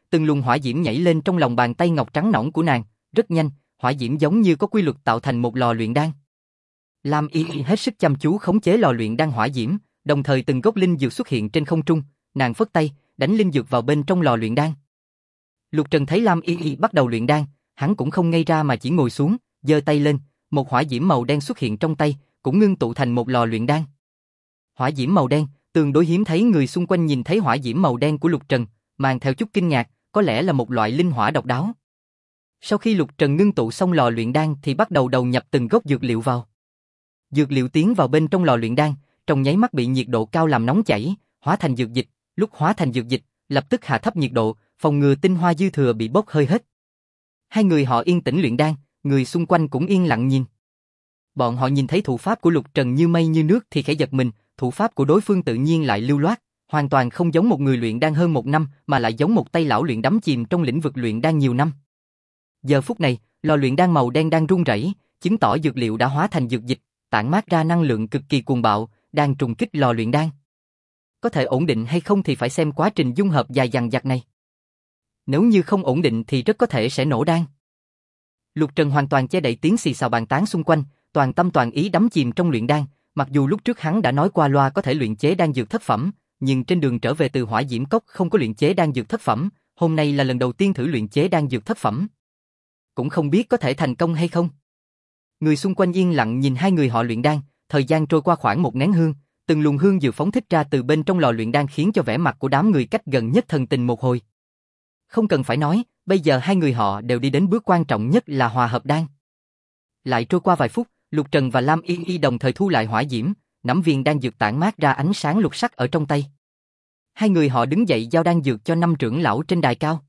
[SPEAKER 1] từng luồng hỏa diễm nhảy lên trong lòng bàn tay ngọc trắng nõn của nàng, rất nhanh, hỏa diễm giống như có quy luật tạo thành một lò luyện đan. Lam Y Y hết sức chăm chú khống chế lò luyện đan hỏa diễm, đồng thời từng gốc linh dược xuất hiện trên không trung, nàng phất tay, đánh linh dược vào bên trong lò luyện đan. Lục Trần thấy Lam Y Y bắt đầu luyện đan, hắn cũng không ngây ra mà chỉ ngồi xuống, giơ tay lên, một hỏa diễm màu đen xuất hiện trong tay, cũng ngưng tụ thành một lò luyện đan. Hỏa diễm màu đen, tương đối hiếm thấy, người xung quanh nhìn thấy hỏa diễm màu đen của Lục Trần, mang theo chút kinh ngạc, có lẽ là một loại linh hỏa độc đáo. Sau khi Lục Trần ngưng tụ xong lò luyện đan thì bắt đầu đầu nhập từng gốc dược liệu vào. Dược liệu tiến vào bên trong lò luyện đan, trong nháy mắt bị nhiệt độ cao làm nóng chảy, hóa thành dược dịch, lúc hóa thành dược dịch, lập tức hạ thấp nhiệt độ, phòng ngừa tinh hoa dư thừa bị bốc hơi hết. Hai người họ yên tĩnh luyện đan, người xung quanh cũng yên lặng nhìn. Bọn họ nhìn thấy thủ pháp của Lục Trần như mây như nước thì khẽ giật mình, thủ pháp của đối phương tự nhiên lại lưu loát, hoàn toàn không giống một người luyện đan hơn 1 năm mà lại giống một tay lão luyện đắm chìm trong lĩnh vực luyện đan nhiều năm. Giờ phút này, lò luyện đan màu đen đang rung rẩy, chứng tỏ dược liệu đã hóa thành dược dịch, tản mát ra năng lượng cực kỳ cuồng bạo, đang trùng kích lò luyện đan. Có thể ổn định hay không thì phải xem quá trình dung hợp dài dằng dặc này. Nếu như không ổn định thì rất có thể sẽ nổ đan. Lục Trần hoàn toàn che đậy tiếng xì xào bàn tán xung quanh, toàn tâm toàn ý đắm chìm trong luyện đan, mặc dù lúc trước hắn đã nói qua loa có thể luyện chế đan dược thất phẩm, nhưng trên đường trở về từ Hỏa Diễm Cốc không có luyện chế đan dược thất phẩm, hôm nay là lần đầu tiên thử luyện chế đan dược thất phẩm. Cũng không biết có thể thành công hay không. Người xung quanh yên lặng nhìn hai người họ luyện đan, thời gian trôi qua khoảng 1 nén hương, từng luồng hương dược phóng thích ra từ bên trong lò luyện đan khiến cho vẻ mặt của đám người cách gần nhất thần tình một hồi. Không cần phải nói, bây giờ hai người họ đều đi đến bước quan trọng nhất là hòa hợp đan. Lại trôi qua vài phút, Lục Trần và Lam Y Y đồng thời thu lại hỏa diễm, nắm viên đan dược tản mát ra ánh sáng lục sắc ở trong tay. Hai người họ đứng dậy giao đan dược cho 5 trưởng lão trên đài cao.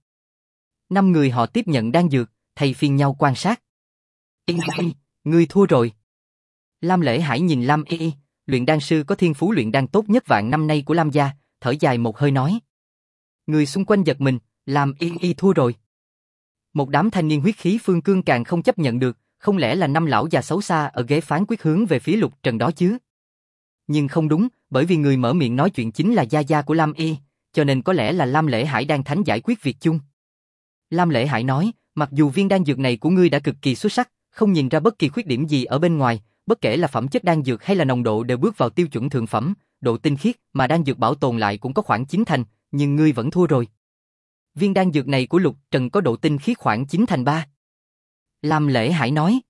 [SPEAKER 1] 5 người họ tiếp nhận đan dược, thay phiên nhau quan sát. Y Y, ngươi thua rồi. Lam Lễ Hải nhìn Lam Y Y, luyện đan sư có thiên phú luyện đan tốt nhất vạn năm nay của Lam gia, thở dài một hơi nói. Người xung quanh giật mình, Lam Y Y thua rồi. Một đám thanh niên huyết khí phương cương càng không chấp nhận được, không lẽ là 5 lão già xấu xa ở ghế phán quyết hướng về phía Lục Trần đó chứ? Nhưng không đúng, bởi vì người mở miệng nói chuyện chính là gia gia của Lam Y, cho nên có lẽ là Lam Lễ Hải đang thánh giải quyết việc chung. Lam Lễ Hải nói, mặc dù viên đan dược này của ngươi đã cực kỳ xuất sắc, không nhìn ra bất kỳ khuyết điểm gì ở bên ngoài, bất kể là phẩm chất đan dược hay là nồng độ đều bước vào tiêu chuẩn thượng phẩm, độ tinh khiết mà đan dược bảo tồn lại cũng có khoảng 9 thành, nhưng ngươi vẫn thua rồi. Viên đan dược này của Lục Trần có độ tinh khiết khoảng 9/3. Lam Lễ Hải nói.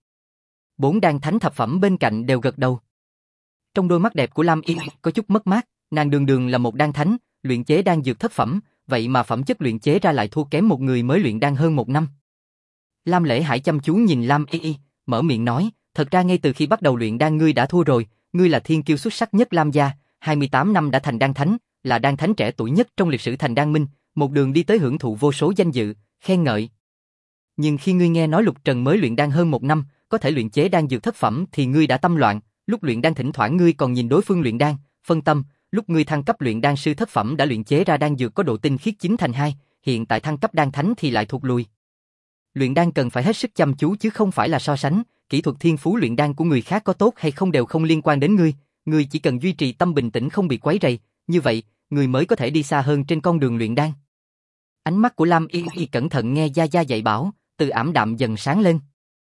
[SPEAKER 1] 4 đan thánh thập phẩm bên cạnh đều gật đầu. Trong đôi mắt đẹp của Lam Y có chút mất mát, nàng đường đường là một đan thánh, luyện chế đan dược thất phẩm, vậy mà phẩm chất luyện chế ra lại thua kém một người mới luyện đan hơn 1 năm. Lam Lễ Hải chăm chú nhìn Lam Y, mở miệng nói, thật ra ngay từ khi bắt đầu luyện đan ngươi đã thua rồi, ngươi là thiên kiêu xuất sắc nhất Lam gia, 28 năm đã thành đan thánh, là đan thánh trẻ tuổi nhất trong lịch sử thành đan minh, một đường đi tới hưởng thụ vô số danh dự, khen ngợi. Nhưng khi ngươi nghe nói Lục Trần mới luyện đan hơn 1 năm, có thể luyện chế đan dược thất phẩm thì ngươi đã tâm loạn, lúc luyện đan thỉnh thoảng ngươi còn nhìn đối phương luyện đan, phân tâm, lúc ngươi thăng cấp luyện đan sư thất phẩm đã luyện chế ra đan dược có độ tinh khiết 9/2, hiện tại thăng cấp đan thánh thì lại thụt lùi. Luyện đan cần phải hết sức chăm chú chứ không phải là so sánh, kỹ thuật thiên phú luyện đan của người khác có tốt hay không đều không liên quan đến ngươi chỉ cần duy trì tâm bình tĩnh không bị quấy rầy, như vậy, ngươi mới có thể đi xa hơn trên con đường luyện đan. Ánh mắt của Lam Y cẩn thận nghe gia gia dạy bảo, từ ảm đạm dần sáng lên.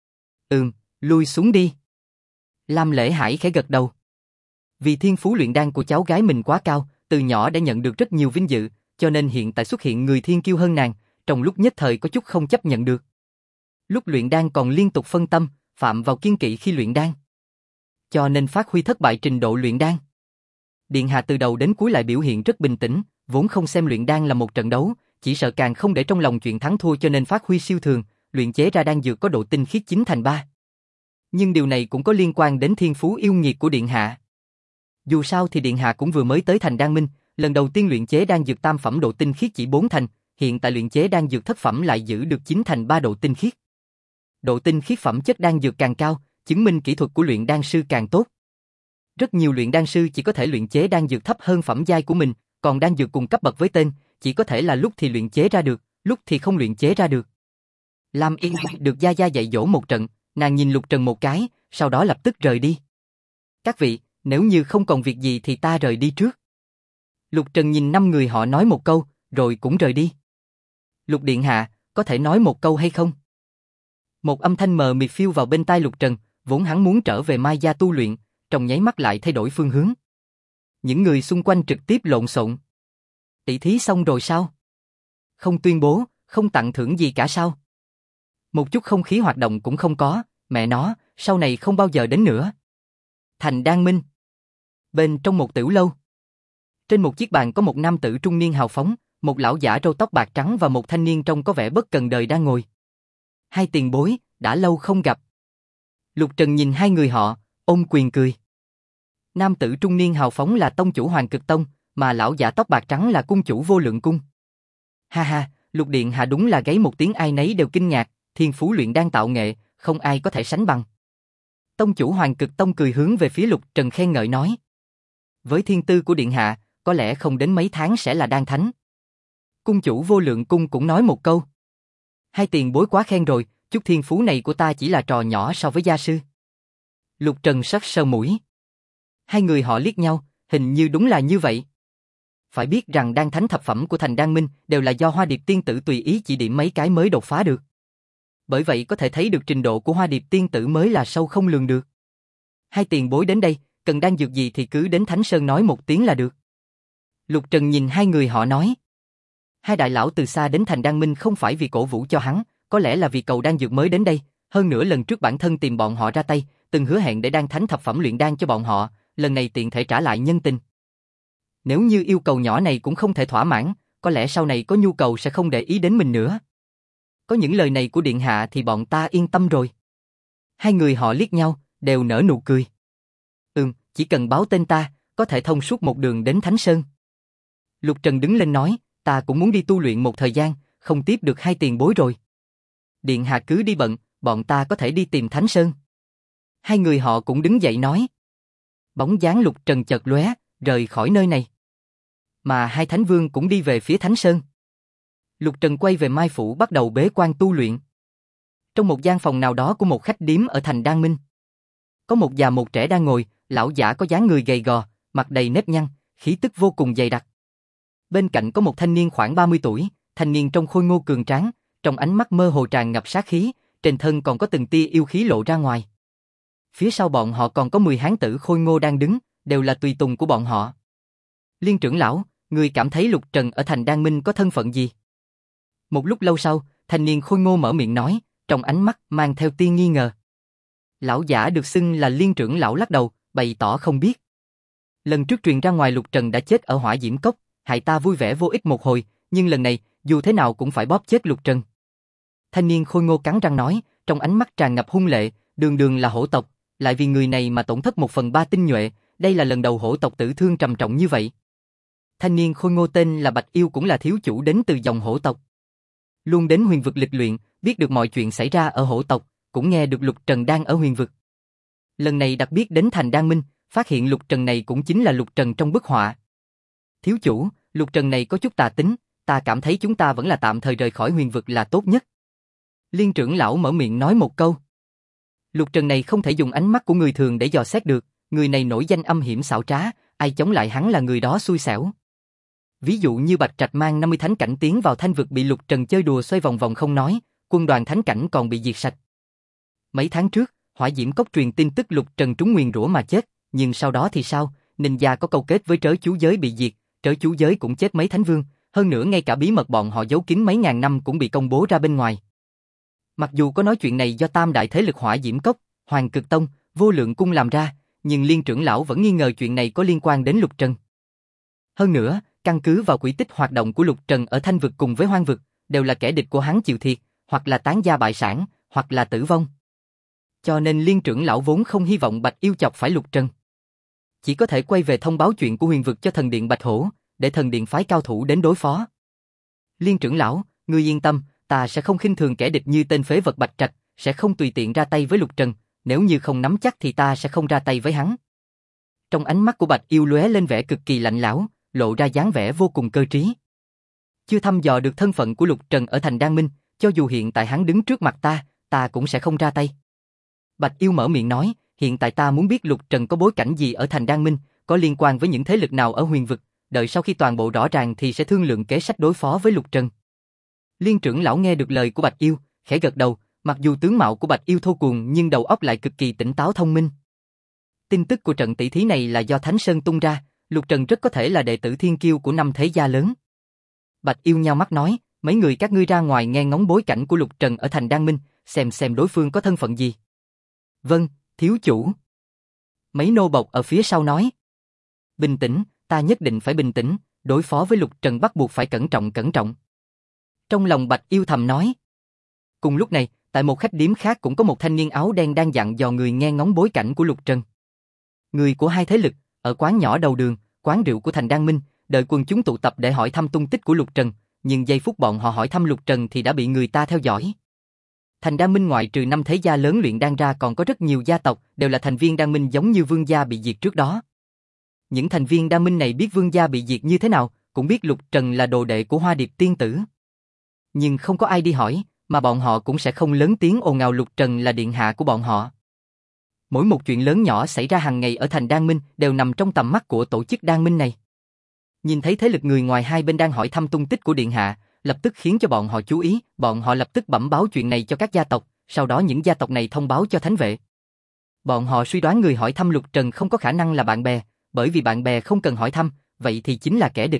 [SPEAKER 1] Lui xuống đi. Lam Lễ Hải khẽ gật đầu. Vì thiên phú luyện đan của cháu gái mình quá cao, từ nhỏ đã nhận được rất nhiều vinh dự, cho nên hiện tại xuất hiện người thiên kiêu hơn nàng, trong lúc nhất thời có chút không chấp nhận được. Lúc luyện đan còn liên tục phân tâm, phạm vào kiêng kỵ khi luyện đan, cho nên phát huy thất bại trình độ luyện đan. Điện hạ từ đầu đến cuối lại biểu hiện rất bình tĩnh, vốn không xem luyện đan là một trận đấu, chỉ sợ càng không để trong lòng chuyện thắng thua cho nên phát huy siêu thường, luyện chế ra đan dược có độ tinh khiết 9/3. Nhưng điều này cũng có liên quan đến thiên phú yêu nghiệt của điện hạ. Dù sao thì điện hạ cũng vừa mới tới thành đan minh, lần đầu tiên luyện chế đan dược tam phẩm độ tinh khiết chỉ 4 thành, hiện tại luyện chế đan dược thất phẩm lại giữ được 9/3 độ tinh khiết. Độ tinh khiết phẩm chất đan dược càng cao, chứng minh kỹ thuật của luyện đan sư càng tốt. Rất nhiều luyện đan sư chỉ có thể luyện chế đan dược thấp hơn phẩm giai của mình, còn đan dược cùng cấp bậc với tên, chỉ có thể là lúc thì luyện chế ra được, lúc thì không luyện chế ra được. Lam Y được gia gia dạy dỗ một trận, nàng nhìn Lục Trần một cái, sau đó lập tức rời đi. Các vị, nếu như không còn việc gì thì ta rời đi trước. Lục Trần nhìn 5 người họ nói một câu, rồi cũng rời đi. Lục Điện Hạ, có thể nói một câu hay không? Một âm thanh mờ mịt phiêu vào bên tai Lục Trần, vốn hắn muốn trở về Mai Gia tu luyện, trong nháy mắt lại thay đổi phương hướng. Những người xung quanh trực tiếp lộn xộn. Tỷ thí xong rồi sao? Không tuyên bố, không tặng thưởng gì cả sao? Một chút không khí hoạt động cũng không có, mẹ nó, sau này không bao giờ đến nữa. Thành Đan Minh. Bên trong một tiểu lâu. Trên một chiếc bàn có một nam tử trung niên hào phóng, một lão giả râu tóc bạc trắng và một thanh niên trông có vẻ bất cần đời đang ngồi. Hai tiền bối, đã lâu không gặp. Lục Trần nhìn hai người họ, ôm quyền cười. Nam tử trung niên hào phóng là tông chủ Hoàng Cực Tông, mà lão giả tóc bạc trắng là cung chủ Vô Lượng Cung. Ha ha, Lục Điện Hạ đúng là gáy một tiếng ai nấy đều kinh ngạc, thiên phú luyện đan tạo nghệ, không ai có thể sánh bằng. Tông chủ Hoàng Cực Tông cười hướng về phía Lục Trần khen ngợi nói. Với thiên tư của Điện Hạ, có lẽ không đến mấy tháng sẽ là đan thánh. Cung chủ Vô Lượng Cung cũng nói một câu. Hai tiền bối quá khen rồi, chút thiên phú này của ta chỉ là trò nhỏ so với gia sư. Lục Trần sắt sờ mũi. Hai người họ liếc nhau, hình như đúng là như vậy. Phải biết rằng đan thánh thập phẩm của Thành Đan Minh đều là do Hoa Điệp tiên tử tùy ý chỉ điểm mấy cái mới đột phá được. Bởi vậy có thể thấy được trình độ của Hoa Điệp tiên tử mới là sâu không lường được. Hai tiền bối đến đây, cần đan dược gì thì cứ đến Thánh Sơn nói một tiếng là được. Lục Trần nhìn hai người họ nói. Hai đại lão từ xa đến Thành Đan Minh không phải vì cổ vũ cho hắn, có lẽ là vì cầu đan dược mới đến đây. Hơn nữa lần trước bản thân tìm bọn họ ra tay, từng hứa hẹn để đan thánh thập phẩm luyện đan cho bọn họ, lần này tiện thể trả lại nhân tình. Nếu như yêu cầu nhỏ này cũng không thể thỏa mãn, có lẽ sau này có nhu cầu sẽ không để ý đến mình nữa. Có những lời này của Điện Hạ thì bọn ta yên tâm rồi. Hai người họ liếc nhau, đều nở nụ cười. Chỉ cần báo tên ta, có thể thông suốt một đường đến Thánh Sơn. Lục Trần đứng lên nói, ta cũng muốn đi tu luyện một thời gian, không tiếp được hai tiền bối rồi. Điện Hạ cứ đi bận, bọn ta có thể đi tìm Thánh Sơn. Hai người họ cũng đứng dậy nói. Bóng dáng Lục Trần chợt lóe, rời khỏi nơi này. Mà hai thánh vương cũng đi về phía Thánh Sơn. Lục Trần quay về Mai Phủ bắt đầu bế quan tu luyện. Trong một gian phòng nào đó của một khách điếm ở Thành Đan Minh. Có một già một trẻ đang ngồi, lão giả có dáng người gầy gò, mặt đầy nếp nhăn, khí tức vô cùng dày đặc. Bên cạnh có một thanh niên khoảng 30 tuổi, thanh niên trông khôi ngô cường tráng, trong ánh mắt mơ hồ tràn ngập sát khí, trên thân còn có từng tia yêu khí lộ ra ngoài. Phía sau bọn họ còn có 10 hán tử khôi ngô đang đứng, đều là tùy tùng của bọn họ. Liên trưởng lão, người cảm thấy Lục Trần ở Thành Đan Minh có thân phận gì? Một lúc lâu sau, thanh niên khôi ngô mở miệng nói, trong ánh mắt mang theo tia nghi ngờ. Lão giả được xưng là Liên trưởng lão lắc đầu, bày tỏ không biết. Lần trước truyền ra ngoài Lục Trần đã chết ở Hỏa Diễm Cốc, hại ta vui vẻ vô ích một hồi, nhưng lần này, dù thế nào cũng phải bóp chết Lục Trần. Thanh niên khôi ngô cắn răng nói, trong ánh mắt tràn ngập hung lệ, đường đường là hổ tộc, lại vì người này mà tổn thất 1/3 tinh nhuệ, đây là lần đầu hổ tộc tử thương trầm trọng như vậy. Thanh niên khôi ngô tên là Bạch Yêu cũng là thiếu chủ đến từ dòng hổ tộc. Luôn đến huyền vực lịch luyện, biết được mọi chuyện xảy ra ở hổ tộc, cũng nghe được Lục Trần đang ở huyền vực. Lần này đặc biệt đến Thành Đan Minh, phát hiện Lục Trần này cũng chính là Lục Trần trong bức họa. Thiếu chủ, Lục Trần này có chút tà tính, ta cảm thấy chúng ta vẫn là tạm thời rời khỏi huyền vực là tốt nhất. Liên trưởng lão mở miệng nói một câu. Lục Trần này không thể dùng ánh mắt của người thường để dò xét được, người này nổi danh âm hiểm xảo trá, ai chống lại hắn là người đó xui xẻo. Ví dụ như Bạch Trạch mang 50 thánh cảnh tiến vào thanh vực bị Lục Trần chơi đùa xoay vòng vòng không nói, quân đoàn thánh cảnh còn bị diệt sạch. Mấy tháng trước, Hỏa Diễm Cốc truyền tin tức Lục Trần trúng nguyền rủa mà chết, nhưng sau đó thì sao? Ninja có câu kết với trớ chú giới bị diệt, trớ chú giới cũng chết mấy thánh vương, hơn nữa ngay cả bí mật bọn họ giấu kín mấy ngàn năm cũng bị công bố ra bên ngoài. Mặc dù có nói chuyện này do tam đại thế lực Hỏa Diễm Cốc, Hoàng Cực Tông, Vô Lượng Cung làm ra, nhưng Liên trưởng lão vẫn nghi ngờ chuyện này có liên quan đến Lục Trần. Hơn nữa, căn cứ vào quỹ tích hoạt động của Lục Trần ở thanh vực cùng với hoang vực, đều là kẻ địch của hắn chịu thiệt, hoặc là tán gia bại sản, hoặc là tử vong. Cho nên Liên trưởng lão vốn không hy vọng Bạch Yêu chọc phải Lục Trần. Chỉ có thể quay về thông báo chuyện của huyền vực cho thần điện Bạch Hổ, để thần điện phái cao thủ đến đối phó. Liên trưởng lão, ngươi yên tâm, ta sẽ không khinh thường kẻ địch như tên phế vật Bạch Trạch, sẽ không tùy tiện ra tay với Lục Trần, nếu như không nắm chắc thì ta sẽ không ra tay với hắn. Trong ánh mắt của Bạch Yêu lóe lên vẻ cực kỳ lạnh lẽo, lộ ra dáng vẻ vô cùng cơ trí. Chưa thăm dò được thân phận của Lục Trần ở Thành Đan Minh, cho dù hiện tại hắn đứng trước mặt ta cũng sẽ không ra tay. Bạch Yêu mở miệng nói, hiện tại ta muốn biết Lục Trần có bối cảnh gì ở Thành Đan Minh, có liên quan với những thế lực nào ở huyền vực, đợi sau khi toàn bộ rõ ràng thì sẽ thương lượng kế sách đối phó với Lục Trần. Liên trưởng lão nghe được lời của Bạch Yêu, khẽ gật đầu, mặc dù tướng mạo của Bạch Yêu thô cuồng nhưng đầu óc lại cực kỳ tỉnh táo thông minh. Tin tức của trận tỷ thí này là do Thánh Sơn tung ra, Lục Trần rất có thể là đệ tử thiên kiêu của năm thế gia lớn. Bạch Yêu nhao mắt nói, mấy người các ngươi ra ngoài nghe ngóng bối cảnh của Lục Trần ở thành Đan Minh, xem đối phương có thân phận gì. Vâng, thiếu chủ. Mấy nô bộc ở phía sau nói. Bình tĩnh, ta nhất định phải bình tĩnh, đối phó với Lục Trần bắt buộc phải cẩn trọng. Trong lòng Bạch Yêu thầm nói. Cùng lúc này, tại một khách điếm khác cũng có một thanh niên áo đen đang dặn dò người nghe ngóng bối cảnh của Lục Trần. Người của hai thế lực, ở quán nhỏ đầu đường, quán rượu của thành Đan Minh, đợi quần chúng tụ tập để hỏi thăm tung tích của Lục Trần, nhưng giây phút bọn họ hỏi thăm Lục Trần thì đã bị người ta theo dõi. Thành Đan Minh ngoại trừ năm thế gia lớn luyện đan ra còn có rất nhiều gia tộc đều là thành viên Đan Minh giống như Vương gia bị diệt trước đó. Những thành viên Đan Minh này biết Vương gia bị diệt như thế nào, cũng biết Lục Trần là đồ đệ của Hoa Điệp tiên tử. Nhưng không có ai đi hỏi, mà bọn họ cũng sẽ không lớn tiếng ồn ào Lục Trần là điện hạ của bọn họ. Mỗi một chuyện lớn nhỏ xảy ra hàng ngày ở thành Đan Minh đều nằm trong tầm mắt của tổ chức Đan Minh này. Nhìn thấy thế lực người ngoài hai bên đang hỏi thăm tung tích của điện hạ, lập tức khiến cho bọn họ chú ý, bọn họ lập tức bẩm báo chuyện này cho các gia tộc, sau đó những gia tộc này thông báo cho thánh vệ. Bọn họ suy đoán người hỏi thăm Lục Trần không có khả năng là bạn bè, bởi vì bạn bè không cần hỏi thăm, vậy thì chính là kẻ địch.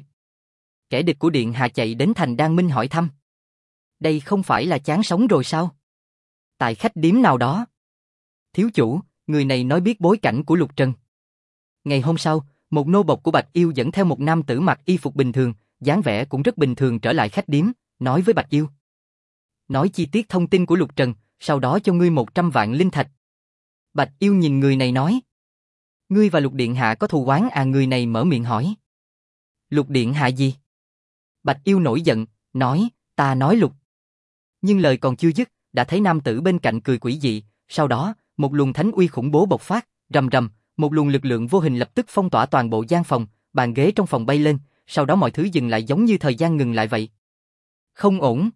[SPEAKER 1] Kẻ địch của điện hạ chạy đến thành Đan Minh hỏi thăm. Đây không phải là chán sống rồi sao? Tại khách điếm nào đó. Thiếu chủ, người này nói biết bối cảnh của Lục Trần. Ngày hôm sau, một nô bộc của Bạch Yêu dẫn theo một nam tử mặc y phục bình thường, dáng vẻ cũng rất bình thường trở lại khách điếm, nói với Bạch Yêu. Nói chi tiết thông tin của Lục Trần, sau đó cho ngươi 100 vạn linh thạch. Bạch Yêu nhìn người này nói. Ngươi và Lục Điện Hạ có thù oán à? Người này mở miệng hỏi. Lục Điện Hạ gì? Bạch Yêu nổi giận, nói, ta nói Lục. Nhưng lời còn chưa dứt, đã thấy nam tử bên cạnh cười quỷ dị, sau đó, một luồng thánh uy khủng bố bộc phát, rầm rầm, một luồng lực lượng vô hình lập tức phong tỏa toàn bộ gian phòng, bàn ghế trong phòng bay lên, sau đó mọi thứ dừng lại giống như thời gian ngừng lại vậy. Không ổn.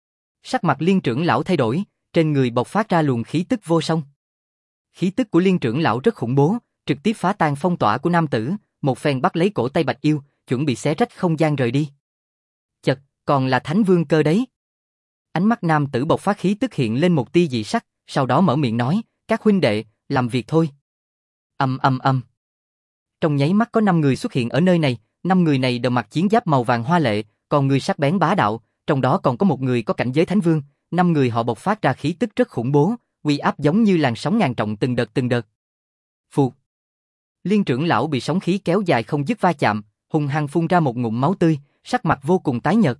[SPEAKER 1] Sắc mặt Liên trưởng lão thay đổi, trên người bộc phát ra luồng khí tức vô song. Khí tức của Liên trưởng lão rất khủng bố, trực tiếp phá tan phong tỏa của nam tử, một phen bắt lấy cổ tay Bạch Yêu, chuẩn bị xé rách không gian rời đi. Chật, còn là Thánh Vương Cơ đấy. Ánh mắt nam tử bộc phát khí tức hiện lên một tia dị sắc, sau đó mở miệng nói, các huynh đệ, làm việc thôi. Ầm. Trong nháy mắt có 5 người xuất hiện ở nơi này, 5 người này đều mặc chiến giáp màu vàng hoa lệ, còn người sắc bén bá đạo, trong đó còn có một người có cảnh giới Thánh Vương, 5 người họ bộc phát ra khí tức rất khủng bố, uy áp giống như làn sóng ngàn trọng từng đợt. Phù. Liên trưởng lão bị sóng khí kéo dài không dứt va chạm, hung hăng phun ra một ngụm máu tươi, sắc mặt vô cùng tái nhợt.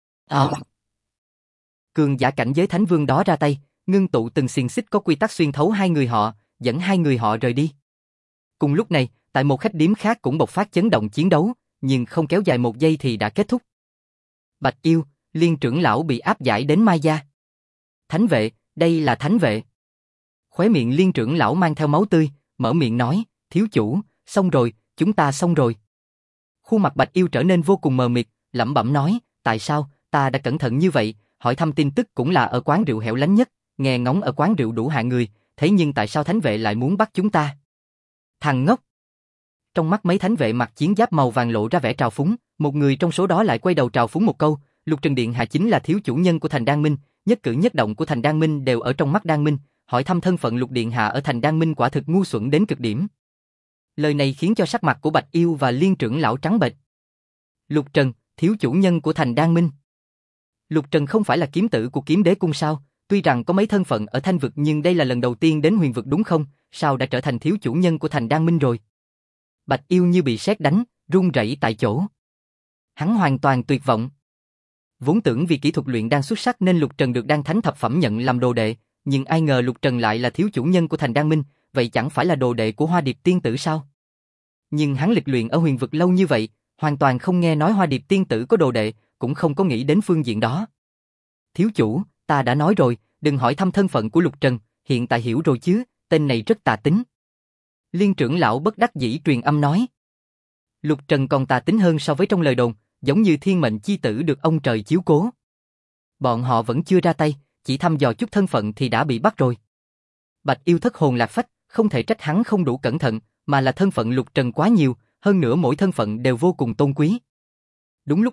[SPEAKER 1] Cường giả cảnh giới Thánh Vương đó ra tay, ngưng tụ từng xiềng xích có quy tắc xuyên thấu hai người họ, dẫn hai người họ rời đi. Cùng lúc này, tại một khách điếm khác cũng bộc phát chấn động chiến đấu, nhưng không kéo dài 1 giây thì đã kết thúc. Bạch Yêu, Liên trưởng lão bị áp giải đến Mai Gia. Thánh vệ, đây là thánh vệ. Khóe miệng Liên trưởng lão mang theo máu tươi, mở miệng nói, thiếu chủ, xong rồi, chúng ta xong rồi. Khuôn mặt Bạch Yêu trở nên vô cùng mờ mịt, lẩm bẩm nói, tại sao, ta đã cẩn thận như vậy, hỏi thăm tin tức cũng là ở quán rượu hẻo lánh nhất, nghe ngóng ở quán rượu đủ hạng người, thế nhưng tại sao thánh vệ lại muốn bắt chúng ta? Thằng ngốc! Trong mắt mấy thánh vệ mặc chiến giáp màu vàng lộ ra vẻ trào phúng, một người trong số đó lại quay đầu trào phúng một câu, Lục Trần Điện Hạ chính là thiếu chủ nhân của thành Đan Minh, nhất cử nhất động của thành Đan Minh đều ở trong mắt Đan Minh, hỏi thăm thân phận Lục Điện Hạ ở thành Đan Minh quả thực ngu xuẩn đến cực điểm. Lời này khiến cho sắc mặt của Bạch Yêu và Liên trưởng lão trắng bệch. Lục Trần, thiếu chủ nhân của thành Đan Minh. Lục Trần không phải là kiếm tử của Kiếm Đế Cung sao? Tuy rằng có mấy thân phận ở Thanh vực nhưng đây là lần đầu tiên đến Huyền vực đúng không? Sao đã trở thành thiếu chủ nhân của thành Đan Minh rồi? Bạch Yêu như bị sét đánh, run rẩy tại chỗ. Hắn hoàn toàn tuyệt vọng. Vốn tưởng vì kỹ thuật luyện đan xuất sắc nên Lục Trần được Đan Thánh thập phẩm nhận làm đồ đệ, nhưng ai ngờ Lục Trần lại là thiếu chủ nhân của thành Đan Minh, vậy chẳng phải là đồ đệ của Hoa Điệp tiên tử sao? Nhưng hắn lịch luyện ở Huyền vực lâu như vậy, hoàn toàn không nghe nói Hoa Điệp tiên tử có đồ đệ, cũng không có nghĩ đến phương diện đó. Thiếu chủ, ta đã nói rồi, đừng hỏi thăm thân phận của Lục Trần, hiện tại hiểu rồi chứ, tên này rất tà tính. Liên trưởng lão bất đắc dĩ truyền âm nói. Lục Trần còn tà tính hơn so với trong lời đồn, giống như thiên mệnh chi tử được ông trời chiếu cố. Bọn họ vẫn chưa ra tay, chỉ thăm dò chút thân phận thì đã bị bắt rồi. Bạch Yêu thất hồn lạc phách, không thể trách hắn không đủ cẩn thận, mà là thân phận Lục Trần quá nhiều, hơn nữa mỗi thân phận đều vô cùng tôn quý. Đúng lúc này,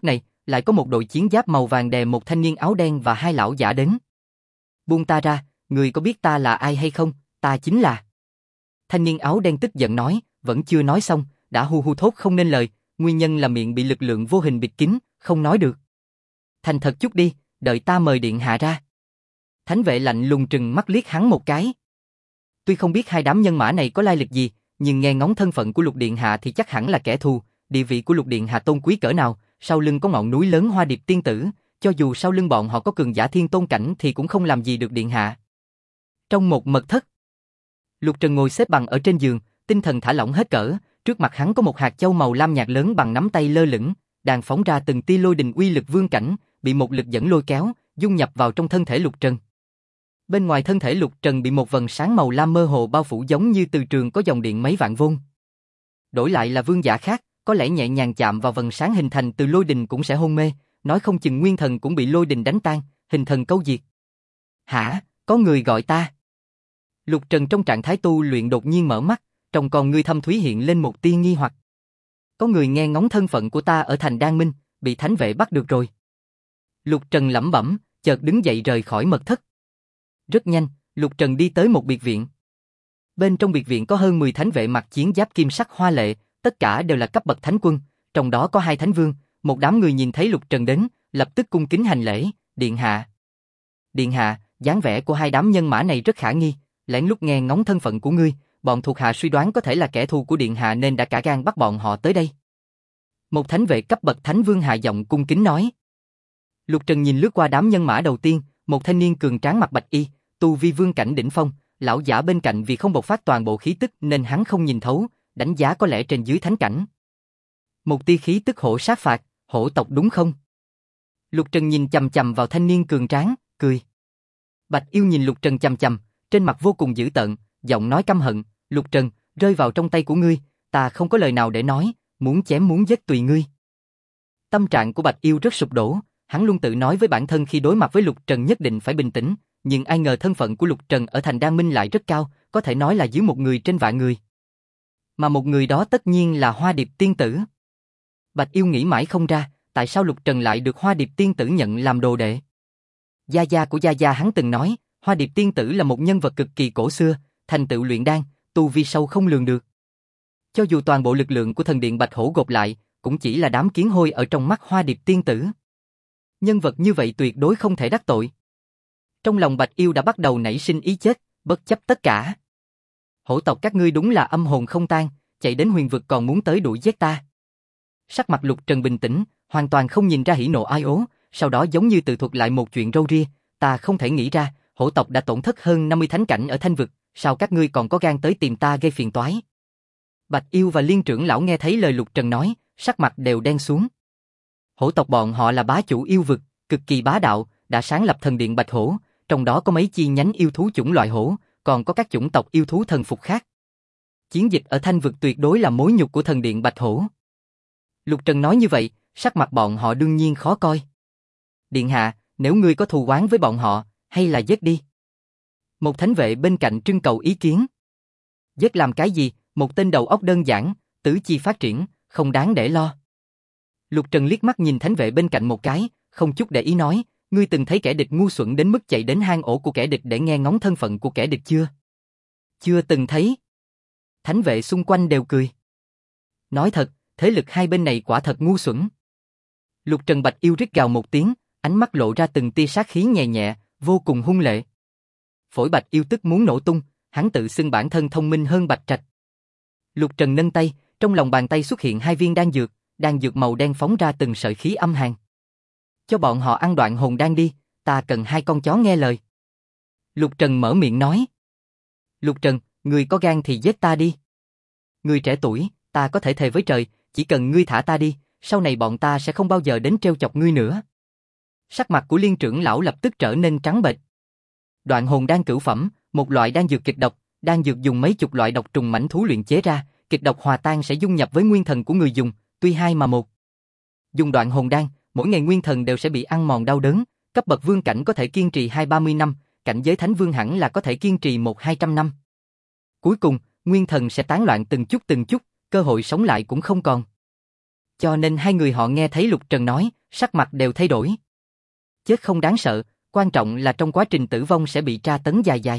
[SPEAKER 1] lại có một đội chiến giáp màu vàng đè một thanh niên áo đen và hai lão giả đến. Buông ta ra, người có biết ta là ai hay không? Ta chính là... Thanh niên áo đen tức giận nói, vẫn chưa nói xong, đã hu hu thốt không nên lời, nguyên nhân là miệng bị lực lượng vô hình bịt kín, không nói được. Thành thật chút đi, đợi ta mời điện hạ ra. Thánh vệ lạnh lùng trừng mắt liếc hắn một cái. Tuy không biết hai đám nhân mã này có lai lịch gì, nhưng nghe ngóng thân phận của Lục điện hạ thì chắc hẳn là kẻ thù, địa vị của Lục điện hạ tôn quý cỡ nào, sau lưng có ngọn núi lớn Hoa Điệp tiên tử, cho dù sau lưng bọn họ có cường giả thiên tôn cảnh thì cũng không làm gì được điện hạ. Trong một mật thất, Lục Trần ngồi xếp bằng ở trên giường, tinh thần thả lỏng hết cỡ, trước mặt hắn có một hạt châu màu lam nhạt lớn bằng nắm tay lơ lửng, đang phóng ra từng tia lôi đình uy lực vương cảnh, bị một lực dẫn lôi kéo, dung nhập vào trong thân thể Lục Trần. Bên ngoài thân thể Lục Trần bị một vầng sáng màu lam mơ hồ bao phủ giống như từ trường có dòng điện mấy vạn vôn. Đổi lại là vương giả khác, có lẽ nhẹ nhàng chạm vào vầng sáng hình thành từ lôi đình cũng sẽ hôn mê, nói không chừng nguyên thần cũng bị lôi đình đánh tan, hình thần câu diệt. Hả, có người gọi ta? Lục Trần trong trạng thái tu luyện đột nhiên mở mắt, trong con ngươi thâm thúy hiện lên một tia nghi hoặc. Có người nghe ngóng thân phận của ta ở thành Đan Minh, bị thánh vệ bắt được rồi. Lục Trần lẩm bẩm, chợt đứng dậy rời khỏi mật thất. Rất nhanh, Lục Trần đi tới một biệt viện. Bên trong biệt viện có hơn 10 thánh vệ mặc chiến giáp kim sắc hoa lệ, tất cả đều là cấp bậc thánh quân, trong đó có 2 thánh vương, một đám người nhìn thấy Lục Trần đến, lập tức cung kính hành lễ, điện hạ. Điện hạ, dáng vẻ của hai đám nhân mã này rất khả nghi, lén lút nghe ngóng thân phận của ngươi, bọn thuộc hạ suy đoán có thể là kẻ thù của điện hạ nên đã cả gan bắt bọn họ tới đây. Một thánh vệ cấp bậc thánh vương hạ giọng cung kính nói. Lục Trần nhìn lướt qua đám nhân mã đầu tiên, một thanh niên cường tráng mặc bạch y, tu vi vương cảnh đỉnh phong, lão giả bên cạnh vì không bộc phát toàn bộ khí tức nên hắn không nhìn thấu, đánh giá có lẽ trên dưới thánh cảnh. Một tia khí tức hổ sát phạt, hổ tộc đúng không? Lục Trần nhìn chằm chằm vào thanh niên cường tráng, cười. Bạch yêu nhìn Lục Trần chằm chằm, trên mặt vô cùng dữ tợn, giọng nói căm hận, Lục Trần, rơi vào trong tay của ngươi, ta không có lời nào để nói, muốn chém muốn giết tùy ngươi. Tâm trạng của Bạch yêu rất sụp đổ, hắn luôn tự nói với bản thân khi đối mặt với Lục Trần nhất định phải bình tĩnh, nhưng ai ngờ thân phận của Lục Trần ở thành Đan Minh lại rất cao, có thể nói là dưới một người trên vạn người. Mà một người đó tất nhiên là Hoa Điệp tiên tử. Bạch yêu nghĩ mãi không ra, tại sao Lục Trần lại được Hoa Điệp tiên tử nhận làm đồ đệ. Gia gia của gia gia hắn từng nói, Hoa Điệp tiên tử là một nhân vật cực kỳ cổ xưa, thành tựu luyện đan, tu vi sâu không lường được. Cho dù toàn bộ lực lượng của thần điện Bạch Hổ gộp lại, cũng chỉ là đám kiến hôi ở trong mắt Hoa Điệp tiên tử. Nhân vật như vậy tuyệt đối không thể đắc tội. Trong lòng Bạch yêu đã bắt đầu nảy sinh ý chết, bất chấp tất cả. Hổ tộc các ngươi đúng là âm hồn không tan, chạy đến huyền vực còn muốn tới đuổi giết ta. Sắc mặt Lục Trần bình tĩnh, hoàn toàn không nhìn ra hỉ nộ ai ố, sau đó giống như tự thuật lại một chuyện râu ria, ta không thể nghĩ ra, hổ tộc đã tổn thất hơn 50 thánh cảnh ở Thanh vực, sao các ngươi còn có gan tới tìm ta gây phiền toái? Bạch yêu và Liên trưởng lão nghe thấy lời Lục Trần nói, sắc mặt đều đen xuống. Hổ tộc bọn họ là bá chủ yêu vực, cực kỳ bá đạo, đã sáng lập thần điện Bạch Hổ, trong đó có mấy chi nhánh yêu thú chủng loại hổ, còn có các chủng tộc yêu thú thần phục khác. Chiến dịch ở Thanh vực tuyệt đối là mối nhục của thần điện Bạch Hổ. Lục Trần nói như vậy, sắc mặt bọn họ đương nhiên khó coi. Điện hạ, nếu ngươi có thù oán với bọn họ, hay là giết đi. Một thánh vệ bên cạnh trưng cầu ý kiến. Giết làm cái gì, một tên đầu óc đơn giản, tứ chi phát triển, không đáng để lo. Lục Trần liếc mắt nhìn thánh vệ bên cạnh một cái, không chút để ý nói, ngươi từng thấy kẻ địch ngu xuẩn đến mức chạy đến hang ổ của kẻ địch để nghe ngóng thân phận của kẻ địch chưa? Chưa từng thấy. Thánh vệ xung quanh đều cười. Nói thật, thế lực hai bên này quả thật ngu xuẩn. Lục Trần Bạch yêu rít gào một tiếng, ánh mắt lộ ra từng tia sát khí nhẹ nhẹ, vô cùng hung lệ. Phổi Bạch yêu tức muốn nổ tung, hắn tự xưng bản thân thông minh hơn Bạch Trạch. Lục Trần nâng tay, trong lòng bàn tay xuất hiện 2 viên đan dược màu đen phóng ra từng sợi khí âm hàn. Cho bọn họ ăn đoạn hồn đan đi, ta cần 2 con chó nghe lời. Lục Trần mở miệng nói. Lục Trần, ngươi có gan thì giết ta đi. Ngươi trẻ tuổi, ta có thể thề với trời, chỉ cần ngươi thả ta đi, sau này bọn ta sẽ không bao giờ đến trêu chọc ngươi nữa. Sắc mặt của Liên trưởng lão lập tức trở nên trắng bệch. Đoạn hồn đan cửu phẩm, một loại đan dược kịch độc, đan dược dùng mấy chục loại độc trùng mãnh thú luyện chế ra, kịch độc hòa tan sẽ dung nhập với nguyên thần của người dùng, tuy 2 mà 1. Dùng đoạn hồn đan, mỗi ngày nguyên thần đều sẽ bị ăn mòn đau đớn, cấp bậc vương cảnh có thể kiên trì 20-30 năm, cảnh giới thánh vương hẳn là có thể kiên trì 100-200 năm. Cuối cùng, nguyên thần sẽ tán loạn từng chút, cơ hội sống lại cũng không còn. Cho nên hai người họ nghe thấy Lục Trần nói, Sắc mặt đều thay đổi. Chết không đáng sợ, quan trọng là trong quá trình tử vong sẽ bị tra tấn dài dài.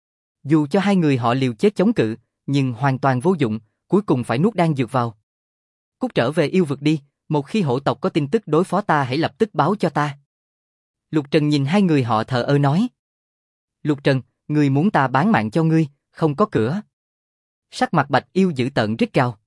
[SPEAKER 1] Dù cho hai người họ liều chết chống cự, nhưng hoàn toàn vô dụng, cuối cùng phải nuốt đan dược vào. Cút trở về yêu vực đi, một khi hổ tộc có tin tức đối phó ta hãy lập tức báo cho ta. Lục Trần nhìn hai người họ thờ ơ nói. Lục Trần, ngươi muốn ta bán mạng cho ngươi, không có cửa. Sắc mặt Bạch Yêu dữ tợn rít gào.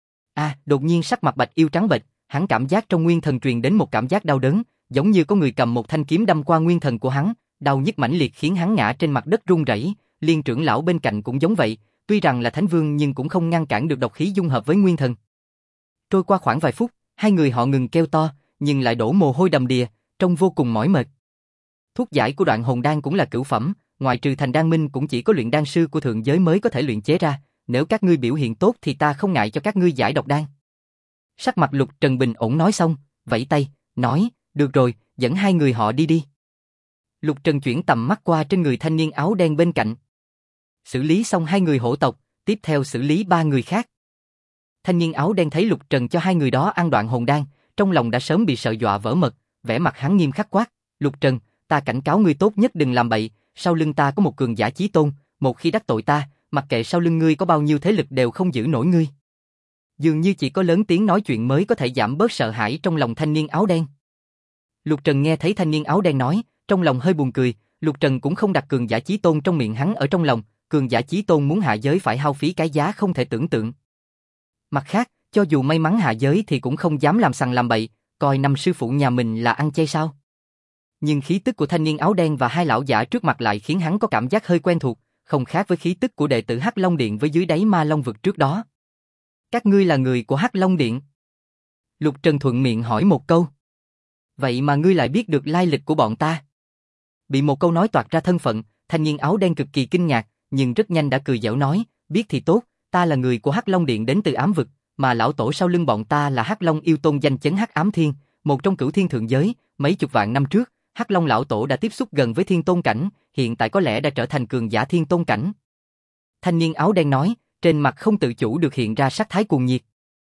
[SPEAKER 1] Đột nhiên sắc mặt Bạch Yêu trắng bệch, hắn cảm giác trong nguyên thần truyền đến một cảm giác đau đớn, giống như có người cầm một thanh kiếm đâm qua nguyên thần của hắn, đau nhức mãnh liệt khiến hắn ngã trên mặt đất run rẩy. Liên trưởng lão bên cạnh cũng giống vậy, tuy rằng là thánh vương nhưng cũng không ngăn cản được độc khí dung hợp với nguyên thần. Trôi qua khoảng vài phút, hai người họ ngừng kêu to, nhưng lại đổ mồ hôi đầm đìa, trông vô cùng mỏi mệt. Thuốc giải của Đoạn Hồn Đan cũng là cửu phẩm, ngoại trừ Thành Đan Minh cũng chỉ có luyện đan sư của thượng giới mới có thể luyện chế ra, nếu các ngươi biểu hiện tốt thì ta không ngại cho các ngươi giải độc đan. Sắc mặt Lục Trần bình ổn nói xong, vẫy tay, nói, được rồi, dẫn hai người họ đi đi. Lục Trần chuyển tầm mắt qua trên người thanh niên áo đen bên cạnh. Xử lý xong hai người hổ tộc, tiếp theo xử lý ba người khác. Thanh niên áo đen thấy Lục Trần cho hai người đó ăn Đoạn Hồn Đan, trong lòng đã sớm bị sợ dọa vỡ mật, vẻ mặt hắn nghiêm khắc quát, Lục Trần, ta cảnh cáo ngươi tốt nhất đừng làm bậy, sau lưng ta có một cường giả chí tôn, một khi đắc tội ta, mặc kệ sau lưng ngươi có bao nhiêu thế lực đều không giữ nổi ngươi. Dường như chỉ có lớn tiếng nói chuyện mới có thể giảm bớt sợ hãi trong lòng thanh niên áo đen. Lục Trần nghe thấy thanh niên áo đen nói, trong lòng hơi buồn cười, Lục Trần cũng không đặt cường giả chí tôn trong miệng hắn ở trong lòng, cường giả chí tôn muốn hạ giới phải hao phí cái giá không thể tưởng tượng. Mặt khác, cho dù may mắn hạ giới thì cũng không dám làm sằng làm bậy, coi năm sư phụ nhà mình là ăn chay sao. Nhưng khí tức của thanh niên áo đen và hai lão giả trước mặt lại khiến hắn có cảm giác hơi quen thuộc, không khác với khí tức của đệ tử Hắc Long Điện với dưới đáy Ma Long vực trước đó. Các ngươi là người của Hắc Long Điện? Lục Trần thuận miệng hỏi một câu. Vậy mà ngươi lại biết được lai lịch của bọn ta? Bị một câu nói toạc ra thân phận, thanh niên áo đen cực kỳ kinh ngạc, nhưng rất nhanh đã cười giễu nói, biết thì tốt, ta là người của Hắc Long Điện đến từ ám vực, mà lão tổ sau lưng bọn ta là Hắc Long yêu tôn danh chấn Hắc Ám Thiên, một trong cửu thiên thượng giới, mấy chục vạn năm trước, Hắc Long lão tổ đã tiếp xúc gần với thiên tôn cảnh, hiện tại có lẽ đã trở thành cường giả thiên tôn cảnh. Thanh niên áo đen nói, trên mặt không tự chủ được hiện ra sắc thái cuồng nhiệt.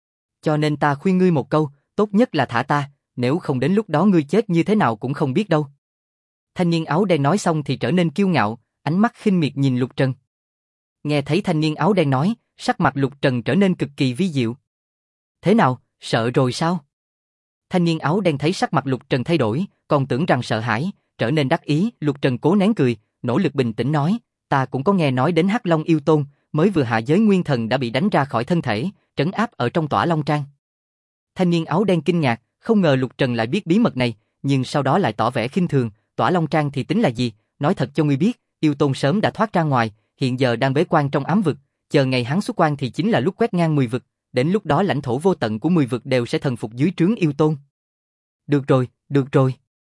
[SPEAKER 1] Cho nên ta khuyên ngươi một câu, tốt nhất là thả ta, nếu không đến lúc đó ngươi chết như thế nào cũng không biết đâu. Thanh niên áo đen nói xong thì trở nên kiêu ngạo, ánh mắt khinh miệt nhìn Lục Trần. Nghe thấy thanh niên áo đen nói, sắc mặt Lục Trần trở nên cực kỳ vi diệu. Thế nào, sợ rồi sao? Thanh niên áo đen thấy sắc mặt Lục Trần thay đổi, còn tưởng rằng sợ hãi, trở nên đắc ý. Lục Trần cố nén cười, nỗ lực bình tĩnh nói, ta cũng có nghe nói đến Hắc Long yêu tôn, mới vừa hạ giới nguyên thần đã bị đánh ra khỏi thân thể, trấn áp ở trong Tỏa Long Trang. Thanh niên áo đen kinh ngạc, không ngờ Lục Trần lại biết bí mật này, nhưng sau đó lại tỏ vẻ khinh thường, Tỏa Long Trang thì tính là gì, nói thật cho ngươi biết, yêu tôn sớm đã thoát ra ngoài, hiện giờ đang bế quan trong ám vực, chờ ngày hắn xuất quan thì chính là lúc quét ngang 10 vực, đến lúc đó lãnh thổ vô tận của 10 vực đều sẽ thần phục dưới trướng yêu tôn. Được rồi, được rồi.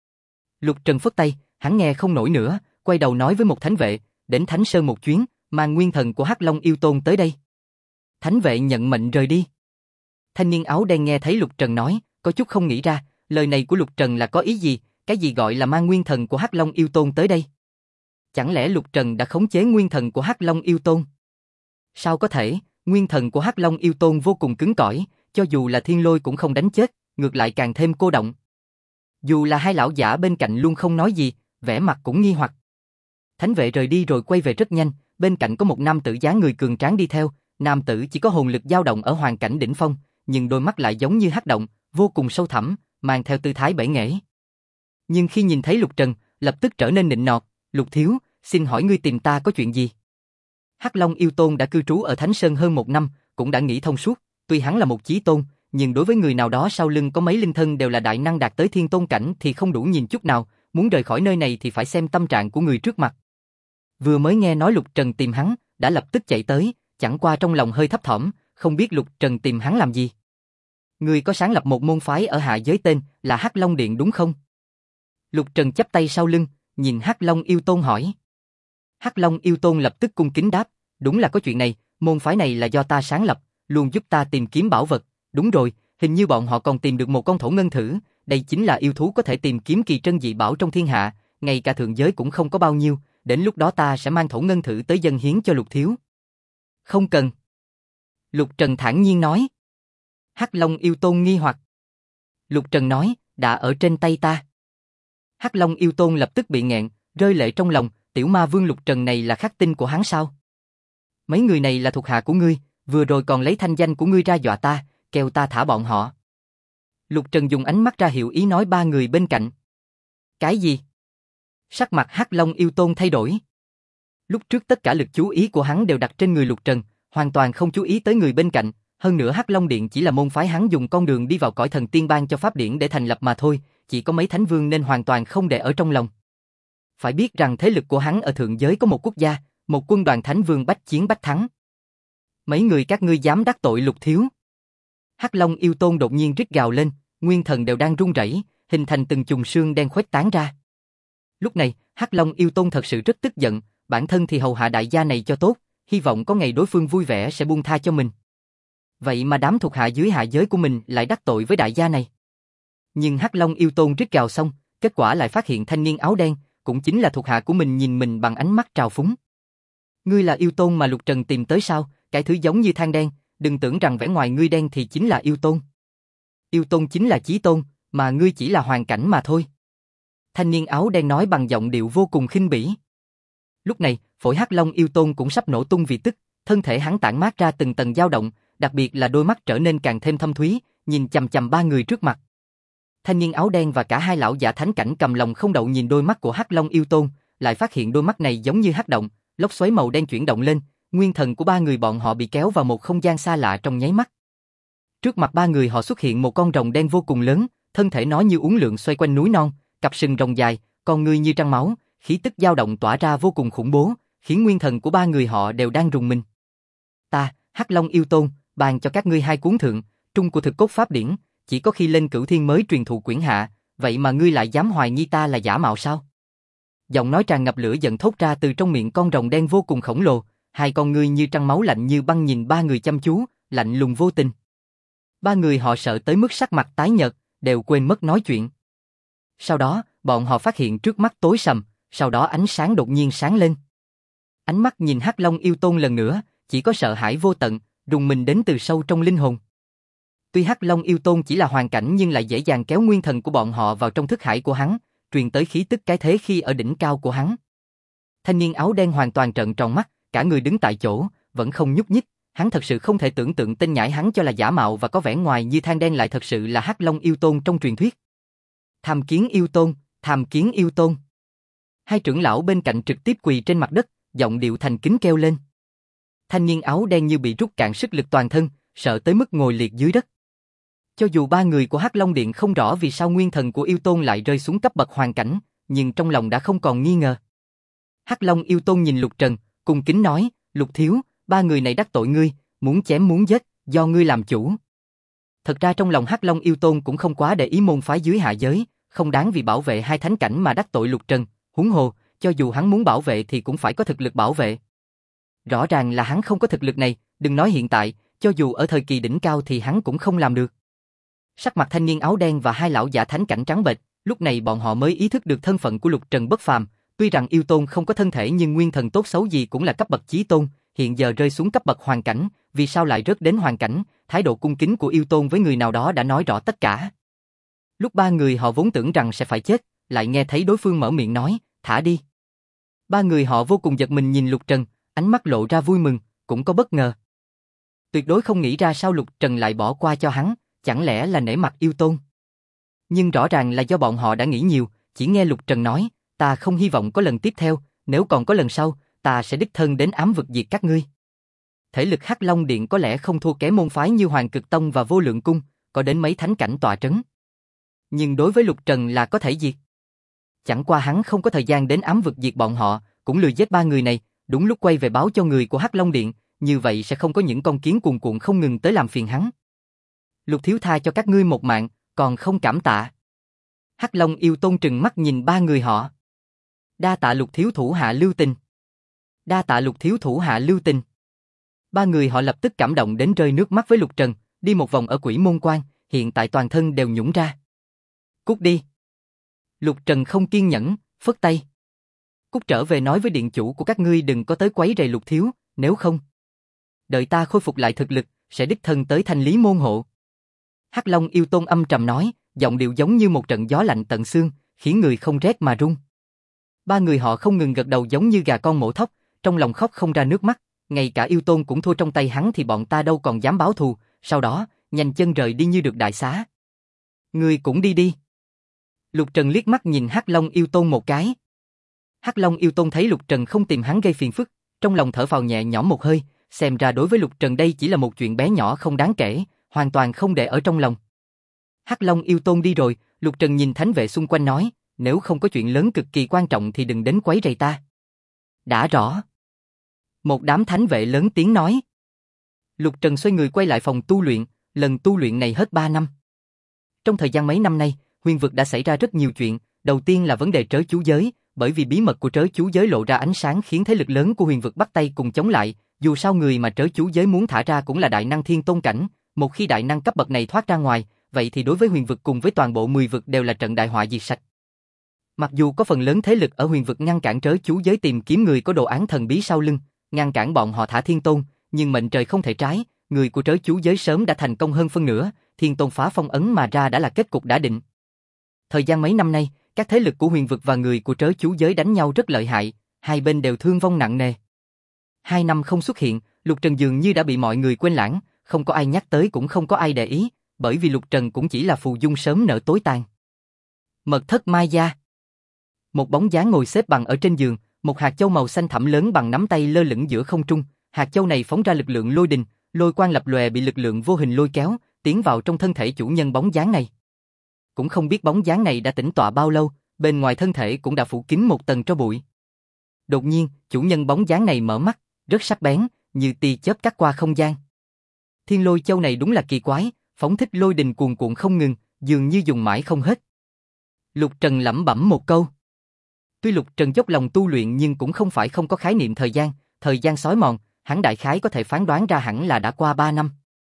[SPEAKER 1] Lục Trần phất tay, hắn nghe không nổi nữa, quay đầu nói với một thánh vệ, đến Thánh Sơn một chuyến, mang nguyên thần của Hắc Long yêu tôn tới đây. Thánh vệ nhận mệnh rời đi. Thanh niên áo đen nghe thấy Lục Trần nói, có chút không nghĩ ra, lời này của Lục Trần là có ý gì, cái gì gọi là mang nguyên thần của Hắc Long yêu tôn tới đây? Chẳng lẽ Lục Trần đã khống chế nguyên thần của Hắc Long yêu tôn? Sao có thể, nguyên thần của Hắc Long yêu tôn vô cùng cứng cỏi, cho dù là thiên lôi cũng không đánh chết, ngược lại càng thêm cô động. Dù là hai lão giả bên cạnh luôn không nói gì, vẻ mặt cũng nghi hoặc. Thánh vệ rời đi rồi quay về rất nhanh, bên cạnh có một nam tử dáng người cường tráng đi theo, nam tử chỉ có hồn lực dao động ở hoàn cảnh đỉnh phong, nhưng đôi mắt lại giống như hắc động, vô cùng sâu thẳm, mang theo tư thái bể nghễ. Nhưng khi nhìn thấy Lục Trần, lập tức trở nên nịnh nọt, Lục thiếu, xin hỏi ngươi tìm ta có chuyện gì? Hắc Long yêu tôn đã cư trú ở Thánh Sơn hơn 1 năm, cũng đã nghĩ thông suốt, tuy hắn là một chí tôn, nhưng đối với người nào đó sau lưng có mấy linh thân đều là đại năng đạt tới thiên tôn cảnh thì không đủ nhìn chút nào, muốn rời khỏi nơi này thì phải xem tâm trạng của người trước mặt. Vừa mới nghe nói Lục Trần tìm hắn, đã lập tức chạy tới, chẳng qua trong lòng hơi thấp thỏm, không biết Lục Trần tìm hắn làm gì. Người có sáng lập một môn phái ở hạ giới tên là Hắc Long Điện đúng không? Lục Trần chắp tay sau lưng, nhìn Hắc Long yêu tôn hỏi. Hắc Long yêu tôn lập tức cung kính đáp, đúng là có chuyện này, môn phái này là do ta sáng lập, luôn giúp ta tìm kiếm bảo vật, đúng rồi, hình như bọn họ còn tìm được một con thổ ngân thử, đây chính là yêu thú có thể tìm kiếm kỳ trân dị bảo trong thiên hạ, ngay cả thượng giới cũng không có bao nhiêu, đến lúc đó ta sẽ mang thổ ngân thử tới dâng hiến cho Lục thiếu. Không cần. Lục Trần thản nhiên nói. Hắc Long yêu tôn nghi hoặc. Lục Trần nói, đã ở trên tay ta. Hắc Long yêu tôn lập tức bị nghẹn, rơi lệ trong lòng, tiểu ma vương Lục Trần này là khắc tinh của hắn sao? Mấy người này là thuộc hạ của ngươi, vừa rồi còn lấy thanh danh của ngươi ra dọa ta, kêu ta thả bọn họ. Lục Trần dùng ánh mắt ra hiệu ý nói ba người bên cạnh. Cái gì? Sắc mặt Hắc Long yêu tôn thay đổi. Lúc trước tất cả lực chú ý của hắn đều đặt trên người Lục Trần, hoàn toàn không chú ý tới người bên cạnh, hơn nữa Hắc Long Điện chỉ là môn phái hắn dùng con đường đi vào cõi thần tiên ban cho pháp điển để thành lập mà thôi, chỉ có mấy thánh vương nên hoàn toàn không để ở trong lòng. Phải biết rằng thế lực của hắn ở thượng giới có một quốc gia, một quân đoàn thánh vương bách chiến bách thắng. Mấy người các ngươi dám đắc tội Lục thiếu? Hắc Long yêu tôn đột nhiên rít gào lên, nguyên thần đều đang run rẩy, hình thành từng chùm sương đen khuếch tán ra. Lúc này, Hắc Long yêu tôn thật sự rất tức giận, bản thân thì hầu hạ đại gia này cho tốt, hy vọng có ngày đối phương vui vẻ sẽ buông tha cho mình. Vậy mà đám thuộc hạ dưới hạ giới của mình lại đắc tội với đại gia này. Nhưng Hắc Long yêu tôn rít gào xong, kết quả lại phát hiện thanh niên áo đen, cũng chính là thuộc hạ của mình nhìn mình bằng ánh mắt trào phúng. Ngươi là yêu tôn mà Lục Trần tìm tới sao, cái thứ giống như than đen, đừng tưởng rằng vẻ ngoài ngươi đen thì chính là yêu tôn. Yêu tôn chính là chí tôn, mà ngươi chỉ là hoàn cảnh mà thôi. Thanh niên áo đen nói bằng giọng điệu vô cùng khinh bỉ. Lúc này, phổi Hắc Long yêu tôn cũng sắp nổ tung vì tức, thân thể hắn tản mát ra từng tầng dao động, đặc biệt là đôi mắt trở nên càng thêm thâm thúy, nhìn chằm chằm ba người trước mặt. Thanh niên áo đen và cả hai lão giả thánh cảnh cầm lòng không đậu nhìn đôi mắt của Hắc Long yêu tôn, lại phát hiện đôi mắt này giống như hắc động, lốc xoáy màu đen chuyển động lên, nguyên thần của ba người bọn họ bị kéo vào một không gian xa lạ trong nháy mắt. Trước mặt ba người họ xuất hiện một con rồng đen vô cùng lớn, thân thể nó như uốn lượn xoay quanh núi non, cặp sừng rồng dài, con ngươi như trăng máu, khí tức dao động tỏa ra vô cùng khủng bố, khiến nguyên thần của ba người họ đều đang rùng mình. Ta, Hắc Long yêu tôn, ban cho các ngươi hai cuốn thượng, trung của thực cốt pháp điển, chỉ có khi lên cửu thiên mới truyền thụ quyển hạ, vậy mà ngươi lại dám hoài nghi ta là giả mạo sao? Giọng nói tràn ngập lửa giận thốt ra từ trong miệng con rồng đen vô cùng khổng lồ, hai con ngươi như trăng máu lạnh như băng nhìn ba người chăm chú, lạnh lùng vô tình. Ba người họ sợ tới mức sắc mặt tái nhợt, đều quên mất nói chuyện. Sau đó, bọn họ phát hiện trước mắt tối sầm, sau đó ánh sáng đột nhiên sáng lên. Ánh mắt nhìn Hắc Long yêu tôn lần nữa, chỉ có sợ hãi vô tận, rùng mình đến từ sâu trong linh hồn. Tuy Hắc Long yêu tôn chỉ là hoàn cảnh nhưng lại dễ dàng kéo nguyên thần của bọn họ vào trong thức hải của hắn, truyền tới khí tức cái thế khi ở đỉnh cao của hắn. Thanh niên áo đen hoàn toàn trợn tròn mắt, cả người đứng tại chỗ, vẫn không nhúc nhích, hắn thật sự không thể tưởng tượng tên nhãi hắn cho là giả mạo và có vẻ ngoài như than đen lại thật sự là Hắc Long yêu tôn trong truyền thuyết. Tham kiến yêu tôn, tham kiến yêu tôn. Hai trưởng lão bên cạnh trực tiếp quỳ trên mặt đất, giọng điệu thành kính kêu lên. Thanh niên áo đen như bị rút cạn sức lực toàn thân, sợ tới mức ngồi liệt dưới đất. Cho dù ba người của Hắc Long Điện không rõ vì sao nguyên thần của yêu tôn lại rơi xuống cấp bậc hoàn cảnh, nhưng trong lòng đã không còn nghi ngờ. Hắc Long yêu tôn nhìn Lục Trần, cung kính nói, Lục thiếu, ba người này đắc tội ngươi, muốn chém muốn giết, do ngươi làm chủ. Thật ra trong lòng Hắc Long yêu tôn cũng không quá để ý môn phái dưới hạ giới, không đáng vì bảo vệ hai thánh cảnh mà đắc tội Lục Trần, huống hồ, cho dù hắn muốn bảo vệ thì cũng phải có thực lực bảo vệ. Rõ ràng là hắn không có thực lực này, đừng nói hiện tại, cho dù ở thời kỳ đỉnh cao thì hắn cũng không làm được. Sắc mặt thanh niên áo đen và hai lão giả thánh cảnh trắng bệch, lúc này bọn họ mới ý thức được thân phận của Lục Trần bất phàm, tuy rằng yêu tôn không có thân thể nhưng nguyên thần tốt xấu gì cũng là cấp bậc chí tôn, hiện giờ rơi xuống cấp bậc hoàn cảnh, vì sao lại rớt đến hoàn cảnh, thái độ cung kính của yêu tôn với người nào đó đã nói rõ tất cả. Lúc ba người họ vốn tưởng rằng sẽ phải chết, lại nghe thấy đối phương mở miệng nói, thả đi. Ba người họ vô cùng giật mình nhìn Lục Trần, ánh mắt lộ ra vui mừng, cũng có bất ngờ. Tuyệt đối không nghĩ ra sao Lục Trần lại bỏ qua cho hắn, chẳng lẽ là nể mặt yêu tôn. Nhưng rõ ràng là do bọn họ đã nghĩ nhiều, chỉ nghe Lục Trần nói, ta không hy vọng có lần tiếp theo, nếu còn có lần sau, ta sẽ đích thân đến ám vực diệt các ngươi. Thể lực Hắc Long Điện có lẽ không thua kém môn phái như Hoàng Cực Tông và Vô Lượng Cung, có đến mấy thánh cảnh tọa trấn. Nhưng đối với Lục Trần là có thể diệt. Chẳng qua hắn không có thời gian đến ám vực diệt bọn họ, cũng lười giết ba người này, đúng lúc quay về báo cho người của Hắc Long Điện, như vậy sẽ không có những con kiến cuồn cuộn không ngừng tới làm phiền hắn. Lục thiếu tha cho các ngươi một mạng, còn không cảm tạ. Hắc Long yêu tôn trừng mắt nhìn ba người họ. Đa tạ Lục thiếu thủ hạ lưu tình. Đa tạ Lục thiếu thủ hạ lưu tình. Ba người họ lập tức cảm động đến rơi nước mắt với Lục Trần, đi một vòng ở Quỷ Môn Quan, hiện tại toàn thân đều nhũn ra. Cút đi. Lục Trần không kiên nhẫn, phất tay. Cút trở về nói với điện chủ của các ngươi đừng có tới quấy rầy Lục thiếu, nếu không. Đợi ta khôi phục lại thực lực, sẽ đích thân tới thanh lý môn hộ. Hắc Long yêu tôn âm trầm nói, giọng điệu giống như một trận gió lạnh tận xương, khiến người không rét mà run. Ba người họ không ngừng gật đầu giống như gà con mổ thóc, trong lòng khóc không ra nước mắt, ngay cả yêu tôn cũng thua trong tay hắn thì bọn ta đâu còn dám báo thù, sau đó, nhanh chân rời đi như được đại xá. Ngươi cũng đi đi. Lục Trần liếc mắt nhìn Hắc Long yêu tôn một cái. Hắc Long yêu tôn thấy Lục Trần không tìm hắn gây phiền phức, trong lòng thở phào nhẹ nhõm một hơi, xem ra đối với Lục Trần đây chỉ là một chuyện bé nhỏ không đáng kể, hoàn toàn không để ở trong lòng. Hắc Long yêu tôn đi rồi, Lục Trần nhìn thánh vệ xung quanh nói, nếu không có chuyện lớn cực kỳ quan trọng thì đừng đến quấy rầy ta. Đã rõ. Một đám thánh vệ lớn tiếng nói. Lục Trần xoay người quay lại phòng tu luyện, lần tu luyện này hết 3 năm. Trong thời gian mấy năm nay, huyền vực đã xảy ra rất nhiều chuyện, đầu tiên là vấn đề trớ chú giới, bởi vì bí mật của trớ chú giới lộ ra ánh sáng khiến thế lực lớn của huyền vực bắt tay cùng chống lại, dù sao người mà trớ chú giới muốn thả ra cũng là đại năng thiên tôn cảnh, một khi đại năng cấp bậc này thoát ra ngoài, vậy thì đối với huyền vực cùng với toàn bộ 10 vực đều là trận đại họa diệt sạch. Mặc dù có phần lớn thế lực ở huyền vực ngăn cản trớ chú giới tìm kiếm người có đồ án thần bí sau lưng, ngăn cản bọn họ thả thiên tôn, nhưng mệnh trời không thể trái, người của trớ chú giới sớm đã thành công hơn phân nửa, thiên tôn phá phong ấn mà ra đã là kết cục đã định. Thời gian mấy năm nay, các thế lực của huyền vực và người của trớ chú giới đánh nhau rất lợi hại, hai bên đều thương vong nặng nề. 2 năm không xuất hiện, Lục Trần dường như đã bị mọi người quên lãng, không có ai nhắc tới cũng không có ai để ý, bởi vì Lục Trần cũng chỉ là phù dung sớm nở tối tàn. Mật thất Mai gia. Một bóng dáng ngồi xếp bằng ở trên giường, một hạt châu màu xanh thẳm lớn bằng nắm tay lơ lửng giữa không trung, hạt châu này phóng ra lực lượng lôi đình, lôi quang lập lòe bị lực lượng vô hình lôi kéo, tiến vào trong thân thể chủ nhân bóng dáng này. Cũng không biết bóng dáng này đã tĩnh tọa bao lâu, bên ngoài thân thể cũng đã phủ kín một tầng tro bụi. Đột nhiên, chủ nhân bóng dáng này mở mắt, rất sắc bén, như tia chớp cắt qua không gian. Thiên lôi châu này đúng là kỳ quái, phóng thích lôi đình cuồn cuộn không ngừng, dường như dùng mãi không hết. Lục Trần lẩm bẩm một câu. Tuy Lục Trần dốc lòng tu luyện nhưng cũng không phải không có khái niệm thời gian xói mòn, hắn đại khái có thể phán đoán ra hẳn là đã qua 3 năm.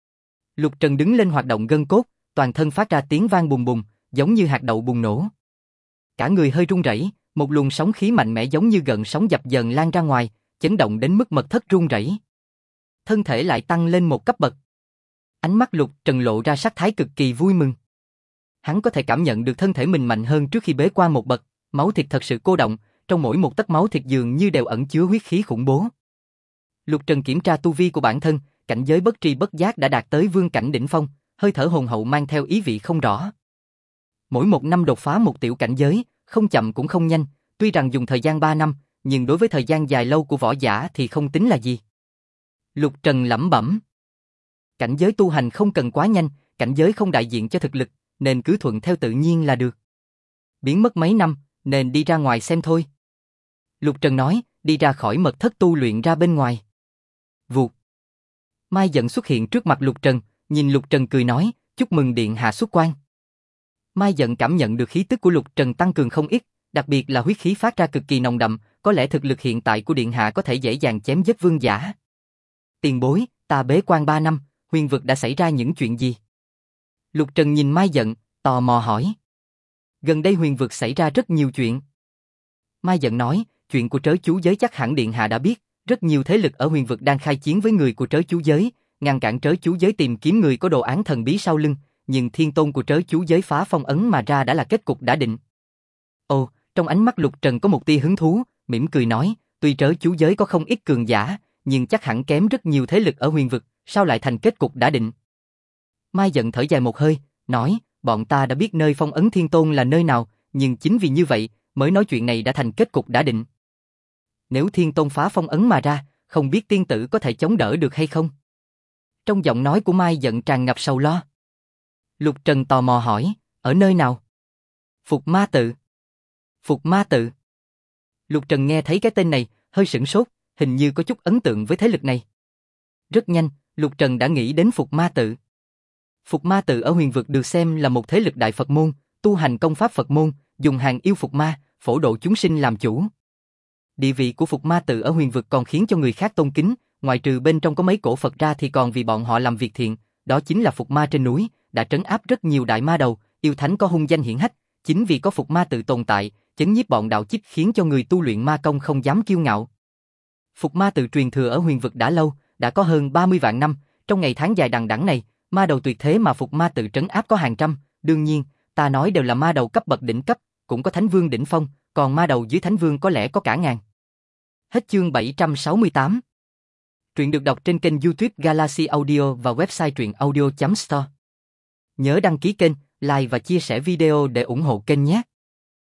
[SPEAKER 1] Lục Trần đứng lên hoạt động gân cốt, toàn thân phát ra tiếng vang bùng bùng, giống như hạt đậu bùng nổ. Cả người hơi run rẩy, một luồng sóng khí mạnh mẽ giống như gợn sóng dập dờn lan ra ngoài, chấn động đến mức mật thất run rẩy. Thân thể lại tăng lên một cấp bậc. Ánh mắt Lục Trần lộ ra sắc thái cực kỳ vui mừng. Hắn có thể cảm nhận được thân thể mình mạnh hơn trước khi bế quan một bậc, máu thịt thật sự cô động, trong mỗi một tấc máu thịt dường như đều ẩn chứa huyết khí khủng bố. Lục Trần kiểm tra tu vi của bản thân, cảnh giới bất tri bất giác đã đạt tới vương cảnh đỉnh phong, hơi thở hồn hậu mang theo ý vị không rõ. Mỗi một năm đột phá một tiểu cảnh giới, không chậm cũng không nhanh, tuy rằng dùng thời gian 3 năm, nhưng đối với thời gian dài lâu của võ giả thì không tính là gì. Lục Trần lẩm bẩm. Cảnh giới tu hành không cần quá nhanh, cảnh giới không đại diện cho thực lực, nên cứ thuận theo tự nhiên là được. Biến mất mấy năm, nên đi ra ngoài xem thôi. Lục Trần nói, đi ra khỏi mật thất tu luyện ra bên ngoài. Vụt. Mai Dận xuất hiện trước mặt Lục Trần, nhìn Lục Trần cười nói, chúc mừng điện hạ xuất quan. Mai Dận cảm nhận được khí tức của Lục Trần tăng cường không ít, đặc biệt là huyết khí phát ra cực kỳ nồng đậm, có lẽ thực lực hiện tại của điện hạ có thể dễ dàng chém giết vương giả. Tiền bối, ta bế quan 3 năm, huyền vực đã xảy ra những chuyện gì? Lục Trần nhìn Mai Dận, tò mò hỏi. Gần đây huyền vực xảy ra rất nhiều chuyện. Mai Dận nói, chuyện của trớ chú giới chắc hẳn điện hạ đã biết, rất nhiều thế lực ở huyền vực đang khai chiến với người của trớ chú giới, ngăn cản trớ chú giới tìm kiếm người có đồ án thần bí sau lưng, nhưng thiên tôn của trớ chú giới phá phong ấn mà ra đã là kết cục đã định. Ồ, trong ánh mắt Lục Trần có một tia hứng thú, mỉm cười nói, tuy trớ chú giới có không ít cường giả, nhưng chắc hẳn kém rất nhiều thế lực ở huyền vực, sao lại thành kết cục đã định? Mai Dận thở dài một hơi, nói, bọn ta đã biết nơi phong ấn thiên tôn là nơi nào, nhưng chính vì như vậy, mới nói chuyện này đã thành kết cục đã định. Nếu thiên tôn phá phong ấn mà ra, không biết tiên tử có thể chống đỡ được hay không? Trong giọng nói của Mai Dận tràn ngập sầu lo. Lục Trần tò mò hỏi, ở nơi nào? Phục Ma Tự. Phục Ma Tự. Lục Trần nghe thấy cái tên này, hơi sửng sốt, hình như có chút ấn tượng với thế lực này. Rất nhanh, Lục Trần đã nghĩ đến Phục Ma Tự. Phục Ma Tự ở huyền vực được xem là một thế lực đại Phật môn, tu hành công pháp Phật môn, dùng hàng yêu phục ma, phổ độ chúng sinh làm chủ. Địa vị của Phục Ma Tự ở huyền vực còn khiến cho người khác tôn kính, ngoài trừ bên trong có mấy cổ Phật ra thì còn vì bọn họ làm việc thiện, đó chính là Phục Ma trên núi, đã trấn áp rất nhiều đại ma đầu, yêu thánh có hung danh hiển hách, chính vì có Phục Ma Tự tồn tại, chấn nhiếp bọn đạo chích khiến cho người tu luyện ma công không dám kiêu ngạo. Phục Ma Tự truyền thừa ở huyền vực đã lâu, đã có hơn 30 vạn năm, trong ngày tháng dài đằng đẵng này, Ma đầu tuyệt thế mà phục ma tự trấn áp có hàng trăm, đương nhiên, ta nói đều là ma đầu cấp bậc đỉnh cấp, cũng có thánh vương đỉnh phong, còn ma đầu dưới thánh vương có lẽ có cả ngàn. Hết chương 768. Truyện được đọc trên kênh YouTube Galaxy Audio và website truyệnaudio.store. Nhớ đăng ký kênh, like và chia sẻ video để ủng hộ kênh nhé.